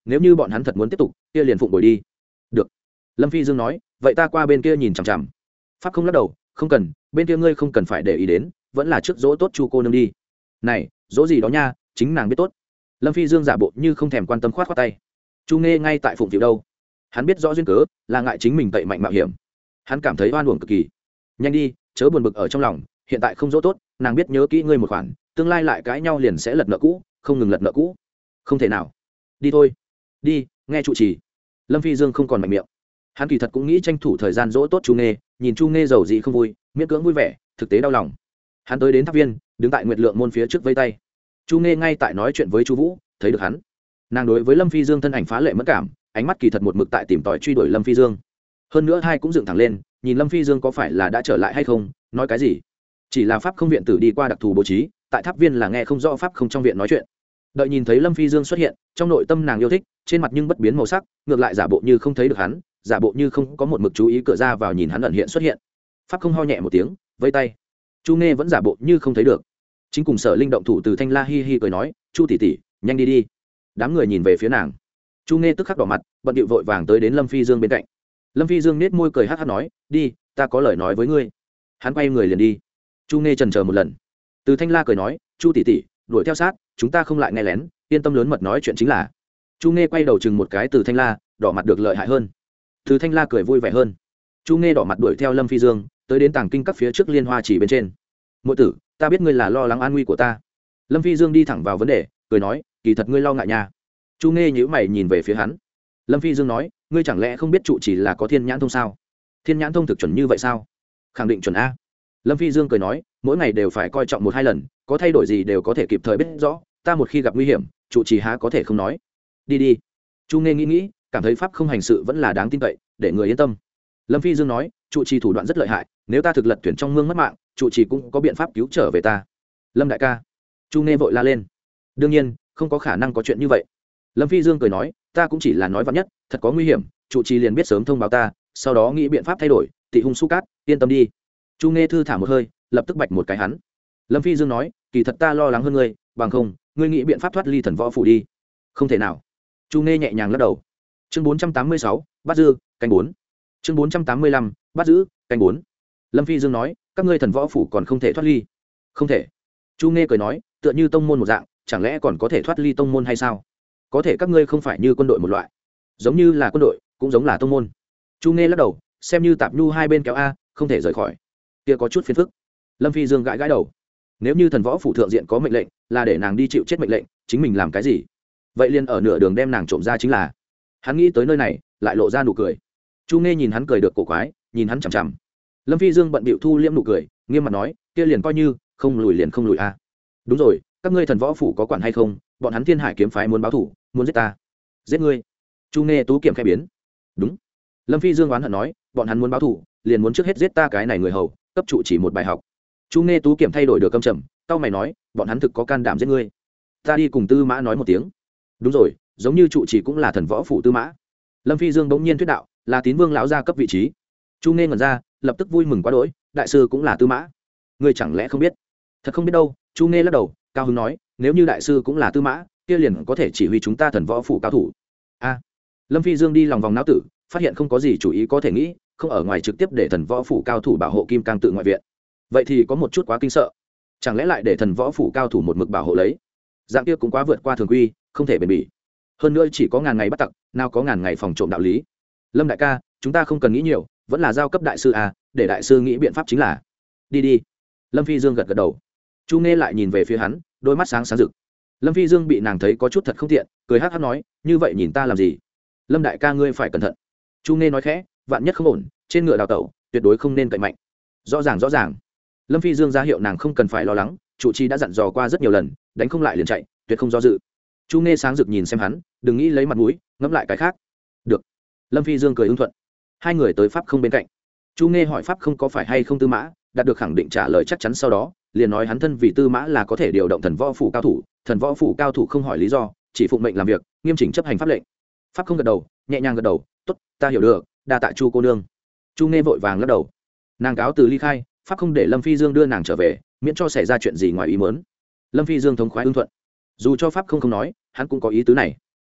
nếu như bọn hắn thật muốn tiếp tục kia liền phụng bồi đi. Được. Lâm Phi Dương nói, vậy ta qua bên kia nhìn chằm chằm. Pháp không lắc đầu, không cần, bên kia ngươi không cần phải để ý đến, vẫn là trước dỗ tốt chu cô nương đi. Này, dỗ gì đó nha, chính nàng biết tốt. Lâm Phi Dương giả bộ như không thèm quan tâm, khoát khoát tay. Chu Nghe ngay tại phụng phịu đâu, hắn biết rõ duyên cớ, là ngại chính mình tẩy mạnh mạo hiểm, hắn cảm thấy oan uổng cực kỳ. Nhanh đi, chớ buồn bực ở trong lòng, hiện tại không dỗ tốt, nàng biết nhớ kỹ ngươi một khoản, tương lai lại cãi nhau liền sẽ lật nợ cũ, không ngừng lật nợ cũ. Không thể nào. Đi thôi. Đi, nghe trụ trì. Lâm Phi Dương không còn mạnh miệng, hắn kỳ thật cũng nghĩ tranh thủ thời gian dỗ tốt Chu Nghe, nhìn Chu Nghe giàu gì không vui, miễn cưỡng vui vẻ, thực tế đau lòng. Hắn tới đến tháp viên, đứng tại Nguyệt Lượng môn phía trước vây tay. Chu Nghe ngay tại nói chuyện với Chu Vũ, thấy được hắn, nàng đối với Lâm Phi Dương thân ảnh phá lệ mất cảm, ánh mắt kỳ thật một mực tại tìm tòi truy đuổi Lâm Phi Dương. Hơn nữa hai cũng dựng thẳng lên, nhìn Lâm Phi Dương có phải là đã trở lại hay không, nói cái gì. Chỉ là pháp không viện tử đi qua đặc thù bố trí, tại tháp viên là nghe không rõ pháp không trong viện nói chuyện. Đợi nhìn thấy Lâm Phi Dương xuất hiện, trong nội tâm nàng yêu thích, trên mặt nhưng bất biến màu sắc, ngược lại giả bộ như không thấy được hắn, giả bộ như không có một mực chú ý cửa ra vào nhìn hắn ẩn hiện xuất hiện. Pháp không ho nhẹ một tiếng, vây tay. Chu Nghe vẫn giả bộ như không thấy được. Chính cùng Sở Linh động thủ từ Thanh La hi hi cười nói, "Chu tỷ tỷ, nhanh đi đi." Đám người nhìn về phía nàng. Chu Nghe tức khắc đỏ mặt, bận điệu vội vàng tới đến Lâm Phi Dương bên cạnh. Lâm Phi Dương nết môi cười hắc hắc nói, "Đi, ta có lời nói với ngươi." Hắn quay người liền đi. Chu Nghe chần chờ một lần. Từ Thanh La cười nói, "Chu tỷ tỷ, đuổi theo sát, chúng ta không lại nghe lén, yên tâm lớn mật nói chuyện chính là." Chu Nghe quay đầu chừng một cái Từ Thanh La, đỏ mặt được lợi hại hơn. Từ Thanh La cười vui vẻ hơn. Chu Nghe đỏ mặt đuổi theo Lâm Phi Dương, tới đến tàng kinh các phía trước liên hoa chỉ bên trên. "Muội tử, ta biết ngươi là lo lắng an nguy của ta." Lâm Phi Dương đi thẳng vào vấn đề, cười nói, "Kỳ thật ngươi lo ngại nha." Chu Nghe nhíu mày nhìn về phía hắn. Lâm Phi Dương nói, "Ngươi chẳng lẽ không biết trụ chỉ là có thiên nhãn thông sao? Thiên nhãn thông thực chuẩn như vậy sao?" "Khẳng định chuẩn a." Lâm Phi Dương cười nói, "Mỗi ngày đều phải coi trọng một hai lần, có thay đổi gì đều có thể kịp thời biết rõ, ta một khi gặp nguy hiểm, trụ trì há có thể không nói." "Đi đi." Chu Nghe nghĩ nghĩ, cảm thấy pháp không hành sự vẫn là đáng tin cậy, để người yên tâm. Lâm Phi Dương nói, "Trụ trì thủ đoạn rất lợi hại, nếu ta thực lật thuyền trong mương mất mạng, trụ trì cũng có biện pháp cứu trở về ta." "Lâm đại ca." Chu Nghe vội la lên. "Đương nhiên, không có khả năng có chuyện như vậy." Lâm Phi Dương cười nói, "Ta cũng chỉ là nói vắn nhất, thật có nguy hiểm, trụ trì liền biết sớm thông báo ta, sau đó nghĩ biện pháp thay đổi, tị hung su cát, yên tâm đi." Chu Nghe thư thả một hơi, lập tức bạch một cái hắn. Lâm Phi Dương nói, "Kỳ thật ta lo lắng hơn ngươi, bằng không, ngươi nghĩ biện pháp thoát ly thần võ phủ đi." "Không thể nào." Chu Nghe nhẹ nhàng lắc đầu. Chương bốn trăm tám mươi sáu, bắt giữ, canh bốn. Chương bốn trăm tám mươi lăm, bắt giữ, canh bốn. Lâm Phi Dương nói, "Các ngươi thần võ phủ còn không thể thoát ly." "Không thể." Chu Nghe cười nói, "Tựa như tông môn một dạng, chẳng lẽ còn có thể thoát ly tông môn hay sao? Có thể các ngươi không phải như quân đội một loại, giống như là quân đội, cũng giống là tông môn." Chu Nghe lắc đầu, xem như tạp nhu hai bên kéo a, không thể rời khỏi. Kia có chút phiền phức. Lâm Phi Dương gãi gãi đầu. Nếu như thần võ phủ thượng diện có mệnh lệnh, là để nàng đi chịu chết mệnh lệnh, chính mình làm cái gì? Vậy liền ở nửa đường đem nàng trộm ra chính là. Hắn nghĩ tới nơi này, lại lộ ra nụ cười. Chu Nghe nhìn hắn cười được cổ quái, nhìn hắn chằm chằm. Lâm Phi Dương bận bịu thu liễm nụ cười, nghiêm mặt nói, "Kia liền coi như không lùi liền không lùi a." "Đúng rồi, các ngươi thần võ phủ có quản hay không? Bọn hắn Thiên Hải kiếm phái muốn báo thủ, muốn giết ta." "Giết ngươi?" Chu Nghe tú kiểm khẽ biến. "Đúng." Lâm Phi Dương oán hận nói, "Bọn hắn muốn báo thủ, liền muốn trước hết giết ta cái này người hầu, cấp trụ chỉ một bài học." Chu Nghe tú kiểm thay đổi được căm trầm, tao mày nói, "Bọn hắn thực có can đảm giết ngươi, ta đi cùng Tư Mã nói một tiếng." "Đúng rồi, giống như trụ chỉ cũng là thần võ phủ Tư Mã." Lâm Phi Dương bỗng nhiên thuyết đạo, "Là Tín Vương lão gia cấp vị trí." Chu Nghe ngẩn ra, lập tức vui mừng quá đỗi, "Đại sư cũng là Tư Mã, ngươi chẳng lẽ không biết?" "Thật không biết đâu." Chu Nghe lắc đầu, cao hứng nói, "Nếu như đại sư cũng là Tư Mã, kia liền có thể chỉ huy chúng ta thần võ phủ cao thủ." A. Lâm Phi Dương đi lòng vòng não tử, phát hiện không có gì chủ ý có thể nghĩ, không ở ngoài trực tiếp để thần võ phủ cao thủ bảo hộ Kim Cang tự ngoại viện. Vậy thì có một chút quá kinh sợ. Chẳng lẽ lại để thần võ phủ cao thủ một mực bảo hộ lấy? Dạng kia cũng quá vượt qua thường quy, không thể bền bỉ. Hơn nữa chỉ có ngàn ngày bắt tặc, nào có ngàn ngày phòng trộm đạo lý. Lâm đại ca, chúng ta không cần nghĩ nhiều, vẫn là giao cấp đại sư à, để đại sư nghĩ biện pháp chính là. Đi đi. Lâm Phi Dương gật gật đầu. Chu Nghe lại nhìn về phía hắn, đôi mắt sáng sáng rực. Lâm Phi Dương bị nàng thấy có chút thật không tiện, cười hắc hắc nói, "Như vậy nhìn ta làm gì?" "Lâm đại ca ngươi phải cẩn thận." Chu Nghe nói khẽ, "Vạn nhất không ổn, trên ngựa đào tẩu, tuyệt đối không nên cậy mạnh." "Rõ ràng rõ ràng." Lâm Phi Dương ra hiệu nàng không cần phải lo lắng, trụ trì đã dặn dò qua rất nhiều lần, đánh không lại liền chạy, tuyệt không do dự. Chu Nghe sáng rực nhìn xem hắn, đừng nghĩ lấy mặt mũi, ngẫm lại cái khác. "Được." Lâm Phi Dương cười ưng thuận. Hai người tới pháp không bên cạnh. Chu Nghe hỏi pháp không có phải hay không Tư Mã, đạt được khẳng định trả lời chắc chắn sau đó, liền nói hắn thân vì Tư Mã là có thể điều động thần võ phủ cao thủ, thần võ phủ cao thủ không hỏi lý do, chỉ phụng mệnh làm việc, nghiêm chỉnh chấp hành pháp lệnh. Pháp không gật đầu, nhẹ nhàng gật đầu, "Tốt, ta hiểu được, đa tạ Chu cô nương." Chu Nghe vội vàng lắc đầu. Nàng cáo từ ly khai, pháp không để Lâm Phi Dương đưa nàng trở về, miễn cho xảy ra chuyện gì ngoài ý muốn. Lâm Phi Dương thống khoái ưng thuận. Dù cho pháp không không nói, hắn cũng có ý tứ này.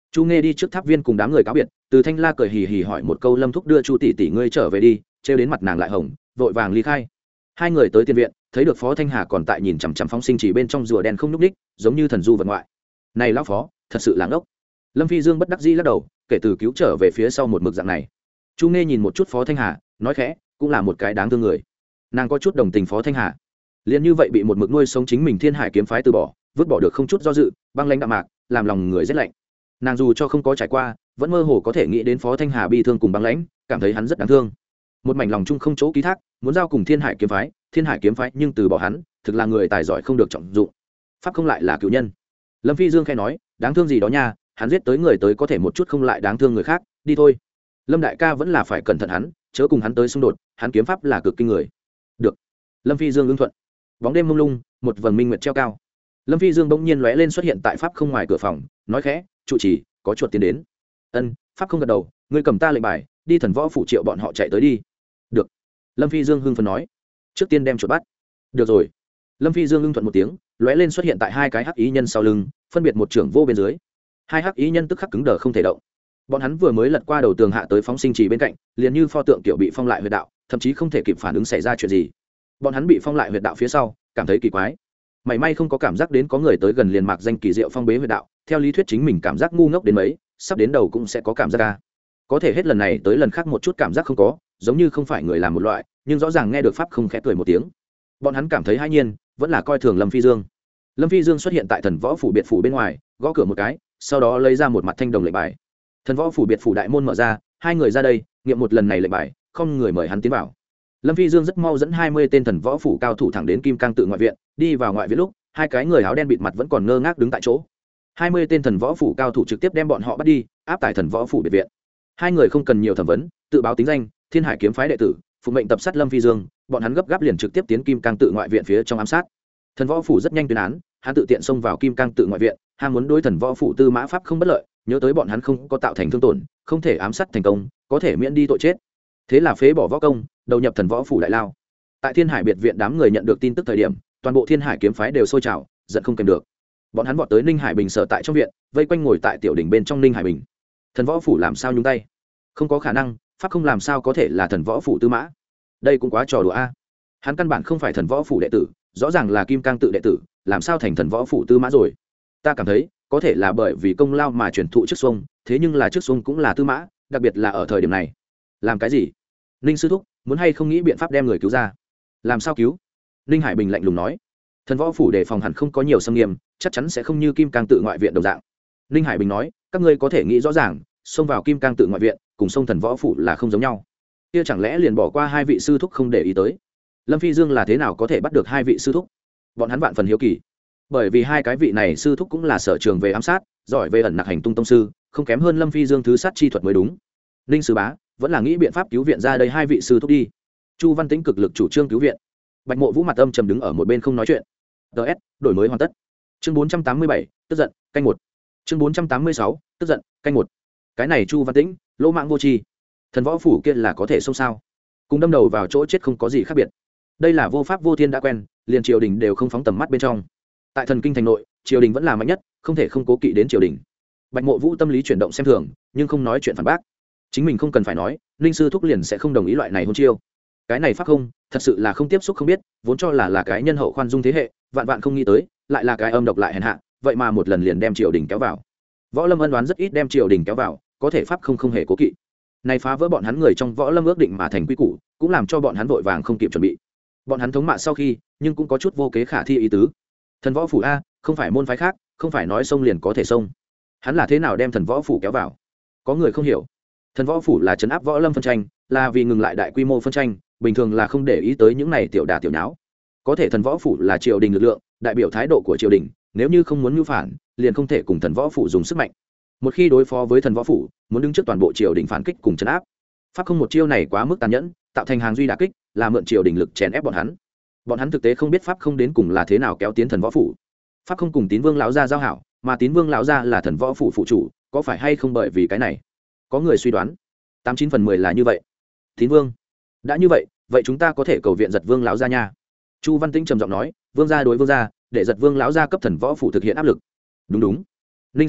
Chu nghe đi trước tháp viên cùng đám người cáo biệt, Từ Thanh La cười hì hì hỏi một câu, Lâm thúc đưa Chu tỷ tỷ ngươi trở về đi, trêu đến mặt nàng lại hồng, vội vàng ly khai. Hai người tới tiền viện, thấy được Phó Thanh Hà còn tại nhìn chằm chằm phóng sinh chỉ bên trong rùa đen không nhúc ních, giống như thần du vật ngoại. Này lão phó, thật sự là ngốc. Lâm Phi Dương bất đắc dĩ lắc đầu, kể từ cứu trở về phía sau một mực dạng này. Chu nghe nhìn một chút Phó Thanh Hà, nói khẽ, cũng là một cái đáng thương người. Nàng có chút đồng tình Phó Thanh Hà, liền như vậy bị một mực nuôi sống chính mình Thiên Hải kiếm phái từ bỏ, vứt bỏ được không chút do dự, băng lãnh đạm mạc, làm lòng người rét lạnh. Nàng dù cho không có trải qua, vẫn mơ hồ có thể nghĩ đến Phó Thanh Hà bi thương cùng băng lãnh, cảm thấy hắn rất đáng thương. Một mảnh lòng chung không chỗ ký thác, muốn giao cùng Thiên Hải kiếm phái, Thiên Hải kiếm phái nhưng từ bỏ hắn, thực là người tài giỏi không được trọng dụng. Pháp không lại là cựu nhân. Lâm Phi Dương khẽ nói, đáng thương gì đó nha, hắn giết tới người tới có thể một chút không lại đáng thương người khác, đi thôi. Lâm đại ca vẫn là phải cẩn thận hắn, chớ cùng hắn tới xung đột, hắn kiếm pháp là cực kinh người. Được. Lâm Phi Dương ứng thuận. Bóng đêm mông lung, một vầng minh nguyệt treo cao. Lâm Phi Dương bỗng nhiên lóe lên xuất hiện tại pháp không ngoài cửa phòng, nói khẽ, trụ trì, có chuột tiến đến. Ân, pháp không gật đầu, ngươi cầm ta lệnh bài, đi thần võ phủ triệu bọn họ chạy tới đi. Được. Lâm Phi Dương hưng phấn nói, trước tiên đem chuột bắt. Được rồi. Lâm Phi Dương ưng thuận một tiếng, lóe lên xuất hiện tại hai cái hắc ý nhân sau lưng, phân biệt một trưởng vô bên dưới. Hai hắc ý nhân tức khắc cứng đờ không thể động. Bọn hắn vừa mới lật qua đầu tường hạ tới phóng sinh trì bên cạnh, liền như pho tượng kiểu bị phong lại huyệt đạo, thậm chí không thể kịp phản ứng xảy ra chuyện gì. Bọn hắn bị phong lại huyệt đạo phía sau, cảm thấy kỳ quái. Mảy may không có cảm giác đến có người tới gần, liền mạc danh kỳ diệu phong bế huyệt đạo, theo lý thuyết chính mình cảm giác ngu ngốc đến mấy, sắp đến đầu cũng sẽ có cảm giác ca. Có thể hết lần này tới lần khác một chút cảm giác không có, giống như không phải người làm một loại, nhưng rõ ràng nghe được pháp không khẽ cười một tiếng. Bọn hắn cảm thấy hãi nhiên, vẫn là coi thường Lâm Phi Dương. Lâm Phi Dương xuất hiện tại thần võ phủ biệt phủ bên ngoài, gõ cửa một cái, sau đó lấy ra một mặt thanh đồng lệnh bài. Thần võ phủ biệt phủ đại môn mở ra, hai người ra đây nghiệm một lần này lệnh bài, không người mời hắn tiến vào. Lâm Phi Dương rất mau dẫn hai mươi tên thần võ phủ cao thủ thẳng đến Kim Cang tự ngoại viện. Đi vào ngoại viện lúc, hai cái người áo đen bịt mặt vẫn còn ngơ ngác đứng tại chỗ. hai mươi tên thần võ phủ cao thủ trực tiếp đem bọn họ bắt đi, áp tải thần võ phủ biệt viện. Hai người không cần nhiều thẩm vấn, tự báo tính danh, Thiên Hải kiếm phái đệ tử, phụ mệnh tập sát Lâm Phi Dương. Bọn hắn gấp gáp liền trực tiếp tiến Kim Cang tự ngoại viện phía trong ám sát. Thần võ phủ rất nhanh tuyên án, hắn tự tiện xông vào Kim Cang tự ngoại viện, ham muốn đối thần võ phủ tư mã pháp không bất lợi, nhớ tới bọn hắn không có tạo thành thương tổn, không thể ám sát thành công, có thể miễn đi tội chết. Thế là phế bỏ võ công, đầu nhập thần võ phủ đại lao. Tại Thiên Hải biệt viện, đám người nhận được tin tức thời điểm, toàn bộ Thiên Hải kiếm phái đều sôi trào, giận không kèm được. Bọn hắn vọt tới Ninh Hải Bình sở tại trong viện, vây quanh ngồi tại tiểu đỉnh bên trong Ninh Hải Bình. Thần võ phủ làm sao nhúng tay? Không có khả năng, pháp không làm sao có thể là thần võ phủ tư mã? Đây cũng quá trò đùa a. Hắn căn bản không phải thần võ phủ đệ tử, rõ ràng là Kim Cang tự đệ tử, làm sao thành thần võ phủ tư mã rồi? Ta cảm thấy, có thể là bởi vì công lao mà truyền thụ trước xuông, thế nhưng là trước xuông cũng là tư mã, đặc biệt là ở thời điểm này. Làm cái gì? Ninh sư thúc, muốn hay không nghĩ biện pháp đem người cứu ra? Làm sao cứu? Ninh Hải Bình lạnh lùng nói. Thần võ phủ đề phòng hẳn không có nhiều xâm nghiêm, chắc chắn sẽ không như Kim Cang tự ngoại viện đồng dạng. Ninh Hải Bình nói, các ngươi có thể nghĩ rõ ràng, xông vào Kim Cang tự ngoại viện, cùng xông thần võ phủ là không giống nhau. Kia chẳng lẽ liền bỏ qua hai vị sư thúc không để ý tới? Lâm Phi Dương là thế nào có thể bắt được hai vị sư thúc? Bọn hắn vạn phần hiếu kỳ, bởi vì hai cái vị này sư thúc cũng là sở trường về ám sát, giỏi về ẩn nặc hành tung tông sư, không kém hơn Lâm Phi Dương thứ sát chi thuật mới đúng. Ninh sư bá vẫn là nghĩ biện pháp cứu viện ra đây hai vị sư thúc đi. Chu Văn Tĩnh cực lực chủ trương cứu viện. Bạch Mộ Vũ mặt âm trầm đứng ở một bên không nói chuyện. ts đổi mới hoàn tất. Chương bốn trăm tám mươi bảy, tức giận, canh một. Chương bốn trăm tám mươi sáu, tức giận, canh một. Cái này Chu Văn Tĩnh, lỗ mạng vô tri. Thần võ phủ kia là có thể xông sao? Cùng đâm đầu vào chỗ chết không có gì khác biệt. Đây là vô pháp vô thiên đã quen, liền triều đình đều không phóng tầm mắt bên trong. Tại thần kinh thành nội, triều đình vẫn là mạnh nhất, không thể không cố kỵ đến triều đình. Bạch Mộ Vũ tâm lý chuyển động xem thường, nhưng không nói chuyện phản bác. Chính mình không cần phải nói, Ninh sư thúc liền sẽ không đồng ý loại này hôn chiêu. Cái này pháp không, thật sự là không tiếp xúc không biết, vốn cho là là cái nhân hậu khoan dung thế hệ, vạn vạn không nghĩ tới, lại là cái âm độc lại hèn hạ, vậy mà một lần liền đem triều đình kéo vào. Võ Lâm ân đoán rất ít đem triều đình kéo vào, có thể pháp không không hề cố kỵ. Này phá vỡ bọn hắn người trong Võ Lâm ước định mà thành quy củ, cũng làm cho bọn hắn vội vàng không kịp chuẩn bị. Bọn hắn thống mạ sau khi, nhưng cũng có chút vô kế khả thi ý tứ. Thần võ phủ a, không phải môn phái khác, không phải nói xông liền có thể xông. Hắn là thế nào đem thần võ phủ kéo vào? Có người không hiểu. Thần võ phủ là trấn áp Võ Lâm phân tranh, là vì ngừng lại đại quy mô phân tranh, bình thường là không để ý tới những này tiểu đà tiểu nháo. Có thể thần võ phủ là triều đình lực lượng, đại biểu thái độ của triều đình, nếu như không muốn mưu phản, liền không thể cùng thần võ phủ dùng sức mạnh. Một khi đối phó với thần võ phủ, muốn đứng trước toàn bộ triều đình phản kích cùng trấn áp. Pháp không một chiêu này quá mức tàn nhẫn, tạo thành hàng duy đả kích, là mượn triều đình lực chèn ép bọn hắn. Bọn hắn thực tế không biết pháp không đến cùng là thế nào kéo tiến thần võ phủ. Pháp không cùng Tín Vương lão gia giao hảo, mà Tín Vương lão gia là thần võ phủ phụ chủ, có phải hay không bởi vì cái này? Có người suy đoán, tám chín phần mười là như vậy. Tín Vương đã như vậy, vậy chúng ta có thể cầu viện Giật Vương lão gia nha. Chu Văn Tĩnh trầm giọng nói, vương gia đối vương gia, để Giật Vương lão gia cấp thần võ phủ thực hiện áp lực. Đúng đúng. Ninh sư thúc,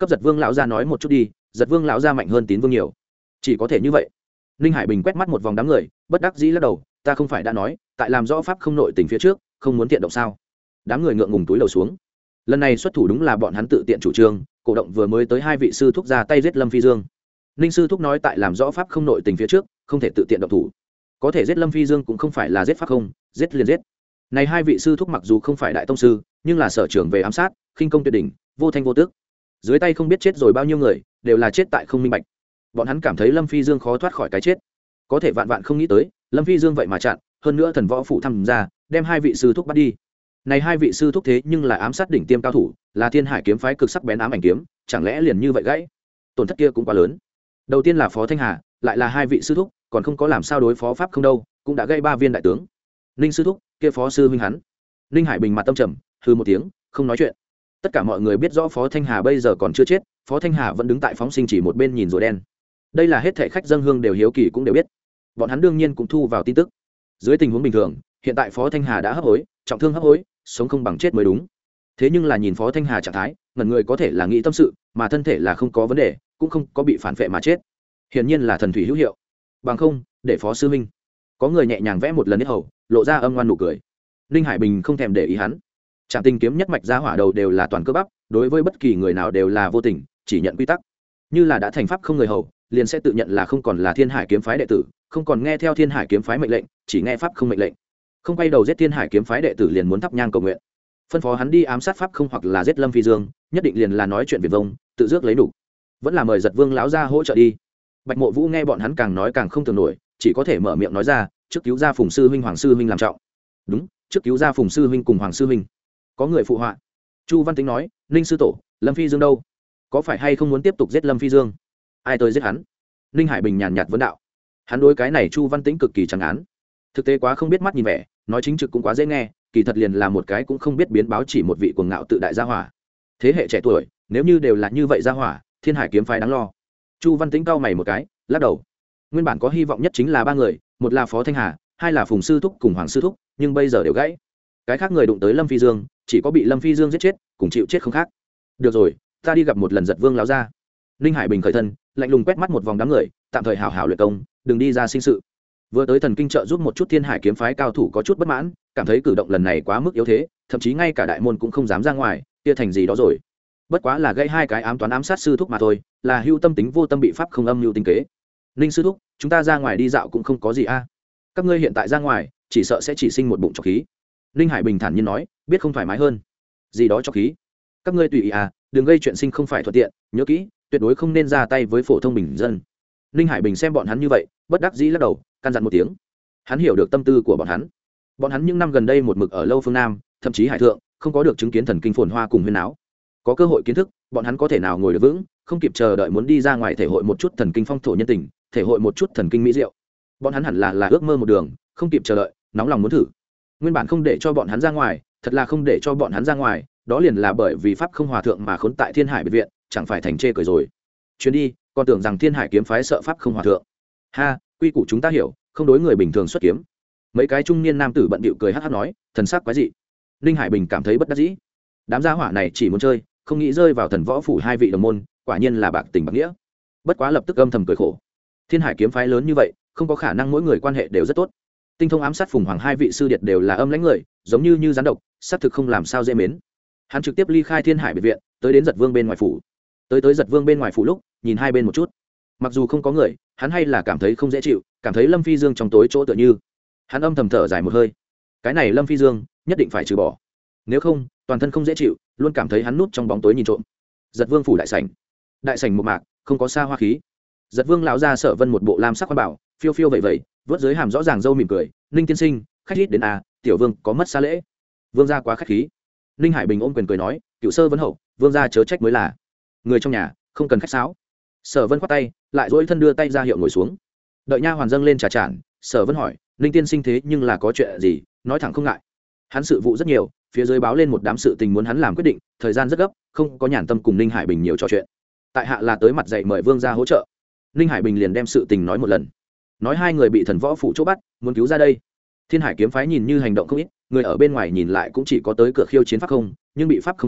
cấp giật vương lão gia nói một chút đi, giật vương lão gia mạnh hơn tín vương nhiều. Chỉ có thể như vậy. Ninh Hải Bình quét mắt một vòng đám người, bất đắc dĩ lắc đầu, ta không phải đã nói tại làm rõ pháp không nội tình phía trước không muốn tiện động sao. Đám người ngượng ngùng túi lầu xuống. Lần này xuất thủ đúng là bọn hắn tự tiện chủ trương, cổ động vừa mới tới hai vị sư thúc ra tay giết Lâm Phi Dương. Ninh sư thúc nói tại làm rõ pháp không nội tình phía trước không thể tự tiện động thủ, có thể giết Lâm Phi Dương cũng không phải là giết pháp không, giết liền giết. Này hai vị sư thúc mặc dù không phải đại tông sư, nhưng là sở trưởng về ám sát, khinh công tuyệt đỉnh, vô thanh vô tước. Dưới tay không biết chết rồi bao nhiêu người, đều là chết tại không minh bạch. Bọn hắn cảm thấy Lâm Phi Dương khó thoát khỏi cái chết, có thể vạn vạn không nghĩ tới Lâm Phi Dương vậy mà chặn, hơn nữa thần võ phụ tham gia đem hai vị sư thúc bắt đi. Này hai vị sư thúc thế nhưng là ám sát đỉnh tiêm cao thủ, là Thiên Hải kiếm phái cực sắc bén ám ảnh kiếm, chẳng lẽ liền như vậy gãy? Tổn thất kia cũng quá lớn. Đầu tiên là Phó Thanh Hà, lại là hai vị sư thúc, còn không có làm sao đối phó pháp không đâu, cũng đã gây ba viên đại tướng. Ninh sư thúc, kia phó sư huynh hắn. Ninh Hải Bình mặt tâm trầm, hừ một tiếng, không nói chuyện. Tất cả mọi người biết rõ Phó Thanh Hà bây giờ còn chưa chết, Phó Thanh Hà vẫn đứng tại phóng sinh chỉ một bên nhìn rùa đen. Đây là hết thảy khách dân hương đều hiếu kỳ cũng đều biết. Bọn hắn đương nhiên cũng thu vào tin tức. Dưới tình huống bình thường, hiện tại Phó Thanh Hà đã hấp hối, trọng thương hấp hối, sống không bằng chết mới đúng. Thế nhưng là nhìn Phó Thanh Hà trạng thái, ngẩn người có thể là nghĩ tâm sự, mà thân thể là không có vấn đề, cũng không có bị phản phệ mà chết. Hiển nhiên là thần thủy hữu hiệu. Bằng không, để Phó sư huynh. Có người nhẹ nhàng vẽ một lần hết hầu, lộ ra âm ngoan nụ cười. Ninh Hải Bình không thèm để ý hắn. Trạm Tình kiếm nhất mạch ra hỏa đầu đều là toàn cơ bắp, đối với bất kỳ người nào đều là vô tình, chỉ nhận quy tắc. Như là đã thành pháp không người hầu, liền sẽ tự nhận là không còn là Thiên Hải kiếm phái đệ tử, không còn nghe theo Thiên Hải kiếm phái mệnh lệnh, chỉ nghe pháp không mệnh lệnh. Không quay đầu giết Thiên Hải kiếm phái đệ tử liền muốn thắp nhang cầu nguyện. Phân phó hắn đi ám sát pháp không hoặc là giết Lâm Phi Dương, nhất định liền là nói chuyện viển vông, tự dước lấy đủ. Vẫn là mời Giật Vương lão gia hỗ trợ đi. Bạch Mộ Vũ nghe bọn hắn càng nói càng không tưởng nổi, chỉ có thể mở miệng nói ra, trước cứu ra Phùng sư huynh, Hoàng sư huynh làm trọng. Đúng, trước cứu ra Phùng sư huynh cùng Hoàng sư huynh. Có người phụ họa. Chu Văn Tính nói, Ninh sư tổ, Lâm Phi Dương đâu? Có phải hay không muốn tiếp tục giết Lâm Phi Dương? Ai tới giết hắn? Ninh Hải Bình nhàn nhạt vấn đạo. Hắn đối cái này Chu Văn Tĩnh cực kỳ chẳng án. Thực tế quá không biết mắt nhìn vẻ, nói chính trực cũng quá dễ nghe, kỳ thật liền là một cái cũng không biết biến báo chỉ một vị cuồng ngạo tự đại gia hỏa. Thế hệ trẻ tuổi, nếu như đều là như vậy gia hỏa, Thiên Hải kiếm phái đáng lo. Chu Văn Tĩnh cau mày một cái, lắc đầu. Nguyên bản có hy vọng nhất chính là ba người, một là Phó Thanh Hà, hai là Phùng sư thúc cùng Hoàng sư thúc, nhưng bây giờ đều gãy. Cái khác người đụng tới Lâm Phi Dương, chỉ có bị Lâm Phi Dương giết chết, cùng chịu chết không khác. Được rồi, ta đi gặp một lần Giật Vương lão gia. Ninh Hải Bình khởi thân, lạnh lùng quét mắt một vòng đám người, tạm thời hảo hảo luyện công, đừng đi ra sinh sự. Vừa tới thần kinh trợ giúp một chút Thiên Hải kiếm phái cao thủ có chút bất mãn, cảm thấy cử động lần này quá mức yếu thế, thậm chí ngay cả đại môn cũng không dám ra ngoài, kia thành gì đó rồi. Bất quá là gây hai cái ám toán ám sát sư thúc mà thôi, là hưu tâm tính vô tâm bị pháp không âm mưu tính kế. Ninh sư thúc, chúng ta ra ngoài đi dạo cũng không có gì a. Các ngươi hiện tại ra ngoài, chỉ sợ sẽ chỉ sinh một bụng trọc khí. Ninh Hải Bình thản nhiên nói, biết không thoải mái hơn. Gì đó trọc khí. Các ngươi tùy ý à, đừng gây chuyện sinh không phải thuận tiện, nhớ kỹ, tuyệt đối không nên ra tay với phổ thông bình dân. Ninh Hải Bình xem bọn hắn như vậy, bất đắc dĩ lắc đầu, căn dặn một tiếng. Hắn hiểu được tâm tư của bọn hắn. Bọn hắn những năm gần đây một mực ở lâu phương Nam, thậm chí hải thượng, không có được chứng kiến thần kinh phồn hoa cùng huyên áo. Có cơ hội kiến thức, bọn hắn có thể nào ngồi được vững, không kịp chờ đợi muốn đi ra ngoài thể hội một chút thần kinh phong thổ nhân tình, thể hội một chút thần kinh mỹ diệu. Bọn hắn hẳn là là ước mơ một đường, không kịp chờ đợi, nóng lòng muốn thử. Nguyên bản không để cho bọn hắn ra ngoài, thật là không để cho bọn hắn ra ngoài, đó liền là bởi vì pháp không hòa thượng mà khốn tại Thiên Hải biệt viện, chẳng phải thành chê cười rồi. Chuyến đi, còn tưởng rằng Thiên Hải kiếm phái sợ pháp không hòa thượng. Ha, quy củ chúng ta hiểu, không đối người bình thường xuất kiếm. Mấy cái trung niên nam tử bận bịu cười hắc hắc nói, thần sắc quái dị. Ninh Hải Bình cảm thấy bất đắc dĩ. Đám gia hỏa này chỉ muốn chơi, không nghĩ rơi vào thần võ phủ hai vị đồng môn, quả nhiên là bạc tình bạc nghĩa. Bất quá lập tức âm thầm cười khổ. Thiên Hải kiếm phái lớn như vậy, không có khả năng mỗi người quan hệ đều rất tốt. Tinh thông ám sát Phùng Hoàng hai vị sư điệt đều là âm lãnh người, giống như như gián độc, xác thực không làm sao dễ mến. Hắn trực tiếp ly khai Thiên Hải biệt viện, tới đến Giật Vương bên ngoài phủ. Tới tới Giật Vương bên ngoài phủ lúc, nhìn hai bên một chút. Mặc dù không có người, hắn hay là cảm thấy không dễ chịu, cảm thấy Lâm Phi Dương trong tối chỗ tựa như. Hắn âm thầm thở dài một hơi. Cái này Lâm Phi Dương, nhất định phải trừ bỏ. Nếu không, toàn thân không dễ chịu, luôn cảm thấy hắn núp trong bóng tối nhìn trộm. Giật Vương phủ đại sảnh. Đại sảnh một mạc, không có xa hoa khí. Giật Vương lão ra Sở Vân một bộ lam sắc quan bảo, phiêu phiêu vậy vậy, vớt dưới hàm rõ ràng râu mỉm cười, Ninh tiên sinh, khách ít đến à, tiểu vương có mất xa lễ. Vương gia quá khách khí. Ninh Hải Bình ôm quyền cười nói, cựu sơ vấn hậu, vương gia chớ trách mới là. Người trong nhà, không cần khách sáo. Sở Vân khoát tay, lại dỗi thân đưa tay ra hiệu ngồi xuống. Đợi nha hoàn dâng lên trà tràn, Sở Vân hỏi, Ninh tiên sinh thế nhưng là có chuyện gì, nói thẳng không ngại. Hắn sự vụ rất nhiều, phía dưới báo lên một đám sự tình muốn hắn làm quyết định, thời gian rất gấp, không có nhàn tâm cùng Ninh Hải Bình nhiều trò chuyện. Tại hạ là tới mặt dạy mời vương gia hỗ trợ. Ninh Hải Bình liền đem sự tình nói một lần, nói hai người bị thần võ phủ chỗ bắt, muốn cứu ra đây. Thiên Hải kiếm phái nhìn như hành động không ít, người ở bên ngoài nhìn lại cũng chỉ có tới cửa khiêu chiến pháp không, nhưng bị pháp không thắng,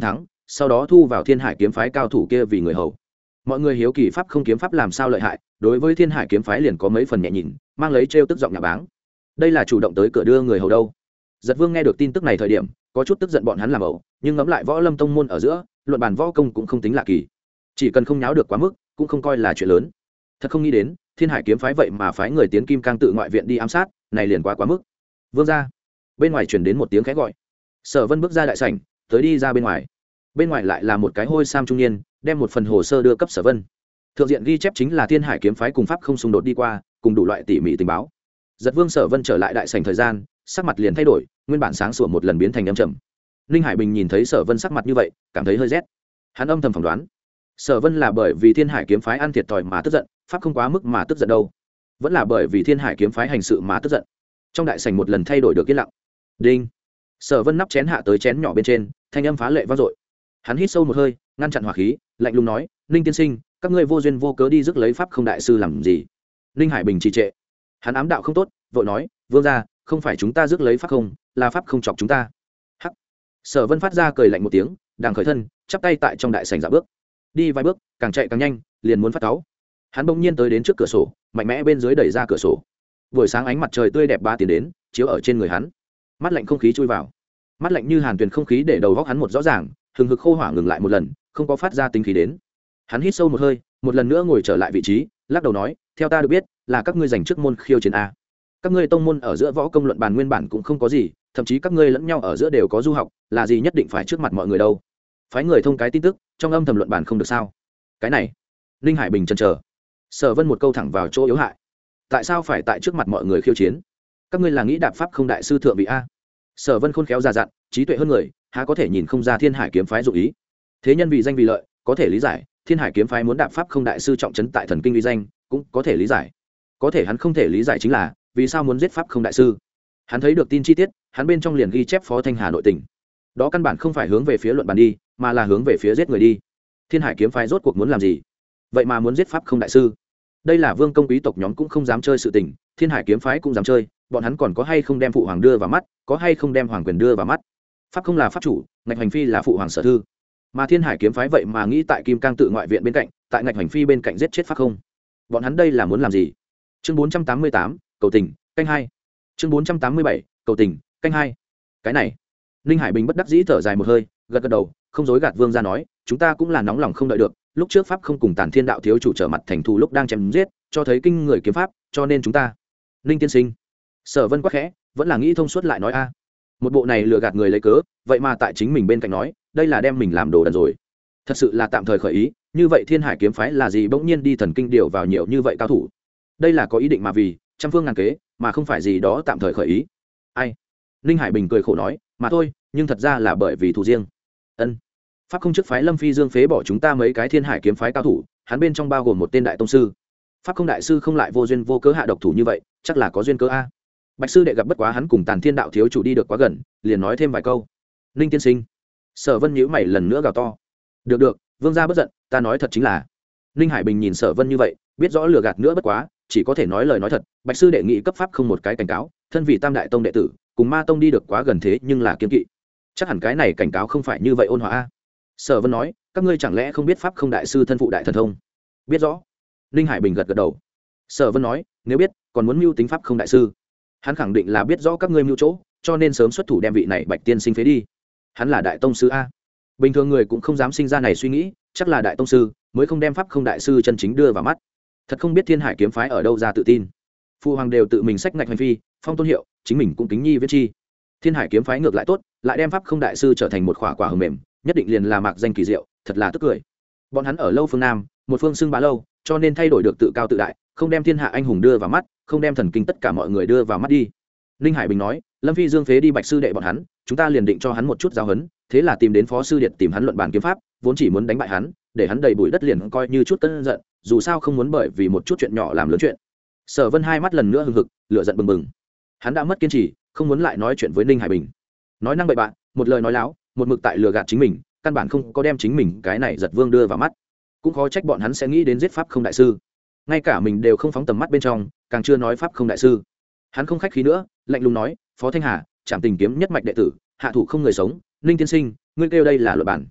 sau đó thu vào thiên hải kiếm phái cao thủ kia vì người hầu. Mọi người hiếu kỳ pháp không kiếm pháp làm sao lợi hại, đối với thiên hải kiếm phái liền có mấy phần nhẹ nhìn, mang lấy trêu tức giọng nhà báng. Đây là chủ động tới cửa đưa người hầu đâu. Giật Vương nghe được tin tức này thời điểm có chút tức giận bọn hắn làm ẩu, nhưng ngẫm lại võ lâm tông môn ở giữa luận bàn võ công cũng không tính lạ kỳ, chỉ cần không nháo được quá mức cũng không coi là chuyện lớn. Thật không nghĩ đến thiên hải kiếm phái vậy mà phái người tiến kim cang tự ngoại viện đi ám sát, này liền quá quá mức. Vương ra. Bên ngoài truyền đến một tiếng khẽ gọi. Sở Vân bước ra đại sảnh, tới đi ra bên ngoài. Bên ngoài lại là một cái hôi sam trung niên, đem một phần hồ sơ đưa cấp Sở Vân. Thượng diện ghi chép chính là thiên hải kiếm phái cùng pháp không xung đột đi qua, cùng đủ loại tỉ mỉ tình báo. Giật Vương Sở Vân trở lại đại sảnh thời gian, sắc mặt liền thay đổi, nguyên bản sáng sủa một lần biến thành âm trầm. Ninh Hải Bình nhìn thấy Sở Vân sắc mặt như vậy, cảm thấy hơi rét. Hắn âm thầm phỏng đoán, Sở Vân là bởi vì thiên hải kiếm phái ăn thiệt thòi mà tức giận, pháp không quá mức mà tức giận đâu, vẫn là bởi vì thiên hải kiếm phái hành sự mà tức giận. Trong đại sảnh một lần thay đổi được yên lặng. Đinh. Sở Vân nắp chén hạ tới chén nhỏ bên trên, thanh âm phá lệ vang dội. Hắn hít sâu một hơi, ngăn chặn hỏa khí, lạnh lùng nói: "Ninh tiên sinh, các ngươi vô duyên vô cớ đi rước lấy pháp không đại sư làm gì?" Ninh Hải Bình trì trệ. Hắn ám đạo không tốt, vội nói: "Vương gia, không phải chúng ta rước lấy pháp không, là pháp không chọc chúng ta." Hắc. Sở Vân phát ra cười lạnh một tiếng, đang khởi thân, chắp tay tại trong đại sảnh dạo bước. Đi vài bước, càng chạy càng nhanh, liền muốn phát cáu. Hắn bỗng nhiên tới đến trước cửa sổ, mạnh mẽ bên dưới đẩy ra cửa sổ. Buổi sáng ánh mặt trời tươi đẹp ba tiến đến, chiếu ở trên người hắn. Mắt lạnh không khí chui vào. Mắt lạnh như hàn tuyền không khí để đầu góc hắn một rõ ràng, hừng hực khô hỏa ngừng lại một lần, không có phát ra tinh khí đến. Hắn hít sâu một hơi, một lần nữa ngồi trở lại vị trí, lắc đầu nói: "Theo ta được biết, là các ngươi giành trước môn khiêu chiến a. Các ngươi tông môn ở giữa võ công luận bàn nguyên bản cũng không có gì, thậm chí các ngươi lẫn nhau ở giữa đều có du học, là gì nhất định phải trước mặt mọi người đâu? Phái người thông cái tin tức, trong âm thầm luận bàn không được sao?" Cái này, Ninh Hải Bình chần chờ. Sở Vân một câu thẳng vào chỗ yếu hại. Tại sao phải tại trước mặt mọi người khiêu chiến? Các ngươi là nghĩ đạp pháp không đại sư thượng vị a? Sở Vân khôn khéo già dặn, trí tuệ hơn người, há có thể nhìn không ra thiên hải kiếm phái dụng ý. Thế nhân vì danh vì lợi, có thể lý giải, thiên hải kiếm phái muốn đạp pháp không đại sư trọng trấn tại thần kinh uy danh, cũng có thể lý giải. Có thể hắn không thể lý giải chính là vì sao muốn giết pháp không đại sư. Hắn thấy được tin chi tiết, hắn bên trong liền ghi chép Phó Thanh Hà nội tình. Đó căn bản không phải hướng về phía luận bàn đi, mà là hướng về phía giết người đi. Thiên hải kiếm phái rốt cuộc muốn làm gì? Vậy mà muốn giết pháp không đại sư. Đây là vương công quý tộc nhóm cũng không dám chơi sự tình, thiên hải kiếm phái cũng dám chơi, bọn hắn còn có hay không đem phụ hoàng đưa vào mắt, có hay không đem hoàng quyền đưa vào mắt. Pháp không là pháp chủ, ngạch hành phi là phụ hoàng sở thư, mà thiên hải kiếm phái vậy mà nghĩ tại kim cang tự ngoại viện bên cạnh, tại ngạch hành phi bên cạnh giết chết pháp không. Bọn hắn đây là muốn làm gì? Chương bốn trăm tám mươi tám, cầu tình, canh hai. Chương bốn trăm tám mươi bảy, cầu tình, canh hai. Cái này, Ninh Hải Bình bất đắc dĩ thở dài một hơi, gật gật đầu, không dối gạt vương gia nói, chúng ta cũng là nóng lòng không đợi được, lúc trước pháp không cùng Tản Thiên đạo thiếu chủ trở mặt thành thù lúc đang chém giết, cho thấy kinh người kiếm pháp, cho nên chúng ta. Ninh tiên sinh. Sở Vân quắc khẽ, vẫn là nghĩ thông suốt lại nói a. Một bộ này lừa gạt người lấy cớ, vậy mà tại chính mình bên cạnh nói, đây là đem mình làm đồ đần rồi. Thật sự là tạm thời khởi ý, như vậy thiên hải kiếm phái là gì bỗng nhiên đi thần kinh điều vào nhiều như vậy cao thủ. Đây là có ý định mà vì, trăm phương ngàn kế, mà không phải gì đó tạm thời khởi ý. Ai? Ninh Hải Bình cười khổ nói, mà thôi, nhưng thật ra là bởi vì thù riêng. Ân. Pháp không trước phái Lâm Phi Dương phế bỏ chúng ta mấy cái thiên hải kiếm phái cao thủ, hắn bên trong bao gồm một tên đại tông sư. Pháp không đại sư không lại vô duyên vô cớ hạ độc thủ như vậy, chắc là có duyên cớ a. Bạch sư đệ gặp bất quá hắn cùng Tàn Thiên đạo thiếu chủ đi được quá gần, liền nói thêm vài câu. Ninh tiên sinh. Sở Vân nhíu mày lần nữa gào to. Được được, vương gia bất giận, ta nói thật chính là. Ninh Hải Bình nhìn Sở Vân như vậy, biết rõ lừa gạt nữa bất quá, chỉ có thể nói lời nói thật. Bạch sư đệ nghị cấp pháp không một cái cảnh cáo, thân vị Tam đại tông đệ tử, cùng Ma tông đi được quá gần thế nhưng là kiên kỵ. Chắc hẳn cái này cảnh cáo không phải như vậy ôn hòa a. Sở Vân nói, các ngươi chẳng lẽ không biết pháp không đại sư thân phụ đại thần thông? Biết rõ. Ninh Hải Bình gật gật đầu. Sở Vân nói, nếu biết, còn muốn mưu tính pháp không đại sư. Hắn khẳng định là biết rõ các ngươi mưu chỗ, cho nên sớm xuất thủ đem vị này Bạch tiên sinh phế đi. Hắn là đại tông sư a. Bình thường người cũng không dám sinh ra này suy nghĩ, chắc là đại tông sư mới không đem pháp không đại sư chân chính đưa vào mắt. Thật không biết thiên hải kiếm phái ở đâu ra tự tin. Phu hoàng đều tự mình sách ngạch hành phi, phong tôn hiệu, chính mình cũng kính nhi viết chi. Thiên hải kiếm phái ngược lại tốt, lại đem pháp không đại sư trở thành một khỏa quả hờ mềm, nhất định liền là mạc danh kỳ diệu, thật là tức cười. Bọn hắn ở lâu phương nam, một phương xưng bá lâu, cho nên thay đổi được tự cao tự đại, không đem thiên hạ anh hùng đưa vào mắt, không đem thần kinh tất cả mọi người đưa vào mắt đi. Ninh Hải Bình nói, Lâm Phi Dương phế đi Bạch sư đệ bọn hắn, chúng ta liền định cho hắn một chút giáo huấn, thế là tìm đến Phó sư điện tìm hắn luận bàn kiếm pháp, vốn chỉ muốn đánh bại hắn, để hắn đầy bụi đất liền coi như chút cơn giận, dù sao không muốn bởi vì một chút chuyện nhỏ làm lớn chuyện. Sở Vân hai mắt lần nữa hừng hực, lửa giận bừng bừng. Hắn đã mất kiên trì, không muốn lại nói chuyện với Ninh Hải Bình. Nói năng bậy bạn, một lời nói láo, một mực tại lừa gạt chính mình, căn bản không có đem chính mình cái này giật vương đưa vào mắt. Cũng khó trách bọn hắn sẽ nghĩ đến giết pháp không đại sư. Ngay cả mình đều không phóng tầm mắt bên trong, càng chưa nói pháp không đại sư. Hắn không khách khí nữa, lạnh lùng nói, Phó Thanh Hà, Trảm Tình kiếm nhất mạch đệ tử, hạ thủ không người sống, Ninh tiên sinh, ngươi kêu đây là luật bản.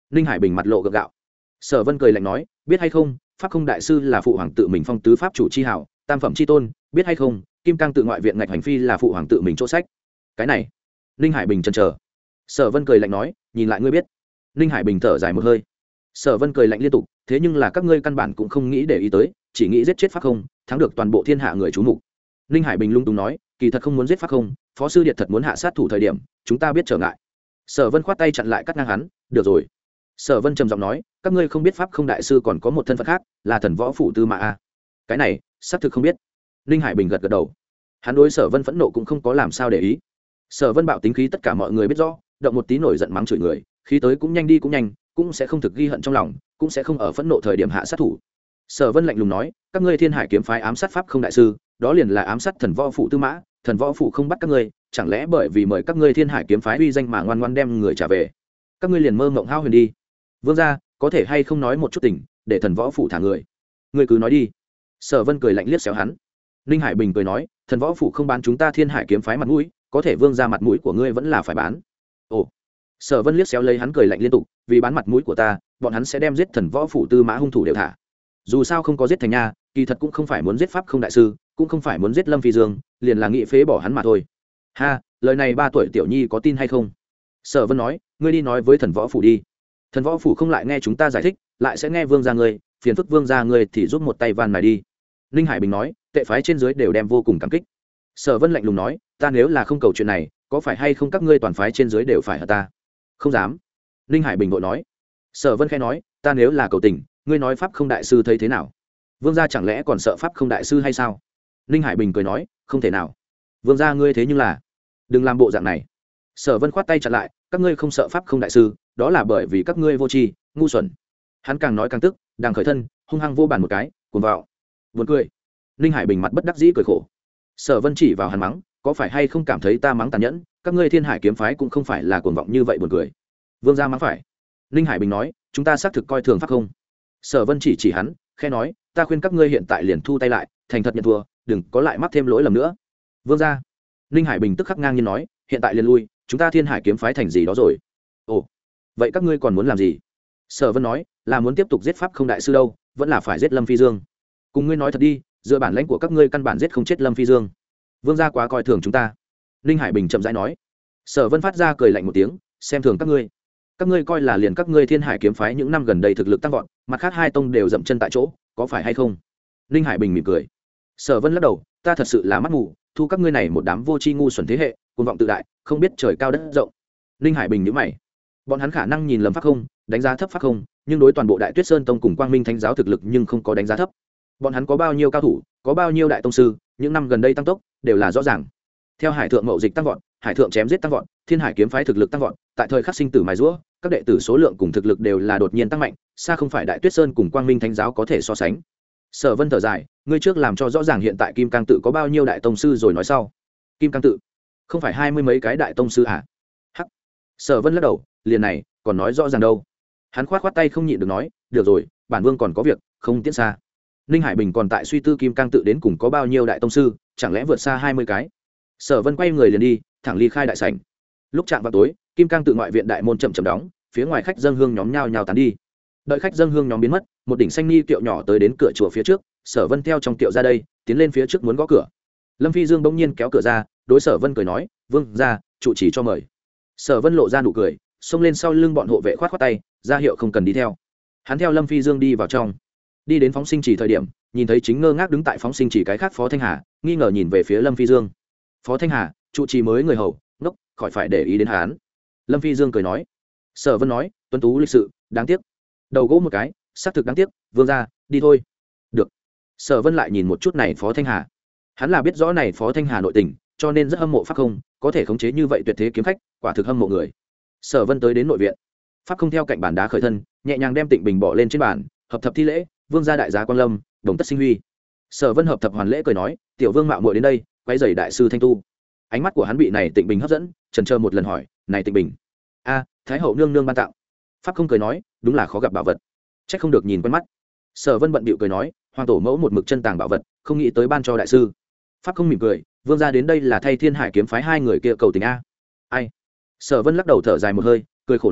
ninh hải bình mặt lộ gượng gạo. Sở Vân cười lạnh nói, biết hay không, pháp không đại sư là phụ hoàng tự mình phong tứ pháp chủ chi hảo, tam phẩm chi tôn, biết hay không, kim cang tự ngoại viện ngạch hành phi là phụ hoàng tự mình chỗ sách. Cái này, ninh hải bình chần chờ. Sở Vân cười lạnh nói, nhìn lại ngươi biết. Ninh hải bình thở dài một hơi. Sở Vân cười lạnh liên tục, thế nhưng là các ngươi căn bản cũng không nghĩ để ý tới, chỉ nghĩ giết chết pháp không, thắng được toàn bộ thiên hạ người chú mục. Ninh hải bình lung tung nói, kỳ thật không muốn giết pháp không, phó sư điệt thật muốn hạ sát thủ thời điểm, chúng ta biết trở ngại. Sở Vân khoát tay chặn lại cắt ngang hắn, được rồi. Sở Vân trầm giọng nói, các ngươi không biết pháp không đại sư còn có một thân phận khác, là thần võ phủ tư mã a. Cái này, xác thực không biết. Ninh hải bình gật gật đầu. Hắn đối Sở Vân phẫn nộ cũng không có làm sao để ý. Sở Vân bạo tính khí tất cả mọi người biết rõ, động một tí nổi giận mắng chửi người, khí tới cũng nhanh đi cũng nhanh, cũng sẽ không thực ghi hận trong lòng, cũng sẽ không ở phẫn nộ thời điểm hạ sát thủ. Sở Vân lạnh lùng nói, các ngươi Thiên Hải kiếm phái ám sát pháp không đại sư, đó liền là ám sát thần võ phủ tư mã, thần võ phủ không bắt các ngươi, chẳng lẽ bởi vì mời các ngươi Thiên Hải kiếm phái uy danh mà ngoan ngoãn đem người trả về? Các ngươi liền mơ mộng hao huyền đi. Vương gia, có thể hay không nói một chút tình, để thần võ phủ thả người? Ngươi cứ nói đi. Sở Vân cười lạnh liếc xéo hắn. Ninh Hải Bình cười nói, thần võ phủ không bán chúng ta Thiên Hải kiếm phái mặt mũi, có thể vương gia mặt mũi của ngươi vẫn là phải bán. Ồ. Sở Vân liếc xéo lấy hắn cười lạnh liên tục, vì bán mặt mũi của ta, bọn hắn sẽ đem giết thần võ phủ tư mã hung thủ đều thả. Dù sao không có giết thành nha, kỳ thật cũng không phải muốn giết pháp không đại sư, cũng không phải muốn giết Lâm Phi Dương, liền là nghị phế bỏ hắn mà thôi. Ha, lời này ba tuổi tiểu nhi có tin hay không? Sở Vân nói, ngươi đi nói với thần võ phủ đi. Thần võ phủ không lại nghe chúng ta giải thích, lại sẽ nghe vương gia ngươi, phiền phức vương gia ngươi thì giúp một tay van này đi. Ninh Hải Bình nói, tệ phái trên dưới đều đem vô cùng cảm kích. Sở Vân lạnh lùng nói, ta nếu là không cầu chuyện này, có phải hay không các ngươi toàn phái trên dưới đều phải hận ta? Không dám. Ninh Hải Bình vội nói. Sở Vân khẽ nói, ta nếu là cầu tình, ngươi nói pháp không đại sư thấy thế nào? Vương gia chẳng lẽ còn sợ pháp không đại sư hay sao? Ninh Hải Bình cười nói, không thể nào. Vương gia ngươi thế nhưng là, đừng làm bộ dạng này. Sở Vân khoát tay chặn lại, các ngươi không sợ pháp không đại sư, đó là bởi vì các ngươi vô tri, ngu xuẩn. Hắn càng nói càng tức, đang khởi thân, hung hăng vô bàn một cái, cuồng vào. Buồn cười. Ninh Hải Bình mặt bất đắc dĩ cười khổ. Sở Vân chỉ vào hắn mắng, có phải hay không cảm thấy ta mắng tàn nhẫn, các ngươi Thiên Hải kiếm phái cũng không phải là cuồng vọng như vậy buồn cười. Vương gia mắng phải. Ninh Hải Bình nói, chúng ta xác thực coi thường pháp không. Sở Vân chỉ chỉ hắn, khẽ nói, ta khuyên các ngươi hiện tại liền thu tay lại, thành thật nhận thua, đừng có lại mắc thêm lỗi lầm nữa. Vương gia. Ninh Hải Bình tức khắc ngang nhiên nói, hiện tại liền lui, chúng ta Thiên Hải kiếm phái thành gì đó rồi. Ồ, vậy các ngươi còn muốn làm gì? Sở Vân nói, là muốn tiếp tục giết pháp không đại sư đâu, vẫn là phải giết Lâm Phi Dương. Cùng ngươi nói thật đi, dựa bản lãnh của các ngươi căn bản giết không chết Lâm Phi Dương. Vương gia quá coi thường chúng ta. Ninh Hải Bình chậm rãi nói. Sở Vân phát ra cười lạnh một tiếng, xem thường các ngươi. Các ngươi coi là liền các ngươi Thiên Hải kiếm phái những năm gần đây thực lực tăng vọt, mặt khác hai tông đều dậm chân tại chỗ, có phải hay không? Ninh Hải Bình mỉm cười. Sở Vân lắc đầu, ta thật sự là mắt mù, thu các ngươi này một đám vô tri ngu xuẩn thế hệ, cuồng vọng tự đại, không biết trời cao đất rộng. Ninh Hải Bình nhíu mày. Bọn hắn khả năng nhìn lầm pháp không, đánh giá thấp pháp không, nhưng đối toàn bộ Đại Tuyết Sơn tông cùng Quang Minh Thánh giáo thực lực nhưng không có đánh giá thấp. Bọn hắn có bao nhiêu cao thủ, có bao nhiêu đại tông sư, những năm gần đây tăng tốc đều là rõ ràng. Theo Hải thượng mậu dịch tăng vọt, Hải thượng chém giết tăng vọt, Thiên Hải kiếm phái thực lực tăng vọt, tại thời khắc sinh tử mài giũa, các đệ tử số lượng cùng thực lực đều là đột nhiên tăng mạnh, xa không phải Đại Tuyết Sơn cùng Quang Minh Thánh giáo có thể so sánh. Sở Vân thở dài, ngươi trước làm cho rõ ràng hiện tại Kim Cang tự có bao nhiêu đại tông sư rồi nói sau. Kim Cang tự, không phải hai mươi mấy cái đại tông sư à? Hắc. Sở Vân lắc đầu, liền này, còn nói rõ ràng đâu. Hắn khoát khoát tay không nhịn được nói, được rồi, bản vương còn có việc, không tiễn xa. Ninh Hải Bình còn tại suy tư Kim Cang tự đến cùng có bao nhiêu đại tông sư, chẳng lẽ vượt xa hai mươi cái. Sở Vân quay người liền đi, thẳng ly khai đại sảnh. Lúc chạm vào tối, Kim Cang tự ngoại viện đại môn chậm chậm đóng, phía ngoài khách dâng hương nhóm nhao nhao tán đi. Đợi khách dâng hương nhóm biến mất, một đỉnh xanh ni kiệu nhỏ tới đến cửa chùa phía trước, Sở Vân theo trong kiệu ra đây, tiến lên phía trước muốn gõ cửa. Lâm Phi Dương bỗng nhiên kéo cửa ra, đối Sở Vân cười nói, "Vương gia, trụ trì cho mời." Sở Vân lộ ra nụ cười, xông lên sau lưng bọn hộ vệ khoát khoát tay, ra hiệu không cần đi theo. Hắn theo Lâm Phi Dương đi vào trong. Đi đến phóng sinh chỉ thời điểm, nhìn thấy chính ngơ ngác đứng tại phóng sinh chỉ cái khác Phó Thanh Hà, nghi ngờ nhìn về phía Lâm Phi Dương. "Phó Thanh Hà, trụ trì mới người hầu, ngốc, khỏi phải để ý đến hắn." Lâm Phi Dương cười nói. Sở Vân nói, "Tuấn tú lịch sự, đáng tiếc." Đầu gỗ một cái, xác thực đáng tiếc, "Vương gia, đi thôi." "Được." Sở Vân lại nhìn một chút này Phó Thanh Hà. Hắn là biết rõ này Phó Thanh Hà nội tình, cho nên rất hâm mộ pháp không, có thể khống chế như vậy tuyệt thế kiếm khách, quả thực hâm mộ người. Sở Vân tới đến nội viện. Pháp không theo cạnh bàn đá khởi thân, nhẹ nhàng đem Tịnh Bình bỏ lên trên bàn, hợp thập thi lễ, "Vương gia đại giá quan lâm, đồng tất sinh huy." Sở Vân hợp thập hoàn lễ cười nói, "Tiểu Vương mạo muội đến đây, quấy rầy đại sư thanh tu." Ánh mắt của hắn bị này Tịnh Bình hấp dẫn, chần chờ một lần hỏi, "Này Tịnh Bình, a, thái hậu nương nương ban tặng." Pháp không cười nói, "Đúng là khó gặp bảo vật, chắc không được nhìn quen mắt." Sở Vân bận bịu cười nói, "Hoàng tổ mẫu một mực chân tàng bảo vật, không nghĩ tới ban cho đại sư." Pháp không mỉm cười, "Vương gia đến đây là thay Thiên Hải kiếm phái hai người kia cầu tình a." "Ai?" Sở Vân lắc đầu thở dài một hơi, cười khổ nói,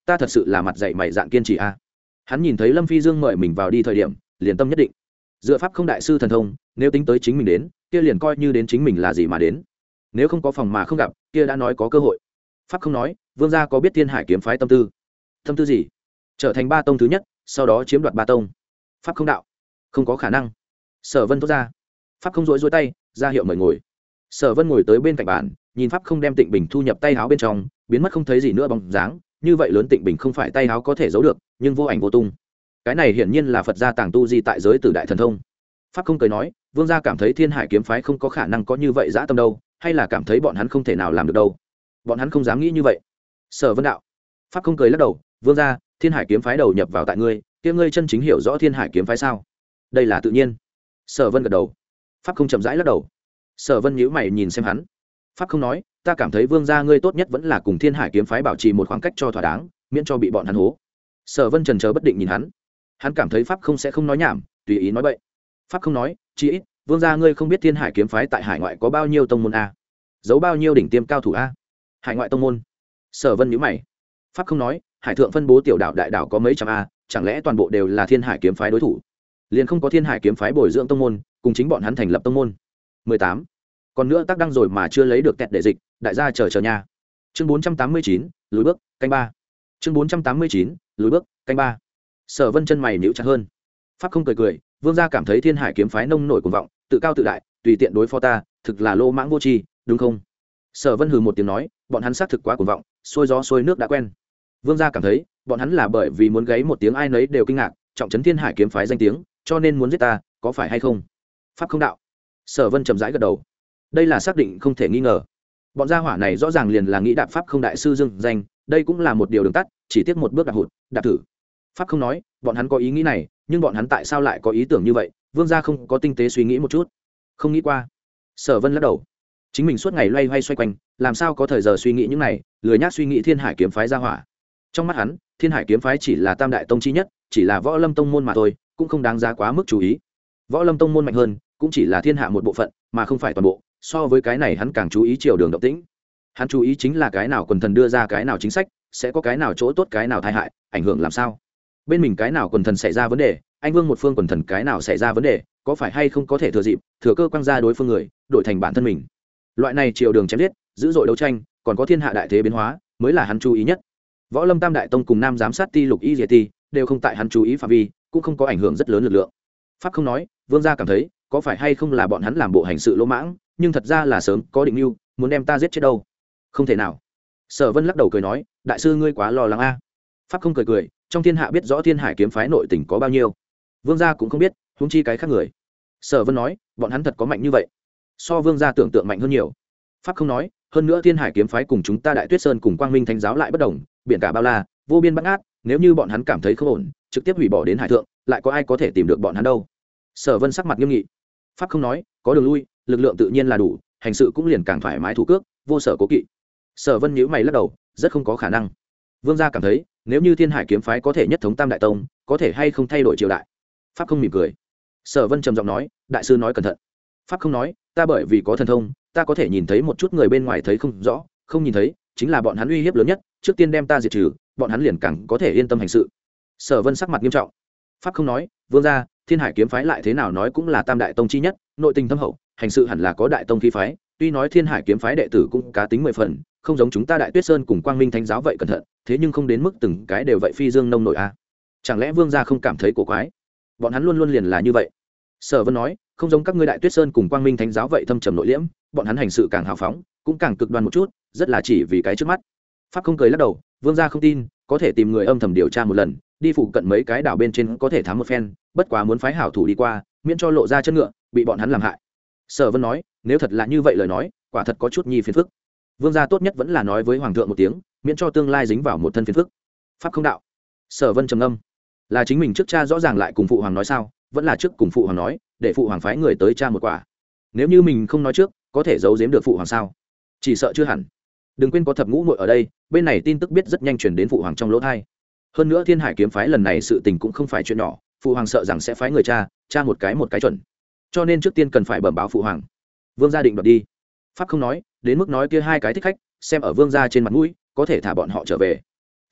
ta thật sự là mặt dạy mày dạn kiên trì a. Hắn nhìn thấy Lâm Phi Dương mời mình vào đi thời điểm, liền tâm nhất định. Dựa pháp không đại sư thần thông, nếu tính tới chính mình đến, kia liền coi như đến chính mình là gì mà đến. Nếu không có phòng mà không gặp, kia đã nói có cơ hội. Pháp không nói, Vương gia có biết Thiên Hải kiếm phái tâm tư? Tâm tư gì? Trở thành ba tông thứ nhất, sau đó chiếm đoạt ba tông. Pháp không đạo, không có khả năng. Sở Vân thốt ra. Pháp không rối rối tay, ra hiệu mời ngồi. Sở Vân ngồi tới bên cạnh bàn, nhìn Pháp không đem Tịnh Bình thu nhập tay áo bên trong, biến mất không thấy gì nữa bóng dáng. Như vậy lớn Tịnh Bình không phải tay áo có thể giấu được, nhưng vô ảnh vô tung. Cái này hiển nhiên là Phật gia tàng tu di tại giới Tử Đại Thần Thông. Pháp không cười nói, Vương gia cảm thấy Thiên Hải kiếm phái không có khả năng có như vậy dã tâm đâu, hay là cảm thấy bọn hắn không thể nào làm được đâu? Bọn hắn không dám nghĩ như vậy. Sở Vân đạo. Pháp không cười lắc đầu, Vương gia, Thiên Hải kiếm phái đầu nhập vào tại ngươi, kia ngươi chân chính hiểu rõ Thiên Hải kiếm phái sao? Đây là tự nhiên. Sở Vân gật đầu. Pháp không chậm rãi lắc đầu. Sở Vân nhíu mày nhìn xem hắn. Pháp không nói, ta cảm thấy Vương gia ngươi tốt nhất vẫn là cùng Thiên Hải kiếm phái bảo trì một khoảng cách cho thỏa đáng, miễn cho bị bọn hắn hố. Sở Vân chần chờ bất định nhìn hắn. Hắn cảm thấy Pháp không sẽ không nói nhảm, tùy ý nói bậy. Pháp không nói, chỉ ít, Vương gia ngươi không biết Thiên Hải kiếm phái tại hải ngoại có bao nhiêu tông môn a? Giấu bao nhiêu đỉnh tiêm cao thủ a? Hải ngoại tông môn. Sở Vân nhíu mày. Pháp không nói, hải thượng phân bố tiểu đảo đại đảo có mấy trăm a, chẳng lẽ toàn bộ đều là Thiên Hải kiếm phái đối thủ? Liền không có Thiên Hải kiếm phái bồi dưỡng tông môn, cùng chính bọn hắn thành lập tông môn. mười tám. Còn nữa tác đăng rồi mà chưa lấy được kẹt để dịch, đại gia chờ chờ nha. Chương bốn trăm tám mươi chín, lùi bước, canh ba. Chương bốn trăm tám mươi chín, lùi bước, canh ba. Sở Vân chân mày nhíu chặt hơn. Pháp không cười cười, Vương gia cảm thấy Thiên Hải kiếm phái nông nổi cuồng vọng, tự cao tự đại, tùy tiện đối phó ta, thực là lô mãng vô tri, đúng không? Sở Vân hừ một tiếng nói, bọn hắn xác thực quá cuồng vọng, xuôi gió xuôi nước đã quen. Vương gia cảm thấy, bọn hắn là bởi vì muốn gáy một tiếng ai nấy đều kinh ngạc, trọng trấn Thiên Hải kiếm phái danh tiếng, cho nên muốn giết ta, có phải hay không? Pháp không đạo. Sở Vân trầm rãi gật đầu. Đây là xác định không thể nghi ngờ. Bọn gia hỏa này rõ ràng liền là nghĩ đạp pháp không đại sư dương danh, đây cũng là một điều đường tắt, chỉ tiếc một bước đạp hụt, đạp thử. Pháp không nói, bọn hắn có ý nghĩ này, nhưng bọn hắn tại sao lại có ý tưởng như vậy? Vương gia không có tinh tế suy nghĩ một chút, không nghĩ qua. Sở Vân lắc đầu. Chính mình suốt ngày loay hoay xoay quanh, làm sao có thời giờ suy nghĩ những này, lười nhác suy nghĩ Thiên Hải kiếm phái gia hỏa. Trong mắt hắn, Thiên Hải kiếm phái chỉ là tam đại tông chi nhất, chỉ là Võ Lâm tông môn mà thôi, cũng không đáng giá quá mức chú ý. Võ Lâm tông môn mạnh hơn, cũng chỉ là thiên hạ một bộ phận, mà không phải toàn bộ. So với cái này hắn càng chú ý chiều đường động tĩnh. Hắn chú ý chính là cái nào quần thần đưa ra cái nào chính sách, sẽ có cái nào chỗ tốt cái nào tai hại, ảnh hưởng làm sao. Bên mình cái nào quần thần xảy ra vấn đề, anh Vương một phương quần thần cái nào xảy ra vấn đề, có phải hay không có thể thừa dịp, thừa cơ quăng ra đối phương người, đổi thành bản thân mình. Loại này chiều đường chém giết, dữ dội đấu tranh, còn có thiên hạ đại thế biến hóa, mới là hắn chú ý nhất. Võ Lâm Tam đại tông cùng Nam giám sát ti Lục Y Diệt ti, đều không tại hắn chú ý phạm vi, cũng không có ảnh hưởng rất lớn lực lượng. Pháp không nói, Vương gia cảm thấy, có phải hay không là bọn hắn làm bộ hành sự lỗ mãng, nhưng thật ra là sớm có định mưu, muốn đem ta giết chết đâu. Không thể nào. Sở Vân lắc đầu cười nói, đại sư ngươi quá lo lắng a. Pháp không cười cười, trong thiên hạ biết rõ Thiên Hải kiếm phái nội tình có bao nhiêu, Vương gia cũng không biết, huống chi cái khác người. Sở Vân nói, bọn hắn thật có mạnh như vậy, so Vương gia tưởng tượng mạnh hơn nhiều. Pháp không nói, hơn nữa Thiên Hải kiếm phái cùng chúng ta Đại Tuyết Sơn cùng Quang Minh Thánh giáo lại bất đồng, biển cả bao la, vô biên bát ngát, nếu như bọn hắn cảm thấy không ổn, trực tiếp hủy bỏ đến hải thượng, lại có ai có thể tìm được bọn hắn đâu. Sở Vân sắc mặt nghiêm nghị. Pháp không nói, có đường lui, lực lượng tự nhiên là đủ, hành sự cũng liền càng thoải mái thủ cước, vô sở cố kỵ. Sở Vân nhíu mày lắc đầu, rất không có khả năng. Vương gia cảm thấy, nếu như Thiên Hải kiếm phái có thể nhất thống Tam đại tông, có thể hay không thay đổi triều đại. Pháp không mỉm cười. Sở Vân trầm giọng nói, đại sư nói cẩn thận. Pháp không nói, ta bởi vì có thần thông, ta có thể nhìn thấy một chút người bên ngoài thấy không rõ, không nhìn thấy, chính là bọn hắn uy hiếp lớn nhất, trước tiên đem ta diệt trừ, bọn hắn liền càng có thể yên tâm hành sự. Sở Vân sắc mặt nghiêm trọng. Pháp không nói, vương gia, Thiên Hải kiếm phái lại thế nào nói cũng là Tam đại tông chi nhất, nội tình thâm hậu, hành sự hẳn là có đại tông khí phái, tuy nói Thiên Hải kiếm phái đệ tử cũng cá tính mười phần, không giống chúng ta Đại Tuyết Sơn cùng Quang Minh Thánh giáo vậy cẩn thận, thế nhưng không đến mức từng cái đều vậy phi dương nông nổi a. Chẳng lẽ vương gia không cảm thấy cổ quái? Bọn hắn luôn luôn liền là như vậy. Sở Vân nói, không giống các ngươi Đại Tuyết Sơn cùng Quang Minh Thánh giáo vậy thâm trầm nội liễm, bọn hắn hành sự càng hào phóng, cũng càng cực đoan một chút, rất là chỉ vì cái trước mắt. Pháp không cười lắc đầu, vương gia không tin, có thể tìm người âm thầm điều tra một lần, đi phụ cận mấy cái đảo bên trên có thể thám một phen, bất quá muốn phái hảo thủ đi qua, miễn cho lộ ra chân ngựa, bị bọn hắn làm hại. Sở Vân nói, nếu thật là như vậy lời nói, quả thật có chút nhi phiền phức. Vương gia tốt nhất vẫn là nói với hoàng thượng một tiếng, miễn cho tương lai dính vào một thân phiền phức. Pháp không đạo. Sở Vân trầm ngâm, là chính mình trước cha rõ ràng lại cùng phụ hoàng nói sao, vẫn là trước cùng phụ hoàng nói, để phụ hoàng phái người tới tra một quả. Nếu như mình không nói trước, có thể giấu giếm được phụ hoàng sao? Chỉ sợ chưa hẳn. Đừng quên có thập ngũ muội ở đây, bên này tin tức biết rất nhanh truyền đến phụ hoàng trong lỗ tai. Hơn nữa Thiên Hải kiếm phái lần này sự tình cũng không phải chuyện nhỏ, phụ hoàng sợ rằng sẽ phái người tra, tra một cái một cái chuẩn. Cho nên trước tiên cần phải bẩm báo phụ hoàng. Vương gia định đoạt đi. Pháp không nói, đến mức nói kia hai cái thích khách, xem ở vương gia trên mặt mũi, có thể thả bọn họ trở về.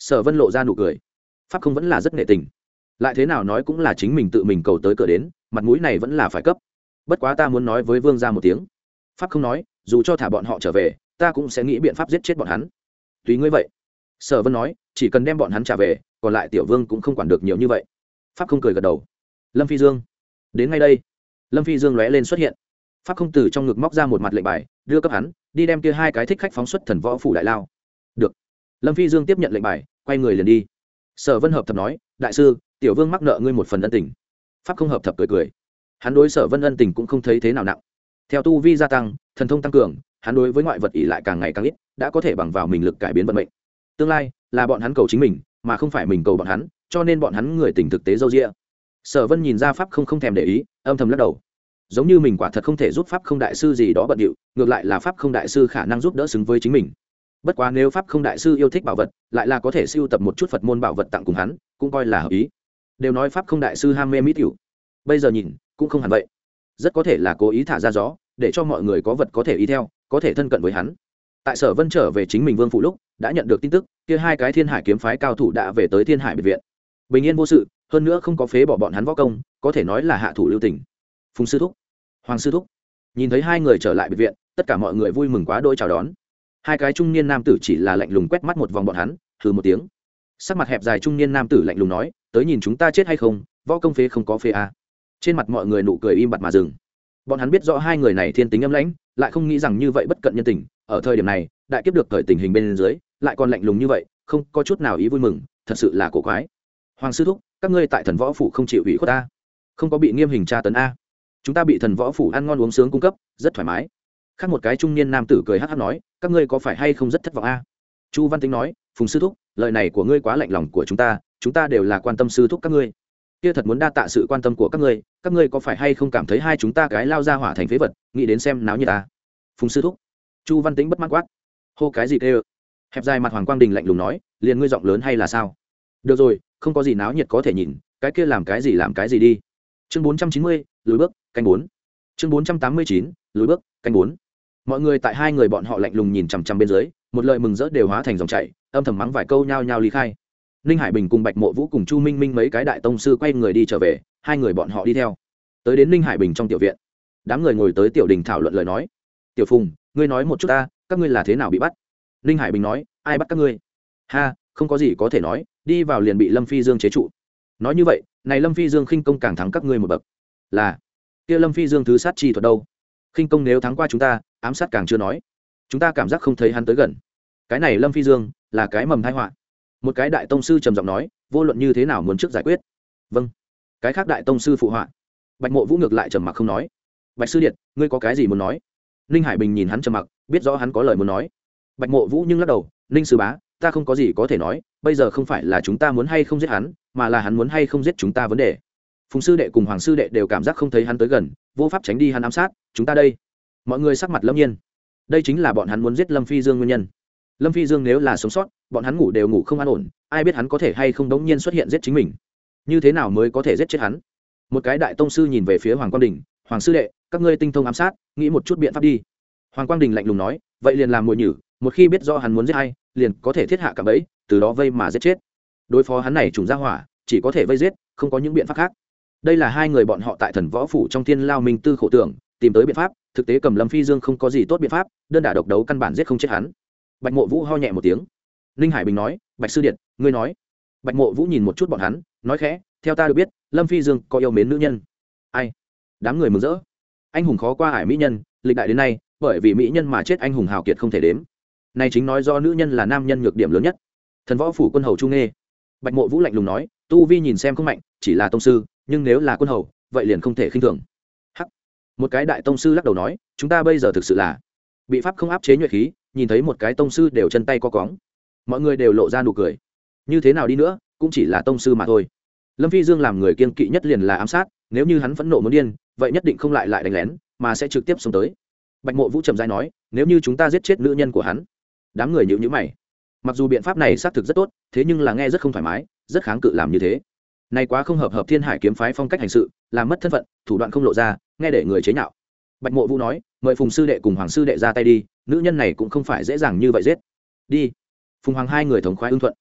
Sở Vân lộ ra nụ cười. Pháp không vẫn là rất nghệ tình, lại thế nào nói cũng là chính mình tự mình cầu tới cửa đến, mặt mũi này vẫn là phải cấp. Bất quá ta muốn nói với vương gia một tiếng. Pháp không nói, dù cho thả bọn họ trở về, ta cũng sẽ nghĩ biện pháp giết chết bọn hắn. Tùy ngươi vậy. Sở Vân nói, chỉ cần đem bọn hắn trả về, còn lại tiểu vương cũng không quản được nhiều như vậy. Pháp không cười gật đầu. Lâm Phi Dương, đến ngay đây. Lâm Phi Dương lóe lên xuất hiện. Pháp không từ trong ngực móc ra một mặt lệnh bài, đưa cấp hắn, đi đem kia hai cái thích khách phóng xuất thần võ phủ đại lao. Được. Lâm Phi Dương tiếp nhận lệnh bài, quay người liền đi. Sở Vân hợp thập nói, đại sư, tiểu vương mắc nợ ngươi một phần ân tình. Pháp không hợp thập cười cười. Hắn đối Sở Vân ân tình cũng không thấy thế nào nặng. Theo tu vi gia tăng, thần thông tăng cường, hắn đối với ngoại vật ỷ lại càng ngày càng ít, đã có thể bằng vào mình lực cải biến vận mệnh. Tương lai là bọn hắn cầu chính mình, mà không phải mình cầu bọn hắn, cho nên bọn hắn người tình thực tế dâu dịa. Sở Vân nhìn ra Pháp không không thèm để ý, âm thầm lắc đầu. Giống như mình quả thật không thể giúp Pháp không đại sư gì đó bận điệu, ngược lại là Pháp không đại sư khả năng giúp đỡ xứng với chính mình. Bất quá nếu Pháp không đại sư yêu thích bảo vật, lại là có thể sưu tập một chút Phật môn bảo vật tặng cùng hắn, cũng coi là hợp ý. Đều nói Pháp không đại sư ham mê mỹ tiểu, bây giờ nhìn cũng không hẳn vậy, rất có thể là cố ý thả ra gió, để cho mọi người có vật có thể y theo, có thể thân cận với hắn. Tại Sở Vân trở về chính mình vương phủ lúc, đã nhận được tin tức, kia hai cái Thiên Hải kiếm phái cao thủ đã về tới Thiên Hải biệt viện, bình yên vô sự, hơn nữa không có phế bỏ bọn hắn võ công, có thể nói là hạ thủ lưu tình. Phùng sư thúc, Hoàng sư thúc, nhìn thấy hai người trở lại biệt viện, tất cả mọi người vui mừng quá đỗi chào đón. Hai cái trung niên nam tử chỉ là lạnh lùng quét mắt một vòng bọn hắn, hừ một tiếng. Sắc mặt hẹp dài trung niên nam tử lạnh lùng nói, tới nhìn chúng ta chết hay không, võ công phế không có phế à. Trên mặt mọi người nụ cười im bặt mà dừng. Bọn hắn biết rõ hai người này thiên tính âm lãnh, lại không nghĩ rằng như vậy bất cận nhân tình, ở thời điểm này, đại kiếp được thời tình hình bên dưới, lại còn lạnh lùng như vậy, không có chút nào ý vui mừng, thật sự là cổ quái. Hoàng sư thúc, các ngươi tại thần võ phủ không chịu ủy khuất ta, không có bị nghiêm hình tra tấn a? Chúng ta bị thần võ phủ ăn ngon uống sướng cung cấp, rất thoải mái. Khác một cái trung niên nam tử cười hắc hắc nói, các ngươi có phải hay không rất thất vọng a? Chu Văn Tính nói, Phùng sư thúc, lời này của ngươi quá lạnh lòng của chúng ta, chúng ta đều là quan tâm sư thúc các ngươi. Kia thật muốn đa tạ sự quan tâm của các ngươi, các ngươi có phải hay không cảm thấy hai chúng ta cái lao ra hỏa thành phế vật, nghĩ đến xem náo như ta. Phùng sư thúc. Chu Văn Tính bất mãn quát, hô cái gì kêu? Hẹp dài mặt Hoàng Quang Đình lạnh lùng nói, liền ngươi giọng lớn hay là sao? Được rồi, không có gì náo nhiệt có thể nhìn, cái kia làm cái gì làm cái gì đi. Chương bốn trăm chín mươi, lùi bước, canh bốn. Chương bốn trăm tám mươi chín, lùi bước, canh bốn. Mọi người tại hai người bọn họ lạnh lùng nhìn chằm chằm bên dưới, một lời mừng rỡ đều hóa thành dòng chảy, âm thầm mắng vài câu nhao nhao ly khai. Ninh Hải Bình cùng Bạch Mộ Vũ cùng Chu Minh Minh mấy cái đại tông sư quay người đi trở về, hai người bọn họ đi theo. Tới đến Ninh Hải Bình trong tiểu viện, đám người ngồi tới tiểu đình thảo luận lời nói. Tiểu Phùng, ngươi nói một chút ta, các ngươi là thế nào bị bắt? Ninh Hải Bình nói, ai bắt các ngươi? Ha, không có gì có thể nói, đi vào liền bị Lâm Phi Dương chế trụ. Nói như vậy, này Lâm Phi Dương khinh công càng thắng các ngươi một bậc. Là, kia Lâm Phi Dương thứ sát chi thuật đâu? Khinh công nếu thắng qua chúng ta, ám sát càng chưa nói. Chúng ta cảm giác không thấy hắn tới gần. Cái này Lâm Phi Dương là cái mầm tai họa. Một cái đại tông sư trầm giọng nói, vô luận như thế nào muốn trước giải quyết. Vâng. Cái khác đại tông sư phụ họa. Bạch Mộ Vũ ngược lại trầm mặc không nói. Bạch sư điện, ngươi có cái gì muốn nói? Ninh Hải Bình nhìn hắn trầm mặc, biết rõ hắn có lời muốn nói. Bạch Mộ Vũ nhưng lắc đầu, Ninh sư bá, ta không có gì có thể nói, bây giờ không phải là chúng ta muốn hay không giết hắn, mà là hắn muốn hay không giết chúng ta vấn đề. Phùng sư đệ cùng Hoàng sư đệ đều cảm giác không thấy hắn tới gần, vô pháp tránh đi hắn ám sát, chúng ta đây. Mọi người sắc mặt lâm nhiên. Đây chính là bọn hắn muốn giết Lâm Phi Dương nguyên nhân. Lâm Phi Dương nếu là sống sót, bọn hắn ngủ đều ngủ không an ổn, ai biết hắn có thể hay không đống nhiên xuất hiện giết chính mình. Như thế nào mới có thể giết chết hắn? Một cái đại tông sư nhìn về phía Hoàng Quang Đình, Hoàng sư đệ, các ngươi tinh thông ám sát, nghĩ một chút biện pháp đi. Hoàng Quang Đình lạnh lùng nói, vậy liền làm mồi nhử, một khi biết rõ hắn muốn giết ai, liền có thể thiết hạ cả bẫy, từ đó vây mà giết chết. Đối phó hắn này trùng ra hỏa, chỉ có thể vây giết, không có những biện pháp khác. Đây là hai người bọn họ tại Thần Võ phủ trong Thiên Lao Minh Tư khổ tưởng, tìm tới biện pháp, thực tế cầm Lâm Phi Dương không có gì tốt biện pháp, đơn đả độc đấu căn bản giết không chết hắn. Bạch Mộ Vũ ho nhẹ một tiếng. Ninh Hải Bình nói, Bạch sư điện, ngươi nói. Bạch Mộ Vũ nhìn một chút bọn hắn, nói khẽ, theo ta được biết, Lâm Phi Dương có yêu mến nữ nhân. Ai? Đám người mừng rỡ. Anh hùng khó qua ải mỹ nhân, lịch đại đến nay, bởi vì mỹ nhân mà chết anh hùng hào kiệt không thể đếm. Này chính nói do nữ nhân là nam nhân nhược điểm lớn nhất. Thần Võ phủ quân hầu Chu Nghê. Bạch Mộ Vũ lạnh lùng nói, tu vi nhìn xem không mạnh, chỉ là tông sư, nhưng nếu là quân hầu, vậy liền không thể khinh thường. Hắc. Một cái đại tông sư lắc đầu nói, chúng ta bây giờ thực sự là bị pháp không áp chế nhuệ khí, nhìn thấy một cái tông sư đều chân tay co cóng. Mọi người đều lộ ra nụ cười. Như thế nào đi nữa, cũng chỉ là tông sư mà thôi. Lâm Phi Dương làm người kiên kỵ nhất liền là ám sát, nếu như hắn phẫn nộ muốn điên, vậy nhất định không lại lại đánh lén, mà sẽ trực tiếp xông tới. Bạch Mộ Vũ trầm rãi nói, nếu như chúng ta giết chết nữ nhân của hắn. Đám người nhíu nhíu mày. Mặc dù biện pháp này xác thực rất tốt, thế nhưng là nghe rất không thoải mái, rất kháng cự làm như thế. Này quá không hợp hợp Thiên Hải kiếm phái phong cách hành sự, làm mất thân phận, thủ đoạn không lộ ra, nghe để người chế nhạo. Bạch Mộ Vũ nói, mời Phùng sư đệ cùng Hoàng sư đệ ra tay đi, nữ nhân này cũng không phải dễ dàng như vậy giết. Đi. Phùng Hoàng hai người thống khoái ưng thuận.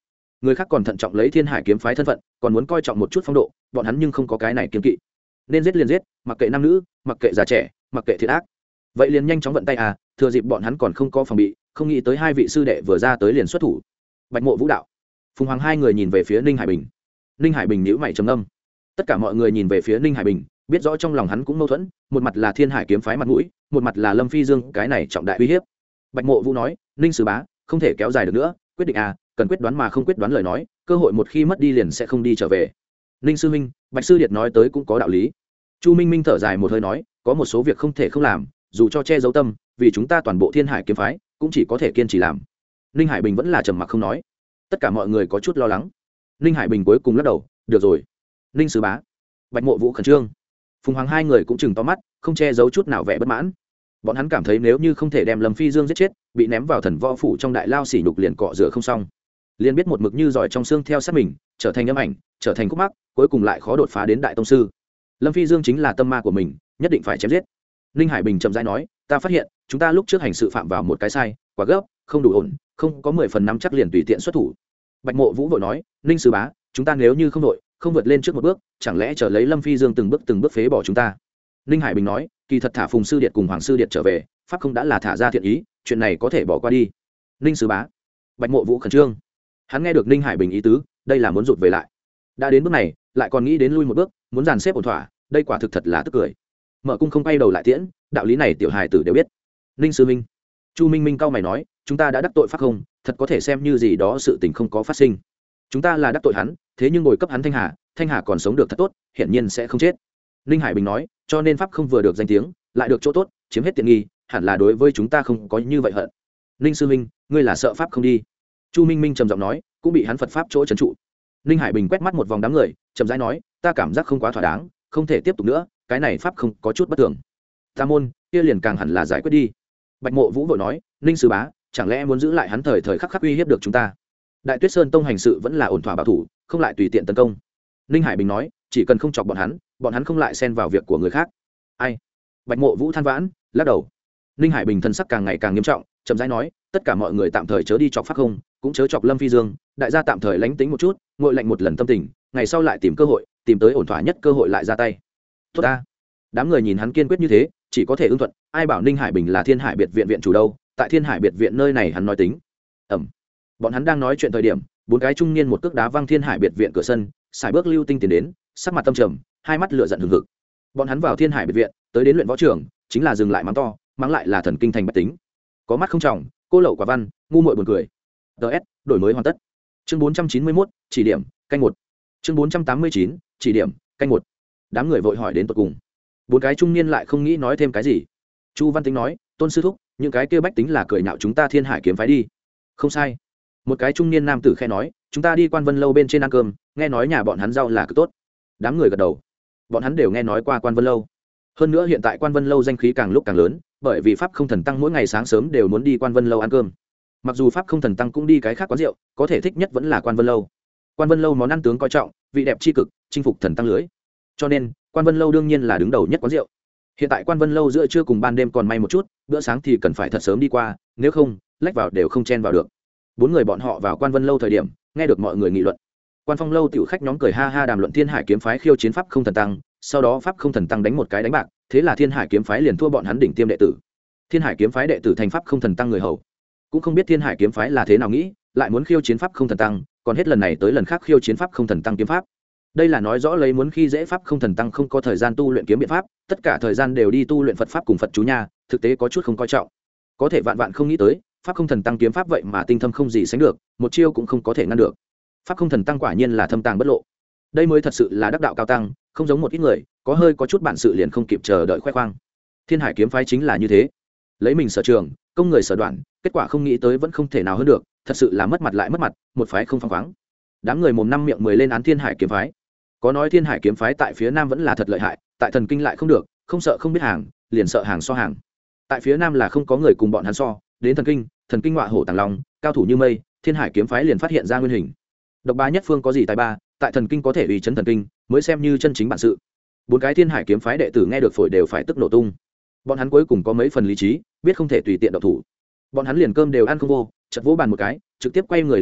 người khác còn thận trọng lấy thiên hải kiếm phái thân phận, còn muốn coi trọng một chút phong độ, bọn hắn nhưng không có cái này kiên kỵ. Nên giết liền giết, mặc kệ nam nữ, mặc kệ già trẻ, mặc kệ thiệt ác. Vậy liền nhanh chóng vận tay à, thừa dịp bọn hắn còn không có phòng bị, không nghĩ tới hai vị sư đệ vừa ra tới liền xuất thủ. Bạch Mộ Vũ đạo, Phùng Hoàng hai người nhìn về phía Ninh Hải Bình. Ninh Hải Bình nhíu mày trầm ngâm. Tất cả mọi người nhìn về phía Ninh Hải Bình, biết rõ trong lòng hắn cũng mâu thuẫn, một mặt là thiên hải kiếm phái mặt mũi, một mặt là Lâm Phi Dương cái này trọng đại uy hiếp. Bạch Mộ Vũ nói, Ninh sư bá, không thể kéo dài được nữa, quyết định à, cần quyết đoán mà không quyết đoán lời nói, cơ hội một khi mất đi liền sẽ không đi trở về. Ninh sư minh, Bạch sư điệt nói tới cũng có đạo lý. Chu Minh Minh thở dài một hơi nói, có một số việc không thể không làm, dù cho che giấu tâm, vì chúng ta toàn bộ thiên hải kiếm phái cũng chỉ có thể kiên trì làm. Ninh Hải Bình vẫn là trầm mặc không nói. Tất cả mọi người có chút lo lắng. Ninh Hải Bình cuối cùng lắc đầu, được rồi. Ninh sư bá. Bạch Mộ Vũ khẩn trương. Phùng Hoàng hai người cũng chừng to mắt, không che giấu chút nào vẻ bất mãn. Bọn hắn cảm thấy nếu như không thể đem Lâm Phi Dương giết chết, bị ném vào thần võ phủ trong đại lao sỉ nhục liền cọ rửa không xong. Liền biết một mực như giỏi trong xương theo sát mình, trở thành âm ảnh, trở thành khúc mắc, cuối cùng lại khó đột phá đến đại tông sư. Lâm Phi Dương chính là tâm ma của mình, nhất định phải chém giết. Ninh Hải Bình chậm rãi nói, ta phát hiện chúng ta lúc trước hành sự phạm vào một cái sai, quá gấp, không đủ ổn, không có mười phần năm chắc liền tùy tiện xuất thủ. Bạch Mộ Vũ vội nói, Ninh sư bá, chúng ta nếu như không đội, không vượt lên trước một bước, chẳng lẽ chờ lấy Lâm Phi Dương từng bước từng bước phế bỏ chúng ta. Ninh Hải Bình nói, kỳ thật thả Phùng sư điệt cùng Hoàng sư điệt trở về, pháp không đã là thả ra thiện ý, chuyện này có thể bỏ qua đi. Ninh sư bá. Bạch Mộ Vũ khẩn trương. Hắn nghe được Ninh Hải Bình ý tứ, đây là muốn rụt về lại. Đã đến bước này, lại còn nghĩ đến lui một bước, muốn dàn xếp ổn thỏa, đây quả thực thật là tức cười. Mở cung không quay đầu lại tiễn, đạo lý này tiểu hài tử đều biết. Ninh sư minh. Chu Minh Minh cao mày nói, chúng ta đã đắc tội pháp không, thật có thể xem như gì đó sự tình không có phát sinh. Chúng ta là đắc tội hắn, thế nhưng ngồi cấp hắn Thanh Hà, Thanh Hà còn sống được thật tốt, hiển nhiên sẽ không chết. Ninh Hải Bình nói, cho nên pháp không vừa được danh tiếng, lại được chỗ tốt, chiếm hết tiện nghi, hẳn là đối với chúng ta không có như vậy hận. Ninh sư minh, ngươi là sợ pháp không đi. Chu Minh Minh trầm giọng nói, cũng bị hắn Phật pháp chỗ trấn trụ. Ninh Hải Bình quét mắt một vòng đám người, chậm rãi nói, ta cảm giác không quá thỏa đáng, không thể tiếp tục nữa, cái này pháp không có chút bất thường. Ta môn, kia liền càng hẳn là giải quyết đi. Bạch Mộ Vũ vội nói, Ninh sư bá, chẳng lẽ muốn giữ lại hắn thời thời khắc khắc uy hiếp được chúng ta? Đại Tuyết Sơn tông hành sự vẫn là ổn thỏa bảo thủ, không lại tùy tiện tấn công. Ninh Hải Bình nói, chỉ cần không chọc bọn hắn, bọn hắn không lại xen vào việc của người khác. Ai? Bạch Mộ Vũ than vãn, lắc đầu. Ninh Hải Bình thân sắc càng ngày càng nghiêm trọng, chậm rãi nói, tất cả mọi người tạm thời chớ đi chọc pháp không, cũng chớ chọc Lâm Phi Dương, đại gia tạm thời lánh tính một chút, ngồi lạnh một lần tâm tình, ngày sau lại tìm cơ hội, tìm tới ổn thỏa nhất cơ hội lại ra tay. Tốt ta. Đám người nhìn hắn kiên quyết như thế, chỉ có thể ưng thuận, ai bảo Ninh Hải Bình là Thiên Hải biệt viện viện chủ đâu, tại Thiên Hải biệt viện nơi này hắn nói tính. Ẩm. Bọn hắn đang nói chuyện thời điểm, bốn cái trung niên một cước đá văng Thiên Hải biệt viện cửa sân, xài bước lưu tinh tiến đến, sắc mặt tâm trầm, hai mắt lửa giận hừng hực. Bọn hắn vào Thiên Hải biệt viện, tới đến luyện võ trường, chính là dừng lại mắng to, mắng lại là thần kinh thành bách tính. Có mắt không trọng, cô lậu quả văn, ngu muội buồn cười. ds đổi mới hoàn tất. Chương bốn trăm chín mươi mốt, chỉ điểm, canh một. Chương bốn trăm tám mươi chín, chỉ điểm, canh một. Đám người vội hỏi đến tận cùng. Bốn cái trung niên lại không nghĩ nói thêm cái gì. Chu Văn Tính nói, Tôn sư thúc, những cái kia bách tính là cười nhạo chúng ta Thiên Hải kiếm phái đi. Không sai. Một cái trung niên nam tử khẽ nói, chúng ta đi Quan Vân lâu bên trên ăn cơm, nghe nói nhà bọn hắn rau là cực tốt. Đám người gật đầu. Bọn hắn đều nghe nói qua Quan Vân lâu. Hơn nữa hiện tại Quan Vân lâu danh khí càng lúc càng lớn, bởi vì pháp không thần tăng mỗi ngày sáng sớm đều muốn đi Quan Vân lâu ăn cơm. Mặc dù pháp không thần tăng cũng đi cái khác quán rượu, có thể thích nhất vẫn là Quan Vân lâu. Quan Vân lâu món ăn tướng coi trọng, vị đẹp chi cực, chinh phục thần tăng lưới. Cho nên, Quan Vân lâu đương nhiên là đứng đầu nhất quán rượu. Hiện tại Quan Vân lâu giữa trưa cùng ban đêm còn may một chút, bữa sáng thì cần phải thật sớm đi qua, nếu không, lách vào đều không chen vào được. Bốn người bọn họ vào Quan Vân lâu thời điểm, nghe được mọi người nghị luận. Quan Phong lâu tiểu khách nhóm cười ha ha đàm luận Thiên Hải kiếm phái khiêu chiến pháp không thần tăng, sau đó pháp không thần tăng đánh một cái đánh bạc, thế là Thiên Hải kiếm phái liền thua bọn hắn đỉnh tiêm đệ tử. Thiên Hải kiếm phái đệ tử thành pháp không thần tăng người hầu, cũng không biết Thiên Hải kiếm phái là thế nào nghĩ, lại muốn khiêu chiến pháp không thần tăng, còn hết lần này tới lần khác khiêu chiến pháp không thần tăng kiếm pháp. Đây là nói rõ lấy muốn khi dễ pháp không thần tăng không có thời gian tu luyện kiếm biện pháp, tất cả thời gian đều đi tu luyện Phật pháp cùng Phật chú nha, thực tế có chút không coi trọng. Có thể vạn vạn không nghĩ tới, pháp không thần tăng kiếm pháp vậy mà tinh thâm không gì sánh được, một chiêu cũng không có thể ngăn được. Pháp không thần tăng quả nhiên là thâm tàng bất lộ. Đây mới thật sự là đắc đạo cao tăng, không giống một ít người, có hơi có chút bản sự liền không kịp chờ đợi khoe khoang. Thiên Hải kiếm phái chính là như thế, lấy mình sở trường, công người sở đoạn, kết quả không nghĩ tới vẫn không thể nào hơn được, thật sự là mất mặt lại mất mặt, một phái không phăng khoáng. Đám người mồm năm miệng mười lên án Thiên Hải kiếm phái. Có nói Thiên Hải kiếm phái tại phía nam vẫn là thật lợi hại, tại thần kinh lại không được, không sợ không biết hàng, liền sợ hàng so hàng. Tại phía nam là không có người cùng bọn hắn so, đến thần kinh, thần kinh ngọa hổ tàng long, cao thủ như mây, Thiên Hải kiếm phái liền phát hiện ra nguyên hình. Độc bá nhất phương có gì tài ba, tại thần kinh có thể uy chấn thần kinh, mới xem như chân chính bản sự. Bốn cái Thiên Hải kiếm phái đệ tử nghe được phổi đều phải tức nổ tung. Bọn hắn cuối cùng có mấy phần lý trí, biết không thể tùy tiện động thủ. Bọn hắn liền cơm đều ăn không vô, chợt vỗ bàn một cái, trực tiếp quay người ly khai,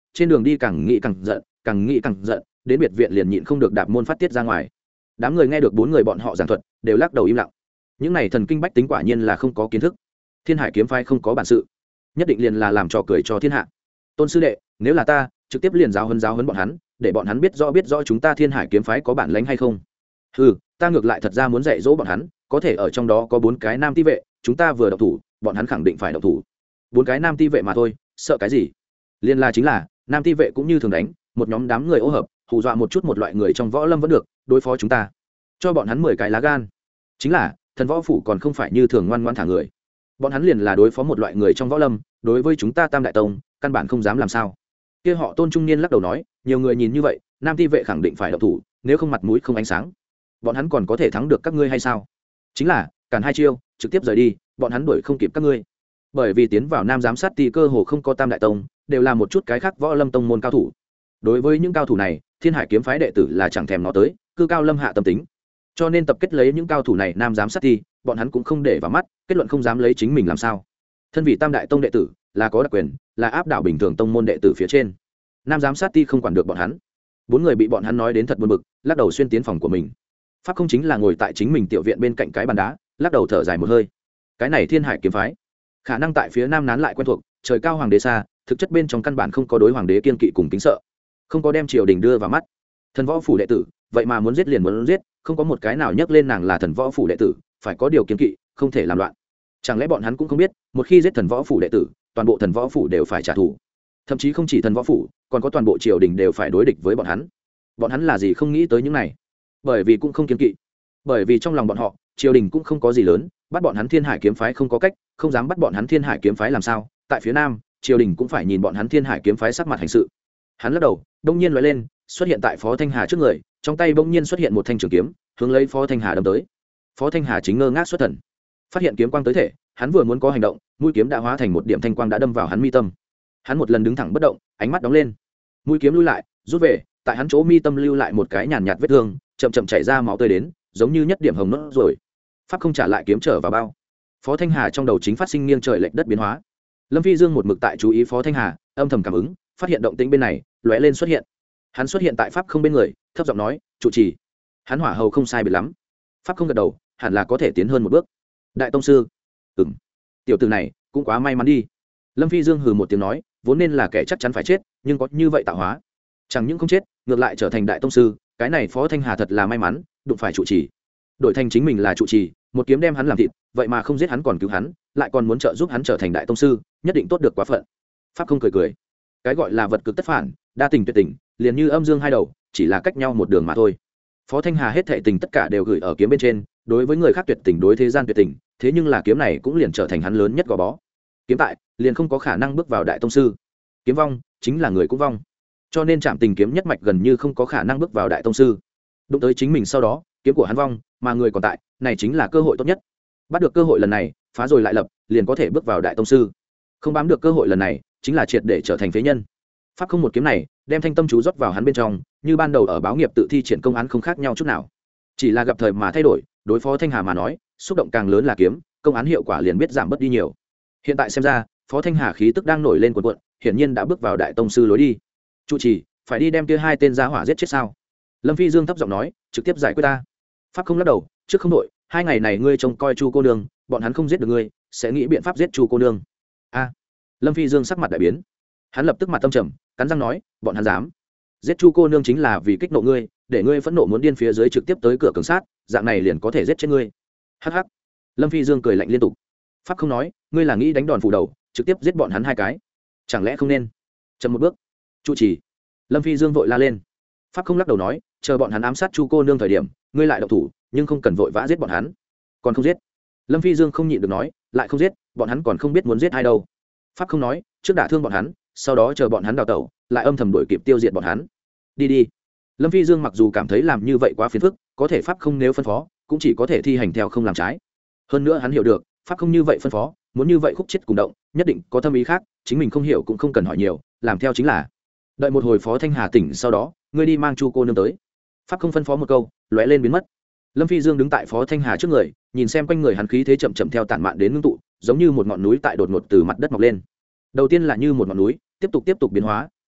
trên đường đi càng nghĩ càng giận càng nghĩ càng giận, đến biệt viện liền nhịn không được đạp môn phát tiết ra ngoài. Đám người nghe được bốn người bọn họ giảng thuật đều lắc đầu im lặng. Những này thần kinh bách tính quả nhiên là không có kiến thức, Thiên Hải kiếm phái không có bản sự, nhất định liền là làm trò cười cho thiên hạ. Tôn sư đệ, nếu là ta trực tiếp liền giáo huấn giáo huấn bọn hắn, để bọn hắn biết rõ biết rõ chúng ta Thiên Hải kiếm phái có bản lĩnh hay không. Ừ, ta ngược lại thật ra muốn dạy dỗ bọn hắn, có thể ở trong đó có bốn cái nam ti vệ, chúng ta vừa động thủ bọn hắn khẳng định phải động thủ. Bốn cái nam ti vệ mà thôi, sợ cái gì? Liên la chính là nam ti vệ cũng như thường đánh một nhóm đám người ô hợp, hù dọa một chút một loại người trong võ lâm vẫn được, đối phó chúng ta cho bọn hắn mười cái lá gan. Chính là thần võ phủ còn không phải như thường ngoan ngoan thả người, bọn hắn liền là đối phó một loại người trong võ lâm, đối với chúng ta Tam Đại Tông căn bản không dám làm sao. Kia họ Tôn trung niên lắc đầu nói, nhiều người nhìn như vậy, nam ti vệ khẳng định phải động thủ, nếu không mặt mũi không ánh sáng, bọn hắn còn có thể thắng được các ngươi hay sao? Chính là cản hai chiêu trực tiếp rời đi, bọn hắn đuổi không kịp các ngươi. Bởi vì tiến vào nam giám sát ti cơ hồ không có Tam Đại Tông, đều là một chút cái khác võ lâm tông môn cao thủ. Đối với những cao thủ này, Thiên Hải kiếm phái đệ tử là chẳng thèm nó tới, cư cao lâm hạ tâm tính, cho nên tập kết lấy những cao thủ này nam giám sát ti, bọn hắn cũng không để vào mắt, kết luận không dám lấy chính mình làm sao. Thân vị Tam Đại Tông đệ tử là có đặc quyền, là áp đảo bình thường tông môn đệ tử phía trên, nam giám sát ti không quản được bọn hắn. Bốn người bị bọn hắn nói đến thật buồn bực, lắc đầu xuyên tiến phòng của mình. Pháp không chính là ngồi tại chính mình tiểu viện bên cạnh cái bàn đá, lắc đầu thở dài một hơi. Cái này Thiên Hải kiếm phái khả năng tại phía nam nán lại quen thuộc, trời cao hoàng đế xa, thực chất bên trong căn bản không có đối hoàng đế kiên kỵ cùng kính sợ, không có đem triều đình đưa vào mắt. Thần võ phủ đệ tử vậy mà muốn giết liền muốn giết, không có một cái nào nhắc lên nàng là thần võ phủ đệ tử phải có điều kiên kỵ, không thể làm loạn. Chẳng lẽ bọn hắn cũng không biết, một khi giết thần võ phủ đệ tử, toàn bộ thần võ phủ đều phải trả thù, thậm chí không chỉ thần võ phủ, còn có toàn bộ triều đình đều phải đối địch với bọn hắn. Bọn hắn là gì không nghĩ tới những này, bởi vì cũng không kiên kỵ, bởi vì trong lòng bọn họ triều đình cũng không có gì lớn, bắt bọn hắn Thiên Hải kiếm phái không có cách, không dám bắt bọn hắn Thiên Hải kiếm phái làm sao. Tại phía nam triều đình cũng phải nhìn bọn hắn Thiên Hải kiếm phái sắc mặt hành sự. Hắn lắc đầu, đông nhiên lóe lên, xuất hiện tại Phó Thanh Hà trước người, trong tay bỗng nhiên xuất hiện một thanh trường kiếm, hướng lấy Phó Thanh Hà đâm tới. Phó Thanh Hà chính ngơ ngác xuất thần, phát hiện kiếm quang tới thể, hắn vừa muốn có hành động, mũi kiếm đã hóa thành một điểm thanh quang đã đâm vào hắn mi tâm. Hắn một lần đứng thẳng bất động, ánh mắt đóng lên, mũi kiếm lui lại, rút về, tại hắn chỗ mi tâm lưu lại một cái nhàn nhạt vết thương, chậm chậm chảy ra máu tươi đến, giống như nhất điểm hồng nốt rồi. Pháp không trả lại kiếm trở vào bao. Phó Thanh Hà trong đầu chính phát sinh nghiêng trời lệch đất biến hóa. Lâm Phi Dương một mực tại chú ý Phó Thanh Hà, âm thầm cảm ứng, phát hiện động tĩnh bên này, lóe lên xuất hiện. Hắn xuất hiện tại Pháp không bên người, thấp giọng nói, trụ trì. Hắn hỏa hầu không sai biệt lắm. Pháp không gật đầu, hẳn là có thể tiến hơn một bước. Đại tông sư. Ừm. Tiểu tử này cũng quá may mắn đi. Lâm Phi Dương hừ một tiếng nói, vốn nên là kẻ chắc chắn phải chết, nhưng có như vậy tạo hóa, chẳng những không chết, ngược lại trở thành đại tông sư, cái này Phó Thanh Hà thật là may mắn, đụng phải trụ trì. Đổi thành chính mình là trụ trì, một kiếm đem hắn làm thịt, vậy mà không giết hắn còn cứu hắn, lại còn muốn trợ giúp hắn trở thành đại tông sư, nhất định tốt được quá phận. Pháp không cười cười, cái gọi là vật cực tất phản, đa tình tuyệt tình, liền như âm dương hai đầu, chỉ là cách nhau một đường mà thôi. Phó Thanh Hà hết thệ tình tất cả đều gửi ở kiếm bên trên, đối với người khác tuyệt tình, đối thế gian tuyệt tình, thế nhưng là kiếm này cũng liền trở thành hắn lớn nhất gò bó. Kiếm tại, liền không có khả năng bước vào đại tông sư. Kiếm vong, chính là người cũng vong. Cho nên Trảm Tình kiếm nhất mạch gần như không có khả năng bước vào đại tông sư. Đụng tới chính mình sau đó, kiếm của hắn vong, mà người còn tại, này chính là cơ hội tốt nhất. Bắt được cơ hội lần này, phá rồi lại lập, liền có thể bước vào đại tông sư. Không bám được cơ hội lần này, chính là triệt để trở thành phế nhân. Pháp không một kiếm này, đem thanh tâm chú rót vào hắn bên trong, như ban đầu ở báo nghiệp tự thi triển công án không khác nhau chút nào. Chỉ là gặp thời mà thay đổi, đối phó Thanh Hà mà nói, xúc động càng lớn là kiếm, công án hiệu quả liền biết giảm bớt đi nhiều. Hiện tại xem ra, Phó Thanh Hà khí tức đang nổi lên cuộn cuộn, hiển nhiên đã bước vào đại tông sư lối đi. Trụ trì, phải đi đem kia hai tên gia hỏa giết chết sao? Lâm Phi Dương thấp giọng nói, trực tiếp giải quyết ta. Pháp không lắc đầu, trước không đội, hai ngày này ngươi trông coi Chu cô nương, bọn hắn không giết được ngươi, sẽ nghĩ biện pháp giết Chu cô nương. A. Lâm Phi Dương sắc mặt đại biến, hắn lập tức mặt tâm trầm, cắn răng nói, bọn hắn dám giết Chu cô nương chính là vì kích nộ ngươi, để ngươi phẫn nộ muốn điên phía dưới trực tiếp tới cửa cường sát, dạng này liền có thể giết chết ngươi. Hắc hắc. Lâm Phi Dương cười lạnh liên tục. Pháp không nói, ngươi là nghĩ đánh đòn phủ đầu, trực tiếp giết bọn hắn hai cái, chẳng lẽ không nên? Chậm một bước. Trụ trì. Lâm Phi Dương vội la lên. Pháp không lắc đầu nói, chờ bọn hắn ám sát Chu cô nương thời điểm, ngươi lại động thủ, nhưng không cần vội vã giết bọn hắn. Còn không giết? Lâm Phi Dương không nhịn được nói, lại không giết, bọn hắn còn không biết muốn giết ai đâu. Pháp không nói, trước đả thương bọn hắn, sau đó chờ bọn hắn đào tẩu, lại âm thầm đuổi kịp tiêu diệt bọn hắn. Đi đi. Lâm Phi Dương mặc dù cảm thấy làm như vậy quá phiền phức, có thể Pháp không nếu phân phó, cũng chỉ có thể thi hành theo không làm trái. Hơn nữa hắn hiểu được, Pháp không như vậy phân phó, muốn như vậy khúc chết cùng động, nhất định có thâm ý khác, chính mình không hiểu cũng không cần hỏi nhiều, làm theo chính là. Đợi một hồi Phó Thanh Hà tỉnh sau đó, ngươi đi mang Chu cô nương tới. Pháp không phân phó một câu, lóe lên biến mất. Lâm Phi Dương đứng tại Phó Thanh Hà trước người, nhìn xem quanh người hắn khí thế chậm chậm theo tản mạn đến ngưng tụ, giống như một ngọn núi tại đột ngột từ mặt đất mọc lên. Đầu tiên là như một ngọn núi, tiếp tục tiếp tục biến hóa,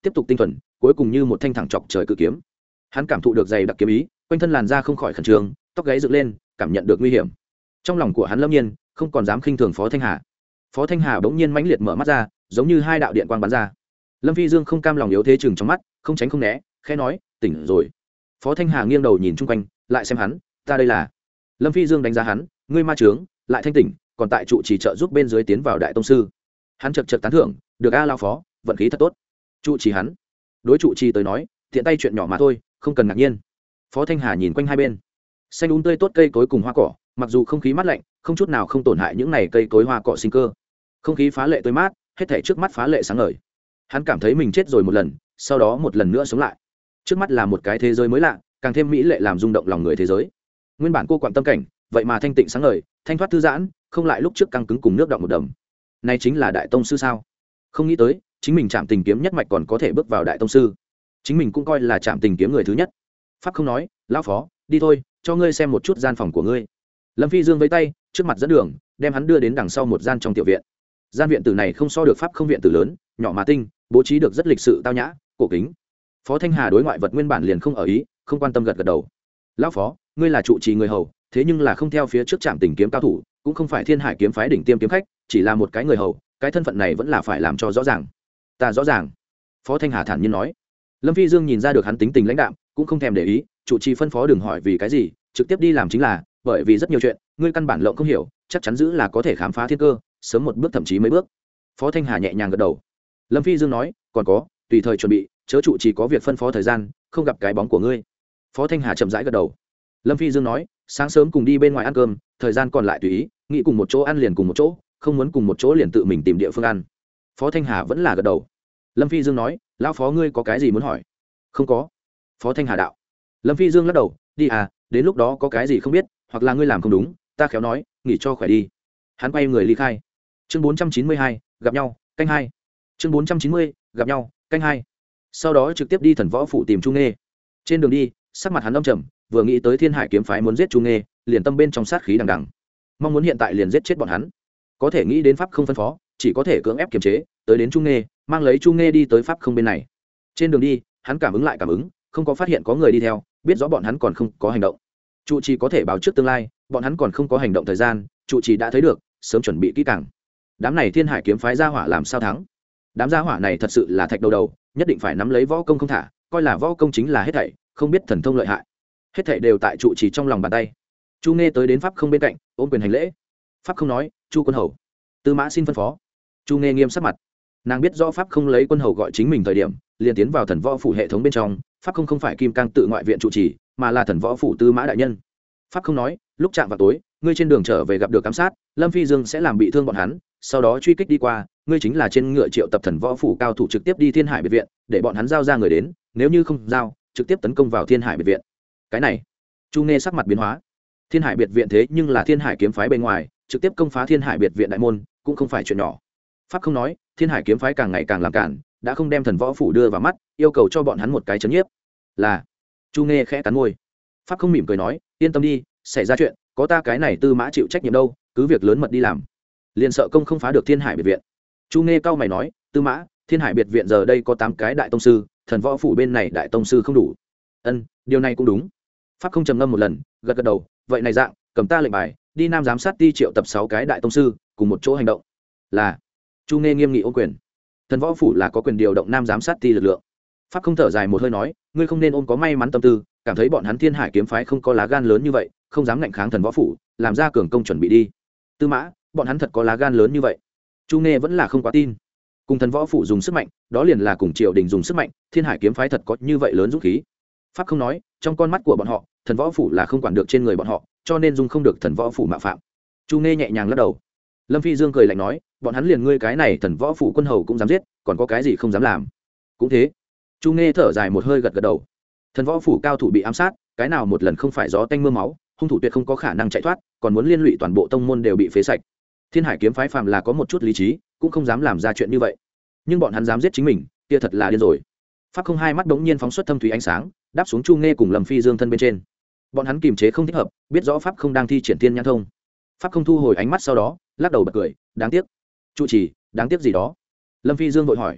tiếp tục tinh thuần, cuối cùng như một thanh thẳng chọc trời cự kiếm. Hắn cảm thụ được dày đặc kiếm ý, quanh thân làn da không khỏi khẩn trương, tóc gáy dựng lên, cảm nhận được nguy hiểm. Trong lòng của hắn lâm nhiên không còn dám khinh thường Phó Thanh Hà. Phó Thanh Hà bỗng nhiên mãnh liệt mở mắt ra, giống như hai đạo điện quang bắn ra. Lâm Phi Dương không cam lòng yếu thế chừng trong mắt, không tránh không né, khẽ nói, tỉnh rồi. Phó Thanh Hà nghiêng đầu nhìn chung quanh, lại xem hắn, ta đây là. Lâm Phi Dương đánh giá hắn, ngươi ma trướng, lại thanh tỉnh, còn tại trụ trì trợ giúp bên dưới tiến vào đại tông sư. Hắn chật chật tán thưởng, được a lao phó, vận khí thật tốt. Trụ trì hắn, đối trụ trì tới nói, tiện tay chuyện nhỏ mà thôi, không cần ngạc nhiên. Phó Thanh Hà nhìn quanh hai bên, xanh um tươi tốt cây cối cùng hoa cỏ, mặc dù không khí mát lạnh, không chút nào không tổn hại những này cây cối hoa cỏ sinh cơ. Không khí phá lệ tươi mát, hết thảy trước mắt phá lệ sáng ngời. Hắn cảm thấy mình chết rồi một lần, sau đó một lần nữa sống lại. Trước mắt là một cái thế giới mới lạ, càng thêm mỹ lệ làm rung động lòng người thế giới. Nguyên bản cô quặn tâm cảnh, vậy mà thanh tịnh sáng ngời, thanh thoát thư giãn, không lại lúc trước căng cứng cùng nước đọng một đầm. Này chính là đại tông sư sao? Không nghĩ tới, chính mình chạm tình kiếm nhất mạch còn có thể bước vào đại tông sư. Chính mình cũng coi là chạm tình kiếm người thứ nhất. Pháp không nói, lão phó, đi thôi, cho ngươi xem một chút gian phòng của ngươi. Lâm Phi Dương vẫy tay, trước mặt dẫn đường, đem hắn đưa đến đằng sau một gian trong tiểu viện. Gian viện tử này không so được pháp không viện tử lớn, nhỏ mà tinh, bố trí được rất lịch sự tao nhã, cổ kính. Phó Thanh Hà đối ngoại vật nguyên bản liền không ở ý, không quan tâm gật gật đầu. Lão phó, ngươi là trụ trì người hầu, thế nhưng là không theo phía trước trạm tình kiếm cao thủ, cũng không phải Thiên Hải kiếm phái đỉnh tiêm kiếm khách, chỉ là một cái người hầu, cái thân phận này vẫn là phải làm cho rõ ràng. Ta rõ ràng. Phó Thanh Hà thản nhiên nói. Lâm Phi Dương nhìn ra được hắn tính tình lãnh đạm, cũng không thèm để ý, trụ trì phân phó đừng hỏi vì cái gì, trực tiếp đi làm chính là, bởi vì rất nhiều chuyện, ngươi căn bản lộng không hiểu, chắc chắn giữ là có thể khám phá thiên cơ, sớm một bước thậm chí mấy bước. Phó Thanh Hà nhẹ nhàng gật đầu. Lâm Phi Dương nói, còn có, tùy thời chuẩn bị, chớ trụ trì có việc phân phó thời gian, không gặp cái bóng của ngươi. Phó Thanh Hà chậm rãi gật đầu. Lâm Phi Dương nói, sáng sớm cùng đi bên ngoài ăn cơm, thời gian còn lại tùy ý, nghĩ cùng một chỗ ăn liền cùng một chỗ, không muốn cùng một chỗ liền tự mình tìm địa phương ăn. Phó Thanh Hà vẫn là gật đầu. Lâm Phi Dương nói, lão phó ngươi có cái gì muốn hỏi? Không có. Phó Thanh Hà đạo. Lâm Phi Dương lắc đầu, đi à, đến lúc đó có cái gì không biết, hoặc là ngươi làm không đúng, ta khéo nói, nghỉ cho khỏe đi. Hắn quay người ly khai. Chương bốn trăm chín mươi hai, gặp nhau, canh hai. Chương bốn trăm chín mươi, gặp nhau, canh hai. Sau đó trực tiếp đi Thần Võ phủ tìm Trung Nghê. Trên đường đi, sắc mặt hắn âm trầm, vừa nghĩ tới Thiên Hải kiếm phái muốn giết Trung Nghê, liền tâm bên trong sát khí đằng đằng. Mong muốn hiện tại liền giết chết bọn hắn. Có thể nghĩ đến pháp không phân phó, chỉ có thể cưỡng ép kiềm chế, tới đến Trung Nghê, mang lấy Trung Nghê đi tới pháp không bên này. Trên đường đi, hắn cảm ứng lại cảm ứng, không có phát hiện có người đi theo, biết rõ bọn hắn còn không có hành động. Trụ trì có thể báo trước tương lai, bọn hắn còn không có hành động thời gian, trụ trì đã thấy được, sớm chuẩn bị kỹ càng. Đám này Thiên Hải kiếm phái gia hỏa làm sao thắng? Đám gia hỏa này thật sự là thạch đầu đầu, nhất định phải nắm lấy võ công không thả, coi là võ công chính là hết thảy, không biết thần thông lợi hại. Hết thảy đều tại trụ trì trong lòng bàn tay. Chu Nghe tới đến pháp không bên cạnh, ôm quyền hành lễ. Pháp không nói, Chu quân hầu, Tư Mã xin phân phó. Chu Nghe nghiêm sắc mặt. Nàng biết rõ pháp không lấy quân hầu gọi chính mình thời điểm, liền tiến vào Thần Võ phủ hệ thống bên trong, pháp không không phải kim cang tự ngoại viện trụ trì, mà là Thần Võ phủ Tư Mã đại nhân. Pháp không nói, lúc chạm vào tối, ngươi trên đường trở về gặp được ám sát, Lâm Phi Dương sẽ làm bị thương bọn hắn, sau đó truy kích đi qua, ngươi chính là trên ngựa triệu tập Thần Võ phủ cao thủ trực tiếp đi Thiên Hải biệt viện, để bọn hắn giao ra người đến, nếu như không giao, trực tiếp tấn công vào Thiên Hải biệt viện. Cái này, Chu Nghe sắc mặt biến hóa. Thiên Hải biệt viện thế nhưng là Thiên Hải kiếm phái bên ngoài, trực tiếp công phá Thiên Hải biệt viện đại môn, cũng không phải chuyện nhỏ. Pháp không nói, Thiên Hải kiếm phái càng ngày càng làm cản, đã không đem Thần Võ phủ đưa vào mắt, yêu cầu cho bọn hắn một cái chấn nhiếp. Là, Chu Nghe khẽ cắn môi. Pháp không mỉm cười nói, yên tâm đi, xảy ra chuyện, có ta cái này Tư Mã chịu trách nhiệm đâu, cứ việc lớn mật đi làm. Liền sợ công không phá được Thiên Hải biệt viện. Chu Nghe cau mày nói, Tư Mã, Thiên Hải biệt viện giờ đây có tám cái đại tông sư, Thần Võ phủ bên này đại tông sư không đủ. Ân, điều này cũng đúng. Pháp không trầm ngâm một lần, gật gật đầu, vậy này dạng, cầm ta lệnh bài, đi Nam giám sát ti triệu tập sáu cái đại tông sư, cùng một chỗ hành động. Là. Chu Nghe nghiêm nghị ôm quyền. Thần Võ phủ là có quyền điều động Nam giám sát ti lực lượng. Pháp không thở dài một hơi nói, ngươi không nên ôm có may mắn tâm tư, cảm thấy bọn hắn Thiên Hải kiếm phái không có lá gan lớn như vậy, không dám ngạnh kháng Thần Võ phủ, làm ra cường công chuẩn bị đi. Tư Mã, bọn hắn thật có lá gan lớn như vậy? Chu Nghe vẫn là không quá tin. Cùng Thần Võ phủ dùng sức mạnh, đó liền là cùng triều đình dùng sức mạnh, Thiên Hải kiếm phái thật có như vậy lớn dũng khí? Pháp không nói, trong con mắt của bọn họ, Thần Võ phủ là không quản được trên người bọn họ, cho nên dung không được Thần Võ phủ mạo phạm. Chu Nghe nhẹ nhàng lắc đầu. Lâm Phi Dương cười lạnh nói, bọn hắn liền ngươi cái này Thần Võ phủ quân hầu cũng dám giết, còn có cái gì không dám làm? Cũng thế. Chu Nghe thở dài một hơi gật gật đầu. Thần Võ phủ cao thủ bị ám sát, cái nào một lần không phải gió tanh mưa máu, hung thủ tuyệt không có khả năng chạy thoát, còn muốn liên lụy toàn bộ tông môn đều bị phế sạch. Thiên Hải kiếm phái phàm là có một chút lý trí, cũng không dám làm ra chuyện như vậy. Nhưng bọn hắn dám giết chính mình, kia thật là điên rồi. Pháp không hai mắt đống nhiên phóng xuất thâm thúy ánh sáng, đáp xuống Chu Nghe cùng Lâm Phi Dương thân bên trên. Bọn hắn kiềm chế không thích hợp, biết rõ pháp không đang thi triển thiên nhãn thông. Pháp không thu hồi ánh mắt sau đó, lắc đầu bật cười, đáng tiếc. Trụ trì, đáng tiếc gì đó? Lâm Phi Dương vội hỏi.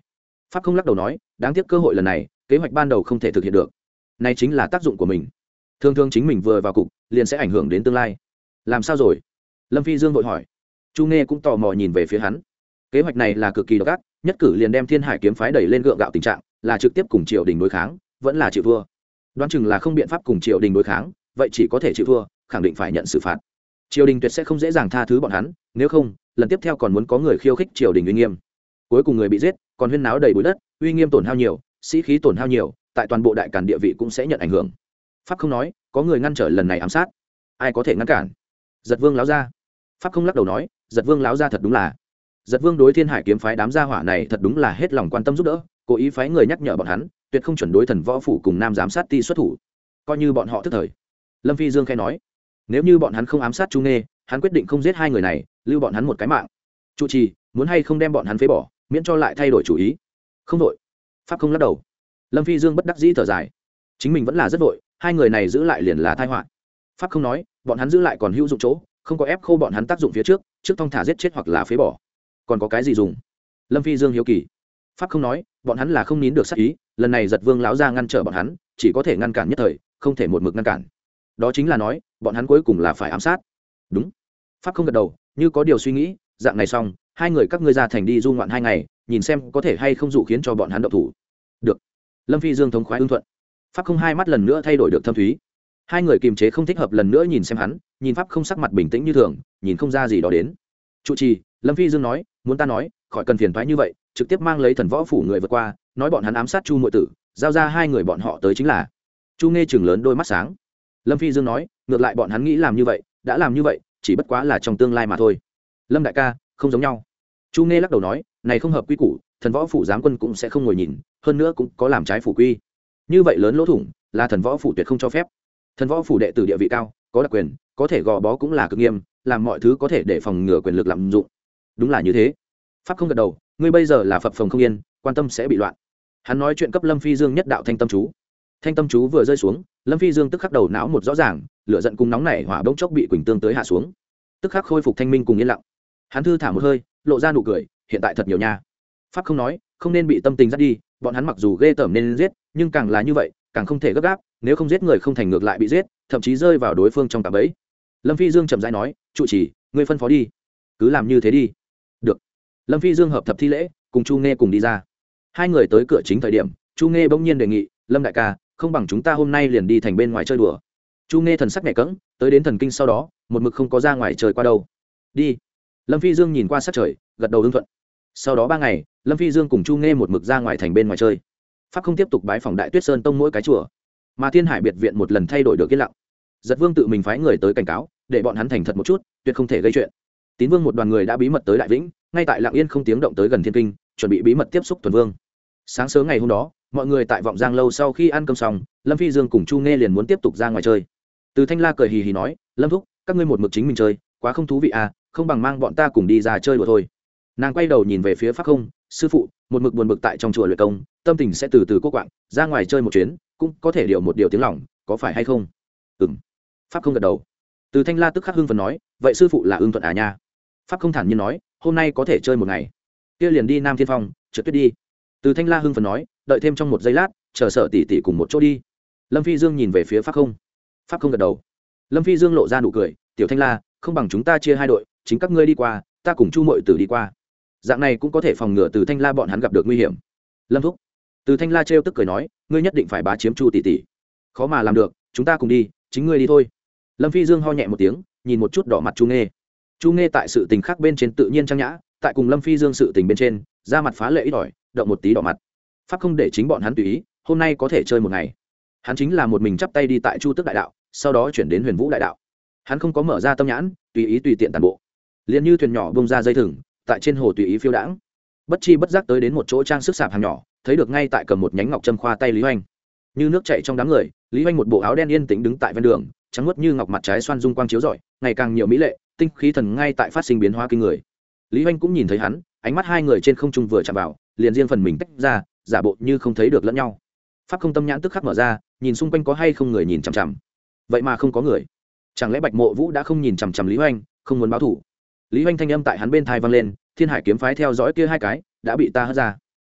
Pháp không lắc đầu nói, đáng tiếc cơ hội lần này kế hoạch ban đầu không thể thực hiện được. Này chính là tác dụng của mình, thường thường chính mình vừa vào cục liền sẽ ảnh hưởng đến tương lai. Làm sao rồi? Lâm Phi Dương vội hỏi. Chu Nghe cũng tò mò nhìn về phía hắn. Kế hoạch này là cực kỳ độc ác, nhất cử liền đem Thiên Hải kiếm phái đẩy lên gượng gạo tình trạng, là trực tiếp cùng triều đình đối kháng, vẫn là chịu thua. Đoán chừng là không biện pháp cùng triều đình đối kháng, vậy chỉ có thể chịu thua, khẳng định phải nhận xử phạt. Triều đình tuyệt sẽ không dễ dàng tha thứ bọn hắn, nếu không, lần tiếp theo còn muốn có người khiêu khích triều đình uy nghiêm. Cuối cùng người bị giết, còn huyên náo đầy bụi đất, uy nghiêm tổn hao nhiều, sĩ khí tổn hao nhiều, tại toàn bộ đại càn địa vị cũng sẽ nhận ảnh hưởng. Pháp không nói, có người ngăn trở lần này ám sát, ai có thể ngăn cản? Giật Vương láo ra. Pháp không lắc đầu nói, Giật Vương láo ra thật đúng là. Giật Vương đối Thiên Hải kiếm phái đám gia hỏa này thật đúng là hết lòng quan tâm giúp đỡ, cố ý phái người nhắc nhở bọn hắn, tuyệt không chuẩn đối Thần Võ phủ cùng Nam giám sát ti xuất thủ, coi như bọn họ thức thời. Lâm Phi Dương khẽ nói, nếu như bọn hắn không ám sát Chu Nghê, hắn quyết định không giết hai người này, lưu bọn hắn một cái mạng. Chu trì, muốn hay không đem bọn hắn phế bỏ, miễn cho lại thay đổi chủ ý. Không đội. Pháp không lắc đầu. Lâm Phi Dương bất đắc dĩ thở dài, chính mình vẫn là rất vội, hai người này giữ lại liền là tai họa. Pháp không nói, bọn hắn giữ lại còn hữu dụng chỗ, không có ép khô bọn hắn tác dụng phía trước, trước thong thả giết chết hoặc là phế bỏ, còn có cái gì dùng? Lâm Phi Dương hiếu kỳ. Pháp không nói, bọn hắn là không nín được sát ý, lần này Giật Vương lão ra ngăn trở bọn hắn, chỉ có thể ngăn cản nhất thời, không thể một mực ngăn cản. Đó chính là nói, bọn hắn cuối cùng là phải ám sát. Đúng. Pháp không gật đầu, như có điều suy nghĩ, dạng này xong, hai người các ngươi ra thành đi du ngoạn hai ngày, nhìn xem có thể hay không dụ khiến cho bọn hắn động thủ. Được. Lâm Phi Dương thống khoái ưng thuận. Pháp không hai mắt lần nữa thay đổi được thâm thúy. Hai người kiềm chế không thích hợp lần nữa nhìn xem hắn, nhìn Pháp không sắc mặt bình tĩnh như thường, nhìn không ra gì đó đến. Trụ trì, Lâm Phi Dương nói, muốn ta nói, khỏi cần phiền toái như vậy, trực tiếp mang lấy Thần Võ phủ người vượt qua, nói bọn hắn ám sát Chu muội tử, giao ra hai người bọn họ tới chính là. Chu Nghe chừng lớn đôi mắt sáng. Lâm Phi Dương nói, ngược lại bọn hắn nghĩ làm như vậy, đã làm như vậy, chỉ bất quá là trong tương lai mà thôi. Lâm đại ca, không giống nhau. Chu Nghe lắc đầu nói, này không hợp quy củ, Thần Võ phủ giám quân cũng sẽ không ngồi nhìn, hơn nữa cũng có làm trái phủ quy. Như vậy lớn lỗ thủng, là Thần Võ phủ tuyệt không cho phép. Thần Võ phủ đệ tử địa vị cao, có đặc quyền, có thể gò bó cũng là cực nghiêm, làm mọi thứ có thể để phòng ngừa quyền lực lạm dụng. Đúng là như thế. Pháp không gật đầu, ngươi bây giờ là phập phồng không yên, quan tâm sẽ bị loạn. Hắn nói chuyện cấp Lâm Phi Dương nhất đạo thanh tâm chú. Thanh tâm chú vừa rơi xuống, Lâm Phi Dương tức khắc đầu não một rõ ràng, lửa giận cùng nóng nảy hỏa bỗng chốc bị Quỳnh Tương tới hạ xuống, tức khắc khôi phục thanh minh cùng yên lặng. Hắn thư thả một hơi, lộ ra nụ cười, hiện tại thật nhiều nha. Pháp không nói, không nên bị tâm tình dắt đi, bọn hắn mặc dù ghê tởm nên giết, nhưng càng là như vậy, càng không thể gấp gáp, nếu không giết người không thành ngược lại bị giết, thậm chí rơi vào đối phương trong cạm bẫy. Lâm Phi Dương chậm rãi nói, trụ trì, ngươi phân phó đi, cứ làm như thế đi. Được. Lâm Phi Dương hợp thập thi lễ, cùng Chu Nghe cùng đi ra. Hai người tới cửa chính thời điểm, Chu Nghe bỗng nhiên đề nghị, Lâm đại ca, không bằng chúng ta hôm nay liền đi thành bên ngoài chơi đùa. Chu Nghe thần sắc nhẹ cẫng, tới đến thần kinh sau đó, một mực không có ra ngoài chơi qua đâu. Đi. Lâm Phi Dương nhìn qua sát trời, gật đầu ưng thuận. Sau đó ba ngày, Lâm Phi Dương cùng Chu Nghe một mực ra ngoài thành bên ngoài chơi. Pháp không tiếp tục bái phòng Đại Tuyết Sơn tông mỗi cái chùa, mà Thiên Hải biệt viện một lần thay đổi được yên lặng. Giật Vương tự mình phái người tới cảnh cáo, để bọn hắn thành thật một chút, tuyệt không thể gây chuyện. Tín Vương một đoàn người đã bí mật tới Đại Vĩnh, ngay tại Lặng Yên không tiếng động tới gần Thiên Kinh, chuẩn bị bí mật tiếp xúc Tuần Vương. Sáng sớm ngày hôm đó, mọi người tại Vọng Giang lâu sau khi ăn cơm xong, Lâm Phi Dương cùng Chu Nghe liền muốn tiếp tục ra ngoài chơi. Từ Thanh La cười hì hì nói, Lâm thúc, các ngươi một mực chính mình chơi, quá không thú vị à, không bằng mang bọn ta cùng đi ra chơi đùa thôi. Nàng quay đầu nhìn về phía Pháp Không, sư phụ, một mực buồn bực tại trong chùa luyện công, tâm tình sẽ từ từ cô quạng, ra ngoài chơi một chuyến, cũng có thể điều một điều tiếng lòng, có phải hay không? Ừm. Pháp Không gật đầu. Từ Thanh La tức khắc hưng phấn nói, vậy sư phụ là ưng thuận à nha? Pháp Không thản nhiên nói, hôm nay có thể chơi một ngày, kia liền đi Nam Thiên Phong, trượt tuyết đi. Từ Thanh La hưng phấn nói, đợi thêm trong một giây lát, chờ sợ tỷ tỷ cùng một chỗ đi. Lâm Phi Dương nhìn về phía Pháp Không. Pháp Không gật đầu. Lâm Phi Dương lộ ra nụ cười, tiểu Thanh La, không bằng chúng ta chia hai đội, chính các ngươi đi qua, ta cùng Chu Mội Tử đi qua, dạng này cũng có thể phòng ngừa Từ Thanh La bọn hắn gặp được nguy hiểm. Lâm thúc. Từ Thanh La trêu tức cười nói, ngươi nhất định phải bá chiếm Chu tỷ tỷ, khó mà làm được, chúng ta cùng đi, chính ngươi đi thôi. Lâm Phi Dương ho nhẹ một tiếng, nhìn một chút đỏ mặt Chu Nghe. Chu Nghe tại sự tình khác bên trên tự nhiên trang nhã, tại cùng Lâm Phi Dương sự tình bên trên, ra mặt phá lệ ít ỏi, động một tí đỏ mặt. Pháp không để chính bọn hắn tùy ý, hôm nay có thể chơi một ngày. Hắn chính là một mình chắp tay đi tại Chu Tức đại đạo, sau đó chuyển đến Huyền Vũ đại đạo. Hắn không có mở ra tâm nhãn, tùy ý tùy tiện tàn bộ, liền như thuyền nhỏ bung ra dây thừng, tại trên hồ tùy ý phiêu đãng. Bất chi bất giác tới đến một chỗ trang sức sạp hàng nhỏ, thấy được ngay tại cầm một nhánh ngọc châm khoa tay Lý Hoành. Như nước chảy trong đám người, Lý Hoành một bộ áo đen yên tĩnh đứng tại ven đường, trắng muốt như ngọc, mặt trái xoan dung quang chiếu rọi, ngày càng nhiều mỹ lệ, tinh khí thần ngay tại phát sinh biến hóa kinh người. Lý Hoành cũng nhìn thấy hắn, ánh mắt hai người trên không trung vừa chạm vào, liền riêng phần mình tách ra, giả bộ như không thấy được lẫn nhau. Pháp Không tâm nhãn tức khắc mở ra, nhìn xung quanh có hay không người nhìn chằm chằm. Vậy mà không có người. Chẳng lẽ Bạch Mộ Vũ đã không nhìn chằm chằm Lý Hoành, không muốn báo thù? Lý Hoành thanh âm tại hắn bên tai vang lên, Thiên Hải kiếm phái theo dõi kia hai cái đã bị ta hất ra.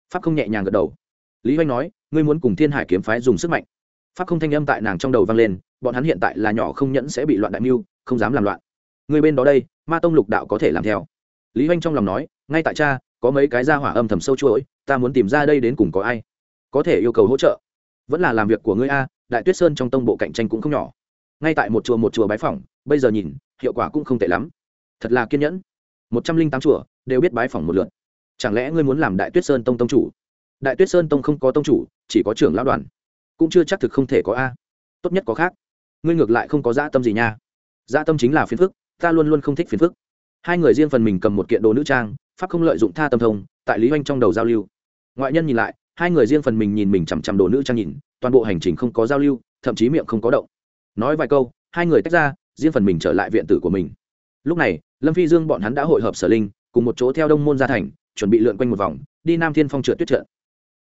pháp không nhẹ nhàng gật đầu. Lý Hoành nói, ngươi muốn cùng Thiên Hải kiếm phái dùng sức mạnh. Pháp không thanh âm tại nàng trong đầu vang lên, bọn hắn hiện tại là nhỏ không nhẫn sẽ bị loạn đại mưu, không dám làm loạn. Người bên đó đây, Ma tông lục đạo có thể làm theo. Lý Hoành trong lòng nói, ngay tại cha, có mấy cái gia hỏa âm thầm sâu chuỗi, ta muốn tìm ra đây đến cùng có ai, có thể yêu cầu hỗ trợ. Vẫn là làm việc của ngươi a, Đại Tuyết Sơn trong tông bộ cạnh tranh cũng không nhỏ. Ngay tại một chùa một chùa bái phỏng, bây giờ nhìn, hiệu quả cũng không tệ lắm. Thật là kiên nhẫn. Một trăm linh tám chùa đều biết bái phỏng một lượt. Chẳng lẽ ngươi muốn làm Đại Tuyết Sơn tông tông chủ? Đại Tuyết Sơn tông không có tông chủ, chỉ có trưởng lão đoàn, cũng chưa chắc thực không thể có a. Tốt nhất có khác. Ngươi ngược lại không có dã tâm gì nha. Dã tâm chính là phiền phức, ta luôn luôn không thích phiền phức. Hai người riêng phần mình cầm một kiện đồ nữ trang, pháp không lợi dụng tha tâm thông, tại Lý Hoành trong đầu giao lưu. Ngoại nhân nhìn lại, hai người riêng phần mình nhìn mình chằm chằm đồ nữ trang nhìn, toàn bộ hành trình không có giao lưu, thậm chí miệng không có động. Nói vài câu, hai người tách ra, riêng phần mình trở lại viện tử của mình. Lúc này, Lâm Phi Dương bọn hắn đã hội hợp Sở Linh, cùng một chỗ theo Đông môn ra thành, chuẩn bị lượn quanh một vòng, đi Nam Thiên Phong trượt tuyết trận,